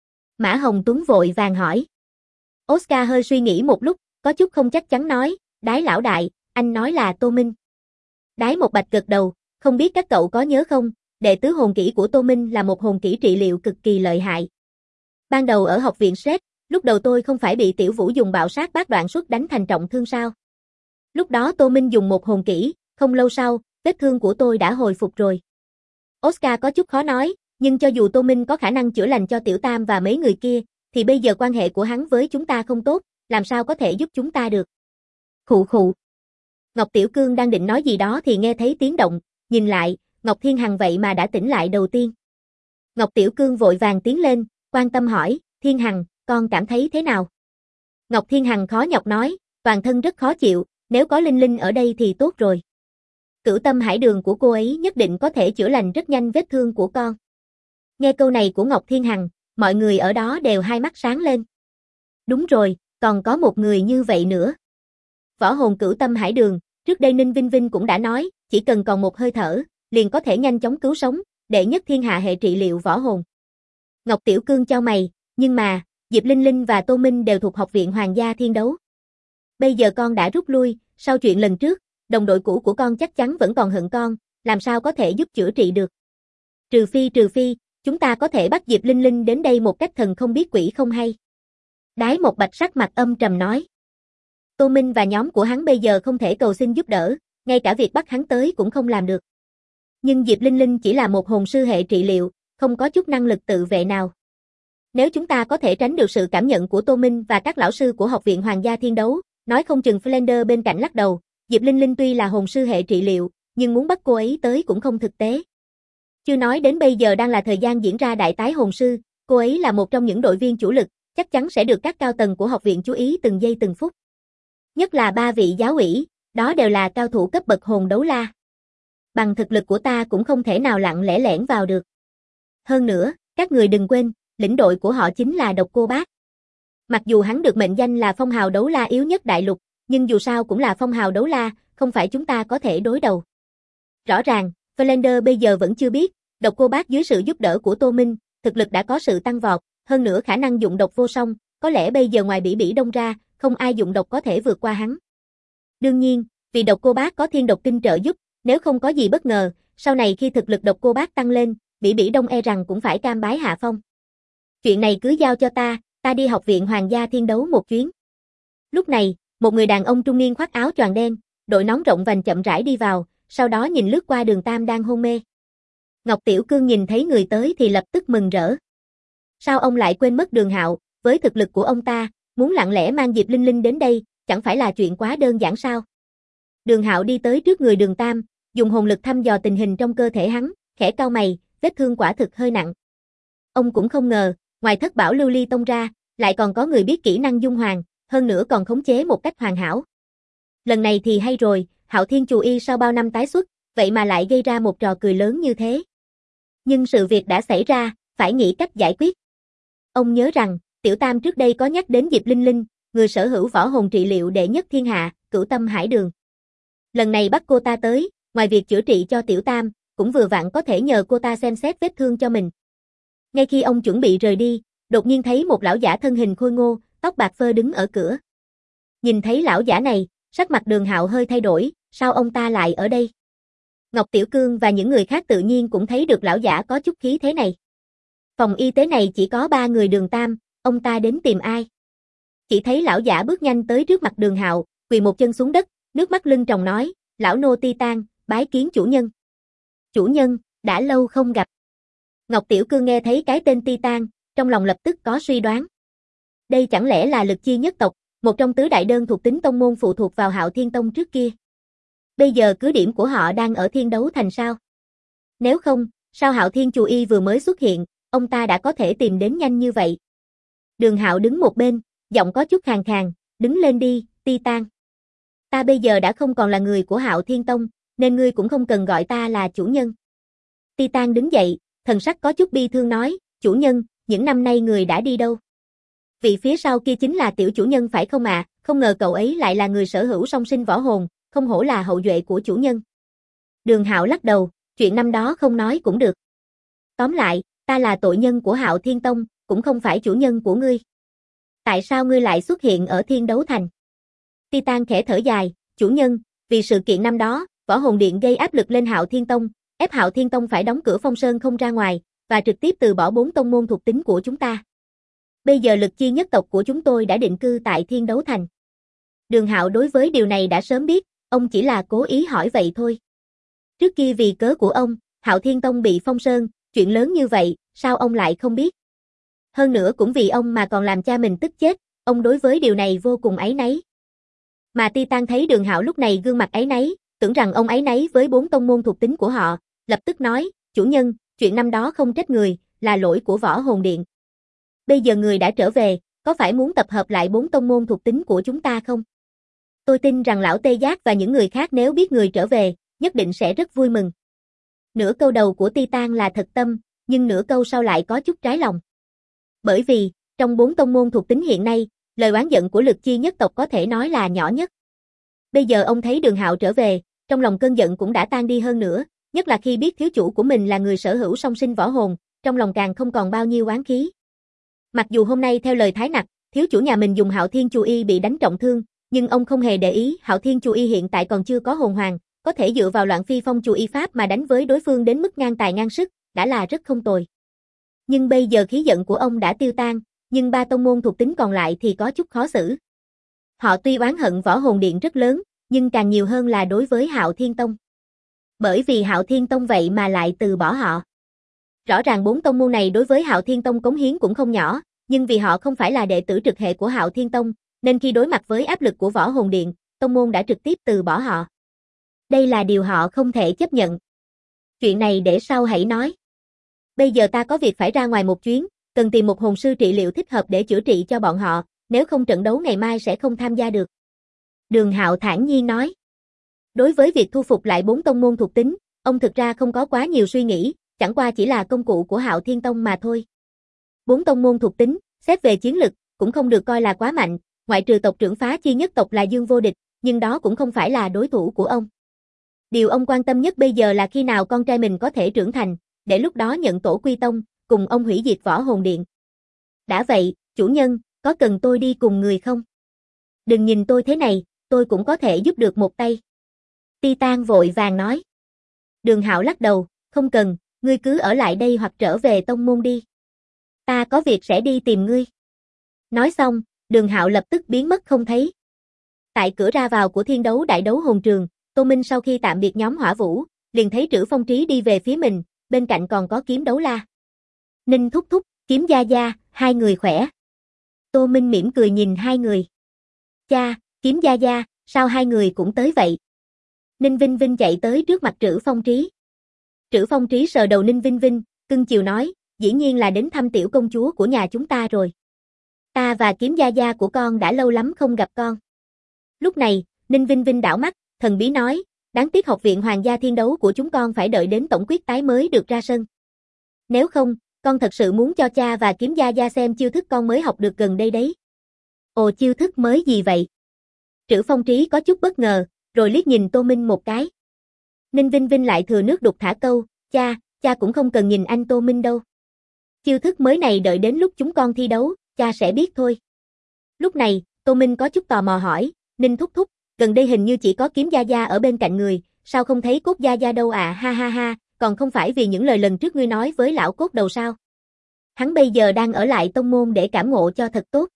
Mã Hồng Tuấn vội vàng hỏi. Oscar hơi suy nghĩ một lúc, có chút không chắc chắn nói, Đái lão đại, anh nói là Tô Minh. Đái Một Bạch gật đầu, không biết các cậu có nhớ không, đệ tứ hồn kỹ của Tô Minh là một hồn kỹ trị liệu cực kỳ lợi hại. Ban đầu ở học viện Sét, lúc đầu tôi không phải bị Tiểu Vũ dùng bạo sát bát đoạn xuất đánh thành trọng thương sao? Lúc đó Tô Minh dùng một hồn kỹ, không lâu sau, vết thương của tôi đã hồi phục rồi. Oscar có chút khó nói, nhưng cho dù Tô Minh có khả năng chữa lành cho Tiểu Tam và mấy người kia, thì bây giờ quan hệ của hắn với chúng ta không tốt, làm sao có thể giúp chúng ta được. Khụ khụ. Ngọc Tiểu Cương đang định nói gì đó thì nghe thấy tiếng động, nhìn lại, Ngọc Thiên Hằng vậy mà đã tỉnh lại đầu tiên. Ngọc Tiểu Cương vội vàng tiến lên, quan tâm hỏi, Thiên Hằng, con cảm thấy thế nào? Ngọc Thiên Hằng khó nhọc nói, toàn thân rất khó chịu, nếu có Linh Linh ở đây thì tốt rồi. Cửu Tâm Hải Đường của cô ấy nhất định có thể chữa lành rất nhanh vết thương của con. Nghe câu này của Ngọc Thiên Hằng, mọi người ở đó đều hai mắt sáng lên. Đúng rồi, còn có một người như vậy nữa. Võ hồn Cửu Tâm Hải Đường, trước đây Ninh Vinh Vinh cũng đã nói, chỉ cần còn một hơi thở, liền có thể nhanh chóng cứu sống, đệ nhất thiên hạ hệ trị liệu võ hồn. Ngọc Tiểu Cương chau mày, nhưng mà, Diệp Linh Linh và Tô Minh đều thuộc học viện Hoàng gia Thiên Đấu. Bây giờ con đã rút lui, sau chuyện lần trước, đồng đội cũ của con chắc chắn vẫn còn hận con, làm sao có thể giúp chữa trị được. Trừ phi, chúng ta có thể bắt Diệp Linh Linh đến đây một cách thần không biết quỷ không hay. Đái Một Bạch sắc mặt âm trầm nói. Tô Minh và nhóm của hắn bây giờ không thể cầu xin giúp đỡ, ngay cả việc bắt hắn tới cũng không làm được. Nhưng Diệp Linh Linh chỉ là một hồn sư hệ trị liệu, không có chút năng lực tự vệ nào. Nếu chúng ta có thể tránh được sự cảm nhận của Tô Minh và các lão sư của học viện Hoàng gia Thiên Đấu, nói không chừng Flander bên cạnh lắc đầu, Diệp Linh Linh tuy là hồn sư hệ trị liệu, nhưng muốn bắt cô ấy tới cũng không thực tế. Chưa nói đến bây giờ đang là thời gian diễn ra đại tái hồn sư, cô ấy là một trong những đội viên chủ lực, chắc chắn sẽ được các cao tầng của học viện chú ý từng giây từng phút. Nhất là ba vị giáo ủy, đó đều là cao thủ cấp bậc hồn đấu la. Bằng thực lực của ta cũng không thể nào lặng lẽ lẻn vào được. Hơn nữa, các người đừng quên, lĩnh đội của họ chính là Độc Cô Bác. Mặc dù hắn được mệnh danh là phong hào đấu la yếu nhất đại lục, nhưng dù sao cũng là phong hào đấu la, không phải chúng ta có thể đối đầu. Rõ ràng, Flander bây giờ vẫn chưa biết, Độc Cô Bác dưới sự giúp đỡ của Tô Minh, thực lực đã có sự tăng vọt, hơn nữa khả năng dụng độc vô song, có lẽ bây giờ ngoài Bỉ Bỉ Đông ra, không ai dụng độc có thể vượt qua hắn. Đương nhiên, vì Độc Cô Bác có Thiên Độc Kinh trợ giúp, nếu không có gì bất ngờ, sau này khi thực lực Độc Cô Bác tăng lên, Bỉ Bỉ Đông e rằng cũng phải cam bái hạ phong. Chuyện này cứ giao cho ta đi học viện Hoàng gia Thiên Đấu một chuyến. Lúc này, một người đàn ông trung niên khoác áo choàng đen, đội nón rộng vành chậm rãi đi vào, sau đó nhìn lướt qua Đường Tam đang hôn mê. Ngọc Tiểu Cương nhìn thấy người tới thì lập tức mừng rỡ. Sao ông lại quên mất Đường Hạo, với thực lực của ông ta, muốn lặng lẽ mang Diệp Linh Linh đến đây, chẳng phải là chuyện quá đơn giản sao? Đường Hạo đi tới trước người Đường Tam, dùng hồn lực thăm dò tình hình trong cơ thể hắn, khẽ cau mày, vết thương quả thực hơi nặng. Ông cũng không ngờ, ngoài Thất Bảo Lưu Ly Tông ra, lại còn có người biết kỹ năng dung hoàng, hơn nữa còn khống chế một cách hoàn hảo. Lần này thì hay rồi, Hạo Thiên Chù Y sau bao năm tái xuất, vậy mà lại gây ra một trò cười lớn như thế. Nhưng sự việc đã xảy ra, phải nghĩ cách giải quyết. Ông nhớ rằng, Tiểu Tam trước đây có nhắc đến Diệp Linh Linh, người sở hữu võ hồn trị liệu đệ nhất thiên hạ, Cửu Tâm Hải Đường. Lần này bắt cô ta tới, ngoài việc chữa trị cho Tiểu Tam, cũng vừa vặn có thể nhờ cô ta xem xét vết thương cho mình. Ngay khi ông chuẩn bị rời đi, đột nhiên thấy một lão giả thân hình khôi ngô, tóc bạc phơ đứng ở cửa. Nhìn thấy lão giả này, sắc mặt Đường Hạo hơi thay đổi, sao ông ta lại ở đây? Ngọc Tiểu Cương và những người khác tự nhiên cũng thấy được lão giả có chút khí thế này. Phòng y tế này chỉ có 3 người Đường Tam, ông ta đến tìm ai? Chỉ thấy lão giả bước nhanh tới trước mặt Đường Hạo, quỳ một chân xuống đất, nước mắt lưng tròng nói, lão nô Titan, bái kiến chủ nhân. Chủ nhân, đã lâu không gặp. Ngọc Tiểu Cương nghe thấy cái tên Titan, trong lòng lập tức có suy đoán. Đây chẳng lẽ là Lực Chi nhất tộc, một trong tứ đại đơn thuộc tính tông môn phụ thuộc vào Hạo Thiên Tông trước kia. Bây giờ cứ điểm của họ đang ở Thiên Đấu Thành sao? Nếu không, sao Hạo Thiên Chù Y vừa mới xuất hiện, ông ta đã có thể tìm đến nhanh như vậy? Đường Hạo đứng một bên, giọng có chút khàn khàn, đứng lên đi, Titan. Ta bây giờ đã không còn là người của Hạo Thiên Tông, nên ngươi cũng không cần gọi ta là chủ nhân. Titan đứng dậy, thần sắc có chút bi thương nói, chủ nhân, những năm nay người đã đi đâu? Vị phía sau kia chính là tiểu chủ nhân phải không ạ? Không ngờ cậu ấy lại là người sở hữu song sinh võ hồn, không hổ là hậu duệ của chủ nhân. Đường Hạo lắc đầu, chuyện năm đó không nói cũng được. Tóm lại, ta là tội nhân của Hạo Thiên Tông, cũng không phải chủ nhân của ngươi. Tại sao ngươi lại xuất hiện ở Thiên Đấu Thành? Titan khẽ thở dài, chủ nhân, vì sự kiện năm đó, Võ Hồn Điện gây áp lực lên Hạo Thiên Tông, ép Hạo Thiên Tông phải đóng cửa Phong Sơn không ra ngoài, và trực tiếp từ bỏ 4 tông môn thuộc tính của chúng ta. Bây giờ Lực Chi nhất tộc của chúng tôi đã định cư tại Thiên Đấu Thành. Đường Hạo đối với điều này đã sớm biết, ông chỉ là cố ý hỏi vậy thôi. Trước kia vì cớ của ông, Hạo Thiên Tông bị phong sơn, chuyện lớn như vậy, sao ông lại không biết? Hơn nữa cũng vì ông mà còn làm cha mình tức chết, ông đối với điều này vô cùng áy náy. Mà Titan thấy Đường Hạo lúc này gương mặt áy náy, tưởng rằng ông áy náy với 4 tông môn thuộc tính của họ, lập tức nói, chủ nhân, chuyện năm đó không trách người, là lỗi của Võ Hồn Điện. Bây giờ người đã trở về, có phải muốn tập hợp lại 4 tông môn thuộc tính của chúng ta không? Tôi tin rằng lão Tê Giác và những người khác nếu biết người trở về, nhất định sẽ rất vui mừng. Nửa câu đầu của Titan là thật tâm, nhưng nửa câu sau lại có chút trái lòng. Bởi vì, trong 4 tông môn thuộc tính hiện nay, lời oán giận của Lực Chi nhất tộc có thể nói là nhỏ nhất. Bây giờ ông thấy Đường Hạo trở về, trong lòng cơn giận cũng đã tan đi hơn nữa, nhất là khi biết thiếu chủ của mình là người sở hữu song sinh võ hồn, trong lòng càng không còn bao nhiêu oán khí. Mặc dù hôm nay theo lời Thái Nặc, thiếu chủ nhà mình dùng Hạo Thiên Chù Y bị đánh trọng thương, nhưng ông không hề để ý Hạo Thiên Chù Y hiện tại còn chưa có hồn hoàng, có thể dựa vào Loạn Phi Phong Chù Y pháp mà đánh với đối phương đến mức ngang tài ngang sức, đã là rất không tồi. Nhưng bây giờ khí giận của ông đã tiêu tan, nhưng 3 tông môn thuộc tính còn lại thì có chút khó xử. Họ tuy oán hận Võ Hồn Điện rất lớn, nhưng càng nhiều hơn là đối với Hạo Thiên Tông. Bởi vì Hạo Thiên Tông vậy mà lại từ bỏ họ. Rõ ràng 4 tông môn này đối với Hạo Thiên Tông cống hiến cũng không nhỏ, nhưng vì họ không phải là đệ tử trực hệ của Hạo Thiên Tông, nên khi đối mặt với áp lực của Võ Hồn Điện, tông môn đã trực tiếp từ bỏ họ. Đây là điều họ không thể chấp nhận. Chuyện này để sau hãy nói. Bây giờ ta có việc phải ra ngoài một chuyến, cần tìm một hồn sư trị liệu thích hợp để chữa trị cho bọn họ, nếu không trận đấu ngày mai sẽ không tham gia được. Đường Hạo thản nhiên nói. Đối với việc thu phục lại 4 tông môn thuộc tính, ông thực ra không có quá nhiều suy nghĩ, chẳng qua chỉ là công cụ của Hạo Thiên Tông mà thôi. 4 tông môn thuộc tính, xét về chiến lực, cũng không được coi là quá mạnh, ngoại trừ tộc trưởng Phá Chi nhất tộc là Dương Vô Địch, nhưng đó cũng không phải là đối thủ của ông. Điều ông quan tâm nhất bây giờ là khi nào con trai mình có thể trưởng thành, để lúc đó nhận tổ quy tông, cùng ông hủy diệt Võ Hồn Điện. Đã vậy, chủ nhân, có cần tôi đi cùng người không? Đừng nhìn tôi thế này, tôi cũng có thể giúp được một tay. Titan vội vàng nói. Đường Hạo lắc đầu, không cần, ngươi cứ ở lại đây hoặc trở về tông môn đi. Ta có việc sẽ đi tìm ngươi. Nói xong, Đường Hạo lập tức biến mất không thấy. Tại cửa ra vào của Thiên Đấu Đại Đấu Hồn Trường, Tô Minh sau khi tạm biệt nhóm Hỏa Vũ, liền thấy Trữ Phong Trí đi về phía mình, bên cạnh còn có Kiếm Đấu La. Ninh thúc thúc, Kiếm gia gia, hai người khỏe. Tô Minh mỉm cười nhìn hai người. Cha, Kiếm gia gia, sao hai người cũng tới vậy? Ninh Vinh Vinh chạy tới trước mặt Trữ Phong Trí. Trữ Phong Trí sờ đầu Ninh Vinh Vinh, cưng chiều nói, dĩ nhiên là đến thăm tiểu công chúa của nhà chúng ta rồi. Ta và Kiếm gia gia của con đã lâu lắm không gặp con. Lúc này, Ninh Vinh Vinh đảo mắt, thần bí nói, đáng tiếc học viện Hoàng gia Thiên Đấu của chúng con phải đợi đến tổng quyết tái mới được ra sân. Nếu không, con thật sự muốn cho cha và Kiếm Gia Gia xem chiêu thức con mới học được gần đây đấy. Ồ, chiêu thức mới gì vậy? Trữ Phong Trí có chút bất ngờ, rồi liếc nhìn Tô Minh một cái. Ninh Vinh Vinh lại thừa nước đục thả câu, cha cũng không cần nhìn anh Tô Minh đâu. Chiêu thức mới này đợi đến lúc chúng con thi đấu, cha sẽ biết thôi. Lúc này, Tô Minh có chút tò mò hỏi, Ninh thúc thúc, gần đây hình như chỉ có Kiếm Gia Gia ở bên cạnh người, sao không thấy Cốt Gia Gia đâu à, ha ha ha, còn không phải vì những lời lần trước ngươi nói với lão Cốt Đầu sao? Hắn bây giờ đang ở lại tông môn để cảm ngộ cho thật tốt.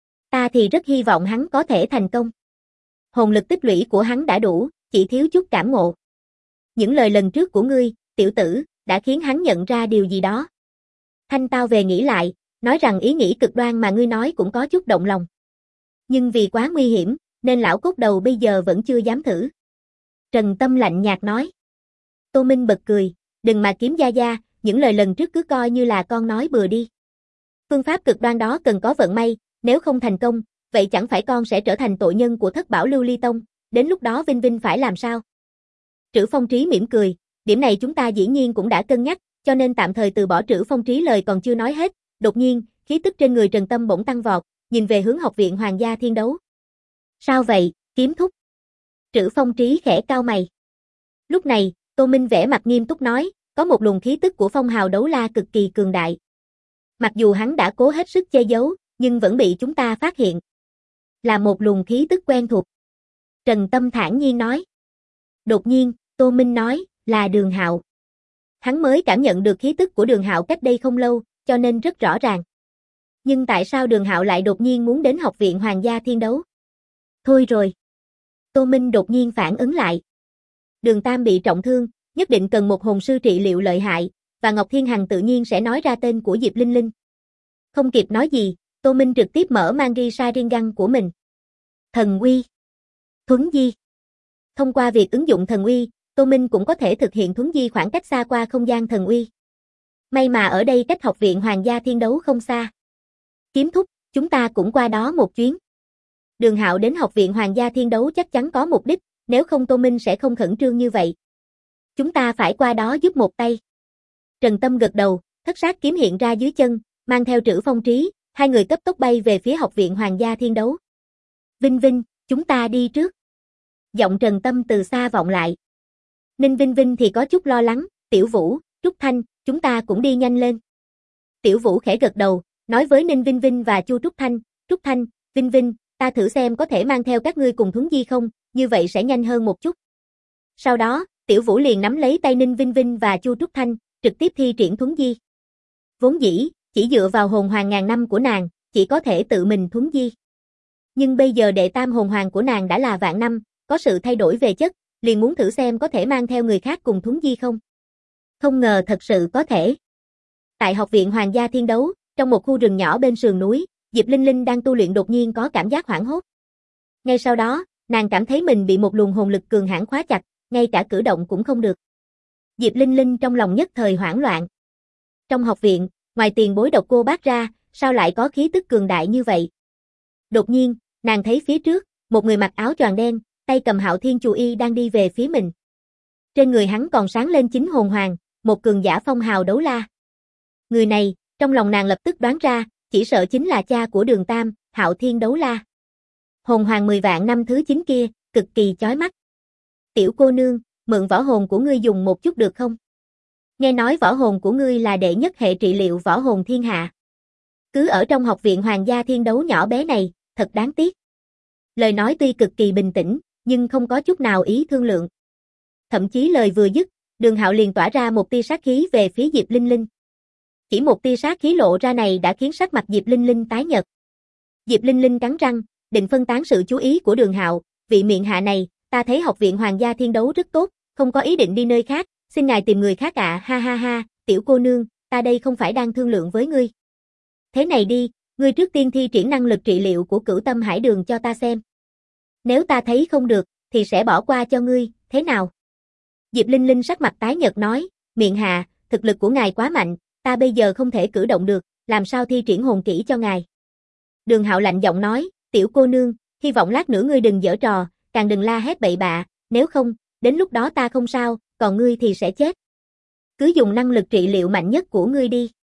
Ta thì rất hy vọng hắn có thể thành công. Hồn lực tích lũy của hắn đã đủ, chỉ thiếu chút cảm ngộ. Những lời lần trước của ngươi, tiểu tử, đã khiến hắn nhận ra điều gì đó. Thanh tao về nghĩ lại, nói rằng ý nghĩ cực đoan mà ngươi nói cũng có chút động lòng. Nhưng vì quá nguy hiểm, nên lão Cốt Đầu bây giờ vẫn chưa dám thử. Trần Tâm lạnh nhạt nói. Tô Minh bật cười, đừng mà Kiếm Gia Gia, những lời lần trước cứ coi như là con nói bừa đi. Phương pháp cực đoan đó cần có vận may, nếu không thành công, vậy chẳng phải con sẽ trở thành tội nhân của Thất Bảo Lưu Ly Tông, đến lúc đó Vinh Vinh phải làm sao? Trữ Phong Trí mỉm cười, điểm này chúng ta dĩ nhiên cũng đã cân nhắc, cho nên tạm thời từ bỏ. Trữ Phong Trí lời còn chưa nói hết, đột nhiên, khí tức trên người Trần Tâm bỗng tăng vọt, nhìn về hướng Học viện Hoàng gia Thiên Đấu. Sao vậy, Kiếm thúc? Trữ Phong Trí khẽ cau mày. Lúc này, Tô Minh vẻ mặt nghiêm túc nói, có một luồng khí tức của phong hào đấu la cực kỳ cường đại. Mặc dù hắn đã cố hết sức che giấu, nhưng vẫn bị chúng ta phát hiện. Là một luồng khí tức quen thuộc. Trần Tâm thản nhiên nói. Đột nhiên, Tô Minh nói, là Đường Hạo. Hắn mới cảm nhận được khí tức của Đường Hạo cách đây không lâu, cho nên rất rõ ràng. Nhưng tại sao Đường Hạo lại đột nhiên muốn đến Học viện Hoàng gia Thiên Đấu? Thôi rồi. Tô Minh đột nhiên phản ứng lại. Đường Tam bị trọng thương, nhất định cần một hồn sư trị liệu lợi hại, và Ngọc Thiên Hằng tự nhiên sẽ nói ra tên của Diệp Linh Linh. Không kịp nói gì, Tô Minh trực tiếp mở Mangi Sharingan của mình. Thần uy. Thuấn di. Thông qua việc ứng dụng thần uy, Tô Minh cũng có thể thực hiện thuấn di khoảng cách xa qua không gian thần uy. May mà ở đây cách Học viện Hoàng gia Thiên Đấu không xa. Kiếm thúc, chúng ta cũng qua đó một chuyến. Đường Hạo đến Học viện Hoàng gia Thiên Đấu chắc chắn có mục đích, nếu không Tô Minh sẽ không khẩn trương như vậy. Chúng ta phải qua đó giúp một tay. Trần Tâm gật đầu, thất sát kiếm hiện ra dưới chân, mang theo Trữ Phong Trí, hai người cấp tốc bay về phía Học viện Hoàng gia Thiên Đấu. Vinh Vinh, chúng ta đi trước. Giọng Trần Tâm từ xa vọng lại. Ninh Vinh Vinh thì có chút lo lắng, Tiểu Vũ, Trúc Thanh, chúng ta cũng đi nhanh lên. Tiểu Vũ khẽ gật đầu, nói với Ninh Vinh Vinh và Chu Trúc Thanh, Vinh Vinh, ta thử xem có thể mang theo các ngươi cùng thuấn di không, như vậy sẽ nhanh hơn một chút. Sau đó, Tiểu Vũ liền nắm lấy tay Ninh Vinh Vinh và Chu Trúc Thanh, trực tiếp thi triển thuấn di. Vốn dĩ, chỉ dựa vào hồn hoàng ngàn năm của nàng, chỉ có thể tự mình thuấn di. Nhưng bây giờ đệ tam hồn hoàng của nàng đã là vạn năm, có sự thay đổi về chất, liền muốn thử xem có thể mang theo người khác cùng thuấn di không. Không ngờ thật sự có thể. Tại Học viện Hoàng gia Thiên Đấu, trong một khu rừng nhỏ bên sườn núi, Diệp Linh Linh đang tu luyện đột nhiên có cảm giác hoảng hốt. Ngay sau đó, nàng cảm thấy mình bị một luồng hồn lực cường hãn khóa chặt, ngay cả cử động cũng không được. Diệp Linh Linh trong lòng nhất thời hoảng loạn. Trong học viện, ngoài tiền bối Độc Cô Bác ra, sao lại có khí tức cường đại như vậy? Đột nhiên, nàng thấy phía trước, một người mặc áo choàng đen, tay cầm Hạo Thiên Chù Y đang đi về phía mình. Trên người hắn còn sáng lên 9 hồn hoàng, một cường giả phong hào đấu la. Người này, trong lòng nàng lập tức đoán ra, chỉ sợ chính là cha của Đường Tam, Hạo Thiên Đấu La. Hồn hoàng 10 vạn năm thứ 9 kia, cực kỳ chói mắt. Tiểu cô nương, mượn võ hồn của ngươi dùng một chút được không? Nghe nói võ hồn của ngươi là đệ nhất hệ trị liệu võ hồn thiên hạ. Cứ ở trong Học viện Hoàng gia Thiên Đấu nhỏ bé này, thật đáng tiếc. Lời nói tuy cực kỳ bình tĩnh, nhưng không có chút nào ý thương lượng. Thậm chí lời vừa dứt, Đường Hạo liền tỏa ra một tia sát khí về phía Diệp Linh Linh. Chỉ một tia sát khí lộ ra này đã khiến sắc mặt Diệp Linh Linh tái nhợt. Diệp Linh Linh cắn răng, định phân tán sự chú ý của Đường Hạo, vị miệng hạ này, ta thấy Học viện Hoàng gia Thiên Đấu rất tốt, không có ý định đi nơi khác, xin ngài tìm người khác ạ, ha ha ha, tiểu cô nương, ta đây không phải đang thương lượng với ngươi. Thế này đi, ngươi trước tiên thi triển năng lực trị liệu của Cửu Tâm Hải Đường cho ta xem. Nếu ta thấy không được, thì sẽ bỏ qua cho ngươi, thế nào? Diệp Linh Linh sắc mặt tái nhợt nói, miệng hạ, thực lực của ngài quá mạnh, ta bây giờ không thể cử động được, làm sao thi triển hồn kỹ cho ngài? Đường Hạo lạnh giọng nói, tiểu cô nương, hy vọng lát nữa ngươi đừng giở trò, càng đừng la hét bậy bạ, nếu không, đến lúc đó ta không sao, còn ngươi thì sẽ chết. Cứ dùng năng lực trị liệu mạnh nhất của ngươi đi.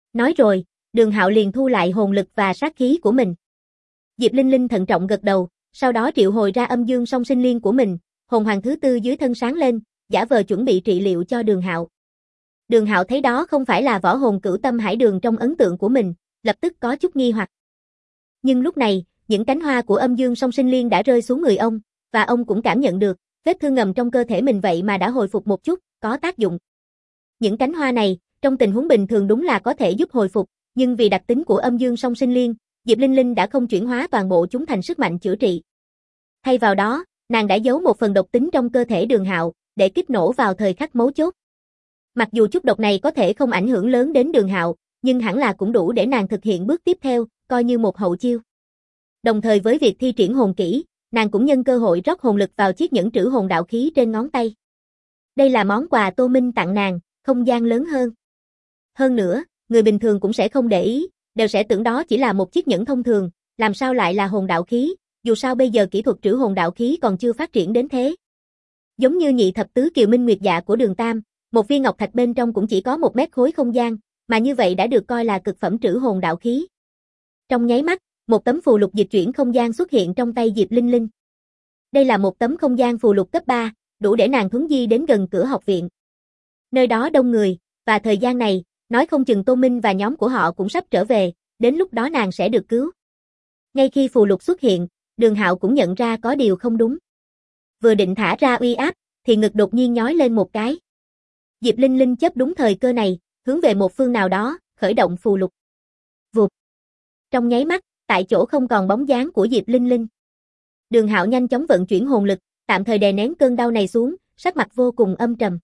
Nói rồi, Đường Hạo liền thu lại hồn lực và sát khí của mình. Diệp Linh Linh thận trọng gật đầu, sau đó triệu hồi ra âm dương song sinh liên của mình, hồn hoàng thứ tư dưới thân sáng lên, giả vờ chuẩn bị trị liệu cho Đường Hạo. Đường Hạo thấy đó không phải là võ hồn Cửu Tâm Hải Đường trong ấn tượng của mình, lập tức có chút nghi hoặc. Nhưng lúc này, những cánh hoa của âm dương song sinh liên đã rơi xuống người ông, và ông cũng cảm nhận được, vết thương ngầm trong cơ thể mình vậy mà đã hồi phục một chút, có tác dụng. Những cánh hoa này, trong tình huống bình thường đúng là có thể giúp hồi phục, nhưng vì đặc tính của âm dương song sinh liên, Diệp Linh Linh đã không chuyển hóa toàn bộ chúng thành sức mạnh chữa trị. Thay vào đó, nàng đã giấu một phần độc tính trong cơ thể Đường Hạo, để kích nổ vào thời khắc mấu chốt. Mặc dù chút độc này có thể không ảnh hưởng lớn đến Đường Hạo, nhưng hẳn là cũng đủ để nàng thực hiện bước tiếp theo, coi như một hậu chiêu. Đồng thời với việc thi triển hồn kỹ, nàng cũng nhân cơ hội rót hồn lực vào chiếc nhẫn trữ hồn đạo khí trên ngón tay. Đây là món quà Tô Minh tặng nàng, không gian lớn hơn. Hơn nữa, người bình thường cũng sẽ không để ý, đều sẽ tưởng đó chỉ là một chiếc nhẫn thông thường, làm sao lại là hồn đạo khí, dù sao bây giờ kỹ thuật trữ hồn đạo khí còn chưa phát triển đến thế. Giống như nhị thập tứ kiều minh nguyệt dạ của Đường Tam, một viên ngọc thạch bên trong cũng chỉ có 1 mét khối không gian, mà như vậy đã được coi là cực phẩm trữ hồn đạo khí. Trong nháy mắt, một tấm phù lục dịch chuyển không gian xuất hiện trong tay Diệp Linh Linh. Đây là một tấm không gian phù lục cấp 3, đủ để nàng thuấn di đến gần cửa học viện. Nơi đó đông người, và thời gian này, nói không chừng Tô Minh và nhóm của họ cũng sắp trở về, đến lúc đó nàng sẽ được cứu. Ngay khi phù lục xuất hiện, Đường Hạo cũng nhận ra có điều không đúng. Vừa định thả ra uy áp, thì ngực đột nhiên nhói lên một cái. Diệp Linh Linh chớp đúng thời cơ này, hướng về một phương nào đó, khởi động phù lục. Vụt. Trong nháy mắt, tại chỗ không còn bóng dáng của Diệp Linh Linh. Đường Hạo nhanh chóng vận chuyển hồn lực, tạm thời đè nén cơn đau này xuống, sắc mặt vô cùng âm trầm.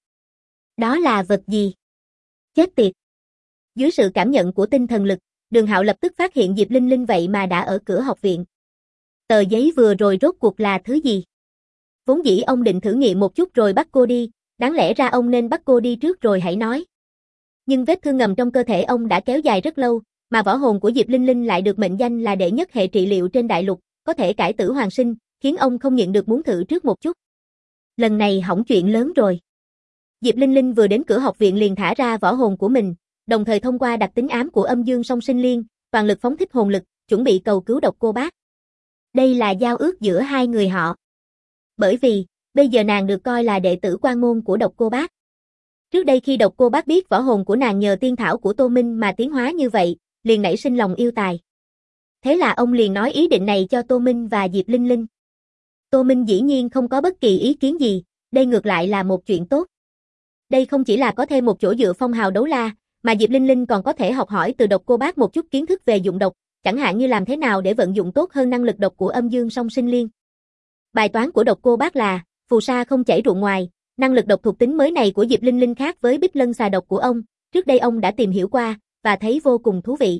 Đó là vật gì? Chết tiệt. Dưới sự cảm nhận của tinh thần lực, Đường Hạo lập tức phát hiện Diệp Linh Linh vậy mà đã ở cửa học viện. Tờ giấy vừa rồi rốt cuộc là thứ gì? Vốn dĩ ông định thử nghiệm một chút rồi bắt cô đi, đáng lẽ ra ông nên bắt cô đi trước rồi hãy nói. Nhưng vết thương ngầm trong cơ thể ông đã kéo dài rất lâu, mà võ hồn của Diệp Linh Linh lại được mệnh danh là đệ nhất hệ trị liệu trên đại lục, có thể cải tử hoàn sinh, khiến ông không nhịn được muốn thử trước một chút. Lần này hỏng chuyện lớn rồi. Diệp Linh Linh vừa đến cửa học viện liền thả ra võ hồn của mình, đồng thời thông qua đặc tính ám của âm dương song sinh liên, toàn lực phóng thích hồn lực, chuẩn bị cầu cứu Độc Cô Bác. Đây là giao ước giữa hai người họ. Bởi vì, bây giờ nàng được coi là đệ tử quan môn của Độc Cô Bác. Trước đây khi Độc Cô Bác biết võ hồn của nàng nhờ tiên thảo của Tô Minh mà tiến hóa như vậy, liền nảy sinh lòng yêu tài. Thế là ông liền nói ý định này cho Tô Minh và Diệp Linh Linh. Tô Minh dĩ nhiên không có bất kỳ ý kiến gì, đây ngược lại là một chuyện tốt. Đây không chỉ là có thêm một chỗ dựa phong hào đấu la, mà Diệp Linh Linh còn có thể học hỏi từ Độc Cô Bác một chút kiến thức về dụng độc, chẳng hạn như làm thế nào để vận dụng tốt hơn năng lực độc của âm dương song sinh liên. Bài toán của Độc Cô Bác là, phù sa không chảy ruộng ngoài, năng lực độc thuộc tính mới này của Diệp Linh Linh khác với Bích Lân xà độc của ông, trước đây ông đã tìm hiểu qua, và thấy vô cùng thú vị.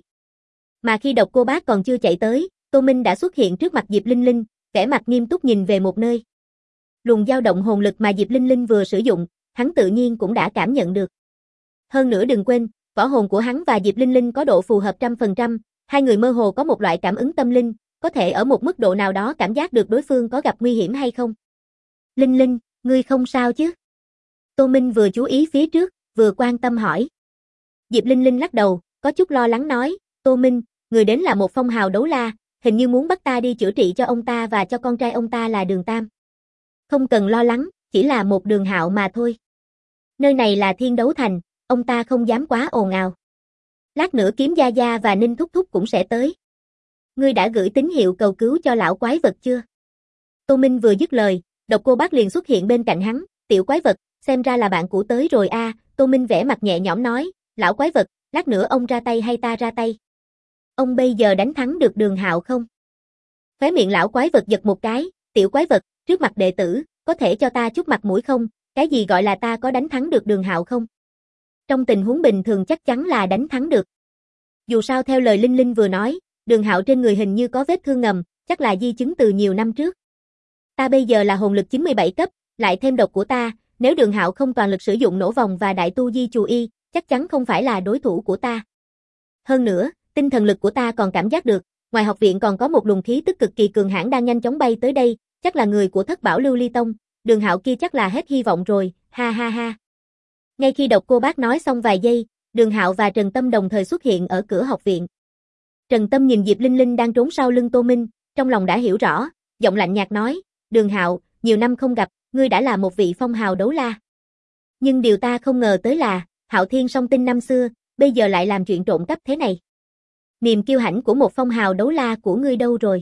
Mà khi Độc Cô Bác còn chưa chạy tới, Tô Minh đã xuất hiện trước mặt Diệp Linh Linh, vẻ mặt nghiêm túc nhìn về một nơi. Luồng dao động hồn lực mà Diệp Linh Linh vừa sử dụng, hắn tự nhiên cũng đã cảm nhận được. Hơn nữa đừng quên, võ hồn của hắn và Diệp Linh Linh có độ phù hợp 100%, hai người mơ hồ có một loại cảm ứng tâm linh, có thể ở một mức độ nào đó cảm giác được đối phương có gặp nguy hiểm hay không. Linh Linh, ngươi không sao chứ? Tô Minh vừa chú ý phía trước, vừa quan tâm hỏi. Diệp Linh Linh lắc đầu, có chút lo lắng nói, Tô Minh, người đến là một phong hào đấu la, hình như muốn bắt ta đi chữa trị cho ông ta và cho con trai ông ta là Đường Tam. Không cần lo lắng, chỉ là một Đường Hạo mà thôi. Nơi này là Thiên Đấu Thành, ông ta không dám quá ồn ào. Lát nữa Kiếm Gia Gia và Ninh Thúc Thúc cũng sẽ tới. Ngươi đã gửi tín hiệu cầu cứu cho lão quái vật chưa? Tô Minh vừa dứt lời, Độc Cô Bác liền xuất hiện bên cạnh hắn, tiểu quái vật, xem ra là bạn cũ tới rồi a. Tô Minh vẻ mặt nhẹ nhõm nói, lão quái vật, lát nữa ông ra tay hay ta ra tay? Ông bây giờ đánh thắng được Đường Hạo không? Khóe miệng lão quái vật giật một cái, tiểu quái vật, trước mặt đệ tử, có thể cho ta chút mặt mũi không? Cái gì gọi là ta có đánh thắng được Đường Hạo không? Trong tình huống bình thường chắc chắn là đánh thắng được. Dù sao theo lời Linh Linh vừa nói, Đường Hạo trên người hình như có vết thương ngầm, chắc là di chứng từ nhiều năm trước. Ta bây giờ là hồn lực 97 cấp, lại thêm độc của ta, nếu Đường Hạo không toàn lực sử dụng nổ vòng và đại tu di chù y, chắc chắn không phải là đối thủ của ta. Hơn nữa, tinh thần lực của ta còn cảm giác được, ngoài học viện còn có một luồng khí tức cực kỳ cường hãn đang nhanh chóng bay tới đây, chắc là người của Thất Bảo Lưu Ly Tông, Đường Hạo kia chắc là hết hy vọng rồi, ha ha ha. Ngay khi Độc Cô Bác nói xong vài giây, Đường Hạo và Trần Tâm đồng thời xuất hiện ở cửa học viện. Trần Tâm nhìn Diệp Linh Linh đang trốn sau lưng Tô Minh, trong lòng đã hiểu rõ, giọng lạnh nhạt nói, Đường Hạo, nhiều năm không gặp, ngươi đã là một vị phong hào đấu la. Nhưng điều ta không ngờ tới là, Hạo Thiên song tinh năm xưa, bây giờ lại làm chuyện trộm cắp thế này. Niềm kiêu hãnh của một phong hào đấu la của ngươi đâu rồi?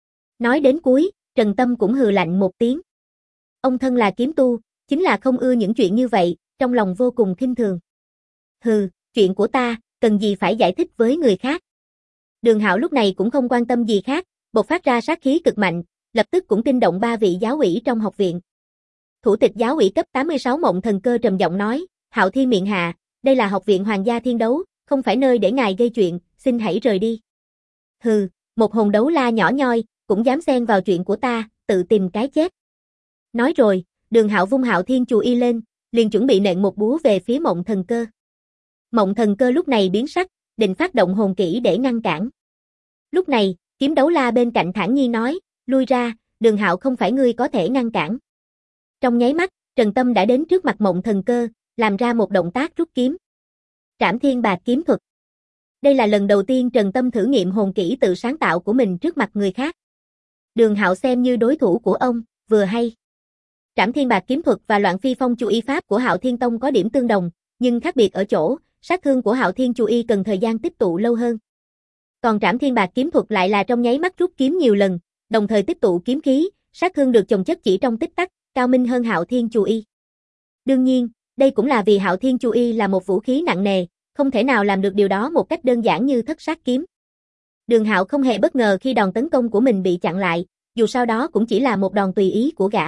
Nói đến cuối, Trần Tâm cũng hừ lạnh một tiếng. Ông thân là kiếm tu, chính là không ưa những chuyện như vậy, trong lòng vô cùng khinh thường. Hừ, chuyện của ta, cần gì phải giải thích với người khác. Đường Hạo lúc này cũng không quan tâm gì khác, bộc phát ra sát khí cực mạnh, lập tức cũng kinh động 3 vị giáo ủy trong học viện. Thủ tịch giáo ủy cấp 86 Mộng Thần Cơ trầm giọng nói, Hạo Thiên miệng hạ, đây là học viện Hoàng gia Thiên Đấu, không phải nơi để ngài gây chuyện, xin hãy rời đi. Hừ, một hồn đấu la nhỏ nhoi, cũng dám xen vào chuyện của ta, tự tìm cái chết. Nói rồi, Đường Hạo vung Hạo Thiên chù y lên, liền chuẩn bị nện một búa về phía Mộng Thần Cơ. Mộng Thần Cơ lúc này biến sắc, định phát động hồn kỹ để ngăn cản. Lúc này, kiếm đấu la bên cạnh thản nhiên nói, lui ra, Đường Hạo không phải ngươi có thể ngăn cản. Trong nháy mắt, Trần Tâm đã đến trước mặt Mộng Thần Cơ, làm ra một động tác rút kiếm. Trảm Thiên Bạc kiếm thuật. Đây là lần đầu tiên Trần Tâm thử nghiệm hồn kỹ tự sáng tạo của mình trước mặt người khác. Đường Hạo xem như đối thủ của ông, vừa hay. Trảm Thiên Bạc kiếm thuật và Loạn Phi Phong Chu y pháp của Hạo Thiên Tông có điểm tương đồng, nhưng khác biệt ở chỗ, sát thương của Hạo Thiên Chu y cần thời gian tích tụ lâu hơn. Còn Trảm Thiên Bạc kiếm thuật lại là trong nháy mắt rút kiếm nhiều lần, đồng thời tích tụ kiếm khí, sát thương được chồng chất chỉ trong tích tắc, cao minh hơn Hạo Thiên Chu y. Đương nhiên, đây cũng là vì Hạo Thiên Chu y là một vũ khí nặng nề, không thể nào làm được điều đó một cách đơn giản như thất sát kiếm. Đường Hạo không hề bất ngờ khi đòn tấn công của mình bị chặn lại, dù sau đó cũng chỉ là một đòn tùy ý của gã.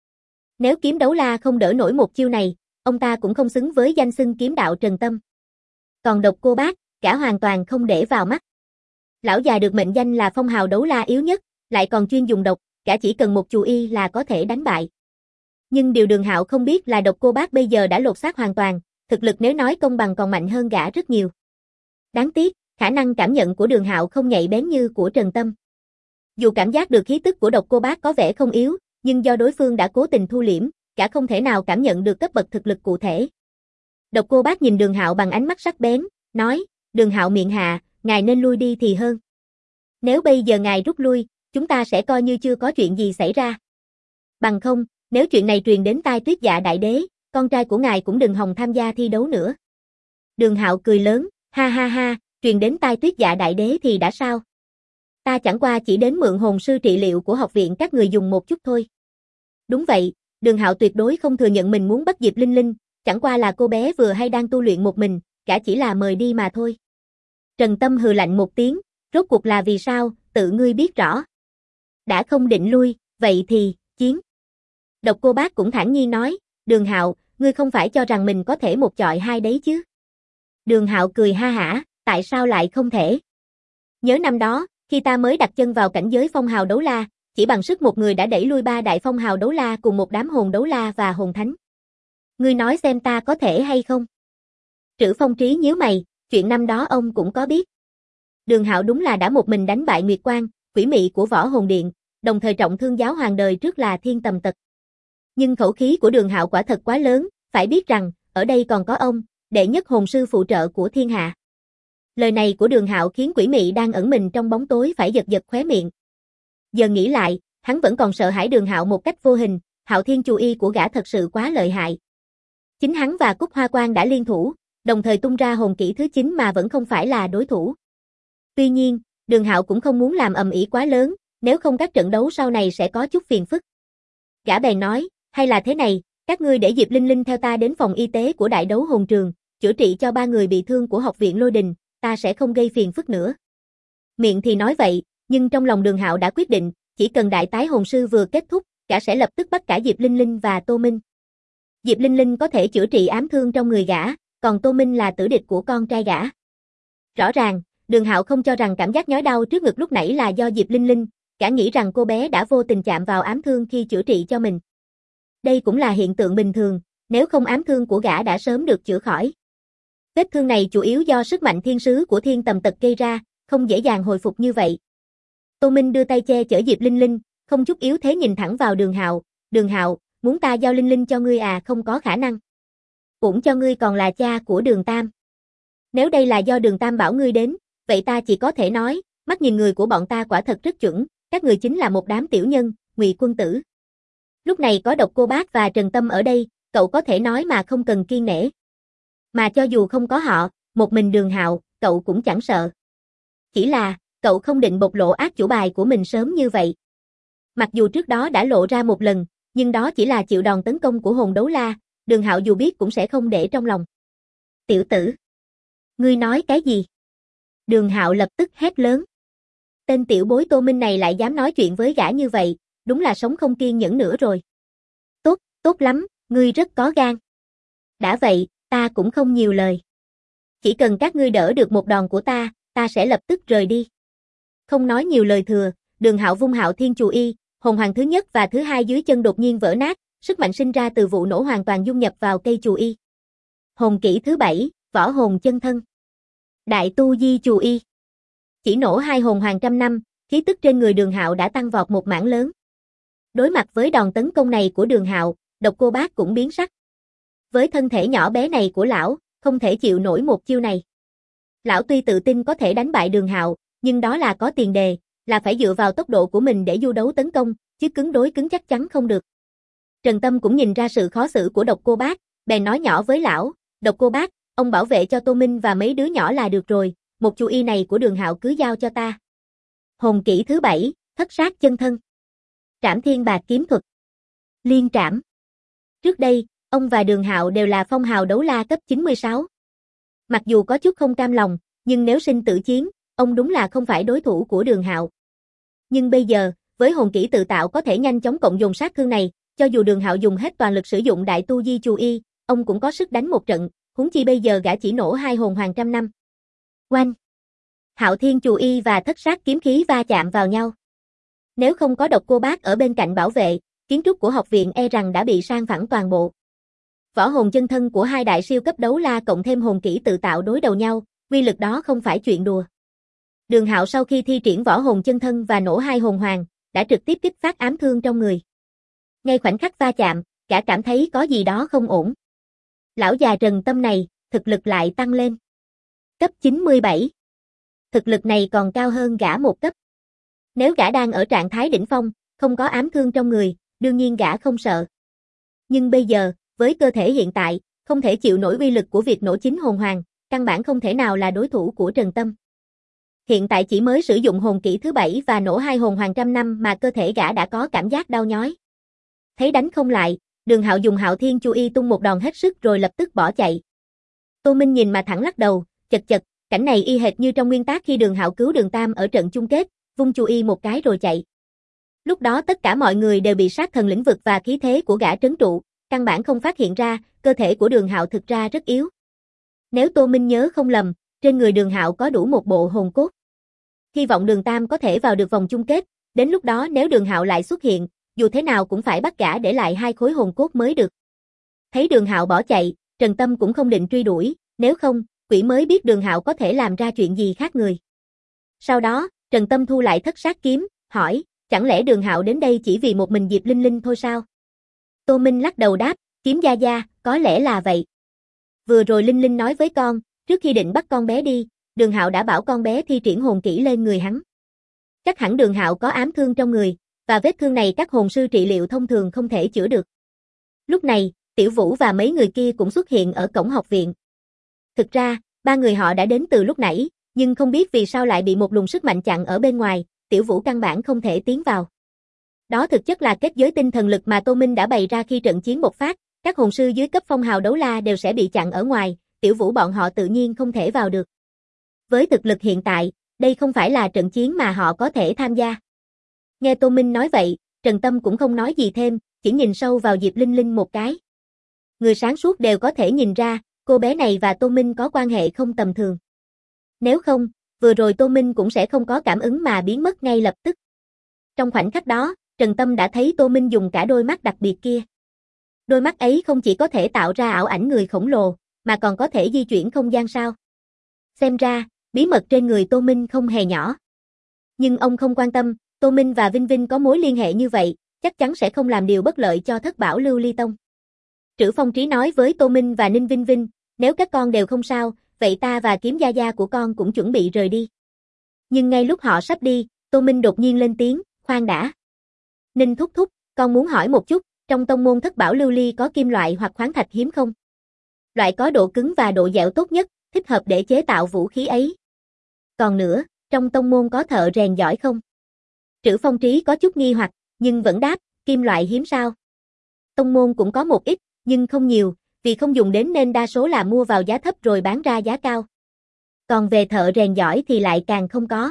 Nếu kiếm đấu la không đỡ nổi một chiêu này, ông ta cũng không xứng với danh xưng kiếm đạo Trần Tâm. Còn Độc Cô Bác, gã hoàn toàn không để vào mắt. Lão già được mệnh danh là phong hào đấu la yếu nhất, lại còn chuyên dùng độc, gã chỉ cần một chù y là có thể đánh bại. Nhưng điều Đường Hạo không biết là Độc Cô Bác bây giờ đã lột xác hoàn toàn, thực lực nếu nói công bằng còn mạnh hơn gã rất nhiều. Đáng tiếc, khả năng cảm nhận của Đường Hạo không nhạy bén như của Trần Tâm. Dù cảm giác được khí tức của Độc Cô Bác có vẻ không yếu, nhưng do đối phương đã cố tình thu liễm, gã không thể nào cảm nhận được cấp bậc thực lực cụ thể. Độc Cô Bác nhìn Đường Hạo bằng ánh mắt sắc bén, nói, Đường Hạo miệng hạ, ngài nên lui đi thì hơn. Nếu bây giờ ngài rút lui, chúng ta sẽ coi như chưa có chuyện gì xảy ra. Bằng không, nếu chuyện này truyền đến tai Tuyết Dạ Đại Đế, con trai của ngài cũng đừng hòng tham gia thi đấu nữa. Đường Hạo cười lớn, ha ha ha, truyền đến tai Tuyết Dạ Đại Đế thì đã sao? Ta chẳng qua chỉ đến mượn hồn sư trị liệu của học viện các người dùng một chút thôi. Đúng vậy, Đường Hạo tuyệt đối không thừa nhận mình muốn bắt Diệp Linh Linh, chẳng qua là cô bé vừa hay đang tu luyện một mình, cả chỉ là mời đi mà thôi. Trần Tâm hừ lạnh một tiếng, rốt cuộc là vì sao, tự ngươi biết rõ. Đã không định lui, vậy thì, chiến. Độc Cô Bác cũng thản nhiên nói, Đường Hạo, ngươi không phải cho rằng mình có thể một chọi hai đấy chứ. Đường Hạo cười ha hả, tại sao lại không thể? Nhớ năm đó, khi ta mới đặt chân vào cảnh giới phong hào đấu la, chỉ bằng sức một người đã đẩy lui 3 đại phong hào đấu la cùng một đám hồn đấu la và hồn thánh. Ngươi nói xem ta có thể hay không? Trữ Phong Trí nhíu mày, chuyện năm đó ông cũng có biết. Đường Hạo đúng là đã một mình đánh bại Nguyệt Quang, quỷ mị của Võ Hồn Điện, đồng thời trọng thương giáo hoàng đời trước là Thiên Tầm Tật. Nhưng khẩu khí của Đường Hạo quả thật quá lớn, phải biết rằng, ở đây còn có ông, đệ nhất hồn sư phụ trợ của thiên hạ. Lời này của Đường Hạo khiến quỷ mị đang ẩn mình trong bóng tối phải giật giật khóe miệng. Giờ nghĩ lại, hắn vẫn còn sợ hãi Đường Hạo một cách vô hình, Hạo Thiên Chù y của gã thật sự quá lợi hại. Chính hắn và Cúc Hoa Quang đã liên thủ, đồng thời tung ra hồn kỹ thứ 9 mà vẫn không phải là đối thủ. Tuy nhiên, Đường Hạo cũng không muốn làm ầm ĩ quá lớn, nếu không các trận đấu sau này sẽ có chút phiền phức. Gã bèn nói, hay là thế này, các ngươi để Diệp Linh Linh theo ta đến phòng y tế của Đại Đấu Hồn Trường, chữa trị cho 3 người bị thương của học viện Lôi Đình, ta sẽ không gây phiền phức nữa. Miệng thì nói vậy, nhưng trong lòng Đường Hạo đã quyết định, chỉ cần đại tái hồn sư vừa kết thúc, gã sẽ lập tức bắt cả Diệp Linh Linh và Tô Minh. Diệp Linh Linh có thể chữa trị ám thương trong người gã, còn Tô Minh là tử địch của con trai gã. Rõ ràng, Đường Hạo không cho rằng cảm giác nhói đau trước ngực lúc nãy là do Diệp Linh Linh, gã nghĩ rằng cô bé đã vô tình chạm vào ám thương khi chữa trị cho mình. Đây cũng là hiện tượng bình thường, nếu không ám thương của gã đã sớm được chữa khỏi. Vết thương này chủ yếu do sức mạnh thiên sứ của Thiên Tầm Tật gây ra, không dễ dàng hồi phục như vậy. Tô Minh đưa tay che chở Diệp Linh Linh, không chút yếu thế nhìn thẳng vào Đường Hạo, muốn ta giao Linh Linh cho ngươi à? Không có khả năng. Cũng cho ngươi còn là cha của Đường Tam. Nếu đây là do Đường Tam bảo ngươi đến, vậy ta chỉ có thể nói, mắt nhìn người của bọn ta quả thật rất chuẩn, các người chính là một đám tiểu nhân, Ngụy quân tử. Lúc này có Độc Cô Bác và Trần Tâm ở đây, cậu có thể nói mà không cần kiêng nể. Mà cho dù không có họ, một mình Đường Hạo, cậu cũng chẳng sợ. Chỉ là, cậu không định bộc lộ ác chủ bài của mình sớm như vậy. Mặc dù trước đó đã lộ ra một lần, nhưng đó chỉ là chịu đòn tấn công của hồn đấu la, Đường Hạo dù biết cũng sẽ không để trong lòng. Tiểu tử! Ngươi nói cái gì? Đường Hạo lập tức hét lớn. Tên tiểu bối Tô Minh này lại dám nói chuyện với gã như vậy, đúng là sống không kiên nhẫn nữa rồi. Tốt, tốt lắm, ngươi rất có gan. Đã vậy, ta cũng không nhiều lời. Chỉ cần các ngươi đỡ được một đòn của ta sẽ lập tức rời đi. Không nói nhiều lời thừa, Đường Hạo vung Hạo Thiên Chù Y, hồn hoàng thứ nhất và thứ hai dưới chân đột nhiên vỡ nát, sức mạnh sinh ra từ vụ nổ hoàn toàn dung nhập vào cây Chù Y. Hồn kỹ thứ 7, Võ hồn chân thân. Đại tu di Chù Y. Chỉ nổ 2 hồn hoàng trăm năm, khí tức trên người Đường Hạo đã tăng vọt một mảng lớn. Đối mặt với đòn tấn công này của Đường Hạo, Độc Cô Bác cũng biến sắc. Với thân thể nhỏ bé này của lão, không thể chịu nổi một chiêu này. Lão tuy tự tin có thể đánh bại Đường Hạo, nhưng đó là có tiền đề, là phải dựa vào tốc độ của mình để du đấu tấn công, chứ cứng đối cứng chắc chắn không được. Trần Tâm cũng nhìn ra sự khó xử của Độc Cô Bác, bèn nói nhỏ với lão, Độc Cô Bác, ông bảo vệ cho Tô Minh và mấy đứa nhỏ là được rồi, một Chù Y này của Đường Hạo cứ giao cho ta. Hồn kỹ thứ 7, Thất sát chân thân. Trảm Thiên Bạc kiếm thuật. Liên trảm. Trước đây, ông và Đường Hạo đều là phong hào đấu la cấp 96. Mặc dù có chút không cam lòng, nhưng nếu sinh tử chiến, ông đúng là không phải đối thủ của Đường Hạo. Nhưng bây giờ, với hồn kỹ tự tạo có thể nhanh chóng cộng dồn sát thương này, cho dù Đường Hạo dùng hết toàn lực sử dụng đại tu di Chù Y, ông cũng có sức đánh một trận, huống chi bây giờ gã chỉ nổ 2 hồn hoàng trăm năm. Oanh! Hạo Thiên Chù Y và Thất sát kiếm khí va chạm vào nhau. Nếu không có Độc Cô Bác ở bên cạnh bảo vệ, kiến trúc của học viện e rằng đã bị san phẳng toàn bộ. Võ hồn chân thân của hai đại siêu cấp đấu la cộng thêm hồn kỹ tự tạo đối đầu nhau, uy lực đó không phải chuyện đùa. Đường Hạo sau khi thi triển võ hồn chân thân và nổ 2 hồn hoàng, đã trực tiếp kích phát ám thương trong người. Ngay khoảnh khắc va chạm, gã cảm thấy có gì đó không ổn. Lão già Trần Tâm này, thực lực lại tăng lên. Cấp 97. Thực lực này còn cao hơn gã một cấp. Nếu gã đang ở trạng thái đỉnh phong, không có ám thương trong người, đương nhiên gã không sợ. Nhưng bây giờ, với cơ thể hiện tại, không thể chịu nổi uy lực của việc nổ 9 hồn hoàng, căn bản không thể nào là đối thủ của Trần Tâm. Hiện tại chỉ mới sử dụng hồn kỹ thứ 7 và nổ 2 hồn hoàng trăm năm mà cơ thể gã đã có cảm giác đau nhói. Thấy đánh không lại, Đường Hạo dùng Hạo Thiên Chù Y tung một đòn hết sức rồi lập tức bỏ chạy. Tô Minh nhìn mà thẳng lắc đầu, chật chật, cảnh này y hệt như trong nguyên tác khi Đường Hạo cứu Đường Tam ở trận chung kết, vung Chù Y một cái rồi chạy. Lúc đó tất cả mọi người đều bị sát thần lĩnh vực và khí thế của gã trấn trụ, căn bản không phát hiện ra, cơ thể của Đường Hạo thực ra rất yếu. Nếu Tô Minh nhớ không lầm, trên người Đường Hạo có đủ một bộ hồn cốt. Hy vọng Đường Tam có thể vào được vòng chung kết, đến lúc đó nếu Đường Hạo lại xuất hiện, dù thế nào cũng phải bắt gã để lại 2 khối hồn cốt mới được. Thấy Đường Hạo bỏ chạy, Trần Tâm cũng không định truy đuổi, nếu không, quỷ mới biết Đường Hạo có thể làm ra chuyện gì khác người. Sau đó, Trần Tâm thu lại thất sát kiếm, hỏi, chẳng lẽ Đường Hạo đến đây chỉ vì một mình Diệp Linh Linh thôi sao? Tô Minh lắc đầu đáp, Kiếm gia gia, có lẽ là vậy. Vừa rồi Linh Linh nói với con, trước khi định bắt con bé đi, Đường Hạo đã bảo con bé thi triển hồn kỹ lên người hắn. Chắc hẳn Đường Hạo có ám thương trong người, và vết thương này các hồn sư trị liệu thông thường không thể chữa được. Lúc này, Tiểu Vũ và mấy người kia cũng xuất hiện ở cổng học viện. Thực ra, 3 người họ đã đến từ lúc nãy, nhưng không biết vì sao lại bị một luồng sức mạnh chặn ở bên ngoài, Tiểu Vũ căn bản không thể tiến vào. Đó thực chất là kết giới tinh thần lực mà Tô Minh đã bày ra khi trận chiến bộc phát, các hồn sư dưới cấp phong hào đấu la đều sẽ bị chặn ở ngoài, Tiểu Vũ bọn họ tự nhiên không thể vào được. Với thực lực hiện tại, đây không phải là trận chiến mà họ có thể tham gia. Nghe Tô Minh nói vậy, Trần Tâm cũng không nói gì thêm, chỉ nhìn sâu vào Diệp Linh Linh một cái. Người sáng suốt đều có thể nhìn ra, cô bé này và Tô Minh có quan hệ không tầm thường. Nếu không, vừa rồi Tô Minh cũng sẽ không có cảm ứng mà biến mất ngay lập tức. Trong khoảnh khắc đó, Trần Tâm đã thấy Tô Minh dùng cả đôi mắt đặc biệt kia. Đôi mắt ấy không chỉ có thể tạo ra ảo ảnh người khổng lồ, mà còn có thể di chuyển không gian sao. Xem ra, bí mật trên người Tô Minh không hề nhỏ. Nhưng ông không quan tâm, Tô Minh và Vinh Vinh có mối liên hệ như vậy, chắc chắn sẽ không làm điều bất lợi cho Thất Bảo Lưu Ly Tông. Trữ Phong Trí nói với Tô Minh và Ninh Vinh Vinh, nếu các con đều không sao, vậy ta và Kiếm Gia Gia của con cũng chuẩn bị rời đi. Nhưng ngay lúc họ sắp đi, Tô Minh đột nhiên lên tiếng, khoan đã. Ninh thúc thúc, con muốn hỏi một chút, trong tông môn Thất Bảo Lưu Ly có kim loại hoặc khoáng thạch hiếm không? Loại có độ cứng và độ dẻo tốt nhất, thích hợp để chế tạo vũ khí ấy. Còn nữa, trong tông môn có thợ rèn giỏi không? Trữ Phong Trí có chút nghi hoặc, nhưng vẫn đáp, kim loại hiếm sao? Tông môn cũng có một ít, nhưng không nhiều, vì không dùng đến nên đa số là mua vào giá thấp rồi bán ra giá cao. Còn về thợ rèn giỏi thì lại càng không có.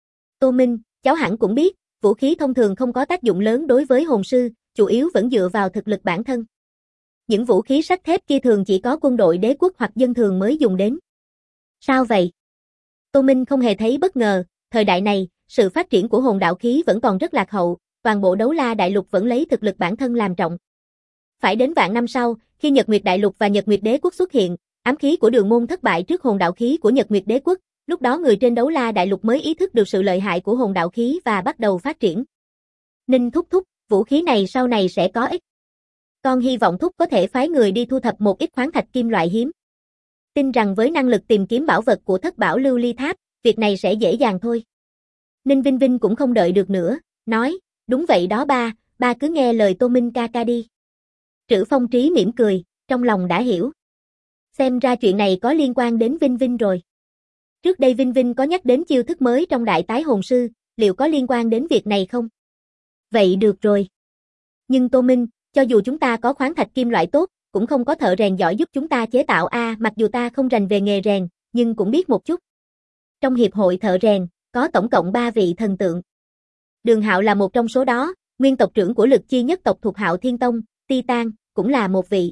Tô Minh, cháu hẳn cũng biết, vũ khí thông thường không có tác dụng lớn đối với hồn sư, chủ yếu vẫn dựa vào thực lực bản thân. Những vũ khí sắt thép kia thường chỉ có quân đội đế quốc hoặc dân thường mới dùng đến. Sao vậy? Tô Minh không hề thấy bất ngờ, thời đại này, sự phát triển của hồn đạo khí vẫn còn rất lạc hậu, toàn bộ Đấu La Đại Lục vẫn lấy thực lực bản thân làm trọng. Phải đến vạn năm sau, khi Nhật Nguyệt Đại Lục và Nhật Nguyệt Đế Quốc xuất hiện, ám khí của Đường Môn thất bại trước hồn đạo khí của Nhật Nguyệt Đế Quốc, lúc đó người trên Đấu La Đại Lục mới ý thức được sự lợi hại của hồn đạo khí và bắt đầu phát triển. Ninh thúc thúc, vũ khí này sau này sẽ có ích. Con hy vọng thúc có thể phái người đi thu thập một ít khoáng thạch kim loại hiếm. Tin rằng với năng lực tìm kiếm bảo vật của Thất Bảo Lưu Ly Tháp, việc này sẽ dễ dàng thôi. Ninh Vinh Vinh cũng không đợi được nữa, nói, đúng vậy đó ba cứ nghe lời Tô Minh ca ca đi. Trữ Phong Trí mỉm cười, trong lòng đã hiểu. Xem ra chuyện này có liên quan đến Vinh Vinh rồi. Trước đây Vinh Vinh có nhắc đến chiêu thức mới trong Đại Tái Hồn Sư, liệu có liên quan đến việc này không? Vậy được rồi. Nhưng Tô Minh, cho dù chúng ta có khoáng thạch kim loại tốt, cũng không có thợ rèn giỏi giúp chúng ta chế tạo mặc dù ta không rành về nghề rèn, nhưng cũng biết một chút. Trong hiệp hội thợ rèn, có tổng cộng 3 vị thần tượng. Đường Hạo là một trong số đó, nguyên tộc trưởng của Lực Chi nhất tộc thuộc Hạo Thiên Tông, Titan, cũng là một vị.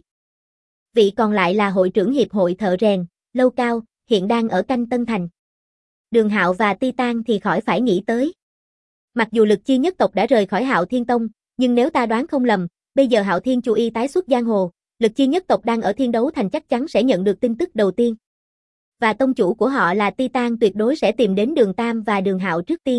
Vị còn lại là hội trưởng hiệp hội thợ rèn, Lâu Cao, hiện đang ở Canh Tân Thành. Đường Hạo và Titan thì khỏi phải nghĩ tới. Mặc dù Lực Chi nhất tộc đã rời khỏi Hạo Thiên Tông, nhưng nếu ta đoán không lầm, bây giờ Hạo Thiên Chu Y tái xuất giang hồ, Lực Chi nhất tộc đang ở Thiên Đấu Thành chắc chắn sẽ nhận được tin tức đầu tiên. Và tông chủ của họ là Titan tuyệt đối sẽ tìm đến Đường Tam và Đường Hạo trước tiên.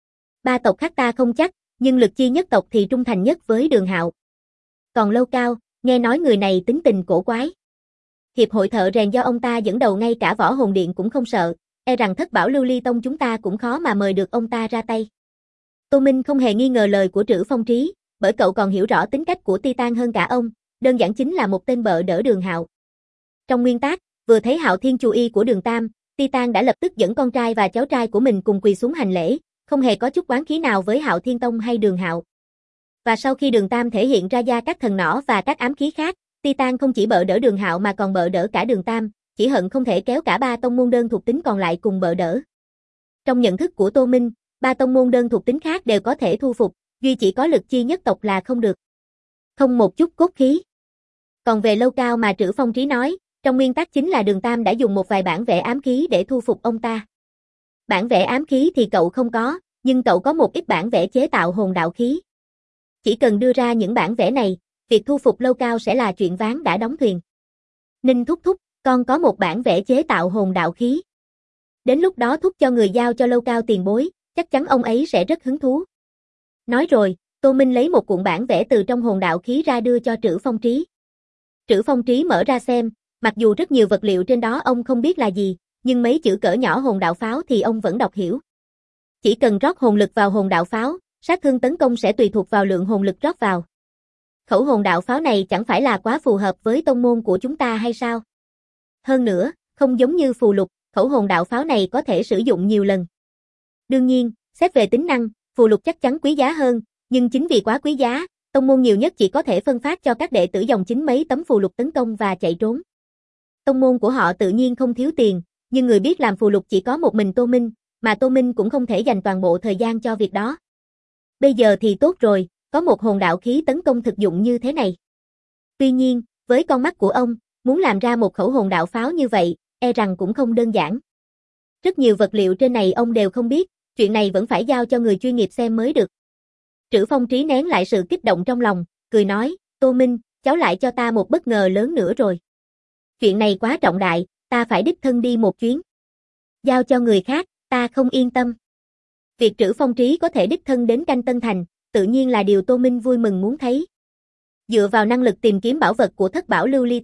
3 tộc khác ta không chắc, nhưng Lực Chi nhất tộc thì trung thành nhất với Đường Hạo. Còn Lâu Cao, nghe nói người này tính tình cổ quái. Hiệp hội thợ rèn do ông ta dẫn đầu ngay cả Võ Hồn Điện cũng không sợ, e rằng Thất Bảo Lưu Ly Tông chúng ta cũng khó mà mời được ông ta ra tay. Tô Minh không hề nghi ngờ lời của Trữ Phong Trí, bởi cậu còn hiểu rõ tính cách của Titan hơn cả ông, đơn giản chính là một tên bợ đỡ Đường Hạo. Trong nguyên tắc, vừa thấy Hạo Thiên Chu Y của Đường Tam, Titan đã lập tức dẫn con trai và cháu trai của mình cùng quỳ xuống hành lễ, không hề có chút oán khí nào với Hạo Thiên Tông hay Đường Hạo. Và sau khi Đường Tam thể hiện ra gia các thần nỏ và các ám khí khác, Titan không chỉ bợ đỡ Đường Hạo mà còn bợ đỡ cả Đường Tam, chỉ hận không thể kéo cả 3 tông môn đơn thuộc tính còn lại cùng bợ đỡ. Trong nhận thức của Tô Minh, 3 tông môn đơn thuộc tính khác đều có thể thu phục, duy chỉ có Lực Chi nhất tộc là không được. Không một chút cốt khí. Còn về Lâu Cao mà Trữ Phong Trí nói, trong nguyên tắc chính là Đường Tam đã dùng một vài bản vẽ ám khí để thu phục ông ta. Bản vẽ ám khí thì cậu không có, nhưng cậu có một ít bản vẽ chế tạo hồn đạo khí. Chỉ cần đưa ra những bản vẽ này, việc thu phục Lâu Cao sẽ là chuyện ván đã đóng thuyền. Ninh thúc thúc, con có một bản vẽ chế tạo hồn đạo khí. Đến lúc đó thúc cho người giao cho Lâu Cao tiền bối, chắc chắn ông ấy sẽ rất hứng thú. Nói rồi, Tô Minh lấy một cuộn bản vẽ từ trong hồn đạo khí ra đưa cho Trữ Phong Trí. Trữ Phong Trí mở ra xem, mặc dù rất nhiều vật liệu trên đó ông không biết là gì, nhưng mấy chữ cỡ nhỏ hồn đạo pháo thì ông vẫn đọc hiểu. Chỉ cần rót hồn lực vào hồn đạo pháo, sát thương tấn công sẽ tùy thuộc vào lượng hồn lực rót vào. Khẩu hồn đạo pháo này chẳng phải là quá phù hợp với tông môn của chúng ta hay sao? Hơn nữa, không giống như phù lục, khẩu hồn đạo pháo này có thể sử dụng nhiều lần. Đương nhiên, xét về tính năng, phù lục chắc chắn quý giá hơn, nhưng chính vì quá quý giá, tông môn nhiều nhất chỉ có thể phân phát cho các đệ tử dòng chính mấy tấm phù lục tấn công và chạy trốn. Tông môn của họ tự nhiên không thiếu tiền, nhưng người biết làm phù lục chỉ có một mình Tô Minh, mà Tô Minh cũng không thể dành toàn bộ thời gian cho việc đó. Bây giờ thì tốt rồi, có một hồn đạo khí tấn công thực dụng như thế này. Tuy nhiên, với con mắt của ông, muốn làm ra một khẩu hồn đạo pháo như vậy, e rằng cũng không đơn giản. Rất nhiều vật liệu trên này ông đều không biết, chuyện này vẫn phải giao cho người chuyên nghiệp xem mới được. Trữ Phong Trí nén lại sự kích động trong lòng, cười nói, Tô Minh, cháu lại cho ta một bất ngờ lớn nữa rồi. Chuyện này quá trọng đại, ta phải đích thân đi một chuyến. Giao cho người khác, ta không yên tâm. Việc Trữ Phong Trí có thể đích thân đến Canh Tân Thành, tự nhiên là điều Tô Minh vui mừng muốn thấy. Dựa vào năng lực tìm kiếm bảo vật của Thất Bảo Lưu Ly Tháp,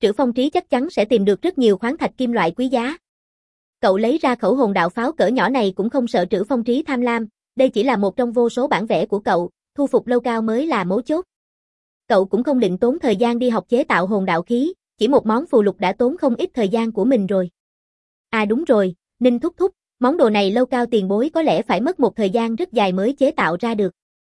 Trữ Phong Trí chắc chắn sẽ tìm được rất nhiều khoáng thạch kim loại quý giá. Cậu lấy ra khẩu hồn đạo pháo cỡ nhỏ này cũng không sợ Trữ Phong Trí tham lam, đây chỉ là một trong vô số bản vẽ của cậu, thu phục Lâu Cao mới là mấu chốt. Cậu cũng không định tốn thời gian đi học chế tạo hồn đạo khí, chỉ một món phù lục đã tốn không ít thời gian của mình rồi. À đúng rồi, Ninh thúc thúc, món đồ này Lâu Cao tiền bối có lẽ phải mất một thời gian rất dài mới chế tạo ra được.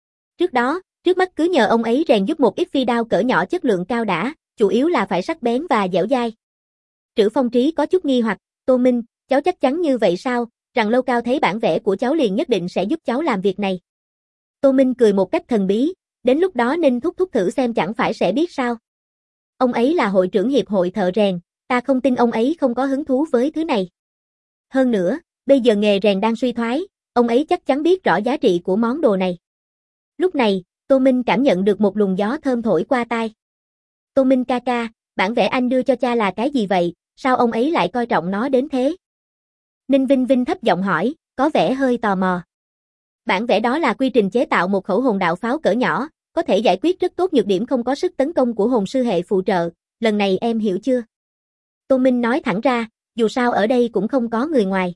Trước mắt cứ nhờ ông ấy rèn giúp một ít phi đao cỡ nhỏ chất lượng cao đã, chủ yếu là phải sắc bén và dẻo dai. Trữ Phong Trí có chút nghi hoặc, Tô Minh, cháu chắc chắn như vậy sao, rằng Lâu Cao thấy bản vẽ của cháu liền nhất định sẽ giúp cháu làm việc này. Tô Minh cười một cách thần bí, đến lúc đó Ninh thúc thúc thử xem chẳng phải sẽ biết sao. Ông ấy là hội trưởng hiệp hội thợ rèn, ta không tin ông ấy không có hứng thú với thứ này. Hơn nữa, bây giờ nghề rèn đang suy thoái, ông ấy chắc chắn biết rõ giá trị của món đồ này. Lúc này, Tô Minh cảm nhận được một luồng gió thơm thổi qua tai. Tô Minh ca ca, bản vẽ anh đưa cho cha là cái gì vậy, sao ông ấy lại coi trọng nó đến thế? Ninh Vinh Vinh thấp giọng hỏi, có vẻ hơi tò mò. Bản vẽ đó là quy trình chế tạo một khẩu hồn đạo pháo cỡ nhỏ, có thể giải quyết rất tốt nhược điểm không có sức tấn công của hồn sư hệ phụ trợ, lần này em hiểu chưa? Tô Minh nói thẳng ra, dù sao ở đây cũng không có người ngoài.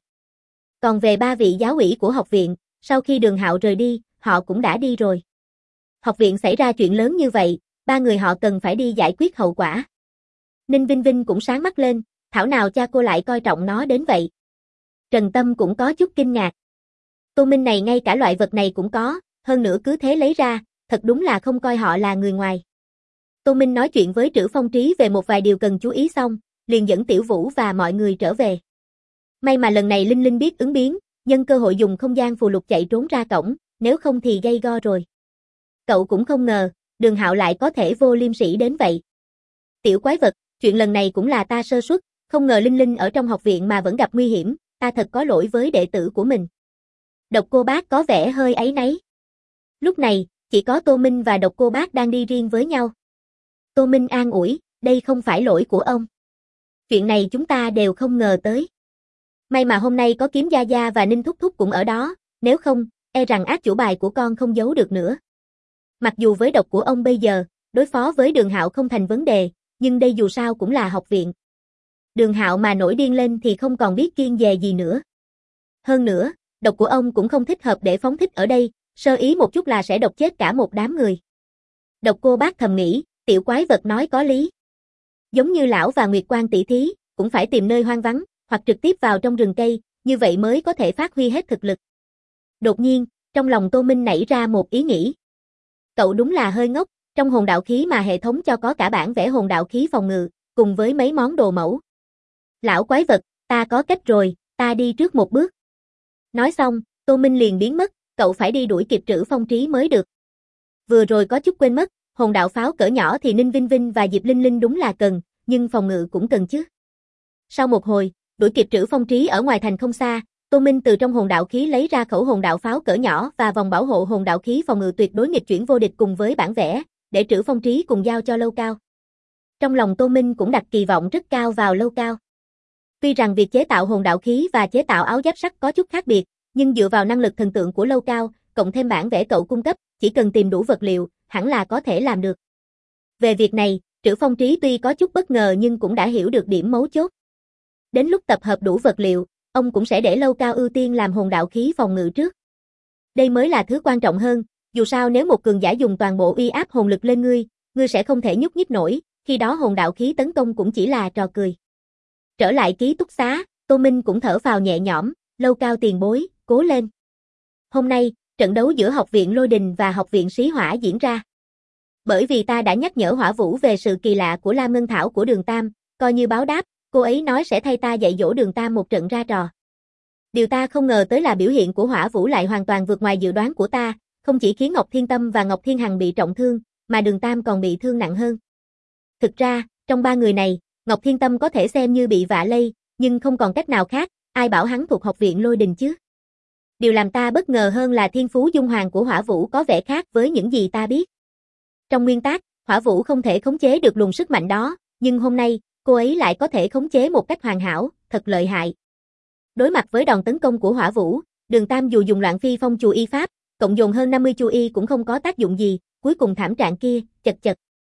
Còn về 3 vị giáo ủy của học viện, sau khi Đường Hạo rời đi, họ cũng đã đi rồi. Học viện xảy ra chuyện lớn như vậy, 3 người họ cần phải đi giải quyết hậu quả. Ninh Vinh Vinh cũng sáng mắt lên, thảo nào cha cô lại coi trọng nó đến vậy. Trần Tâm cũng có chút kinh ngạc. Tô Minh này ngay cả loại vật này cũng có, hơn nữa cứ thế lấy ra, thật đúng là không coi họ là người ngoài. Tô Minh nói chuyện với Trữ Phong Trí về một vài điều cần chú ý xong, liền dẫn Tiểu Vũ và mọi người trở về. May mà lần này Linh Linh biết ứng biến, nhân cơ hội dùng không gian phù lục chạy trốn ra cổng, nếu không thì gây go rồi. Cậu cũng không ngờ, Đường Hạo lại có thể vô liêm sỉ đến vậy. Tiểu quái vật, chuyện lần này cũng là ta sơ suất, không ngờ Linh Linh ở trong học viện mà vẫn gặp nguy hiểm, ta thật có lỗi với đệ tử của mình. Độc Cô Bác có vẻ hơi áy náy. Lúc này, chỉ có Tô Minh và Độc Cô Bác đang đi riêng với nhau. Tô Minh an ủi, đây không phải lỗi của ông. Chuyện này chúng ta đều không ngờ tới. May mà hôm nay có Kiếm Gia Gia và Ninh Thúc Thúc cũng ở đó, nếu không, e rằng át chủ bài của con không giấu được nữa. Mặc dù với độc của ông bây giờ, đối phó với Đường Hạo không thành vấn đề, nhưng đây dù sao cũng là học viện. Đường Hạo mà nổi điên lên thì không còn biết kiêng dè gì nữa. Hơn nữa, độc của ông cũng không thích hợp để phóng thích ở đây, sơ ý một chút là sẽ độc chết cả một đám người. Độc Cô Bác thầm nghĩ, tiểu quái vật nói có lý. Giống như lão và Nguyệt Quang tỷ thí, cũng phải tìm nơi hoang vắng, hoặc trực tiếp vào trong rừng cây, như vậy mới có thể phát huy hết thực lực. Đột nhiên, trong lòng Tô Minh nảy ra một ý nghĩ. Cậu đúng là hơi ngốc, trong hồn đạo khí mà hệ thống cho có cả bản vẽ hồn đạo khí phòng ngự, cùng với mấy món đồ mẫu. Lão quái vật, ta có cách rồi, ta đi trước một bước. Nói xong, Tô Minh liền biến mất, cậu phải đi đuổi kịp Trữ Phong Trí mới được. Vừa rồi có chút quên mất, hồn đạo pháo cỡ nhỏ thì Ninh Vinh Vinh và Diệp Linh Linh đúng là cần, nhưng phòng ngự cũng cần chứ. Sau một hồi, đuổi kịp Trữ Phong Trí ở ngoài thành không xa, Tô Minh từ trong hồn đạo khí lấy ra khẩu hồn đạo pháo cỡ nhỏ và vòng bảo hộ hồn đạo khí phòng ngự tuyệt đối nghịch chuyển vô địch cùng với bản vẽ, để Trữ Phong Trí cùng giao cho Lâu Cao. Trong lòng Tô Minh cũng đặt kỳ vọng rất cao vào Lâu Cao. Tuy rằng việc chế tạo hồn đạo khí và chế tạo áo giáp sắt có chút khác biệt, nhưng dựa vào năng lực thần tượng của Lâu Cao, cộng thêm bản vẽ cậu cung cấp, chỉ cần tìm đủ vật liệu, hẳn là có thể làm được. Về việc này, Trữ Phong Trí tuy có chút bất ngờ nhưng cũng đã hiểu được điểm mấu chốt. Đến lúc tập hợp đủ vật liệu, ông cũng sẽ để Lâu Cao ưu tiên làm hồn đạo khí phòng ngự trước. Đây mới là thứ quan trọng hơn, dù sao nếu một cường giả dùng toàn bộ uy áp hồn lực lên ngươi sẽ không thể nhúc nhích nổi, khi đó hồn đạo khí tấn công cũng chỉ là trò cười. Trở lại ký túc xá, Tô Minh cũng thở phào nhẹ nhõm, Lâu Cao tiền bối, cố lên. Hôm nay, trận đấu giữa học viện Lôi Đình và học viện Sĩ Hỏa diễn ra. Bởi vì ta đã nhắc nhở Hỏa Vũ về sự kỳ lạ của Lam Ngân Thảo của Đường Tam, coi như báo đáp, cô ấy nói sẽ thay ta dạy dỗ Đường Tam một trận ra trò. Điều ta không ngờ tới là biểu hiện của Hỏa Vũ lại hoàn toàn vượt ngoài dự đoán của ta, không chỉ khiến Ngọc Thiên Tâm và Ngọc Thiên Hằng bị trọng thương, mà Đường Tam còn bị thương nặng hơn. Thực ra, trong 3 người này, Ngọc Thiên Tâm có thể xem như bị vạ lây, nhưng không còn cách nào khác, ai bảo hắn thuộc học viện Lôi Đình chứ. Điều làm ta bất ngờ hơn là thiên phú dung hoàng của Hỏa Vũ có vẻ khác với những gì ta biết. Trong nguyên tắc, Hỏa Vũ không thể khống chế được luồng sức mạnh đó, nhưng hôm nay, cô ấy lại có thể khống chế một cách hoàn hảo, thật lợi hại. Đối mặt với đòn tấn công của Hỏa Vũ, Đường Tam dù dùng Loạn Phi Phong Chù Y Pháp, cộng dồn hơn 50 Chu Y cũng không có tác dụng gì, cuối cùng thảm trạng kia, chật chật.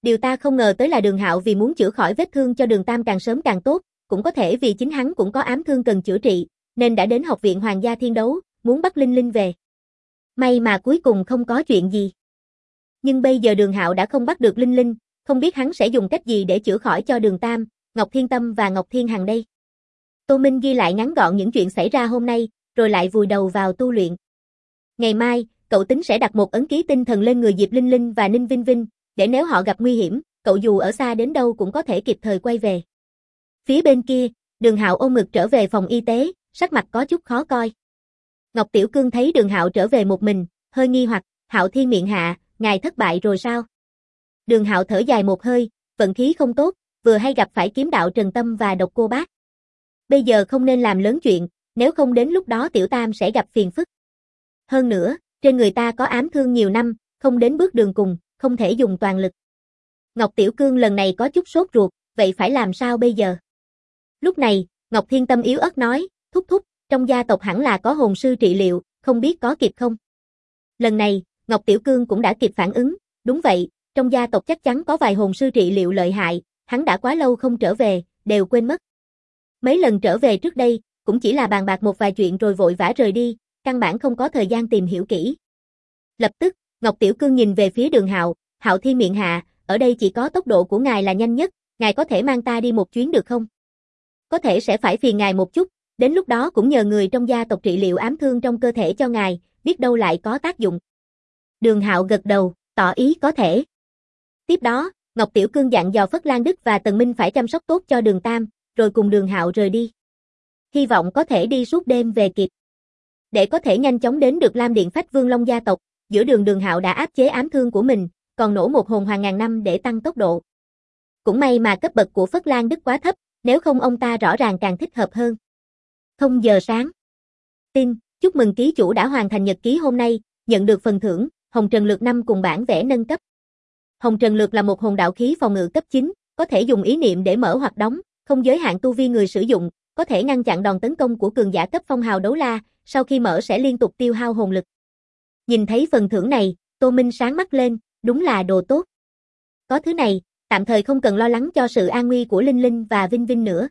Điều ta không ngờ tới là Đường Hạo vì muốn chữa khỏi vết thương cho Đường Tam càng sớm càng tốt, cũng có thể vì chính hắn cũng có ám thương cần chữa trị, nên đã đến Học viện Hoàng gia Thiên Đấu, muốn bắt Linh Linh về. May mà cuối cùng không có chuyện gì. Nhưng bây giờ Đường Hạo đã không bắt được Linh Linh, không biết hắn sẽ dùng cách gì để chữa khỏi cho Đường Tam, Ngọc Thiên Tâm và Ngọc Thiên Hằng đây. Tô Minh ghi lại ngắn gọn những chuyện xảy ra hôm nay, rồi lại vùi đầu vào tu luyện. Ngày mai, cậu tính sẽ đặt một ấn ký tinh thần lên người Diệp Linh Linh và Ninh Vinh Vinh, để nếu họ gặp nguy hiểm, cậu dù ở xa đến đâu cũng có thể kịp thời quay về. Phía bên kia, Đường Hạo ôm ngực trở về phòng y tế, sắc mặt có chút khó coi. Ngọc Tiểu Cương thấy Đường Hạo trở về một mình, hơi nghi hoặc, Hạo Thiên miệng hạ, ngài thất bại rồi sao? Đường Hạo thở dài một hơi, vận khí không tốt, vừa hay gặp phải kiếm đạo Trần Tâm và Độc Cô Bác. Bây giờ không nên làm lớn chuyện, nếu không đến lúc đó Tiểu Tam sẽ gặp phiền phức. Hơn nữa, trên người ta có ám thương nhiều năm, không đến bước đường cùng, không thể dùng toàn lực. Ngọc Tiểu Cương lần này có chút sốt ruột, vậy phải làm sao bây giờ? Lúc này, Ngọc Thiên Tâm yếu ớt nói, thúc thúc, trong gia tộc hẳn là có hồn sư trị liệu, không biết có kịp không? Lần này, Ngọc Tiểu Cương cũng đã kịp phản ứng, đúng vậy, trong gia tộc chắc chắn có vài hồn sư trị liệu lợi hại, hắn đã quá lâu không trở về, đều quên mất. Mấy lần trở về trước đây, cũng chỉ là bàn bạc một vài chuyện rồi vội vã rời đi, căn bản không có thời gian tìm hiểu kỹ. Lập tức, Ngọc Tiểu Cương nhìn về phía Đường Hạo, Hạo Thiên miệng hạ, ở đây chỉ có tốc độ của ngài là nhanh nhất, ngài có thể mang ta đi một chuyến được không? Có thể sẽ phải phiền ngài một chút, đến lúc đó cũng nhờ người trong gia tộc trị liệu ám thương trong cơ thể cho ngài, biết đâu lại có tác dụng. Đường Hạo gật đầu, tỏ ý có thể. Tiếp đó, Ngọc Tiểu Cương dặn dò Phất Lan Đức và Tần Minh phải chăm sóc tốt cho Đường Tam, rồi cùng Đường Hạo rời đi. Hy vọng có thể đi suốt đêm về kịp. Để có thể nhanh chóng đến được Lam Điện Phách Vương Long gia tộc, giữa đường Đường Hạo đã áp chế ám thương của mình, còn nổ một hồn hoàng ngàn năm để tăng tốc độ. Cũng may mà cấp bậc của Phất Lan Đức quá thấp, nếu không ông ta rõ ràng càng thích hợp hơn. 0 giờ sáng. Tin, chúc mừng ký chủ đã hoàn thành nhật ký hôm nay, nhận được phần thưởng, Hồng Trần Lược 5 cùng bản vẽ nâng cấp. Hồng Trần Lược là một hồn đạo khí phòng ngự cấp 9, có thể dùng ý niệm để mở hoặc đóng, không giới hạn tu vi người sử dụng, có thể ngăn chặn đòn tấn công của cường giả cấp phong hào đấu la, sau khi mở sẽ liên tục tiêu hao hồn lực. Nhìn thấy phần thưởng này, Tô Minh sáng mắt lên, đúng là đồ tốt. Có thứ này, tạm thời không cần lo lắng cho sự an nguy của Linh Linh và Vinh Vinh nữa.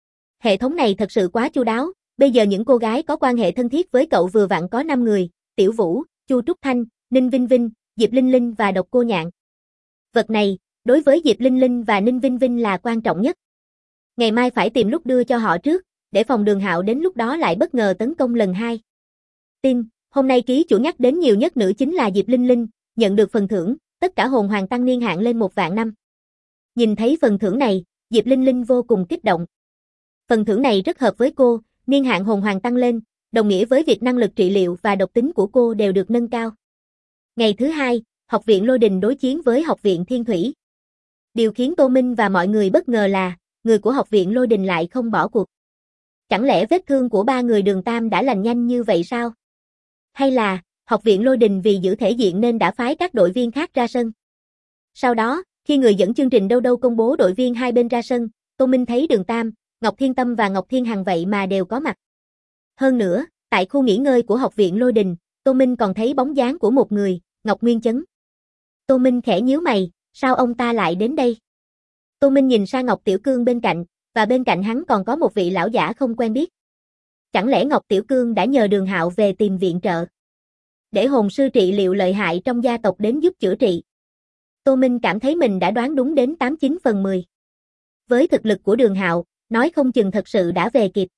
Hệ thống này thật sự quá chu đáo, bây giờ những cô gái có quan hệ thân thiết với cậu vừa vặn có 5 người, Tiểu Vũ, Chu Trúc Thanh, Ninh Vinh Vinh, Diệp Linh Linh và Độc Cô Nhạn. Vật này, đối với Diệp Linh Linh và Ninh Vinh Vinh là quan trọng nhất. Ngày mai phải tìm lúc đưa cho họ trước, để phòng Đường Hạo đến lúc đó lại bất ngờ tấn công lần 2. Tin, hôm nay ký chủ nhắc đến nhiều nhất nữ chính là Diệp Linh Linh, nhận được phần thưởng, tất cả hồn hoàng tăng niên hạn lên 1 vạn năm. Nhìn thấy phần thưởng này, Diệp Linh Linh vô cùng kích động. Phần thưởng này rất hợp với cô, niên hạn hồn hoàng tăng lên, đồng nghĩa với việc năng lực trị liệu và độc tính của cô đều được nâng cao. Ngày thứ 2, Học viện Lôi Đình đối chiến với Học viện Thiên Thủy. Điều khiến Tô Minh và mọi người bất ngờ là, người của Học viện Lôi Đình lại không bỏ cuộc. Chẳng lẽ vết thương của 3 người Đường Tam đã lành nhanh như vậy sao? Hay là, Học viện Lôi Đình vì giữ thể diện nên đã phái các đội viên khác ra sân? Sau đó, khi người dẫn chương trình đâu đâu công bố đội viên hai bên ra sân, Tô Minh thấy Đường Tam, Ngọc Thiên Tâm và Ngọc Thiên Hằng vậy mà đều có mặt. Hơn nữa, tại khu nghỉ ngơi của Học viện Lôi Đình, Tô Minh còn thấy bóng dáng của một người, Ngọc Nguyên Chấn. Tô Minh khẽ nhíu mày, sao ông ta lại đến đây? Tô Minh nhìn sang Ngọc Tiểu Cương bên cạnh, và bên cạnh hắn còn có một vị lão giả không quen biết. Chẳng lẽ Ngọc Tiểu Cương đã nhờ Đường Hạo về tìm viện trợ, để hồn sư trị liệu lợi hại trong gia tộc đến giúp chữa trị? Tô Minh cảm thấy mình đã đoán đúng đến 89 phần 10. Với thực lực của Đường Hạo, nói không chừng thật sự đã về kịp.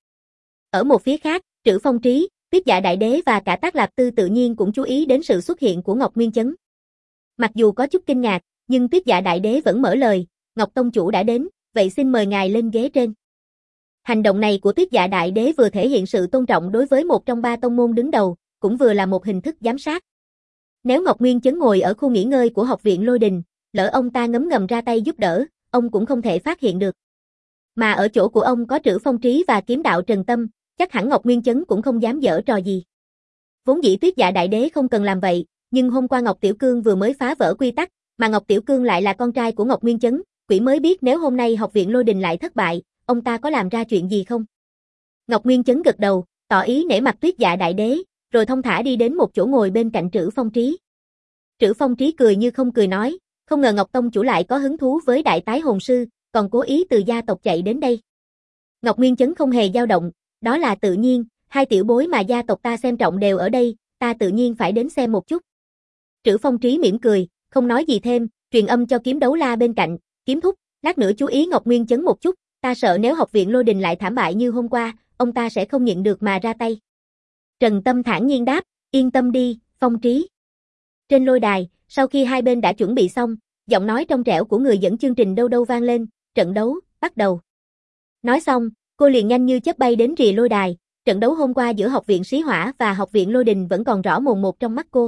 Ở một phía khác, Trữ Phong Trí, Tuyết Dạ Đại Đế và cả Tác Lạp Tư tự nhiên cũng chú ý đến sự xuất hiện của Ngọc Nguyên Chấn. Mặc dù có chút kinh ngạc, nhưng Tuyết Dạ Đại Đế vẫn mở lời, Ngọc Tông Chủ đã đến, vậy xin mời ngài lên ghế trên. Hành động này của Tuyết Dạ Đại Đế vừa thể hiện sự tôn trọng đối với một trong 3 tông môn đứng đầu, cũng vừa là một hình thức giám sát. Nếu Ngọc Nguyên Chấn ngồi ở khu nghỉ ngơi của Học viện Lôi Đình, lỡ ông ta ngấm ngầm ra tay giúp đỡ, ông cũng không thể phát hiện được. Mà ở chỗ của ông có Trữ Phong Trí và kiếm đạo Trần Tâm, chắc hẳn Ngọc Nguyên Chấn cũng không dám giở trò gì. Vốn dĩ Tuyết Dạ Đại Đế không cần làm vậy, nhưng hôm qua Ngọc Tiểu Cương vừa mới phá vỡ quy tắc, mà Ngọc Tiểu Cương lại là con trai của Ngọc Nguyên Chấn, quỷ mới biết nếu hôm nay Học viện Lôi Đình lại thất bại, ông ta có làm ra chuyện gì không? Ngọc Nguyên Chấn gật đầu, tỏ ý nể mặt Tuyết Dạ Đại Đế, rồi thong thả đi đến một chỗ ngồi bên cạnh Trữ Phong Trí. Trữ Phong Trí cười như không cười nói, Không ngờ Ngọc Tông chủ lại có hứng thú với đại tái hồn sư, còn cố ý từ gia tộc chạy đến đây. Ngọc Nguyên Chấn không hề dao động, đó là tự nhiên, hai tiểu bối mà gia tộc ta xem trọng đều ở đây, ta tự nhiên phải đến xem một chút. Trữ Phong Trí mỉm cười, không nói gì thêm, truyền âm cho Kiếm Đấu La bên cạnh, Kiếm thúc, lát nữa chú ý Ngọc Nguyên Chấn một chút, ta sợ nếu học viện Lôi Đình lại thảm bại như hôm qua, ông ta sẽ không nhịn được mà ra tay. Trần Tâm thản nhiên đáp, yên tâm đi, Phong Trí. Trên lôi đài, sau khi hai bên đã chuẩn bị xong, giọng nói trong trẻo của người dẫn chương trình đâu đâu vang lên, trận đấu, bắt đầu. Nói xong, cô liền nhanh như chớp bay đến rìa lôi đài, trận đấu hôm qua giữa học viện Sĩ Hỏa và học viện Lôi Đình vẫn còn rõ mồn một trong mắt cô.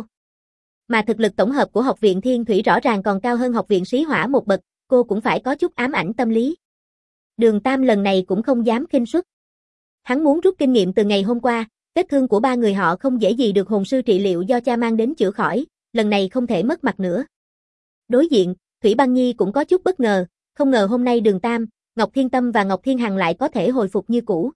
Mà thực lực tổng hợp của học viện Thiên Thủy rõ ràng còn cao hơn học viện Sĩ Hỏa một bậc, cô cũng phải có chút ám ảnh tâm lý. Đường Tam lần này cũng không dám khinh suất. Hắn muốn rút kinh nghiệm từ ngày hôm qua, vết thương của ba người họ không dễ gì được hồn sư trị liệu do cha mang đến chữa khỏi, lần này không thể mất mặt nữa. Đối diện, Thủy Băng Nhi cũng có chút bất ngờ, không ngờ hôm nay Đường Tam, Ngọc Thiên Tâm và Ngọc Thiên Hằng lại có thể hồi phục như cũ.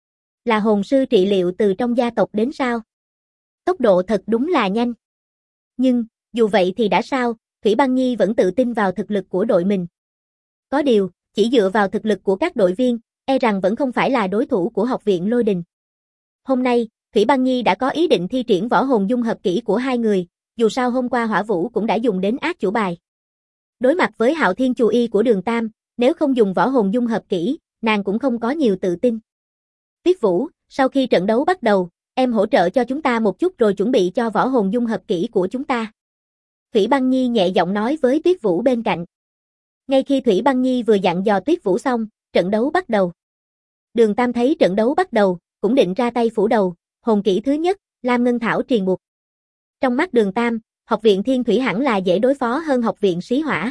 Là hồn sư trị liệu từ trong gia tộc đến sao? Tốc độ thật đúng là nhanh. Nhưng, dù vậy thì đã sao, Thủy Băng Nhi vẫn tự tin vào thực lực của đội mình. Có điều, chỉ dựa vào thực lực của các đội viên, e rằng vẫn không phải là đối thủ của học viện Lôi Đình. Hôm nay, Thủy Băng Nhi đã có ý định thi triển võ hồn dung hợp kỹ của hai người, dù sao hôm qua Hỏa Vũ cũng đã dùng đến ác chủ bài. Đối mặt với Hạo Thiên Chù Y của Đường Tam, nếu không dùng võ hồn dung hợp kỹ, nàng cũng không có nhiều tự tin. Tuyết Vũ, sau khi trận đấu bắt đầu, em hỗ trợ cho chúng ta một chút rồi chuẩn bị cho võ hồn dung hợp kỹ của chúng ta. Thủy Băng Nhi nhẹ giọng nói với Tuyết Vũ bên cạnh. Ngay khi Thủy Băng Nhi vừa dặn dò Tuyết Vũ xong, trận đấu bắt đầu. Đường Tam thấy trận đấu bắt đầu, cũng định ra tay phủ đầu, hồn kỹ thứ nhất, Lam Ngân Thảo truyền buộc. Trong mắt Đường Tam, học viện Thiên Thủy hẳn là dễ đối phó hơn học viện Sĩ Hỏa.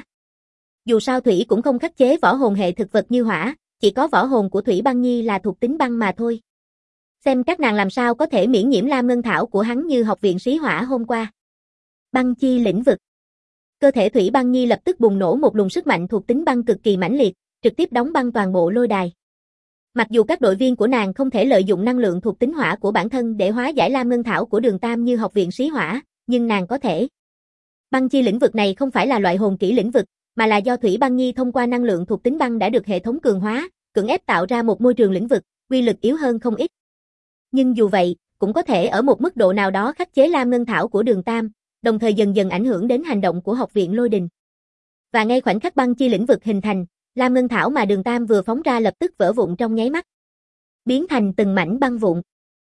Dù sao Thủy cũng không khắc chế võ hồn hệ thực vật như hỏa, chỉ có võ hồn của Thủy Băng Nhi là thuộc tính băng mà thôi. Xem các nàng làm sao có thể miễn nhiễm Lam Ngân Thảo của hắn như học viện Sĩ Hỏa hôm qua. Băng chi lĩnh vực. Cơ thể Thủy Băng Nhi lập tức bùng nổ một luồng sức mạnh thuộc tính băng cực kỳ mãnh liệt, trực tiếp đóng băng toàn bộ lôi đài. Mặc dù các đội viên của nàng không thể lợi dụng năng lượng thuộc tính hỏa của bản thân để hóa giải Lam Ngân Thảo của Đường Tam như học viện Sĩ Hỏa, nhưng nàng có thể. Băng chi lĩnh vực này không phải là loại hồn kỹ lĩnh vực, mà là do Thủy Băng Nhi thông qua năng lượng thuộc tính băng đã được hệ thống cường hóa, cưỡng ép tạo ra một môi trường lĩnh vực, uy lực yếu hơn không ít. Nhưng dù vậy, cũng có thể ở một mức độ nào đó khắc chế Lam Ngân Thảo của Đường Tam, đồng thời dần dần ảnh hưởng đến hành động của học viện Lôi Đình. Và ngay khoảnh khắc băng chi lĩnh vực hình thành, Lam Ngân Thảo mà Đường Tam vừa phóng ra lập tức vỡ vụn trong nháy mắt, biến thành từng mảnh băng vụn.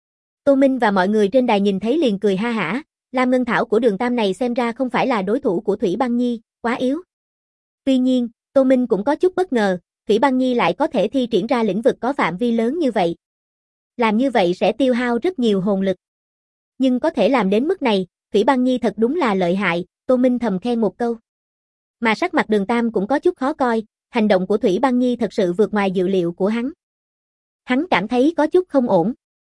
Tô Minh và mọi người trên đài nhìn thấy liền cười ha hả, Lam Ngân Thảo của Đường Tam này xem ra không phải là đối thủ của Thủy Băng Nhi, quá yếu. Tuy nhiên, Tô Minh cũng có chút bất ngờ, Thủy Băng Nhi lại có thể thi triển ra lĩnh vực có phạm vi lớn như vậy. Làm như vậy sẽ tiêu hao rất nhiều hồn lực. Nhưng có thể làm đến mức này, Thủy Băng Nhi thật đúng là lợi hại, Tô Minh thầm khen một câu. Mà sắc mặt Đường Tam cũng có chút khó coi, hành động của Thủy Băng Nhi thật sự vượt ngoài dự liệu của hắn. Hắn cảm thấy có chút không ổn.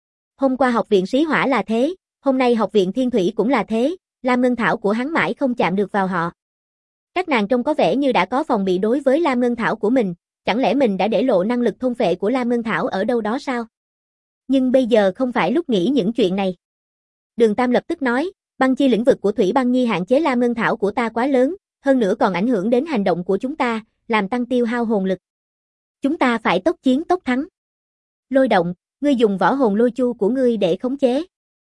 Hôm qua học viện Sĩ Hỏa là thế, hôm nay học viện Thiên Thủy cũng là thế, Lam Ngân Thảo của hắn mãi không chạm được vào họ. Các nàng trông có vẻ như đã có phòng bị đối với Lam Ngân Thảo của mình, chẳng lẽ mình đã để lộ năng lực thôn phệ của Lam Ngân Thảo ở đâu đó sao? Nhưng bây giờ không phải lúc nghĩ những chuyện này. Đường Tam lập tức nói, băng chi lĩnh vực của Thủy Băng Nhi hạn chế Lam Ngân Thảo của ta quá lớn, hơn nữa còn ảnh hưởng đến hành động của chúng ta, làm tăng tiêu hao hồn lực. Chúng ta phải tốc chiến tốc thắng. Lôi Động, ngươi dùng võ hồn lôi chu của ngươi để khống chế.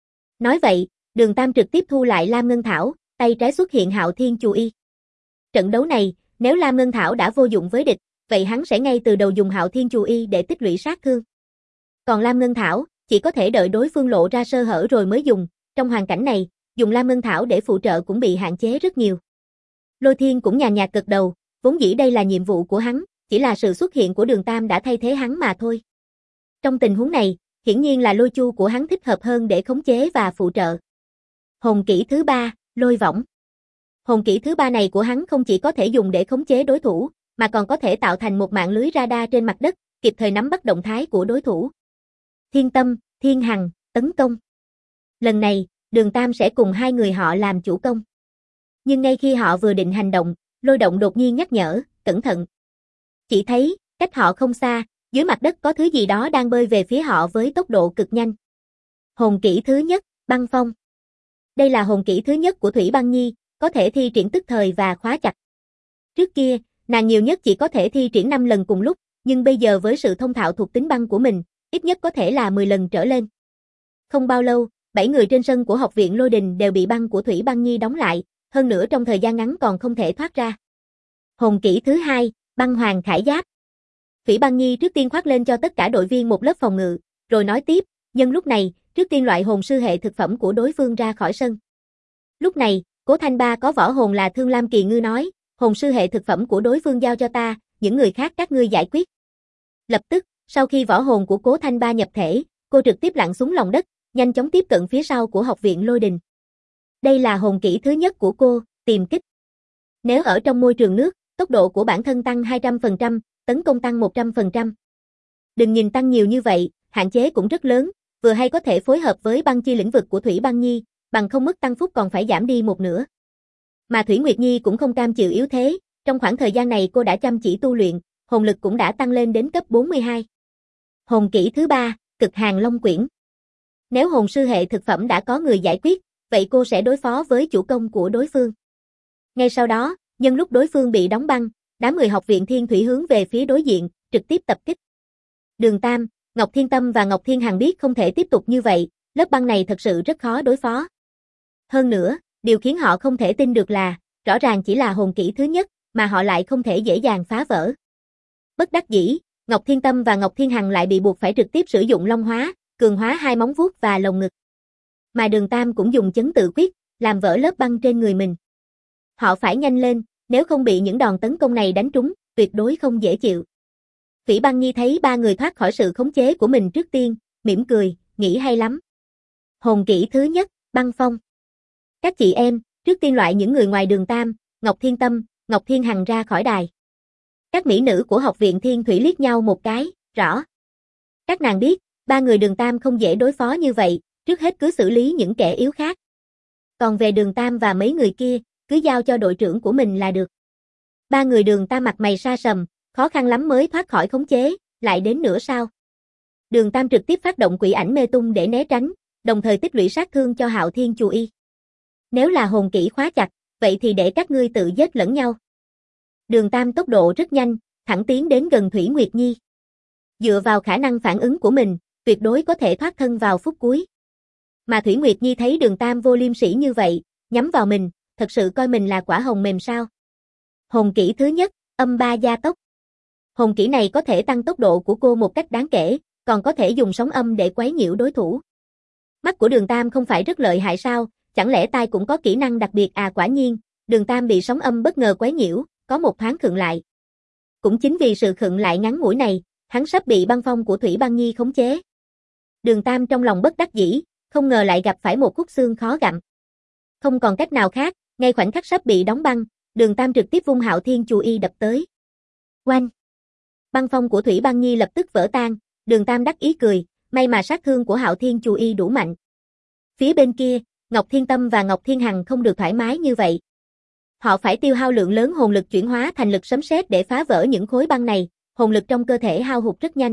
Nói vậy, Đường Tam trực tiếp thu lại Lam Ngân Thảo, tay trái xuất hiện Hạo Thiên Chù Y. Trận đấu này, nếu Lam Ngân Thảo đã vô dụng với địch, vậy hắn sẽ ngay từ đầu dùng Hạo Thiên Chù Y để tích lũy sát thương. Còn Lam Ngân Thảo, chỉ có thể đợi đối phương lộ ra sơ hở rồi mới dùng, trong hoàn cảnh này, dùng Lam Ngân Thảo để phụ trợ cũng bị hạn chế rất nhiều. Lôi Thiên cũng nhàn nhạt gật đầu, vốn dĩ đây là nhiệm vụ của hắn, chỉ là sự xuất hiện của Đường Tam đã thay thế hắn mà thôi. Trong tình huống này, hiển nhiên là lôi chu của hắn thích hợp hơn để khống chế và phụ trợ. Hồn kỹ thứ 3, Lôi Võng. Hồn kỹ thứ 3 này của hắn không chỉ có thể dùng để khống chế đối thủ, mà còn có thể tạo thành một mạng lưới radar trên mặt đất, kịp thời nắm bắt động thái của đối thủ. Thiên Tâm, Thiên Hằng, tấn công. Lần này, Đường Tam sẽ cùng hai người họ làm chủ công. Nhưng ngay khi họ vừa định hành động, Lôi Động đột nhiên nhắc nhở, cẩn thận. Chỉ thấy, cách họ không xa, dưới mặt đất có thứ gì đó đang bơi về phía họ với tốc độ cực nhanh. Hồn kỹ thứ nhất, Băng Phong. Đây là hồn kỹ thứ nhất của Thủy Băng Nhi, có thể thi triển tức thời và khóa chặt. Trước kia, nàng nhiều nhất chỉ có thể thi triển 5 lần cùng lúc, nhưng bây giờ với sự thông thạo thuộc tính băng của mình, ít nhất có thể là 10 lần trở lên. Không bao lâu, 7 người trên sân của học viện Lôi Đình đều bị băng của Thủy Băng Nhi đóng lại, hơn nữa trong thời gian ngắn còn không thể thoát ra. Hồn kỹ thứ 2, Băng Hoàng Khải Giáp. Thủy Băng Nhi trước tiên khoác lên cho tất cả đội viên một lớp phòng ngự, rồi nói tiếp, nhân lúc này, trước tiên loại hồn sư hệ thực phẩm của đối phương ra khỏi sân. Lúc này, Cố Thanh Ba có võ hồn là Thương Lam Kỳ Ngư nói, hồn sư hệ thực phẩm của đối phương giao cho ta, những người khác các ngươi giải quyết. Lập tức, sau khi võ hồn của Cố Thanh Ba nhập thể, cô trực tiếp lặn xuống lòng đất, nhanh chóng tiếp cận phía sau của học viện Lôi Đình. Đây là hồn kỹ thứ nhất của cô, Tiềm Kích. Nếu ở trong môi trường nước, tốc độ của bản thân tăng 200%, tấn công tăng 100%. Đừng nhìn tăng nhiều như vậy, hạn chế cũng rất lớn, vừa hay có thể phối hợp với băng chi lĩnh vực của Thủy Băng Nhi, bằng không mức tăng phúc còn phải giảm đi một nửa. Mà Thủy Nguyệt Nhi cũng không cam chịu yếu thế, trong khoảng thời gian này cô đã chăm chỉ tu luyện, hồn lực cũng đã tăng lên đến cấp 42. Hồn kỹ thứ 3, Cực Hàn Long Quyển. Nếu hồn sư hệ thực phẩm đã có người giải quyết, vậy cô sẽ đối phó với chủ công của đối phương. Ngay sau đó, nhân lúc đối phương bị đóng băng, đám người học viện Thiên Thủy hướng về phía đối diện, trực tiếp tập kích. Đường Tam, Ngọc Thiên Tâm và Ngọc Thiên Hằng biết không thể tiếp tục như vậy, lớp băng này thật sự rất khó đối phó. Hơn nữa, điều khiến họ không thể tin được là, rõ ràng chỉ là hồn kỹ thứ nhất, mà họ lại không thể dễ dàng phá vỡ. Bất đắc dĩ, Ngọc Thiên Tâm và Ngọc Thiên Hằng lại bị buộc phải trực tiếp sử dụng long hóa, cường hóa hai móng vuốt và lồng ngực. Mà Đường Tam cũng dùng chấn tự quyết, làm vỡ lớp băng trên người mình. Họ phải nhanh lên, nếu không bị những đòn tấn công này đánh trúng, tuyệt đối không dễ chịu. Thủy Băng Nhi thấy ba người thoát khỏi sự khống chế của mình trước tiên, mỉm cười, nghĩ hay lắm. Hồn kỹ thứ nhất, Băng Phong. Các chị em, trước tiên loại những người ngoài Đường Tam, Ngọc Thiên Tâm, Ngọc Thiên Hằng ra khỏi đài. Các mỹ nữ của học viện Thiên Thủy liếc nhau một cái, rõ. Các nàng biết, ba người Đường Tam không dễ đối phó như vậy, trước hết cứ xử lý những kẻ yếu khác. Còn về Đường Tam và mấy người kia, cứ giao cho đội trưởng của mình là được. Ba người Đường Tam mặt mày sa sầm, khó khăn lắm mới thoát khỏi khống chế, lại đến nữa sao? Đường Tam trực tiếp phát động quỷ ảnh mê tung để né tránh, đồng thời tích lũy sát thương cho Hạo Thiên Chù Y. Nếu là hồn kỹ khóa chặt, vậy thì để các ngươi tự giết lẫn nhau. Đường Tam tốc độ rất nhanh, thẳng tiến đến gần Thủy Nguyệt Nhi. Dựa vào khả năng phản ứng của mình, tuyệt đối có thể thoát thân vào phút cuối. Mà Thủy Nguyệt Nhi thấy Đường Tam vô liêm sỉ như vậy, nhắm vào mình, thật sự coi mình là quả hồng mềm sao? Hồn kỹ thứ nhất, Âm Ba Gia Tốc. Hồn kỹ này có thể tăng tốc độ của cô một cách đáng kể, còn có thể dùng sóng âm để quấy nhiễu đối thủ. Mắt của Đường Tam không phải rất lợi hại sao, chẳng lẽ tai cũng có kỹ năng đặc biệt à? Quả nhiên, Đường Tam bị sóng âm bất ngờ quấy nhiễu, có một thoáng khựng lại. Cũng chính vì sự khựng lại ngắn ngủi này, hắn sắp bị băng phong của Thủy Băng Nhi khống chế. Đường Tam trong lòng bất đắc dĩ, không ngờ lại gặp phải một khúc xương khó gặm. Không còn cách nào khác, ngay khoảnh khắc sắp bị đóng băng, Đường Tam trực tiếp vung Hạo Thiên Chù Y đập tới. Oanh! Băng phong của Thủy Băng Nhi lập tức vỡ tan, Đường Tam đắc ý cười, may mà sát thương của Hạo Thiên Chù Y đủ mạnh. Phía bên kia, Ngọc Thiên Tâm và Ngọc Thiên Hằng không được thoải mái như vậy. Họ phải tiêu hao lượng lớn hồn lực chuyển hóa thành lực sấm sét để phá vỡ những khối băng này, hồn lực trong cơ thể hao hụt rất nhanh.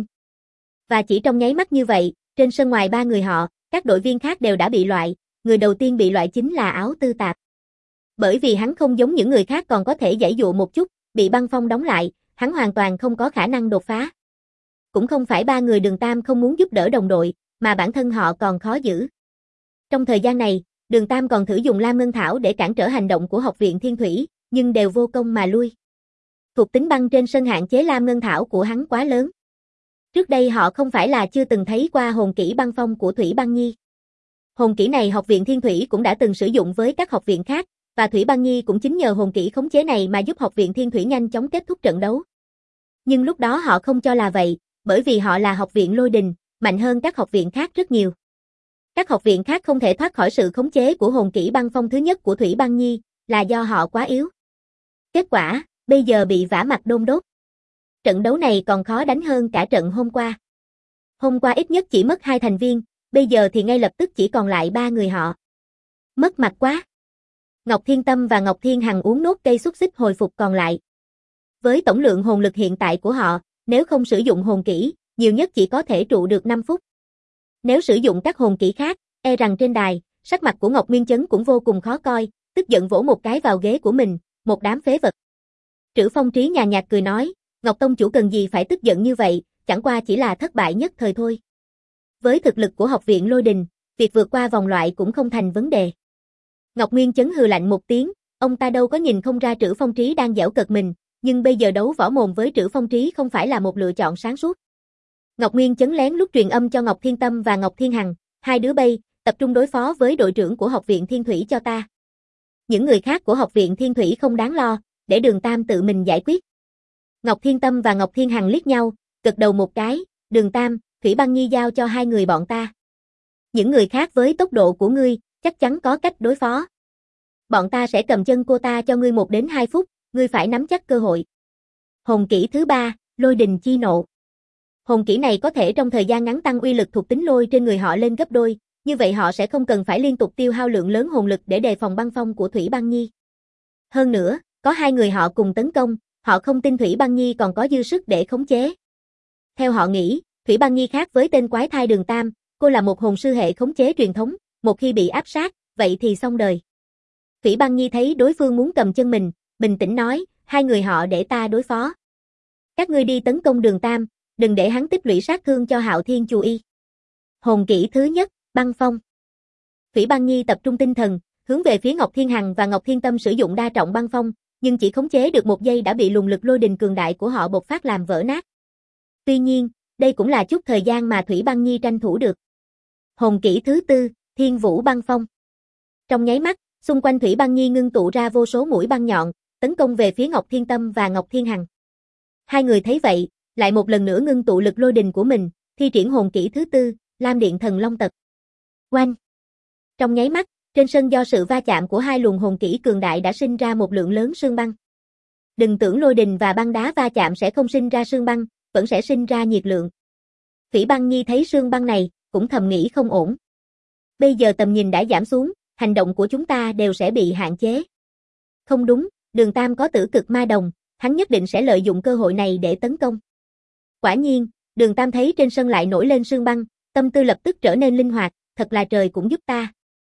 Và chỉ trong nháy mắt như vậy, trên sân ngoài ba người họ, các đội viên khác đều đã bị loại, người đầu tiên bị loại chính là Áo Tư Tạp. Bởi vì hắn không giống những người khác còn có thể giãy dụa một chút, bị băng phong đóng lại, hắn hoàn toàn không có khả năng đột phá. Cũng không phải ba người Đường Tam không muốn giúp đỡ đồng đội, mà bản thân họ còn khó giữ. Trong thời gian này, Đường Tam còn thử dùng Lam Ngân Thảo để cản trở hành động của học viện Thiên Thủy, nhưng đều vô công mà lui. Thuộc tính băng trên sân hạn chế Lam Ngân Thảo của hắn quá lớn. Trước đây họ không phải là chưa từng thấy qua hồn kỹ băng phong của Thủy Băng Nhi. Hồn kỹ này học viện Thiên Thủy cũng đã từng sử dụng với các học viện khác, và Thủy Băng Nhi cũng chính nhờ hồn kỹ khống chế này mà giúp học viện Thiên Thủy nhanh chóng kết thúc trận đấu. Nhưng lúc đó họ không cho là vậy, bởi vì họ là học viện Lôi Đình, mạnh hơn các học viện khác rất nhiều. Các học viện khác không thể thoát khỏi sự khống chế của hồn kỹ băng phong thứ nhất của Thủy Băng Nhi, là do họ quá yếu. Kết quả, bây giờ bị vả mặt đôn đốt. Trận đấu này còn khó đánh hơn cả trận hôm qua. Hôm qua ít nhất chỉ mất 2 thành viên, bây giờ thì ngay lập tức chỉ còn lại 3 người họ. Mất mặt quá. Ngọc Thiên Tâm và Ngọc Thiên Hằng uống nốt cây xúc xích hồi phục còn lại. Với tổng lượng hồn lực hiện tại của họ, nếu không sử dụng hồn kỹ, nhiều nhất chỉ có thể trụ được 5 phút. Nếu sử dụng các hồn kỹ khác, e rằng trên đài, sắc mặt của Ngọc Nguyên Chấn cũng vô cùng khó coi, tức giận vỗ một cái vào ghế của mình, một đám phế vật. Trữ Phong Trí nhàn nhạt cười nói, Ngọc Tông chủ cần gì phải tức giận như vậy, chẳng qua chỉ là thất bại nhất thời thôi. Với thực lực của học viện Lôi Đình, việc vượt qua vòng loại cũng không thành vấn đề. Ngọc Nguyên Chấn hừ lạnh một tiếng, ông ta đâu có nhìn không ra Trữ Phong Trí đang giễu cợt mình, nhưng bây giờ đấu võ mồm với Trữ Phong Trí không phải là một lựa chọn sáng suốt. Ngọc Nguyên Chấn lén lút truyền âm cho Ngọc Thiên Tâm và Ngọc Thiên Hằng, hai đứa bay, tập trung đối phó với đội trưởng của học viện Thiên Thủy cho ta. Những người khác của học viện Thiên Thủy không đáng lo, để Đường Tam tự mình giải quyết. Ngọc Thiên Tâm và Ngọc Thiên Hằng liếc nhau, gật đầu một cái, Đường Tam, Thủy Băng Nhi giao cho hai người bọn ta. Những người khác với tốc độ của ngươi, chắc chắn có cách đối phó. Bọn ta sẽ cầm chân cô ta cho ngươi 1 đến 2 phút, ngươi phải nắm chắc cơ hội. Hồn kỹ thứ 3, Lôi Đình Chi Nộ. Hồn kỹ này có thể trong thời gian ngắn tăng uy lực thuộc tính lôi trên người họ lên gấp đôi, như vậy họ sẽ không cần phải liên tục tiêu hao lượng lớn hồn lực để đề phòng băng phong của Thủy Băng Nhi. Hơn nữa, có hai người họ cùng tấn công, họ không tin Thủy Băng Nhi còn có dư sức để khống chế. Theo họ nghĩ, Thủy Băng Nhi khác với tên quái thai Đường Tam, cô là một hồn sư hệ khống chế truyền thống, một khi bị áp sát, vậy thì xong đời. Thủy Băng Nhi thấy đối phương muốn cầm chân mình, bình tĩnh nói, hai người họ để ta đối phó. Các ngươi đi tấn công Đường Tam, đừng để hắn tích lũy sát thương cho Hạo Thiên Chù Y. Hồn kỹ thứ nhất, băng phong. Thủy Băng Nhi tập trung tinh thần, hướng về phía Ngọc Thiên Hằng và Ngọc Thiên Tâm sử dụng đa trọng băng phong, nhưng chỉ khống chế được 1 giây đã bị luồng lực lôi đình cường đại của họ bộc phát làm vỡ nát. Tuy nhiên, đây cũng là chút thời gian mà Thủy Băng Nhi tranh thủ được. Hồn kỹ thứ tư, Thiên Vũ băng phong. Trong nháy mắt, xung quanh Thủy Băng Nhi ngưng tụ ra vô số mũi băng nhọn, tấn công về phía Ngọc Thiên Tâm và Ngọc Thiên Hằng. Hai người thấy vậy, lại một lần nữa ngưng tụ lực lôi đình của mình, thi triển hồn kỹ thứ tư, Lam Điện Thần Long Tật. Oanh! Trong nháy mắt, trên sân do sự va chạm của hai luồng hồn kỹ cường đại đã sinh ra một lượng lớn sương băng. Đừng tưởng lôi đình và băng đá va chạm sẽ không sinh ra sương băng, vẫn sẽ sinh ra nhiệt lượng. Thủy Băng Nhi thấy sương băng này, cũng thầm nghĩ không ổn. Bây giờ tầm nhìn đã giảm xuống, hành động của chúng ta đều sẽ bị hạn chế. Không đúng, Đường Tam có tử cực ma đồng, hắn nhất định sẽ lợi dụng cơ hội này để tấn công. Quả nhiên, Đường Tam thấy trên sân lại nổi lên sương băng, tâm tư lập tức trở nên linh hoạt, thật là trời cũng giúp ta.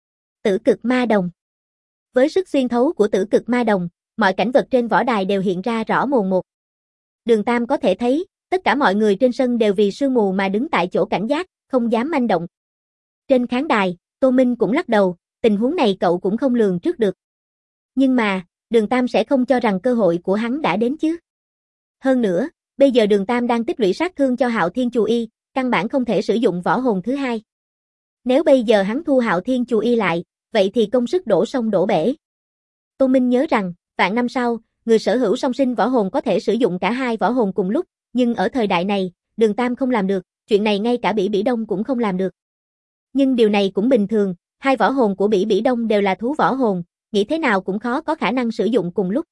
Tử cực ma đồng. Với sức xuyên thấu của tử cực ma đồng, mọi cảnh vật trên võ đài đều hiện ra rõ mồn một. Đường Tam có thể thấy, tất cả mọi người trên sân đều vì sương mù mà đứng tại chỗ cảnh giác, không dám manh động. Trên khán đài, Tô Minh cũng lắc đầu, tình huống này cậu cũng không lường trước được. Nhưng mà, Đường Tam sẽ không cho rằng cơ hội của hắn đã đến chứ. Hơn nữa, bây giờ Đường Tam đang tích lũy sát thương cho Hạo Thiên Chù Y, căn bản không thể sử dụng võ hồn thứ hai. Nếu bây giờ hắn thu Hạo Thiên Chù Y lại, vậy thì công sức đổ sông đổ bể. Tô Minh nhớ rằng, vạn năm sau, người sở hữu song sinh võ hồn có thể sử dụng cả hai võ hồn cùng lúc, nhưng ở thời đại này, Đường Tam không làm được, chuyện này ngay cả Bỉ Bỉ Đông cũng không làm được. Nhưng điều này cũng bình thường, hai võ hồn của Bỉ Bỉ Đông đều là thú võ hồn, nghĩ thế nào cũng khó có khả năng sử dụng cùng lúc.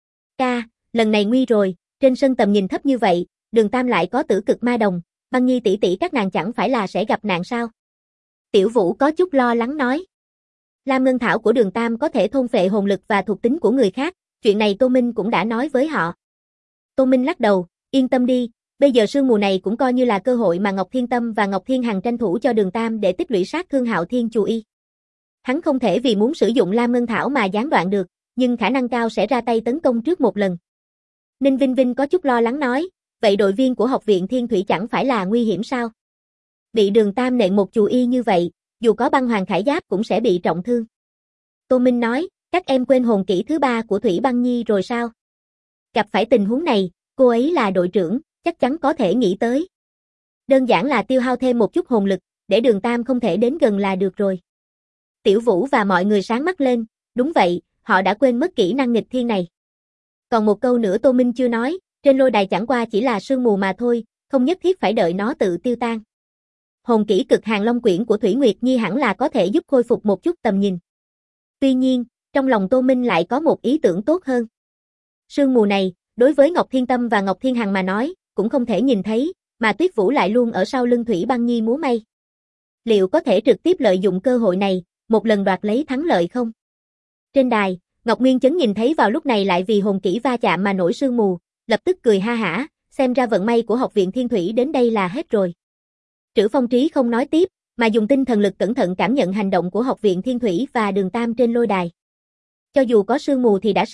Lần này nguy rồi, trên sân tầm nhìn thấp như vậy, Đường Tam lại có tử cực ma đồng, Băng Nhi tỷ tỷ các nàng chẳng phải là sẽ gặp nạn sao? Tiểu Vũ có chút lo lắng nói. Lam Ngân Thảo của Đường Tam có thể thôn phệ hồn lực và thuộc tính của người khác, chuyện này Tô Minh cũng đã nói với họ. Tô Minh lắc đầu, yên tâm đi, bây giờ sương mù này cũng coi như là cơ hội mà Ngọc Thiên Tâm và Ngọc Thiên Hằng tranh thủ cho Đường Tam để tích lũy sát thương Hạo Thiên Chù Y. Hắn không thể vì muốn sử dụng Lam Ngân Thảo mà gián đoạn được, nhưng khả năng cao sẽ ra tay tấn công trước một lần. Ninh Vinh Vinh có chút lo lắng nói, vậy đội viên của học viện Thiên Thủy chẳng phải là nguy hiểm sao? Bị Đường Tam nện một chù y như vậy, dù có băng hoàng khải giáp cũng sẽ bị trọng thương. Tô Minh nói, các em quên hồn kỹ thứ 3 của Thủy Băng Nhi rồi sao? Gặp phải tình huống này, cô ấy là đội trưởng, chắc chắn có thể nghĩ tới. Đơn giản là tiêu hao thêm một chút hồn lực, để Đường Tam không thể đến gần là được rồi. Tiểu Vũ và mọi người sáng mắt lên, đúng vậy, họ đã quên mất kỹ năng nghịch thiên này. Còn một câu nữa Tô Minh chưa nói, trên lôi đài chẳng qua chỉ là sương mù mà thôi, không nhất thiết phải đợi nó tự tiêu tan. Hồn kỹ cực Hàng Long Quyển của Thủy Nguyệt Nhi hẳn là có thể giúp khôi phục một chút tầm nhìn. Tuy nhiên, trong lòng Tô Minh lại có một ý tưởng tốt hơn. Sương mù này, đối với Ngọc Thiên Tâm và Ngọc Thiên Hằng mà nói, cũng không thể nhìn thấy, mà Tuyết Vũ lại luôn ở sau lưng Thủy Băng Nhi múa may. Liệu có thể trực tiếp lợi dụng cơ hội này, một lần đoạt lấy thắng lợi không? Trên đài, Ngọc Nguyên Chấn nhìn thấy vào lúc này lại vì hồn kỹ va chạm mà nổi sương mù, lập tức cười ha hả, xem ra vận may của học viện Thiên Thủy đến đây là hết rồi. Trữ Phong Trí không nói tiếp, mà dùng tinh thần lực cẩn thận cảm nhận hành động của học viện Thiên Thủy và Đường Tam trên lôi đài. Cho dù có sương mù thì đã sao,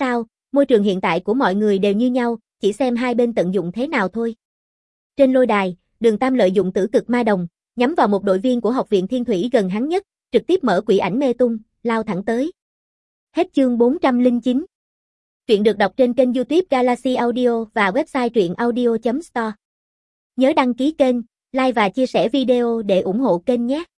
Môi trường hiện tại của mọi người đều như nhau, chỉ xem hai bên tận dụng thế nào thôi. Trên lôi đài, Đường Tam lợi dụng tử cực ma đồng, nhắm vào một đội viên của Học viện Thiên Thủy gần hắn nhất, trực tiếp mở quỷ ảnh mê tung, lao thẳng tới. Hết chương 409. Truyện được đọc trên kênh YouTube Galaxy Audio và website truyệnaudio.store. Nhớ đăng ký kênh, like và chia sẻ video để ủng hộ kênh nhé.